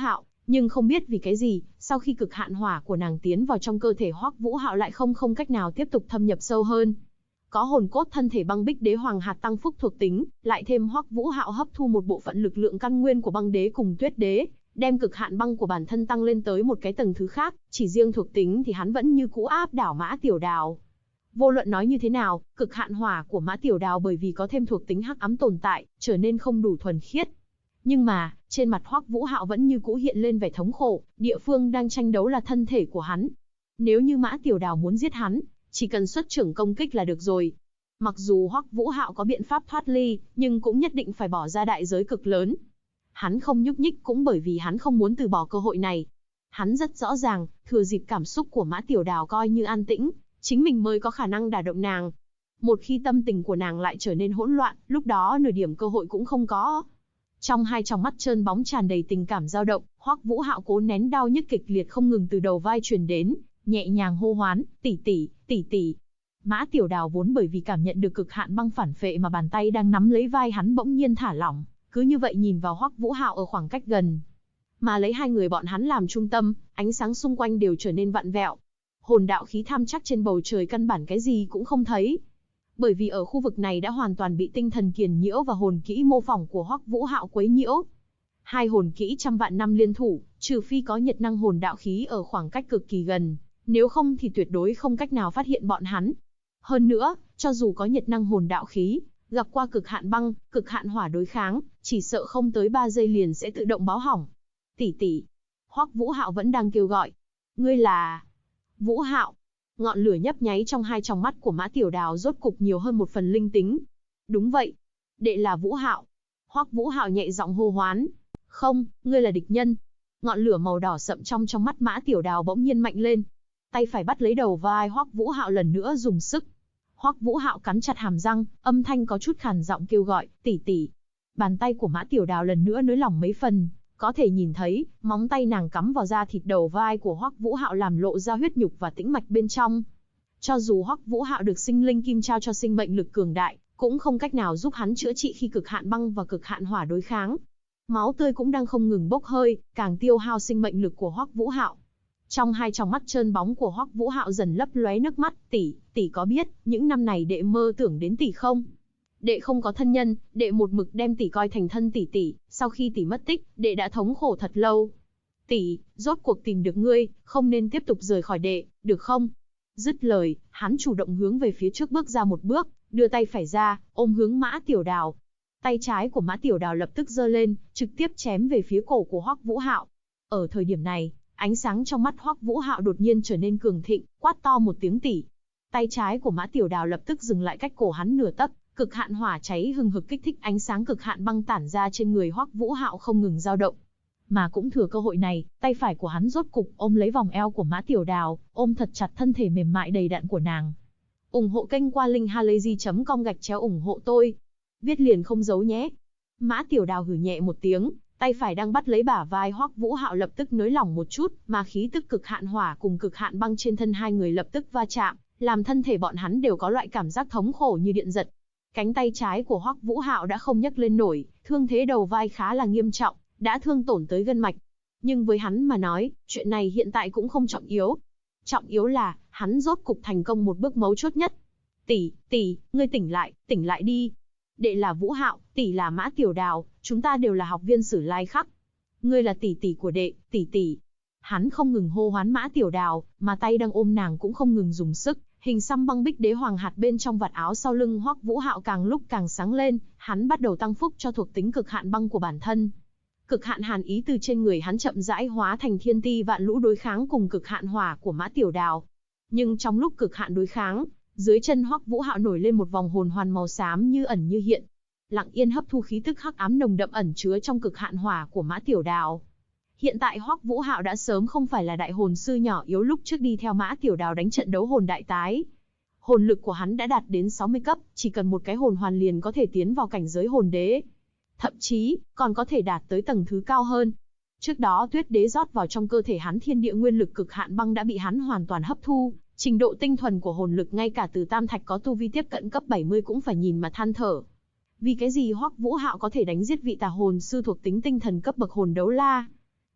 Nhưng không biết vì cái gì, sau khi cực hạn hỏa của nàng tiến vào trong cơ thể Hoắc Vũ Hạo lại không cách nào tiếp tục thâm nhập sâu hơn. Có hồn cốt thân thể băng bích đế hoàng hạt tăng phúc thuộc tính, lại thêm Hoắc Vũ Hạo hấp thu một bộ phận lực lượng căn nguyên của băng đế cùng tuyết đế, đem cực hạn băng của bản thân tăng lên tới một cái tầng thứ khác, chỉ riêng thuộc tính thì hắn vẫn như cũ áp đảo Mã Tiểu Đào. Vô luận nói như thế nào, cực hạn hỏa của Mã Tiểu Đào bởi vì có thêm thuộc tính hắc ám tồn tại, trở nên không đủ thuần khiết. Nhưng mà, trên mặt Hoắc Vũ Hạo vẫn như cũ hiện lên vẻ thống khổ, địa phương đang tranh đấu là thân thể của hắn. Nếu như Mã Tiểu Đào muốn giết hắn, chỉ cần xuất trưởng công kích là được rồi. Mặc dù Hoắc Vũ Hạo có biện pháp thoát ly, nhưng cũng nhất định phải bỏ ra đại giới cực lớn. Hắn không nhúc nhích cũng bởi vì hắn không muốn từ bỏ cơ hội này. Hắn rất rõ ràng, thừa dịp cảm xúc của Mã Tiểu Đào coi như an tĩnh, chính mình mới có khả năng đả động nàng. Một khi tâm tình của nàng lại trở nên hỗn loạn, lúc đó nửa điểm cơ hội cũng không có. Trong hai tròng mắt trơn bóng tràn đầy tình cảm dao động, Hoắc Vũ Hạo cố nén đau nhức kịch liệt không ngừng từ đầu vai truyền đến, nhẹ nhàng hô hoán, tỷ tỷ, tỷ tỷ. Mã Tiểu Đào vốn bởi vì cảm nhận được cực hạn băng phản phệ mà bàn tay đang nắm lấy vai hắn bỗng nhiên thả lỏng, cứ như vậy nhìn vào Hoắc Vũ Hạo ở khoảng cách gần. Mà lấy hai người bọn hắn làm trung tâm, ánh sáng xung quanh đều trở nên vặn vẹo. Hồn đạo khí tham chắc trên bầu trời căn bản cái gì cũng không thấy. Bởi vì ở khu vực này đã hoàn toàn bị tinh thần kiền nhiễu và hồn kỹ mô phỏng của Hoắc Vũ Hạo quấy nhiễu. Hai hồn kỹ trăm vạn năm liên thủ, trừ phi có nhiệt năng hồn đạo khí ở khoảng cách cực kỳ gần, nếu không thì tuyệt đối không cách nào phát hiện bọn hắn. Hơn nữa, cho dù có nhiệt năng hồn đạo khí, gặp qua cực hạn băng, cực hạn hỏa đối kháng, chỉ sợ không tới 3 giây liền sẽ tự động báo hỏng. Tỷ tỷ. Hoắc Vũ Hạo vẫn đang kêu gọi. Ngươi là... Vũ Hạo. Ngọn lửa nhấp nháy trong hai tròng mắt của Mã Tiểu Đào rốt cục nhiều hơn một phần linh tính. Đúng vậy. Đệ là Vũ Hạo. Hoắc Vũ Hạo nhẹ giọng hô hoán. Không, ngươi là địch nhân. Ngọn lửa màu đỏ sậm trong mắt Mã Tiểu Đào bỗng nhiên mạnh lên. Tay phải bắt lấy đầu vai Hoắc Vũ Hạo lần nữa dùng sức. Hoắc Vũ Hạo cắn chặt hàm răng, âm thanh có chút khàn giọng kêu gọi, tỷ tỷ. Bàn tay của Mã Tiểu Đào lần nữa nới lỏng mấy phần, có thể nhìn thấy, móng tay nàng cắm vào da thịt đầu vai của Hoắc Vũ Hạo làm lộ ra huyết nhục và tĩnh mạch bên trong. Cho dù Hoắc Vũ Hạo được sinh linh kim trao cho sinh mệnh lực cường đại, cũng không cách nào giúp hắn chữa trị khi cực hạn băng và cực hạn hỏa đối kháng. Máu tươi cũng đang không ngừng bốc hơi, càng tiêu hao sinh mệnh lực của Hoắc Vũ Hạo. Trong hai tròng mắt trơn bóng của Hoắc Vũ Hạo dần lấp lóe nước mắt, tỷ có biết, những năm này đệ mơ tưởng đến tỷ không? Đệ không có thân nhân, đệ một mực đem tỷ coi thành thân tỷ, sau khi tỷ mất tích, đệ đã thống khổ thật lâu. Tỷ, rốt cuộc tìm được ngươi, không nên tiếp tục rời khỏi đệ, được không? Dứt lời, hắn chủ động hướng về phía trước bước ra một bước, đưa tay phải ra, ôm hướng Mã Tiểu Đào. Tay trái của Mã Tiểu Đào lập tức giơ lên, trực tiếp chém về phía cổ của Hoắc Vũ Hạo. Ở thời điểm này, ánh sáng trong mắt Hoắc Vũ Hạo đột nhiên trở nên cường thịnh, quát to một tiếng tỷ. Tay trái của Mã Tiểu Đào lập tức dừng lại cách cổ hắn nửa tấc, cực hạn hỏa cháy hừng hực kích thích ánh sáng cực hạn băng tản ra trên người Hoắc Vũ Hạo không ngừng dao động. Mà cũng thừa cơ hội này, tay phải của hắn rốt cục ôm lấy vòng eo của Mã Tiểu Đào, ôm thật chặt thân thể mềm mại đầy đặn của nàng. Ủng hộ kênh qua linkhalazy.com/ủng hộ tôi. Viết liền không giấu nhé. Mã Tiểu Đào hừ nhẹ một tiếng, tay phải đang bắt lấy bả vai Hoắc Vũ Hạo lập tức nới lỏng một chút, mà khí tức cực hạn hỏa cùng cực hạn băng trên thân hai người lập tức va chạm, làm thân thể bọn hắn đều có loại cảm giác thống khổ như điện giật. Cánh tay trái của Hoắc Vũ Hạo đã không nhấc lên nổi, thương thế đầu vai khá là nghiêm trọng, đã thương tổn tới gân mạch. Nhưng với hắn mà nói, chuyện này hiện tại cũng không trọng yếu. Trọng yếu là, hắn rốt cục thành công một bước mấu chốt nhất. Tỷ, ngươi tỉnh lại đi. Đệ là Vũ Hạo, tỷ là Mã Tiểu Đào, chúng ta đều là học viên Sử Lai Khắc. Ngươi là tỷ của đệ, tỷ. Hắn không ngừng hô hoán Mã Tiểu Đào, mà tay đang ôm nàng cũng không ngừng dùng sức. Hình xăm băng bích đế hoàng hạt bên trong vạt áo sau lưng Hoắc Vũ Hạo càng lúc càng sáng lên, hắn bắt đầu tăng phúc cho thuộc tính cực hạn băng của bản thân. Cực hạn hàn ý từ trên người hắn chậm rãi hóa thành thiên ti vạn lũ đối kháng cùng cực hạn hỏa của Mã Tiểu Đào. Nhưng trong lúc cực hạn đối kháng, dưới chân Hoắc Vũ Hạo nổi lên một vòng hồn hoàn màu xám như ẩn như hiện, lặng yên hấp thu khí tức hắc ám nồng đậm ẩn chứa trong cực hạn hỏa của Mã Tiểu Đào. Hiện tại Hoắc Vũ Hạo đã sớm không phải là đại hồn sư nhỏ yếu lúc trước đi theo Mã Tiểu Đào đánh trận đấu hồn đại tái. Hồn lực của hắn đã đạt đến 60 cấp, chỉ cần một cái hồn hoàn liền có thể tiến vào cảnh giới hồn đế. Thậm chí, còn có thể đạt tới tầng thứ cao hơn. Trước đó Tuyết Đế rót vào trong cơ thể hắn thiên địa nguyên lực cực hạn băng đã bị hắn hoàn toàn hấp thu, trình độ tinh thuần của hồn lực ngay cả từ Tam Thạch có tu vi tiếp cận cấp 70 cũng phải nhìn mà than thở. Vì cái gì Hoắc Vũ Hạo có thể đánh giết vị tà hồn sư thuộc tính tinh thần cấp bậc hồn đấu la?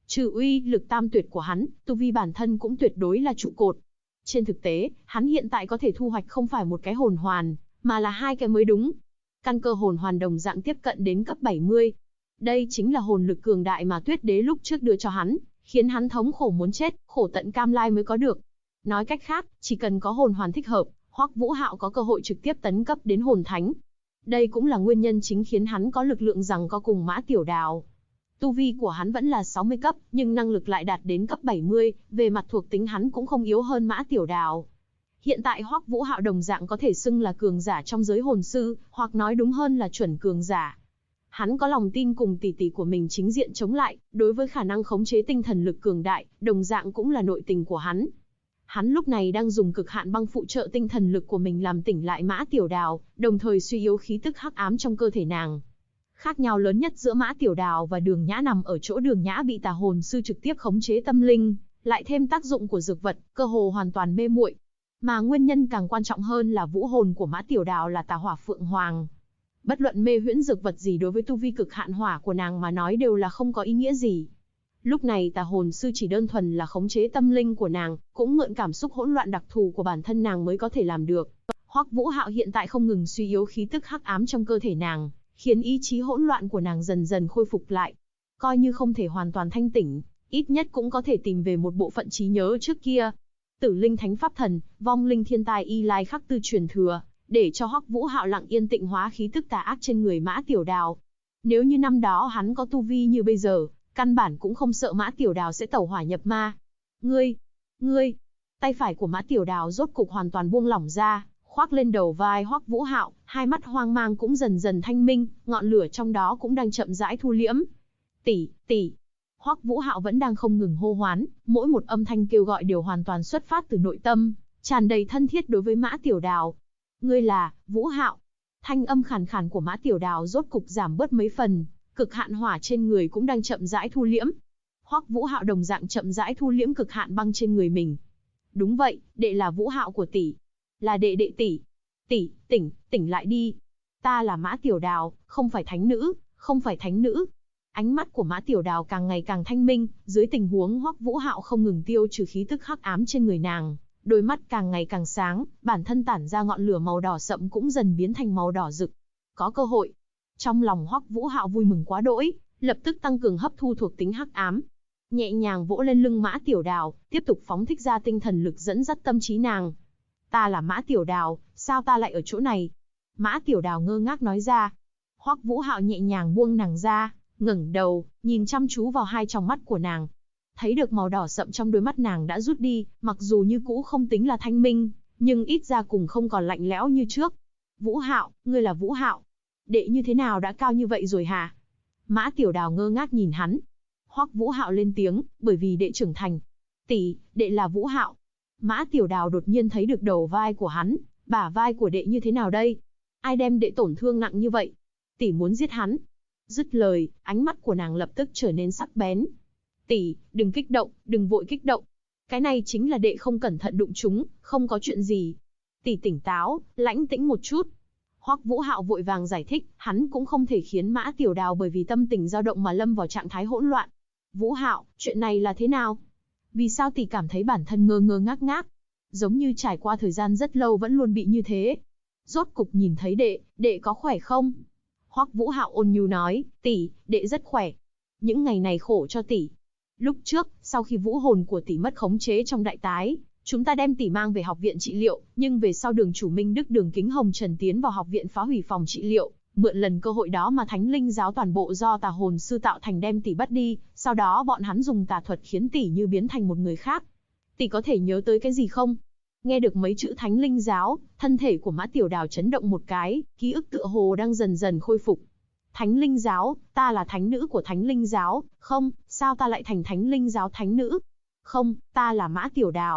Trừ uy lực tam tuyệt của hắn, tu vi bản thân cũng tuyệt đối là trụ cột. Trên thực tế, hắn hiện tại có thể thu hoạch không phải một cái hồn hoàn, mà là hai cái mới đúng. Căn cơ hồn hoàn đồng dạng tiếp cận đến cấp 70. Đây chính là hồn lực cường đại mà Tuyết Đế lúc trước đưa cho hắn, khiến hắn thống khổ muốn chết, khổ tận cam lai mới có được. Nói cách khác, chỉ cần có hồn hoàn thích hợp, Hoắc Vũ Hạo có cơ hội trực tiếp tấn cấp đến hồn thánh. Đây cũng là nguyên nhân chính khiến hắn có lực lượng giằng co cùng Mã Tiểu Đào. Tu vi của hắn vẫn là 60 cấp, nhưng năng lực lại đạt đến cấp 70, về mặt thuộc tính hắn cũng không yếu hơn Mã Tiểu Đào. Hiện tại Hoắc Vũ Hạo đồng dạng có thể xưng là cường giả trong giới hồn sư, hoặc nói đúng hơn là chuẩn cường giả. Hắn có lòng tin cùng tỷ tỷ của mình chính diện chống lại, đối với khả năng khống chế tinh thần lực cường đại, đồng dạng cũng là nội tình của hắn. Hắn lúc này đang dùng cực hạn băng phụ trợ tinh thần lực của mình làm tỉnh lại Mã Tiểu Đào, đồng thời suy yếu khí tức hắc ám trong cơ thể nàng. Khác nhau lớn nhất giữa Mã Tiểu Đào và Đường Nhã nằm ở chỗ Đường Nhã bị tà hồn sư trực tiếp khống chế tâm linh, lại thêm tác dụng của dược vật, cơ hồ hoàn toàn mê muội. Mà nguyên nhân càng quan trọng hơn là vũ hồn của Mã Tiểu Đào là tà hỏa phượng hoàng. Bất luận mê huyễn dược vật gì đối với tu vi cực hạn hỏa của nàng mà nói đều là không có ý nghĩa gì. Lúc này tà hồn sư chỉ đơn thuần là khống chế tâm linh của nàng, cũng mượn cảm xúc hỗn loạn đặc thù của bản thân nàng mới có thể làm được. Hoắc Vũ Hạo hiện tại không ngừng suy yếu khí tức hắc ám trong cơ thể nàng, khiến ý chí hỗn loạn của nàng dần dần khôi phục lại. Coi như không thể hoàn toàn thanh tỉnh, ít nhất cũng có thể tìm về một bộ phận trí nhớ trước kia. Tử linh thánh pháp thần, vong linh thiên tài y lai khắc tư truyền thừa, để cho Hoắc Vũ Hạo lặng yên tịnh hóa khí tức tà ác trên người Mã Tiểu Đào. Nếu như năm đó hắn có tu vi như bây giờ, căn bản cũng không sợ Mã Tiểu Đào sẽ tẩu hỏa nhập ma. Ngươi, tay phải của Mã Tiểu Đào rốt cục hoàn toàn buông lỏng ra, khoác lên đầu vai Hoắc Vũ Hạo, hai mắt hoang mang cũng dần dần thanh minh, ngọn lửa trong đó cũng đang chậm rãi thu liễm. Tỷ. Hoắc Vũ Hạo vẫn đang không ngừng hô hoán, mỗi một âm thanh kêu gọi đều hoàn toàn xuất phát từ nội tâm, tràn đầy thân thiết đối với Mã Tiểu Đào. Ngươi là Vũ Hạo. Thanh âm khàn khàn của Mã Tiểu Đào rốt cục giảm bớt mấy phần, cực hạn hỏa trên người cũng đang chậm rãi thu liễm. Hoắc Vũ Hạo đồng dạng chậm rãi thu liễm cực hạn băng trên người mình. Đúng vậy, đệ là Vũ Hạo của tỷ. Là đệ tỷ. Tỷ, tỉnh lại đi. Ta là Mã Tiểu Đào, không phải thánh nữ. Ánh mắt của Mã Tiểu Đào càng ngày càng thanh minh, dưới tình huống Hoắc Vũ Hạo không ngừng tiêu trừ khí tức hắc ám trên người nàng, đôi mắt càng ngày càng sáng, bản thân tản ra ngọn lửa màu đỏ sậm cũng dần biến thành màu đỏ rực. Có cơ hội. Trong lòng Hoắc Vũ Hạo vui mừng quá đỗi, lập tức tăng cường hấp thu thuộc tính hắc ám. Nhẹ nhàng vỗ lên lưng Mã Tiểu Đào, tiếp tục phóng thích ra tinh thần lực dẫn dắt tâm trí nàng. Ta là Mã Tiểu Đào, sao ta lại ở chỗ này? Mã Tiểu Đào ngơ ngác nói ra. Hoắc Vũ Hạo nhẹ nhàng buông nàng ra, ngẩng đầu, nhìn chăm chú vào hai tròng mắt của nàng. Thấy được màu đỏ sậm trong đôi mắt nàng đã rút đi, mặc dù như cũ không tính là thanh minh, nhưng ít ra cũng không còn lạnh lẽo như trước. Vũ Hạo, ngươi là Vũ Hạo. Đệ như thế nào đã cao như vậy rồi hả? Mã Tiểu Đào ngơ ngác nhìn hắn. Hoắc Vũ Hạo lên tiếng, bởi vì đệ trưởng thành. Tỷ, đệ là Vũ Hạo. Mã Tiểu Đào đột nhiên thấy được đầu vai của hắn, bả vai của đệ như thế nào đây? Ai đem đệ tổn thương nặng như vậy? Tỷ muốn giết hắn. Dứt lời, ánh mắt của nàng lập tức trở nên sắc bén. Tỷ, đừng kích động, đừng vội kích động. Cái này chính là đệ không cẩn thận đụng chúng, không có chuyện gì. Tỷ tỉnh táo, lãnh tĩnh một chút. Hoắc Vũ Hạo vội vàng giải thích, hắn cũng không thể khiến Mã Tiểu Đào bởi vì tâm tình dao động mà lâm vào trạng thái hỗn loạn. Vũ Hạo, chuyện này là thế nào? Vì sao tỷ cảm thấy bản thân ngơ ngơ ngác ngác? Giống như trải qua thời gian rất lâu vẫn luôn bị như thế. Rốt cục nhìn thấy đệ có khỏe không? Hoắc Vũ Hạo ôn nhu nói, tỷ, đệ rất khỏe. Những ngày này khổ cho tỷ. Lúc trước, sau khi vũ hồn của tỷ mất khống chế trong đại tái, chúng ta đem tỷ mang về học viện trị liệu, nhưng về sau Đường chủ Minh Đức Đường Kính Hồng Trần tiến vào học viện phá hủy phòng trị liệu, mượn lần cơ hội đó mà Thánh Linh giáo toàn bộ do tà hồn sư tạo thành đem tỷ bắt đi, sau đó bọn hắn dùng tà thuật khiến tỷ như biến thành một người khác. Tỷ có thể nhớ tới cái gì không? Nghe được mấy chữ Thánh Linh giáo, thân thể của Mã Tiểu Đào chấn động một cái, ký ức tựa hồ đang dần dần khôi phục. Thánh Linh giáo, ta là thánh nữ của Thánh Linh giáo, không, sao ta lại thành Thánh Linh giáo thánh nữ? Không, ta là Mã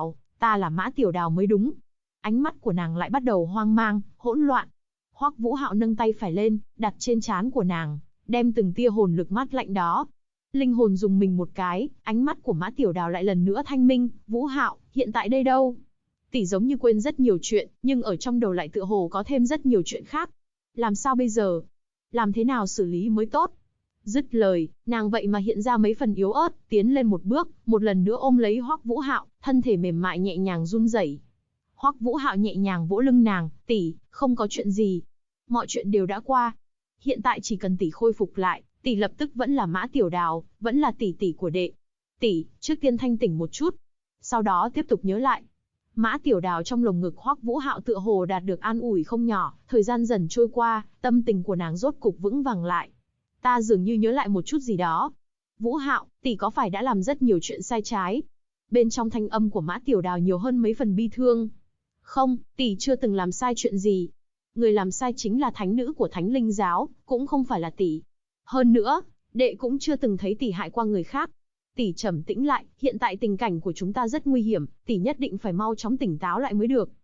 Tiểu Đào mới đúng. Ánh mắt của nàng lại bắt đầu hoang mang, hỗn loạn. Hoắc Vũ Hạo nâng tay phải lên, đặt trên trán của nàng, đem từng tia hồn lực mát lạnh đó. Linh hồn dùng mình một cái, ánh mắt của Mã Tiểu Đào lại lần nữa thanh minh. Vũ Hạo, hiện tại đây đâu? Tỷ giống như quên rất nhiều chuyện, nhưng ở trong đầu lại tựa hồ có thêm rất nhiều chuyện khác. Làm sao bây giờ? Làm thế nào xử lý mới tốt? Dứt lời, nàng vậy mà hiện ra mấy phần yếu ớt, tiến lên một bước, một lần nữa ôm lấy Hoắc Vũ Hạo, thân thể mềm mại nhẹ nhàng run rẩy. Hoắc Vũ Hạo nhẹ nhàng vỗ lưng nàng, "Tỷ, không có chuyện gì. Mọi chuyện đều đã qua. Hiện tại chỉ cần tỷ khôi phục lại, tỷ lập tức vẫn là Mã Tiểu Đào, vẫn là tỷ tỷ của đệ. Tỷ, trước tiên thanh tỉnh một chút, sau đó tiếp tục nhớ lại." Mã Tiểu Đào trong lồng ngực Hoắc Vũ Hạo tựa hồ đạt được an ủi không nhỏ, thời gian dần trôi qua, tâm tình của nàng rốt cục vững vàng lại. "Ta dường như nhớ lại một chút gì đó. Vũ Hạo, tỷ có phải đã làm rất nhiều chuyện sai trái?" Bên trong thanh âm của Mã Tiểu Đào nhiều hơn mấy phần bi thương. "Không, tỷ chưa từng làm sai chuyện gì. Người làm sai chính là thánh nữ của Thánh Linh giáo, cũng không phải là tỷ. Hơn nữa, đệ cũng chưa từng thấy tỷ hại qua người khác. Tỷ trầm tĩnh lại, hiện tại tình cảnh của chúng ta rất nguy hiểm, tỷ nhất định phải mau chóng tỉnh táo lại mới được."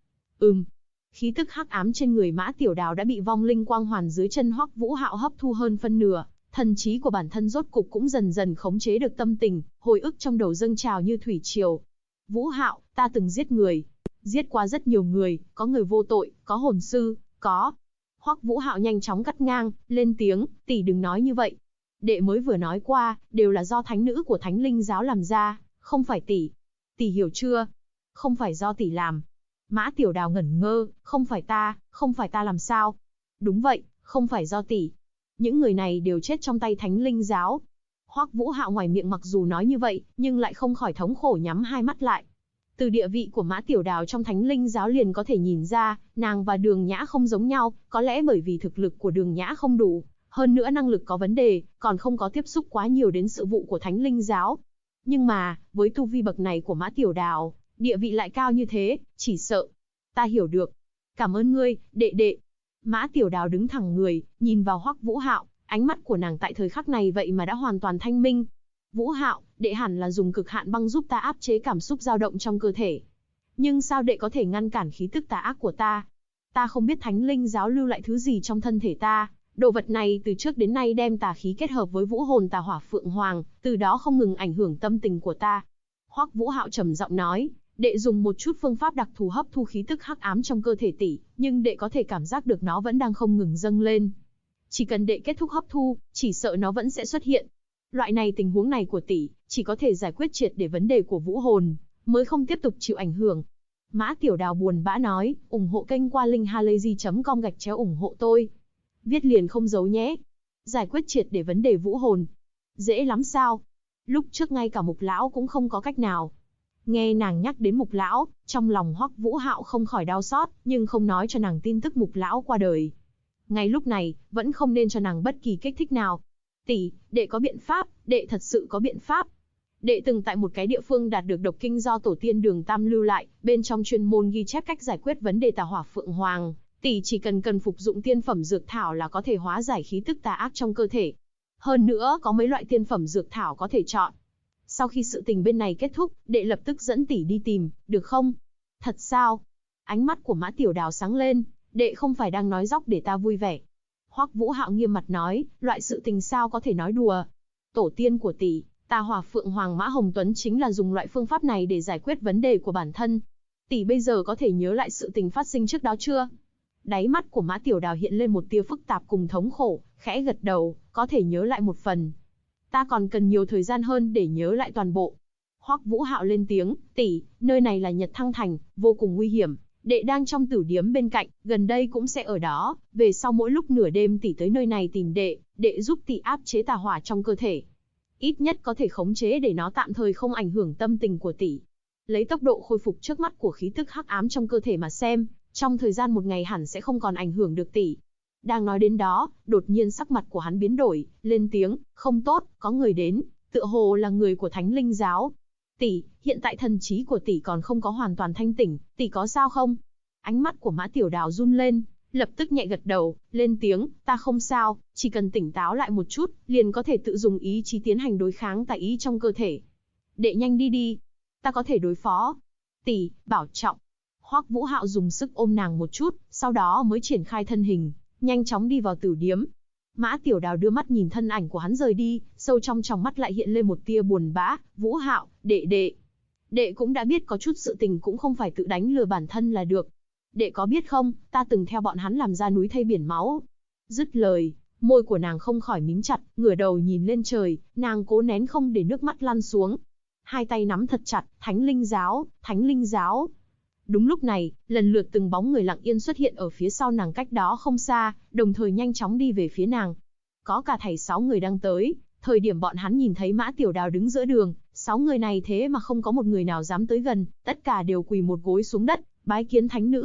Khí tức hắc ám trên người Mã Tiểu Đào đã bị vong linh quang hoàn dưới chân Hoắc Vũ Hạo hấp thu hơn phân nửa, thần trí của bản thân rốt cục cũng dần dần khống chế được tâm tình, hồi ức trong đầu dâng trào như thủy triều. "Vũ Hạo, ta từng giết người, giết qua rất nhiều người, có người vô tội, có hồn sư, có..." Hoắc Vũ Hạo nhanh chóng cắt ngang, lên tiếng, "Tỷ đừng nói như vậy. Đệ mới vừa nói qua, đều là do thánh nữ của Thánh Linh giáo làm ra, không phải tỷ. Tỷ hiểu chưa? Không phải do tỷ làm." Mã Tiểu Đào ngẩn ngơ, "Không phải ta làm sao?" "Đúng vậy, không phải do tỷ. Những người này đều chết trong tay Thánh Linh giáo." Hoắc Vũ Hạo ngoài miệng mặc dù nói như vậy, nhưng lại không khỏi thống khổ nhắm hai mắt lại. Từ địa vị của Mã Tiểu Đào trong Thánh Linh giáo liền có thể nhìn ra, nàng và Đường Nhã không giống nhau, có lẽ bởi vì thực lực của Đường Nhã không đủ, hơn nữa năng lực có vấn đề, còn không có tiếp xúc quá nhiều đến sự vụ của Thánh Linh giáo. Nhưng mà, với tu vi bậc này của Mã Tiểu Đào, địa vị lại cao như thế, chỉ sợ. "Ta hiểu được. Cảm ơn ngươi, đệ đệ." Mã Tiểu Đào đứng thẳng người, nhìn vào Hoắc Vũ Hạo, ánh mắt của nàng tại thời khắc này vậy mà đã hoàn toàn thanh minh. "Vũ Hạo, đệ hẳn là dùng cực hạn băng giúp ta áp chế cảm xúc dao động trong cơ thể. Nhưng sao đệ có thể ngăn cản khí tức tà ác của ta? Ta không biết Thánh Linh giáo lưu lại thứ gì trong thân thể ta. Đồ vật này từ trước đến nay đem tà khí kết hợp với vũ hồn tà hỏa Phượng Hoàng, từ đó không ngừng ảnh hưởng tâm tình của ta." Hoắc Vũ Hạo trầm giọng nói, "Đệ dùng một chút phương pháp đặc thù hấp thu khí tức hắc ám trong cơ thể tỷ, nhưng đệ có thể cảm giác được nó vẫn đang không ngừng dâng lên. Chỉ cần đệ kết thúc hấp thu, chỉ sợ nó vẫn sẽ xuất hiện. Loại này tình huống này của tỷ, chỉ có thể giải quyết triệt để vấn đề của vũ hồn, mới không tiếp tục chịu ảnh hưởng." Mã Tiểu Đào buồn bã nói, "Ủng hộ kênh qua linkhalazy.com/ủng hộ tôi. Viết liền không giấu nhé. Giải quyết triệt để vấn đề vũ hồn. Dễ lắm sao? Lúc trước ngay cả Mục lão cũng không có cách nào." Nghe nàng nhắc đến Mục lão, trong lòng Hoắc Vũ Hạo không khỏi đau xót, nhưng không nói cho nàng tin tức Mục lão qua đời. Ngay lúc này, vẫn không nên cho nàng bất kỳ kích thích nào. "Tỷ, đệ có biện pháp, đệ thật sự có biện pháp. Đệ từng tại một cái địa phương đạt được độc kinh do tổ tiên Đường Tam lưu lại, bên trong chuyên môn ghi chép cách giải quyết vấn đề tà hỏa Phượng Hoàng. Tỷ chỉ cần phục dụng tiên phẩm dược thảo là có thể hóa giải khí tức tà ác trong cơ thể. Hơn nữa, có mấy loại tiên phẩm dược thảo có thể chọn. Sau khi sự tình bên này kết thúc, đệ lập tức dẫn tỷ đi tìm, được không?" "Thật sao?" Ánh mắt của Mã Tiểu Đào sáng lên, "Đệ không phải đang nói dóc để ta vui vẻ." Hoắc Vũ Hạo nghiêm mặt nói, "Loại sự tình sao có thể nói đùa. Tổ tiên của tỷ, Tà Hỏa Phượng Hoàng Mã Hồng Tuấn chính là dùng loại phương pháp này để giải quyết vấn đề của bản thân. Tỷ bây giờ có thể nhớ lại sự tình phát sinh trước đó chưa?" Đáy mắt của Mã Tiểu Đào hiện lên một tia phức tạp cùng thống khổ, khẽ gật đầu, "Có thể nhớ lại một phần. Ta còn cần nhiều thời gian hơn để nhớ lại toàn bộ." Hoắc Vũ Hạo lên tiếng, "Tỷ, nơi này là Nhật Thăng Thành, vô cùng nguy hiểm. Đệ đang trong tử điếm bên cạnh, gần đây cũng sẽ ở đó. Về sau mỗi lúc nửa đêm tỷ tới nơi này tìm đệ, đệ giúp tỷ áp chế tà hỏa trong cơ thể. Ít nhất có thể khống chế để nó tạm thời không ảnh hưởng tâm tình của tỷ. Lấy tốc độ khôi phục trước mắt của khí tức hắc ám trong cơ thể mà xem, trong thời gian một ngày hẳn sẽ không còn ảnh hưởng được tỷ." Đang nói đến đó, đột nhiên sắc mặt của hắn biến đổi, lên tiếng, "Không tốt, có người đến, tựa hồ là người của Thánh Linh giáo. Tỷ, hiện tại thần trí của tỷ còn không có hoàn toàn thanh tỉnh, tỷ có sao không?" Ánh mắt của Mã Tiểu Đào run lên, lập tức nhẹ gật đầu, lên tiếng, "Ta không sao, chỉ cần tỉnh táo lại một chút, liền có thể tự dùng ý chí tiến hành đối kháng tà ý trong cơ thể. Đệ nhanh đi đi, ta có thể đối phó. Tỷ, bảo trọng." Hoắc Vũ Hạo dùng sức ôm nàng một chút, sau đó mới triển khai thân hình, nhanh chóng đi vào tử điếm. Mã Tiểu Đào đưa mắt nhìn thân ảnh của hắn rời đi, sâu trong tròng mắt lại hiện lên một tia buồn bã, "Vũ Hạo, đệ cũng đã biết có chút sự tình cũng không phải tự đánh lừa bản thân là được. Đệ có biết không, ta từng theo bọn hắn làm ra núi thây biển máu." Dứt lời, Môi của nàng không khỏi mím chặt, ngửa đầu nhìn lên trời, nàng cố nén không để nước mắt lăn xuống. Hai tay nắm thật chặt, Thánh Linh Giáo, Thánh Linh Giáo. Đúng lúc này, lần lượt từng bóng người lặng yên xuất hiện ở phía sau nàng cách đó không xa, đồng thời nhanh chóng đi về phía nàng. Có cả thảy 6 người đang tới, thời điểm bọn hắn nhìn thấy Mã Tiểu Đào đứng giữa đường, 6 người này thế mà không có một người nào dám tới gần, tất cả đều quỳ một gối xuống đất, bái kiến thánh nữ.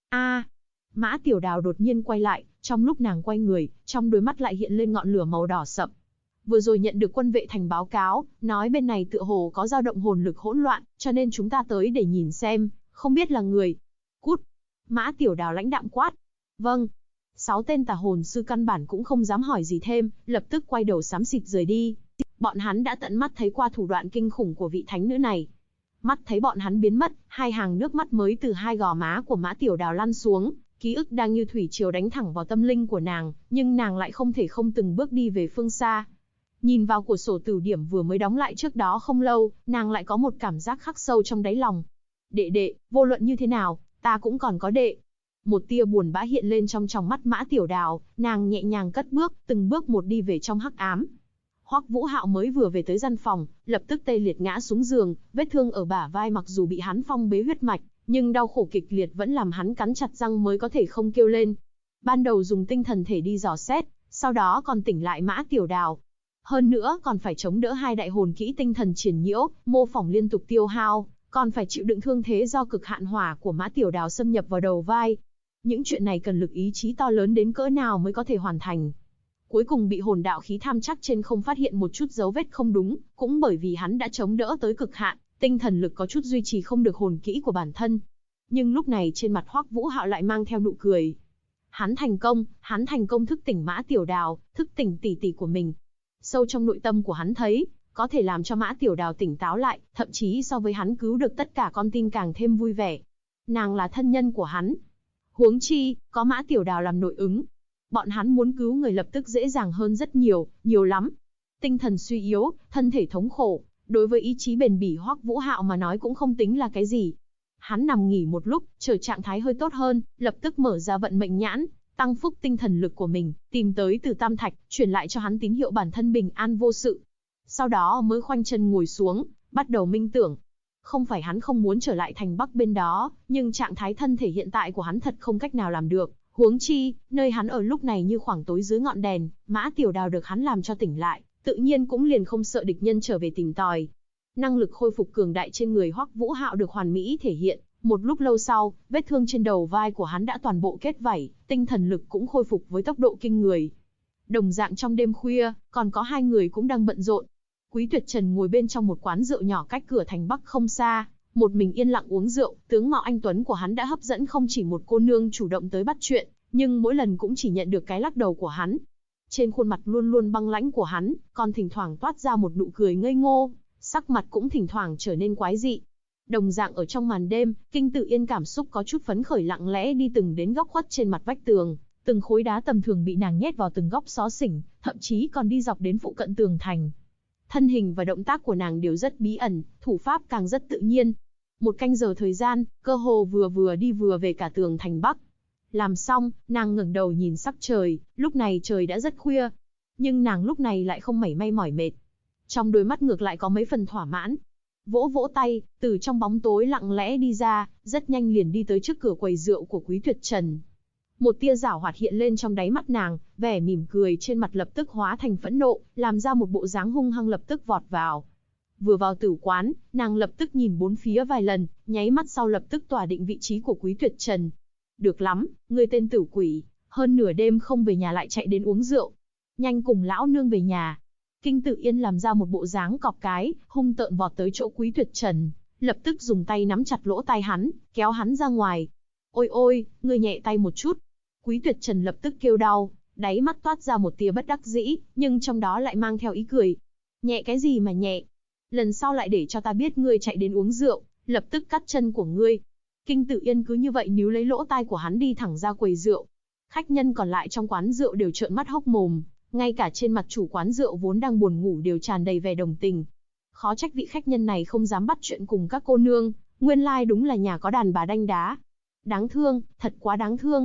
Mã Tiểu Đào đột nhiên quay lại, trong lúc nàng quay người, trong đôi mắt lại hiện lên ngọn lửa màu đỏ sậm. Vừa rồi nhận được quân vệ thành báo cáo, nói bên này tựa hồ có dao động hồn lực hỗn loạn, cho nên chúng ta tới để nhìn xem, không biết là người. Cút! Mã Tiểu Đào lãnh đạm quát. Vâng. 6 tên tà hồn sư căn bản cũng không dám hỏi gì thêm, lập tức quay đầu xám xịt rời đi. Bọn hắn đã tận mắt thấy qua thủ đoạn kinh khủng của vị thánh nữ này. Mắt thấy bọn hắn biến mất, hai hàng nước mắt mới từ hai gò má của Mã Tiểu Đào lăn xuống, ký ức đang như thủy triều đánh thẳng vào tâm linh của nàng, nhưng nàng lại không thể không từng bước đi về phương xa. Nhìn vào của sổ tử điểm vừa mới đóng lại trước đó không lâu, nàng lại có một cảm giác khắc sâu trong đáy lòng. Đệ, vô luận như thế nào, ta cũng còn có đệ. Một tia buồn bã hiện lên trong tròng mắt Mã Tiểu Đào, nàng nhẹ nhàng cất bước, từng bước một đi về trong hắc ám. Hoắc Vũ Hạo mới vừa về tới gian phòng, lập tức tê liệt ngã xuống giường, vết thương ở bả vai mặc dù bị hắn phong bế huyết mạch, nhưng đau khổ kịch liệt vẫn làm hắn cắn chặt răng mới có thể không kêu lên. Ban đầu dùng tinh thần thể đi dò xét, sau đó còn tỉnh lại Mã Tiểu Đào. Hơn nữa còn phải chống đỡ hai đại hồn kỹ tinh thần triển nhiễu, mô phỏng liên tục tiêu hao, còn phải chịu đựng thương thế do cực hạn hỏa của Mã Tiểu Đào xâm nhập vào đầu vai. Những chuyện này cần lực ý chí to lớn đến cỡ nào mới có thể hoàn thành. Cuối cùng bị hồn đạo khí tham chắc trên không phát hiện một chút dấu vết không đúng, cũng bởi vì hắn đã chống đỡ tới cực hạn, tinh thần lực có chút duy trì không được hồn kỹ của bản thân. Nhưng lúc này trên mặt Hoắc Vũ Hạo lại mang theo nụ cười. Hắn thành công thức tỉnh Mã Tiểu Đào, thức tỉnh tỷ tỷ của mình. Sâu trong nội tâm của hắn thấy, có thể làm cho Mã Tiểu Đào tỉnh táo lại, thậm chí so với hắn cứu được tất cả con tin càng thêm vui vẻ. Nàng là thân nhân của hắn. Huống chi, có Mã Tiểu Đào làm nội ứng. Bọn hắn muốn cứu người lập tức dễ dàng hơn rất nhiều, nhiều lắm. Tinh thần suy yếu, thân thể thống khổ, đối với ý chí bền bỉ Hoắc Vũ Hạo mà nói cũng không tính là cái gì. Hắn nằm nghỉ một lúc, chờ trạng thái hơi tốt hơn, lập tức mở ra vận mệnh nhãn, tăng phúc tinh thần lực của mình, tìm tới Từ Tam Thạch, truyền lại cho hắn tín hiệu bản thân bình an vô sự. Sau đó mới khoanh chân ngồi xuống, bắt đầu minh tưởng. Không phải hắn không muốn trở lại thành Bắc bên đó, nhưng trạng thái thân thể hiện tại của hắn thật không cách nào làm được. Huống chi, nơi hắn ở lúc này như khoảng tối dưới ngọn đèn, Mã Tiểu Đào được hắn làm cho tỉnh lại, tự nhiên cũng liền không sợ địch nhân trở về tìm tòi. Năng lực khôi phục cường đại trên người Hoắc Vũ Hạo được hoàn mỹ thể hiện. Một lúc lâu sau, vết thương trên đầu vai của hắn đã toàn bộ kết vảy, tinh thần lực cũng khôi phục với tốc độ kinh người. Đồng dạng trong đêm khuya, còn có hai người cũng đang bận rộn. Quý Tuyệt Trần ngồi bên trong một quán rượu nhỏ cách cửa thành Bắc không xa, một mình yên lặng uống rượu, tướng mạo anh tuấn của hắn đã hấp dẫn không chỉ một cô nương chủ động tới bắt chuyện, nhưng mỗi lần cũng chỉ nhận được cái lắc đầu của hắn. Trên khuôn mặt luôn luôn băng lãnh của hắn, còn thỉnh thoảng toát ra một nụ cười ngây ngô, sắc mặt cũng thỉnh thoảng trở nên quái dị. Đồng dạng ở trong màn đêm, Kinh Tự Yên cảm xúc có chút phấn khởi lặng lẽ đi từng đến góc khuất trên mặt vách tường, từng khối đá tầm thường bị nàng nhét vào từng góc xó xỉnh, thậm chí còn đi dọc đến phụ cận tường thành. Thân hình và động tác của nàng đều rất bí ẩn, thủ pháp càng rất tự nhiên. Một canh giờ thời gian, cơ hồ vừa đi vừa về cả tường thành Bắc. Làm xong, nàng ngẩng đầu nhìn sắc trời, lúc này trời đã rất khuya. Nhưng nàng lúc này lại không mảy may mỏi mệt. Trong đôi mắt ngược lại có mấy phần thỏa mãn. Vỗ vỗ tay, từ trong bóng tối lặng lẽ đi ra, rất nhanh liền đi tới trước cửa quầy rượu của Quý Tuyệt Trần. Một tia giảo hoạt hiện lên trong đáy mắt nàng, vẻ mỉm cười trên mặt lập tức hóa thành phẫn nộ, làm ra một bộ dáng hung hăng lập tức vọt vào. Vừa vào tử quán, nàng lập tức nhìn bốn phía vài lần, nháy mắt sau lập tức tỏa định vị trí của Quý Tuyệt Trần. Được lắm, ngươi tên tử quỷ, hơn nửa đêm không về nhà lại chạy đến uống rượu. Nhanh cùng lão nương về nhà. Kinh Tự Yên làm ra một bộ dáng cọp cái, hung tợn vọt tới chỗ Quý Tuyệt Trần, lập tức dùng tay nắm chặt lỗ tai hắn, kéo hắn ra ngoài. Ôi ôi, ngươi nhẹ tay một chút. Quý Tuyệt Trần lập tức kêu đau, đáy mắt toát ra một tia bất đắc dĩ, nhưng trong đó lại mang theo ý cười. Nhẹ cái gì mà nhẹ? Lần sau lại để cho ta biết ngươi chạy đến uống rượu, lập tức cắt chân của ngươi. Kinh Tự Yên cứ như vậy níu lấy lỗ tai của hắn đi thẳng ra quầy rượu. Khách nhân còn lại trong quán rượu đều trợn mắt hốc mồm, ngay cả trên mặt chủ quán rượu vốn đang buồn ngủ đều tràn đầy vẻ đồng tình. Khó trách vị khách nhân này không dám bắt chuyện cùng các cô nương, nguyên lai đúng là nhà có đàn bà đanh đá. Đáng thương, thật quá đáng thương.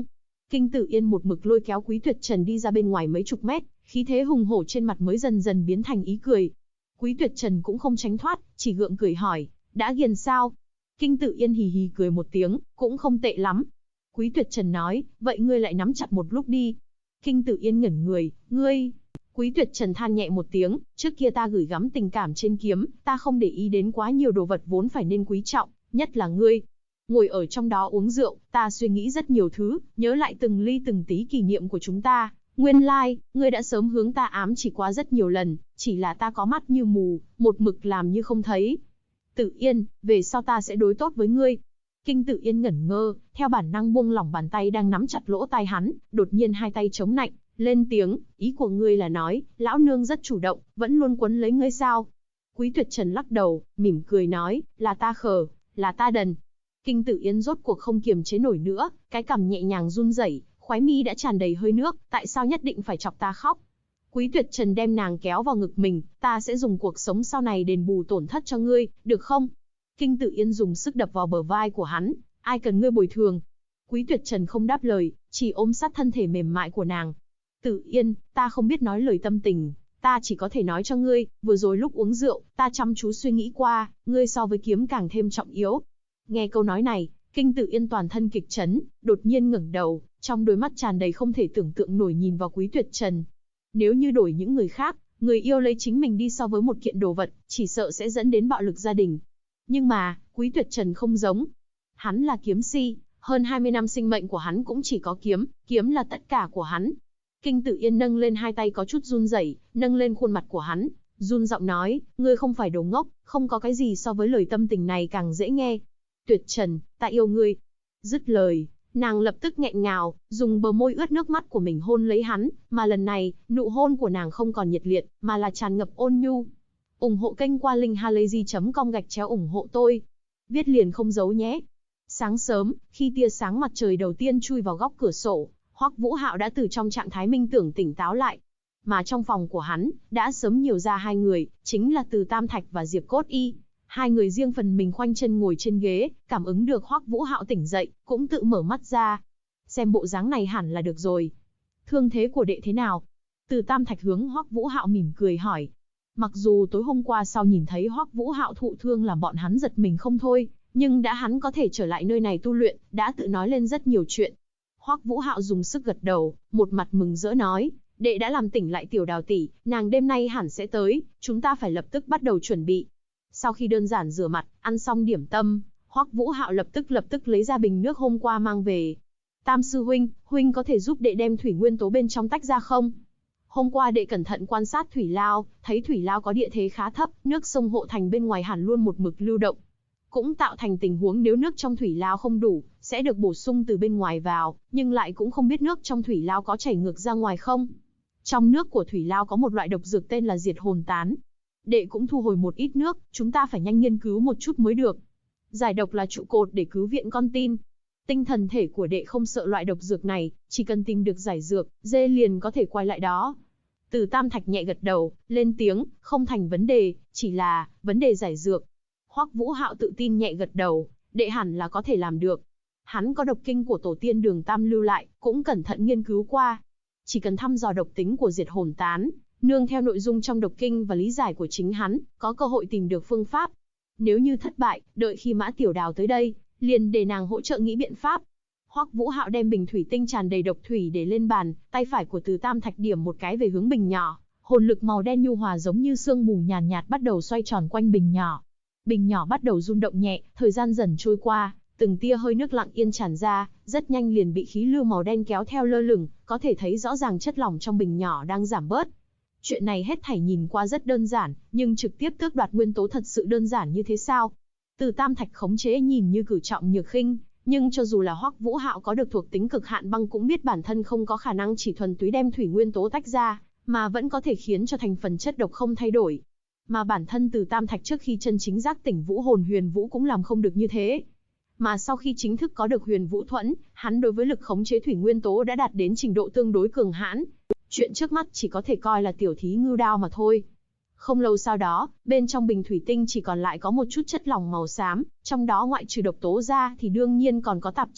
Kinh Tử Yên một mực lôi kéo Quý Tuyệt Trần đi ra bên ngoài mấy chục mét, khí thế hùng hổ trên mặt mới dần dần biến thành ý cười. Quý Tuyệt Trần cũng không tránh thoát, chỉ gượng cười hỏi, đã ghiền sao? Kinh Tử Yên hì hì cười một tiếng, cũng không tệ lắm. Quý Tuyệt Trần nói, vậy ngươi lại nắm chặt một lúc đi. Kinh Tử Yên ngẩn người, ngươi... Quý Tuyệt Trần than nhẹ một tiếng, trước kia ta gửi gắm tình cảm trên kiếm, ta không để ý đến quá nhiều đồ vật vốn phải nên quý trọng, nhất là ngươi. Ngồi ở trong đó uống rượu, ta suy nghĩ rất nhiều thứ, nhớ lại từng ly từng tí kỷ niệm của chúng ta. Nguyên lai, ngươi đã sớm hướng ta ám chỉ qua rất nhiều lần, chỉ là ta có mắt như mù, một mực làm như không thấy. Tử Yên, về sau ta sẽ đối tốt với ngươi. Kinh Tử Yên ngẩn ngơ, theo bản năng buông lỏng bàn tay đang nắm chặt lỗ tai hắn, đột nhiên hai tay chống nạnh, lên tiếng, ý của ngươi là nói, lão nương rất chủ động, vẫn luôn quấn lấy ngươi sao? Quý Tuyệt Trần lắc đầu, mỉm cười nói, là ta khờ, là ta đần. Kinh Tử Yên rốt cuộc không kiềm chế nổi nữa, cái cằm nhẹ nhàng run rẩy, khóe mi đã tràn đầy hơi nước, tại sao nhất định phải chọc ta khóc? Quý Tuyệt Trần đem nàng kéo vào ngực mình, ta sẽ dùng cuộc sống sau này đền bù tổn thất cho ngươi, được không? Kinh Tử Yên dùng sức đập vào bờ vai của hắn, ai cần ngươi bồi thường? Quý Tuyệt Trần không đáp lời, chỉ ôm sát thân thể mềm mại của nàng. Tử Yên, ta không biết nói lời tâm tình, ta chỉ có thể nói cho ngươi, vừa rồi lúc uống rượu, ta chăm chú suy nghĩ qua, ngươi so với kiếm càng thêm trọng yếu. Nghe câu nói này, Kinh Tử Yên toàn thân kịch chấn, đột nhiên ngẩng đầu, trong đôi mắt tràn đầy không thể tưởng tượng nổi nhìn vào Quý Tuyệt Trần. Nếu như đổi những người khác, người yêu lấy chính mình đi so với một kiện đồ vật, chỉ sợ sẽ dẫn đến bạo lực gia đình. Nhưng mà, Quý Tuyệt Trần không giống. Hắn là kiếm si, hơn 20 năm sinh mệnh của hắn cũng chỉ có kiếm, kiếm là tất cả của hắn. Kinh Tử Yên nâng lên hai tay có chút run rẩy, nâng lên khuôn mặt của hắn, run giọng nói, ngươi không phải đồ ngốc, không có cái gì so với lời tâm tình này càng dễ nghe. Tuyệt Trần, ta yêu ngươi. Dứt lời, nàng lập tức nghẹn ngào, dùng bờ môi ướt nước mắt của mình hôn lấy hắn, mà lần này, nụ hôn của nàng không còn nhiệt liệt, mà là tràn ngập ôn nhu. Ủng hộ kênh qua linkhalazy.com/ủng hộ tôi. Viết liền không giấu nhé. Sáng sớm, khi tia sáng mặt trời đầu tiên chui vào góc cửa sổ, Hoắc Vũ Hạo đã từ trong trạng thái minh tưởng tỉnh táo lại. Mà trong phòng của hắn, đã sớm nhiều ra hai người, chính là Từ Tam Thạch và Diệp Cốt Y. Hai người riêng phần mình khoanh chân ngồi trên ghế, cảm ứng được Hoắc Vũ Hạo tỉnh dậy, cũng tự mở mắt ra. Xem bộ dáng này hẳn là được rồi. Thương thế của đệ thế nào? Từ Tam Thạch hướng Hoắc Vũ Hạo mỉm cười hỏi. Mặc dù tối hôm qua sau nhìn thấy Hoắc Vũ Hạo thụ thương làm bọn hắn giật mình không thôi, nhưng đã hắn có thể trở lại nơi này tu luyện, đã tự nói lên rất nhiều chuyện. Hoắc Vũ Hạo dùng sức gật đầu, một mặt mừng rỡ nói, đệ đã làm tỉnh lại Tiểu Đào tỷ, nàng đêm nay hẳn sẽ tới, chúng ta phải lập tức bắt đầu chuẩn bị. Sau khi đơn giản rửa mặt, ăn xong điểm tâm, Hoắc Vũ Hạo lập tức lấy ra bình nước hôm qua mang về. Tam sư huynh, huynh có thể giúp đệ đem thủy nguyên tố bên trong tách ra không? Hôm qua đệ cẩn thận quan sát thủy lao, thấy thủy lao có địa thế khá thấp, nước sông Hộ Thành bên ngoài hẳn luôn một mực lưu động. Cũng tạo thành tình huống nếu nước trong thủy lao không đủ, sẽ được bổ sung từ bên ngoài vào, nhưng lại cũng không biết nước trong thủy lao có chảy ngược ra ngoài không. Trong nước của thủy lao có một loại độc dược tên là diệt hồn tán. Đệ cũng thu hồi một ít nước, chúng ta phải nhanh nghiên cứu một chút mới được. Giải độc là trụ cột để cứu viện con tin. Tinh thần thể của đệ không sợ loại độc dược này, chỉ cần tìm được giải dược, dê liền có thể quay lại đó. Từ Tam Thạch nhẹ gật đầu, lên tiếng, không thành vấn đề, chỉ là, vấn đề giải dược. Hoắc Vũ Hạo tự tin nhẹ gật đầu, đệ hẳn là có thể làm được. Hắn có độc kinh của tổ tiên Đường Tam lưu lại, cũng cẩn thận nghiên cứu qua. Chỉ cần thăm dò độc tính của diệt hồn tán, nương theo nội dung trong độc kinh và lý giải của chính hắn, có cơ hội tìm được phương pháp. Nếu như thất bại, đợi khi Mã Tiểu Đào tới đây, liền để nàng hỗ trợ nghĩ biện pháp. Hoắc Vũ Hạo đem bình thủy tinh tràn đầy độc thủy để lên bàn, tay phải của Từ Tam Thạch điểm một cái về hướng bình nhỏ, hồn lực màu đen nhu hòa giống như sương mù nhàn nhạt bắt đầu xoay tròn quanh bình nhỏ. Bình nhỏ bắt đầu rung động nhẹ, thời gian dần trôi qua, từng tia hơi nước lặng yên tràn ra, rất nhanh liền bị khí lưu màu đen kéo theo lơ lửng, có thể thấy rõ ràng chất lỏng trong bình nhỏ đang giảm bớt. Chuyện này hết thảy nhìn qua rất đơn giản, nhưng trực tiếp tước đoạt nguyên tố thật sự đơn giản như thế sao? Từ Tam Thạch khống chế nhìn như cử trọng nhược khinh, nhưng cho dù là Hoắc Vũ Hạo có được thuộc tính cực hạn băng cũng biết bản thân không có khả năng chỉ thuần túy đem thủy nguyên tố tách ra, mà vẫn có thể khiến cho thành phần chất độc không thay đổi. Mà bản thân Từ Tam Thạch trước khi chân chính giác tỉnh vũ hồn huyền vũ cũng làm không được như thế. Mà sau khi chính thức có được huyền vũ thuẫn, hắn đối với lực khống chế thủy nguyên tố đã đạt đến trình độ tương đối cường hãn. Chuyện trước mắt chỉ có thể coi là tiểu thí ngưu đao mà thôi. Không lâu sau đó, bên trong bình thủy tinh chỉ còn lại có một chút chất lỏng màu xám, trong đó ngoại trừ độc tố ra thì đương nhiên còn có tạp chất,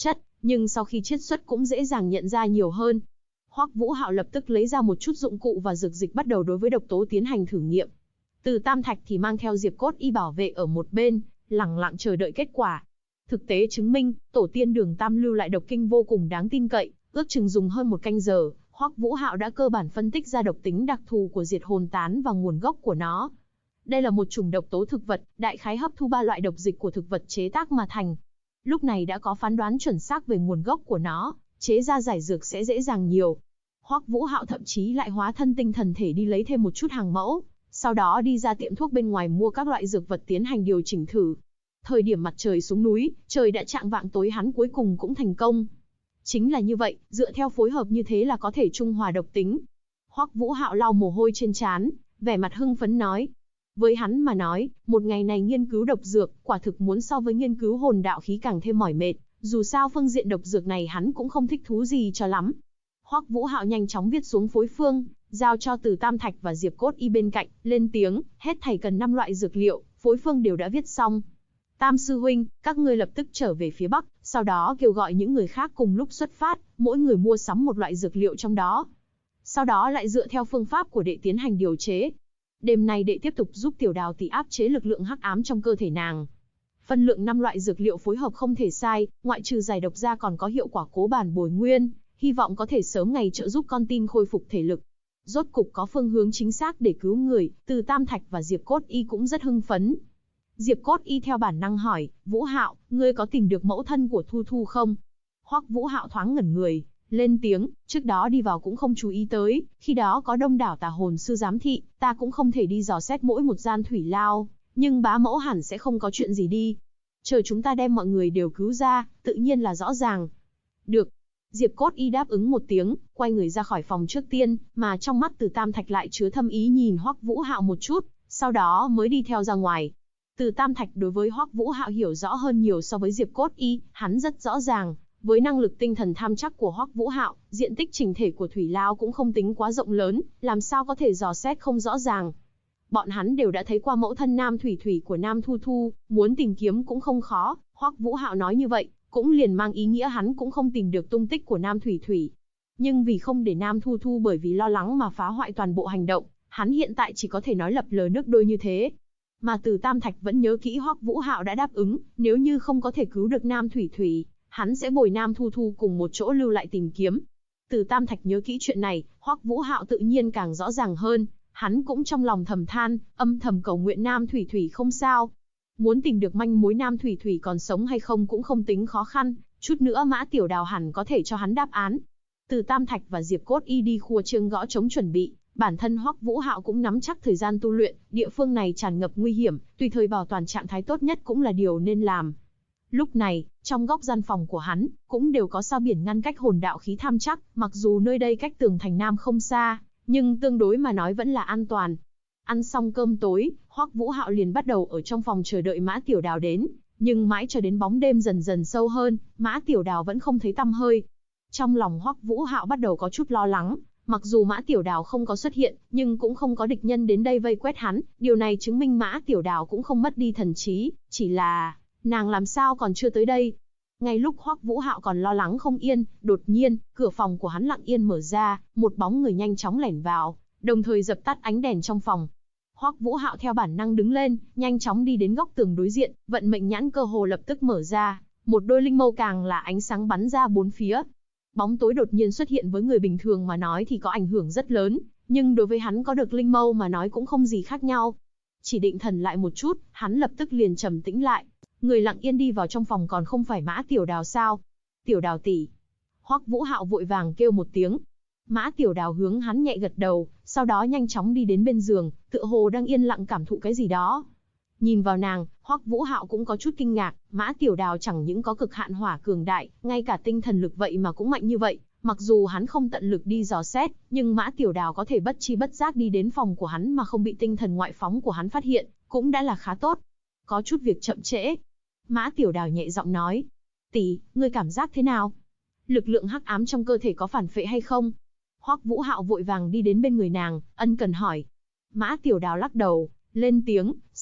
nhưng sau khi chiết xuất cũng dễ dàng nhận ra nhiều hơn. Hoắc Vũ Hạo lập tức lấy ra một chút dụng cụ và dược dịch bắt đầu đối với độc tố tiến hành thử nghiệm. Từ Tam Thạch thì mang theo Diệp Cốt Y bảo vệ ở một bên, lẳng lặng chờ đợi kết quả. Thực tế chứng minh, tổ tiên Đường Tam lưu lại độc kinh vô cùng đáng tin cậy, ước chừng dùng hơn một canh giờ, Hoắc Vũ Hạo đã cơ bản phân tích ra độc tính đặc thù của diệt hồn tán và nguồn gốc của nó. Đây là một chủng độc tố thực vật, đại khái hấp thu 3 loại độc dịch của thực vật chế tác mà thành. Lúc này đã có phán đoán chuẩn xác về nguồn gốc của nó, chế ra giải dược sẽ dễ dàng nhiều. Hoắc Vũ Hạo thậm chí lại hóa thân tinh thần thể đi lấy thêm một chút hàng mẫu, sau đó đi ra tiệm thuốc bên ngoài mua các loại dược vật tiến hành điều chỉnh thử. Thời điểm mặt trời xuống núi, trời đã chạng vạng tối hắn cuối cùng cũng thành công. Chính là như vậy, dựa theo phối hợp như thế là có thể trung hòa độc tính. Hoắc Vũ Hạo lau mồ hôi trên trán, vẻ mặt hưng phấn nói. Với hắn mà nói, một ngày này nghiên cứu độc dược, quả thực muốn so với nghiên cứu hồn đạo khí càng thêm mỏi mệt, dù sao phương diện độc dược này hắn cũng không thích thú gì cho lắm. Hoắc Vũ Hạo nhanh chóng viết xuống phối phương, giao cho Từ Tam Thạch và Diệp Cốt Y bên cạnh, lên tiếng, hết thảy cần 5 loại dược liệu, phối phương đều đã viết xong. Tam sư huynh, các ngươi lập tức trở về phía Bắc, sau đó kêu gọi những người khác cùng lúc xuất phát, mỗi người mua sắm một loại dược liệu trong đó. Sau đó lại dựa theo phương pháp của đệ tiến hành điều chế. Đêm nay đệ tiếp tục giúp Tiểu Đào tỷ áp chế lực lượng hắc ám trong cơ thể nàng. Phân lượng 5 loại dược liệu phối hợp không thể sai, ngoại trừ giải độc ra còn có hiệu quả cố bản bồi nguyên, hy vọng có thể sớm ngày trợ giúp con tin khôi phục thể lực. Rốt cục có phương hướng chính xác để cứu người, Từ Tam Thạch và Diệp Cốt Y cũng rất hưng phấn. Diệp Cốt Y theo bản năng hỏi, Vũ Hạo, ngươi có tìm được mẫu thân của Thu Thu không? Hoắc Vũ Hạo thoáng ngẩn người, lên tiếng, trước đó đi vào cũng không chú ý tới, khi đó có đông đảo tà hồn sư giám thị, ta cũng không thể đi dò xét mỗi một gian thủy lao, nhưng bá mẫu hẳn sẽ không có chuyện gì đi. Chờ chúng ta đem mọi người đều cứu ra, tự nhiên là rõ ràng. Được. Diệp Cốt Y đáp ứng một tiếng, quay người ra khỏi phòng trước tiên, mà trong mắt Từ Tam Thạch lại chứa thâm ý nhìn Hoắc Vũ Hạo một chút, sau đó mới đi theo ra ngoài. Từ Tam Thạch đối với Hoắc Vũ Hạo hiểu rõ hơn nhiều so với Diệp Cốt Y, hắn rất rõ ràng, với năng lực tinh thần tham chắc của Hoắc Vũ Hạo, diện tích chỉnh thể của thủy lao cũng không tính quá rộng lớn, làm sao có thể dò xét không rõ ràng. Bọn hắn đều đã thấy qua mẫu thân Nam Thủy Thủy của Nam Thu Thu, muốn tìm kiếm cũng không khó, Hoắc Vũ Hạo nói như vậy, cũng liền mang ý nghĩa hắn cũng không tìm được tung tích của Nam Thủy Thủy. Nhưng vì không để Nam Thu Thu bởi vì lo lắng mà phá hoại toàn bộ hành động, hắn hiện tại chỉ có thể nói lập lờ nước đôi như thế. Mà Từ Tam Thạch vẫn nhớ kỹ Hoắc Vũ Hạo đã đáp ứng, nếu như không có thể cứu được Nam Thủy Thủy, hắn sẽ bồi Nam Thu Thu cùng một chỗ lưu lại tìm kiếm. Từ Tam Thạch nhớ kỹ chuyện này, Hoắc Vũ Hạo tự nhiên càng rõ ràng hơn, hắn cũng trong lòng thầm than, âm thầm cầu nguyện Nam Thủy Thủy không sao. Muốn tìm được manh mối Nam Thủy Thủy còn sống hay không cũng không tính khó khăn, chút nữa Mã Tiểu Đào hẳn có thể cho hắn đáp án. Từ Tam Thạch và Diệp Cốt Y đi khua chiêng gõ trống chuẩn bị, bản thân Hoắc Vũ Hạo cũng nắm chắc thời gian tu luyện, địa phương này tràn ngập nguy hiểm, tùy thời bảo toàn trạng thái tốt nhất cũng là điều nên làm. Lúc này, trong góc gian phòng của hắn, cũng đều có sao biển ngăn cách hồn đạo khí tham chắc, mặc dù nơi đây cách tường thành Nam không xa, nhưng tương đối mà nói vẫn là an toàn. Ăn xong cơm tối, Hoắc Vũ Hạo liền bắt đầu ở trong phòng chờ đợi Mã Tiểu Đào đến, nhưng mãi cho đến bóng đêm dần dần sâu hơn, Mã Tiểu Đào vẫn không thấy tăm hơi. Trong lòng Hoắc Vũ Hạo bắt đầu có chút lo lắng, mặc dù Mã Tiểu Đào không có xuất hiện, nhưng cũng không có địch nhân đến đây vây quét hắn, điều này chứng minh Mã Tiểu Đào cũng không mất đi thần trí, chỉ là nàng làm sao còn chưa tới đây. Ngay lúc Hoắc Vũ Hạo còn lo lắng không yên, đột nhiên, cửa phòng của hắn lặng yên mở ra, một bóng người nhanh chóng lẻn vào, đồng thời dập tắt ánh đèn trong phòng. Hoắc Vũ Hạo theo bản năng đứng lên, nhanh chóng đi đến góc tường đối diện, vận mệnh nhãn cơ hồ lập tức mở ra, một đôi linh mâu càng là ánh sáng bắn ra bốn phía. Bóng tối đột nhiên xuất hiện với người bình thường mà nói thì có ảnh hưởng rất lớn, nhưng đối với hắn có được linh mâu mà nói cũng không gì khác nhau. Chỉ định thần lại một chút, hắn lập tức liền trầm tĩnh lại. Người lặng yên đi vào trong phòng còn không phải Mã Tiểu Đào sao? Tiểu Đào tỷ. Hoắc Vũ Hạo vội vàng kêu một tiếng. Mã Tiểu Đào hướng hắn nhẹ gật đầu, sau đó nhanh chóng đi đến bên giường, tựa hồ đang yên lặng cảm thụ cái gì đó. Nhìn vào nàng, Hoắc Vũ Hạo cũng có chút kinh ngạc, Mã Tiểu Đào chẳng những có cực hạn hỏa cường đại, ngay cả tinh thần lực vậy mà cũng mạnh như vậy. Mặc dù hắn không tận lực đi dò xét, nhưng Mã Tiểu Đào có thể bất chi bất giác đi đến phòng của hắn mà không bị tinh thần ngoại phóng của hắn phát hiện, cũng đã là khá tốt. Có chút việc chậm trễ. Mã Tiểu Đào nhẹ giọng nói. Tỷ, ngươi cảm giác thế nào? Lực lượng hắc ám trong cơ thể có phản phệ hay không? Hoắc Vũ Hạo vội vàng đi đến bên người nàng, ân cần hỏi. Mã Tiểu Đào lắc đầu, lên tiếng,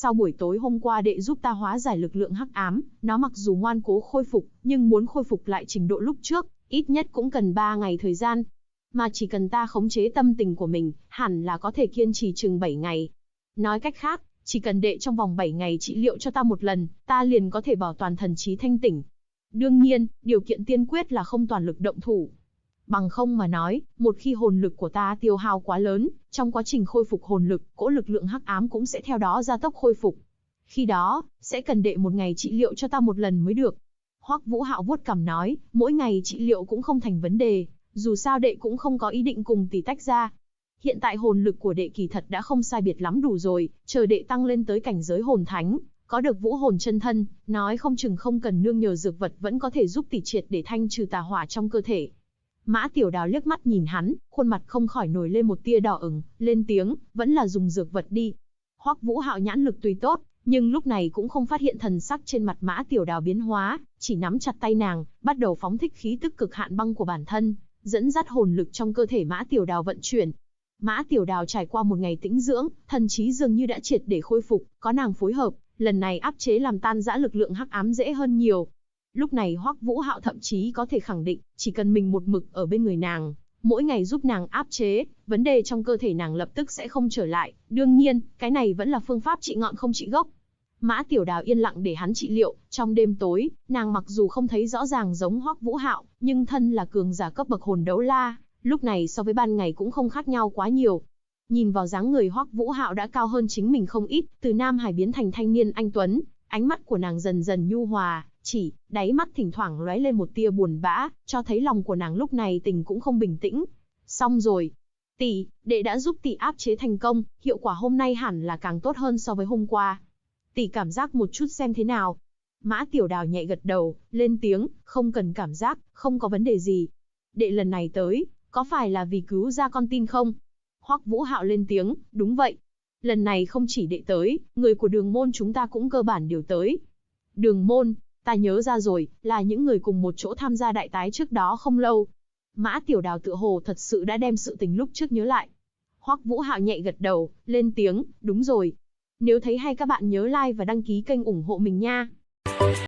sau buổi tối hôm qua đệ giúp ta hóa giải lực lượng hắc ám, nó mặc dù ngoan cố khôi phục, nhưng muốn khôi phục lại trình độ lúc trước, ít nhất cũng cần 3 ngày thời gian. Mà chỉ cần ta khống chế tâm tình của mình, hẳn là có thể kiên trì chừng 7 ngày. Nói cách khác, chỉ cần đệ trong vòng 7 ngày trị liệu cho ta một lần, ta liền có thể bảo toàn thần trí thanh tỉnh. Đương nhiên, điều kiện tiên quyết là không toàn lực động thủ. Bằng không mà nói, một khi hồn lực của ta tiêu hao quá lớn, trong quá trình khôi phục hồn lực, cỗ lực lượng hắc ám cũng sẽ theo đó gia tốc khôi phục. Khi đó, sẽ cần đệ một ngày trị liệu cho ta một lần mới được. Hoắc Vũ Hạo vuốt cằm nói, mỗi ngày trị liệu cũng không thành vấn đề, dù sao đệ cũng không có ý định cùng tỷ tách ra. Hiện tại hồn lực của đệ kỳ thật đã không sai biệt lắm đủ rồi, chờ đệ tăng lên tới cảnh giới hồn thánh, có được vũ hồn chân thân, nói không chừng không cần nương nhờ dược vật vẫn có thể giúp tỷ triệt để thanh trừ tà hỏa trong cơ thể. Mã Tiểu Đào liếc mắt nhìn hắn, khuôn mặt không khỏi nổi lên một tia đỏ ửng, lên tiếng, vẫn là dùng dược vật đi. Hoắc Vũ Hạo nhãn lực tuy tốt, nhưng lúc này cũng không phát hiện thần sắc trên mặt Mã Tiểu Đào biến hóa, chỉ nắm chặt tay nàng, bắt đầu phóng thích khí tức cực hạn băng của bản thân, dẫn dắt hồn lực trong cơ thể Mã Tiểu Đào vận chuyển. Mã Tiểu Đào trải qua một ngày tĩnh dưỡng, thần trí dường như đã triệt để khôi phục, có nàng phối hợp, lần này áp chế làm tan rã lực lượng hắc ám dễ hơn nhiều. Lúc này Hoắc Vũ Hạo thậm chí có thể khẳng định, chỉ cần mình một mực ở bên người nàng, mỗi ngày giúp nàng áp chế, vấn đề trong cơ thể nàng lập tức sẽ không trở lại. Đương nhiên, cái này vẫn là phương pháp trị ngọn không trị gốc. Mã Tiểu Đào yên lặng để hắn trị liệu, trong đêm tối, nàng mặc dù không thấy rõ ràng giống Hoắc Vũ Hạo, nhưng thân là cường giả cấp bậc hồn đấu la, lúc này so với ban ngày cũng không khác nhau quá nhiều. Nhìn vào dáng người Hoắc Vũ Hạo đã cao hơn chính mình không ít, từ nam hải biến thành thanh niên anh tuấn, ánh mắt của nàng dần dần nhu hòa, chỉ đáy mắt thỉnh thoảng lóe lên một tia buồn bã, cho thấy lòng của nàng lúc này tình cũng không bình tĩnh. Xong rồi, tỷ, đệ đã giúp tỷ áp chế thành công, hiệu quả hôm nay hẳn là càng tốt hơn so với hôm qua. Tỷ cảm giác một chút xem thế nào. Mã Tiểu Đào nhẹ gật đầu, lên tiếng, không cần cảm giác, không có vấn đề gì. Đệ lần này tới, có phải là vì cứu ra con tin không? Hoắc Vũ Hạo lên tiếng, đúng vậy. Lần này không chỉ đệ tới, người của Đường môn chúng ta cũng cơ bản đều tới. Đường môn, ta nhớ ra rồi, là những người cùng một chỗ tham gia đại tái trước đó không lâu. Mã Tiểu Đào tựa hồ thật sự đã đem sự tình lúc trước nhớ lại. Hoắc Vũ Hạo nhẹ gật đầu, lên tiếng, đúng rồi. Nếu thấy hay các bạn nhớ like và đăng ký kênh ủng hộ mình nha.